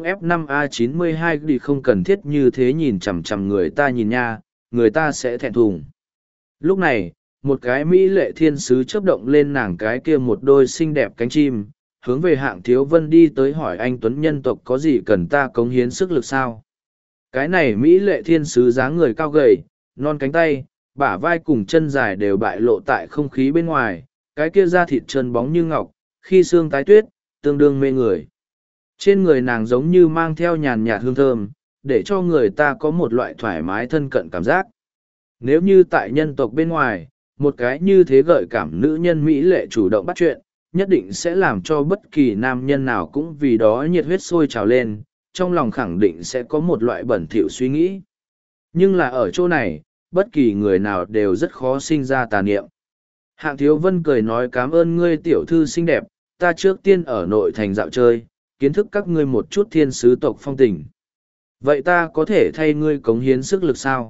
F5A92 đi không cần thiết như thế nhìn chằm chằm người ta nhìn nha, người ta sẽ thẹn thùng. Lúc này, một cái mỹ lệ thiên sứ chớp động lên nàng cái kia một đôi xinh đẹp cánh chim, hướng về Hạng Thiếu Vân đi tới hỏi anh Tuấn nhân tộc có gì cần ta cống hiến sức lực sao? Cái này mỹ lệ thiên sứ dáng người cao gầy, non cánh tay, bả vai cùng chân dài đều bại lộ tại không khí bên ngoài, cái kia da thịt trơn bóng như ngọc, khi xương tái tuyết, tương đương mê người. Trên người nàng giống như mang theo nhàn nhạt hương thơm, để cho người ta có một loại thoải mái thân cận cảm giác. Nếu như tại nhân tộc bên ngoài, một cái như thế gợi cảm nữ nhân mỹ lệ chủ động bắt chuyện, nhất định sẽ làm cho bất kỳ nam nhân nào cũng vì đó nhiệt huyết sôi trào lên, trong lòng khẳng định sẽ có một loại bẩn thỉu suy nghĩ. Nhưng là ở chỗ này, bất kỳ người nào đều rất khó sinh ra tà niệm. Hạng Thiếu Vân cười nói cảm ơn ngươi tiểu thư xinh đẹp, ta trước tiên ở nội thành dạo chơi, kiến thức các ngươi một chút thiên sứ tộc phong tình. Vậy ta có thể thay ngươi cống hiến sức lực sao?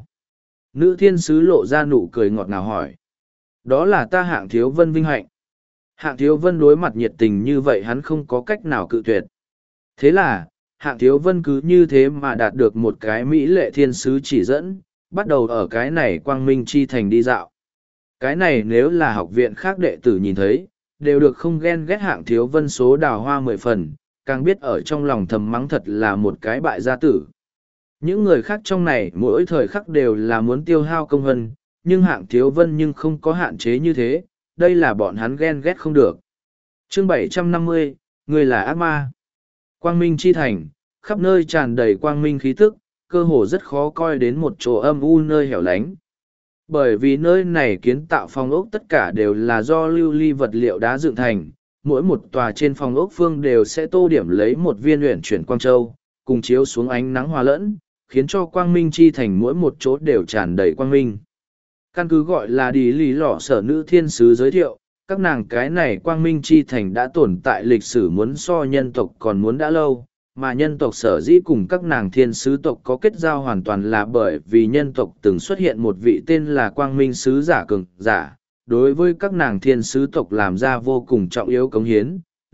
Nữ thiên sứ lộ ra nụ cười ngọt ngào hỏi. Đó là ta Hạng Thiếu Vân vinh hạnh. Hạng Thiếu Vân đối mặt nhiệt tình như vậy hắn không có cách nào cự tuyệt. Thế là, Hạng Thiếu Vân cứ như thế mà đạt được một cái mỹ lệ thiên sứ chỉ dẫn, bắt đầu ở cái này quang minh chi thành đi dạo. Cái này nếu là học viện khác đệ tử nhìn thấy, đều được không ghen ghét Hạng Thiếu Vân số đào hoa 10 phần, càng biết ở trong lòng thầm mắng thật là một cái bại gia tử. Những người khác trong này mỗi thời khắc đều là muốn tiêu hao công hân, nhưng Hạng Thiếu Vân nhưng không có hạn chế như thế, đây là bọn hắn ghen ghét không được. Chương 750, người là ác ma. Quang minh chi thành, khắp nơi tràn đầy quang minh khí tức, cơ hồ rất khó coi đến một chỗ âm u nơi hẻo lánh. Bởi vì nơi này kiến tạo phòng ốc tất cả đều là do lưu ly vật liệu đá dựng thành, mỗi một tòa trên phòng ốc phương đều sẽ tô điểm lấy một viên luyện chuyển quang châu, cùng chiếu xuống ánh nắng hòa lẫn, khiến cho quang minh chi thành mỗi một chỗ đều tràn đầy quang minh. Căn cứ gọi là đi lý lọ sở nữ thiên sứ giới thiệu, các nàng cái này quang minh chi thành đã tồn tại lịch sử muốn so nhân tộc còn muốn đã lâu, mà nhân tộc sở dĩ cùng các nàng thiên sứ tộc có kết giao hoàn toàn là bởi vì nhân tộc từng xuất hiện một vị tên là quang minh sứ giả cường giả, đối với các nàng thiên sứ tộc làm ra vô cùng trọng yếu cống hiến,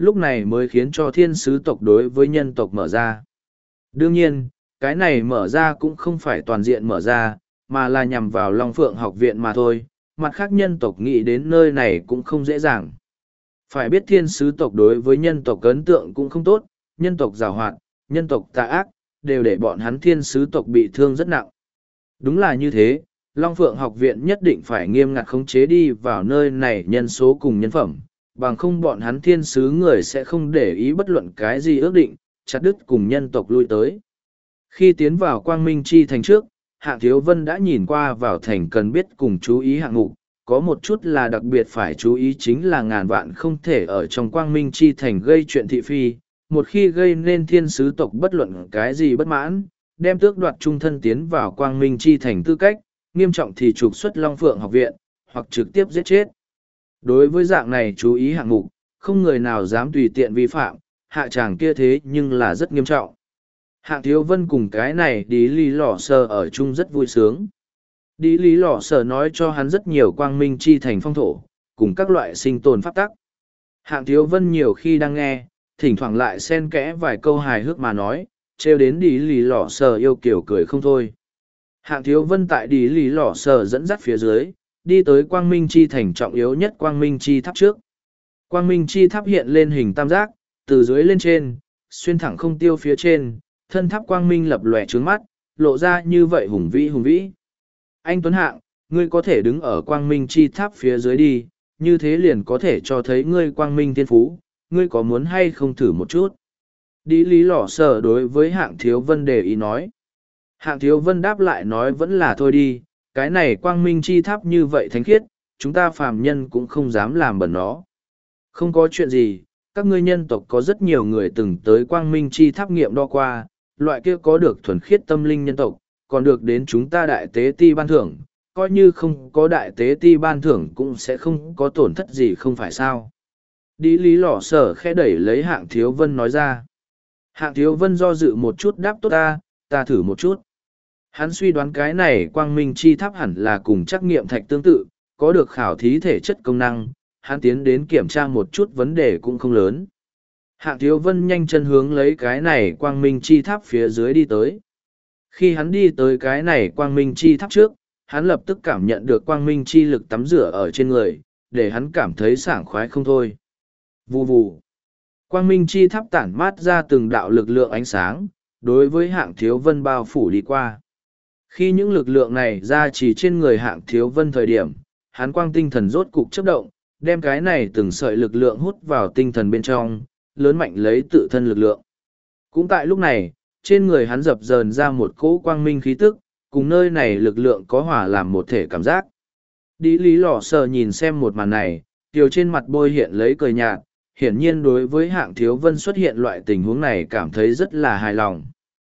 lúc này mới khiến cho thiên sứ tộc đối với nhân tộc mở ra. Đương nhiên, cái này mở ra cũng không phải toàn diện mở ra, mà là nhằm vào Long Phượng học viện mà thôi, mặt khác nhân tộc nghĩ đến nơi này cũng không dễ dàng. Phải biết thiên sứ tộc đối với nhân tộc ấn tượng cũng không tốt, nhân tộc giàu hoạt, nhân tộc tà ác, đều để bọn hắn thiên sứ tộc bị thương rất nặng. Đúng là như thế, Long Phượng học viện nhất định phải nghiêm ngặt khống chế đi vào nơi này nhân số cùng nhân phẩm, bằng không bọn hắn thiên sứ người sẽ không để ý bất luận cái gì ước định, chặt đứt cùng nhân tộc lui tới. Khi tiến vào Quang Minh Chi thành trước, Hạng Thiếu Vân đã nhìn qua vào thành cần biết cùng chú ý hạng mục, có một chút là đặc biệt phải chú ý chính là ngàn vạn không thể ở trong Quang Minh Chi thành gây chuyện thị phi, một khi gây nên thiên sứ tộc bất luận cái gì bất mãn, đem tước đoạt trung thân tiến vào Quang Minh Chi thành tư cách, nghiêm trọng thì trục xuất Long Phượng học viện, hoặc trực tiếp giết chết. Đối với dạng này chú ý hạng mục, không người nào dám tùy tiện vi phạm, hạ tràng kia thế nhưng là rất nghiêm trọng. Hạng Thiếu Vân cùng cái này đi lý lỏ sờ ở chung rất vui sướng. Đi lý lỏ sờ nói cho hắn rất nhiều Quang Minh Chi thành phong thổ, cùng các loại sinh tồn pháp tắc. Hạng Thiếu Vân nhiều khi đang nghe, thỉnh thoảng lại xen kẽ vài câu hài hước mà nói, trêu đến đi lý lỏ sờ yêu kiểu cười không thôi. Hạng Thiếu Vân tại đi lý lỏ sờ dẫn dắt phía dưới, đi tới Quang Minh Chi thành trọng yếu nhất Quang Minh Chi tháp trước. Quang Minh Chi tháp hiện lên hình tam giác, từ dưới lên trên, xuyên thẳng không tiêu phía trên, thân tháp Quang Minh lập lòe trướng mắt, lộ ra như vậy hùng vĩ hùng vĩ. Anh Tuấn Hạng, ngươi có thể đứng ở Quang Minh Chi tháp phía dưới đi, như thế liền có thể cho thấy ngươi Quang Minh thiên phú, ngươi có muốn hay không thử một chút. Đi lý lỏ sở đối với Hạng Thiếu Vân đề ý nói. Hạng Thiếu Vân đáp lại nói vẫn là thôi đi, cái này Quang Minh Chi tháp như vậy thánh khiết, chúng ta phàm nhân cũng không dám làm bẩn nó. Không có chuyện gì, các ngươi nhân tộc có rất nhiều người từng tới Quang Minh Chi tháp nghiệm đo qua, loại kia có được thuần khiết tâm linh nhân tộc, còn được đến chúng ta đại tế ti ban thưởng, coi như không có đại tế ti ban thưởng cũng sẽ không có tổn thất gì không phải sao. Đi lý lỏ sở khẽ đẩy lấy Hạng Thiếu Vân nói ra. Hạng Thiếu Vân do dự một chút đáp tốt ta thử một chút. Hắn suy đoán cái này Quang Minh Chi tháp hẳn là cùng trắc nghiệm thạch tương tự, có được khảo thí thể chất công năng, hắn tiến đến kiểm tra một chút vấn đề cũng không lớn. Hạng Thiếu Vân nhanh chân hướng lấy cái này Quang Minh Chi tháp phía dưới đi tới. Khi hắn đi tới cái này Quang Minh Chi tháp trước, hắn lập tức cảm nhận được Quang Minh Chi lực tắm rửa ở trên người, để hắn cảm thấy sảng khoái không thôi. Vù vù. Quang Minh Chi tháp tản mát ra từng đạo lực lượng ánh sáng, đối với Hạng Thiếu Vân bao phủ đi qua. Khi những lực lượng này ra chỉ trên người Hạng Thiếu Vân thời điểm, hắn quang tinh thần rốt cục chấp động, đem cái này từng sợi lực lượng hút vào tinh thần bên trong, lớn mạnh lấy tự thân lực lượng. Cũng tại lúc này, trên người hắn dập dờn ra một cỗ quang minh khí tức, cùng nơi này lực lượng có hòa làm một thể cảm giác. Đi lý lỏ sờ nhìn xem một màn này, tiểu trên mặt bôi hiện lấy cười nhạt, hiển nhiên đối với Hạng Thiếu Vân xuất hiện loại tình huống này cảm thấy rất là hài lòng.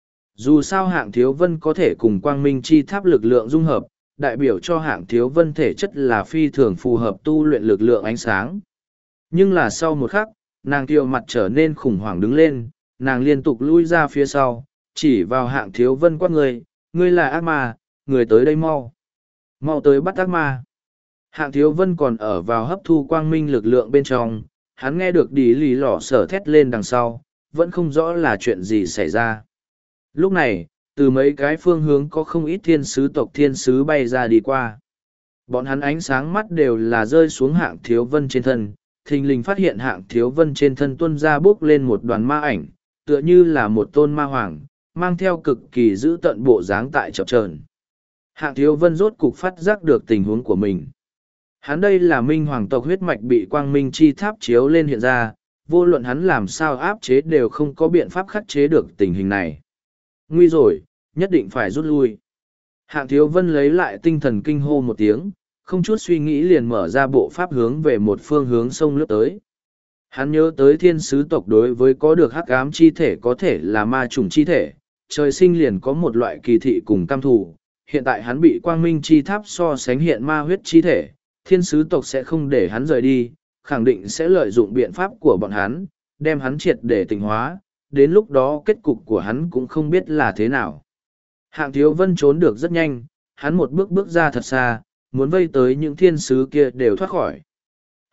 Dù sao Hạng Thiếu Vân có thể cùng Quang Minh Chi tháp lực lượng dung hợp, đại biểu cho Hạng Thiếu Vân thể chất là phi thường phù hợp tu luyện lực lượng ánh sáng. Nhưng là sau một khắc, nàng kiều mặt trở nên khủng hoảng đứng lên, nàng liên tục lui ra phía sau, chỉ vào Hạng Thiếu Vân quát người, ngươi là ác ma, người tới đây mau. Mau tới bắt ác ma. Hạng Thiếu Vân còn ở vào hấp thu quang minh lực lượng bên trong, hắn nghe được đi lì lỏ sở thét lên đằng sau, vẫn không rõ là chuyện gì xảy ra. Lúc này, từ mấy cái phương hướng có không ít thiên sứ tộc thiên sứ bay ra đi qua. Bọn hắn ánh sáng mắt đều là rơi xuống Hạng Thiếu Vân trên thân, thình lình phát hiện Hạng Thiếu Vân trên thân tuân ra bốc lên một đoàn ma ảnh, tựa như là một tôn ma hoàng, mang theo cực kỳ giữ tận bộ dáng tại chập chờn. Hạng Thiếu Vân rốt cục phát giác được tình huống của mình. Hắn đây là minh hoàng tộc huyết mạch bị quang minh chi tháp chiếu lên hiện ra, vô luận hắn làm sao áp chế đều không có biện pháp khắc chế được tình hình này. Nguy rồi, nhất định phải rút lui. Hạng Thiếu Vân lấy lại tinh thần kinh hô một tiếng, không chút suy nghĩ liền mở ra bộ pháp hướng về một phương hướng sông lướt tới. Hắn nhớ tới thiên sứ tộc đối với có được hắc ám chi thể có thể là ma trùng chi thể, trời sinh liền có một loại kỳ thị cùng cam thù. Hiện tại hắn bị quang minh chi tháp so sánh hiện ma huyết chi thể, thiên sứ tộc sẽ không để hắn rời đi, khẳng định sẽ lợi dụng biện pháp của bọn hắn, đem hắn triệt để tỉnh hóa, đến lúc đó kết cục của hắn cũng không biết là thế nào. Hạng Thiếu Vân trốn được rất nhanh, hắn một bước bước ra thật xa, muốn vây tới những thiên sứ kia đều thoát khỏi.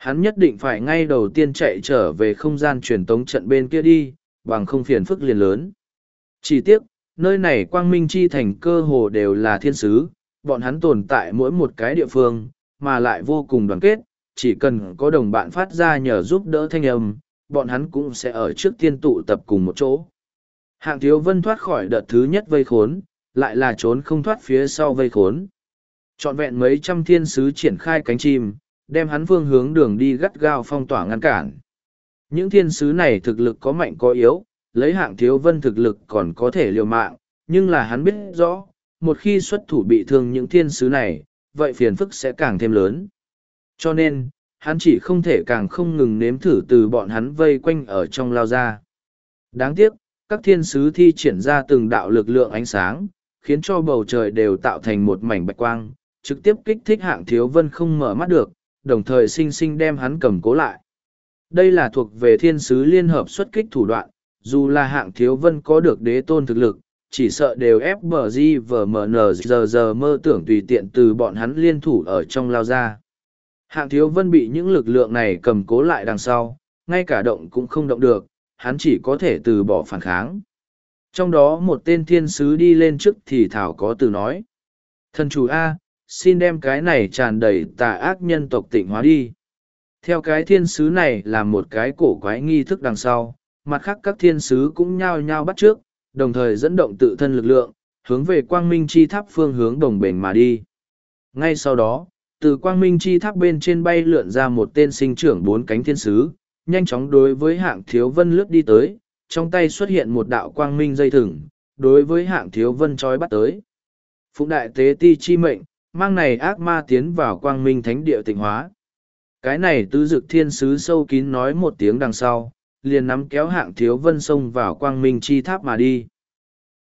Hắn nhất định phải ngay đầu tiên chạy trở về không gian truyền tống trận bên kia đi, bằng không phiền phức liền lớn. Chỉ tiếc, nơi này quang minh chi thành cơ hồ đều là thiên sứ, bọn hắn tồn tại mỗi một cái địa phương, mà lại vô cùng đoàn kết, chỉ cần có đồng bạn phát ra nhờ giúp đỡ thanh âm, bọn hắn cũng sẽ ở trước tiên tụ tập cùng một chỗ. Hạng Thiếu Vân thoát khỏi đợt thứ nhất vây khốn, lại là trốn không thoát phía sau vây khốn. Trọn vẹn mấy trăm thiên sứ triển khai cánh chim, đem hắn phương hướng đường đi gắt gao phong tỏa ngăn cản. Những thiên sứ này thực lực có mạnh có yếu, lấy Hạng Thiếu Vân thực lực còn có thể liều mạng, nhưng là hắn biết rõ, một khi xuất thủ bị thương những thiên sứ này, vậy phiền phức sẽ càng thêm lớn. Cho nên, hắn chỉ không thể càng không ngừng nếm thử từ bọn hắn vây quanh ở trong lao ra. Đáng tiếc, các thiên sứ thi triển ra từng đạo lực lượng ánh sáng, khiến cho bầu trời đều tạo thành một mảnh bạch quang, trực tiếp kích thích Hạng Thiếu Vân không mở mắt được, đồng thời sinh sinh đem hắn cầm cố lại. Đây là thuộc về thiên sứ liên hợp xuất kích thủ đoạn, dù là Hạng Thiếu Vân có được đế tôn thực lực, chỉ sợ đều ép bờ di vờ mn giờ mơ tưởng tùy tiện từ bọn hắn liên thủ ở trong lao ra. Hạng Thiếu Vân bị những lực lượng này cầm cố lại đằng sau, ngay cả động cũng không động được, hắn chỉ có thể từ bỏ phản kháng. Trong đó một tên thiên sứ đi lên trước thì thảo có từ nói. Thần chủ A, xin đem cái này tràn đầy tà ác nhân tộc tịnh hóa đi. Theo cái thiên sứ này là một cái cổ quái nghi thức đằng sau, mặt khác các thiên sứ cũng nhao nhao bắt trước, đồng thời dẫn động tự thân lực lượng, hướng về quang minh chi tháp phương hướng đồng bền mà đi. Ngay sau đó, từ quang minh chi tháp bên trên bay lượn ra một tên sinh trưởng bốn cánh thiên sứ, nhanh chóng đối với Hạng Thiếu Vân lướt đi tới, trong tay xuất hiện một đạo quang minh dây thừng, đối với Hạng Thiếu Vân trói bắt tới. Phụng đại tế ti chi mệnh, mang này ác ma tiến vào quang minh thánh địa tịnh hóa. Cái này tứ dực thiên sứ sâu kín nói một tiếng đằng sau, liền nắm kéo Hạng Thiếu Vân xông vào quang minh chi tháp mà đi.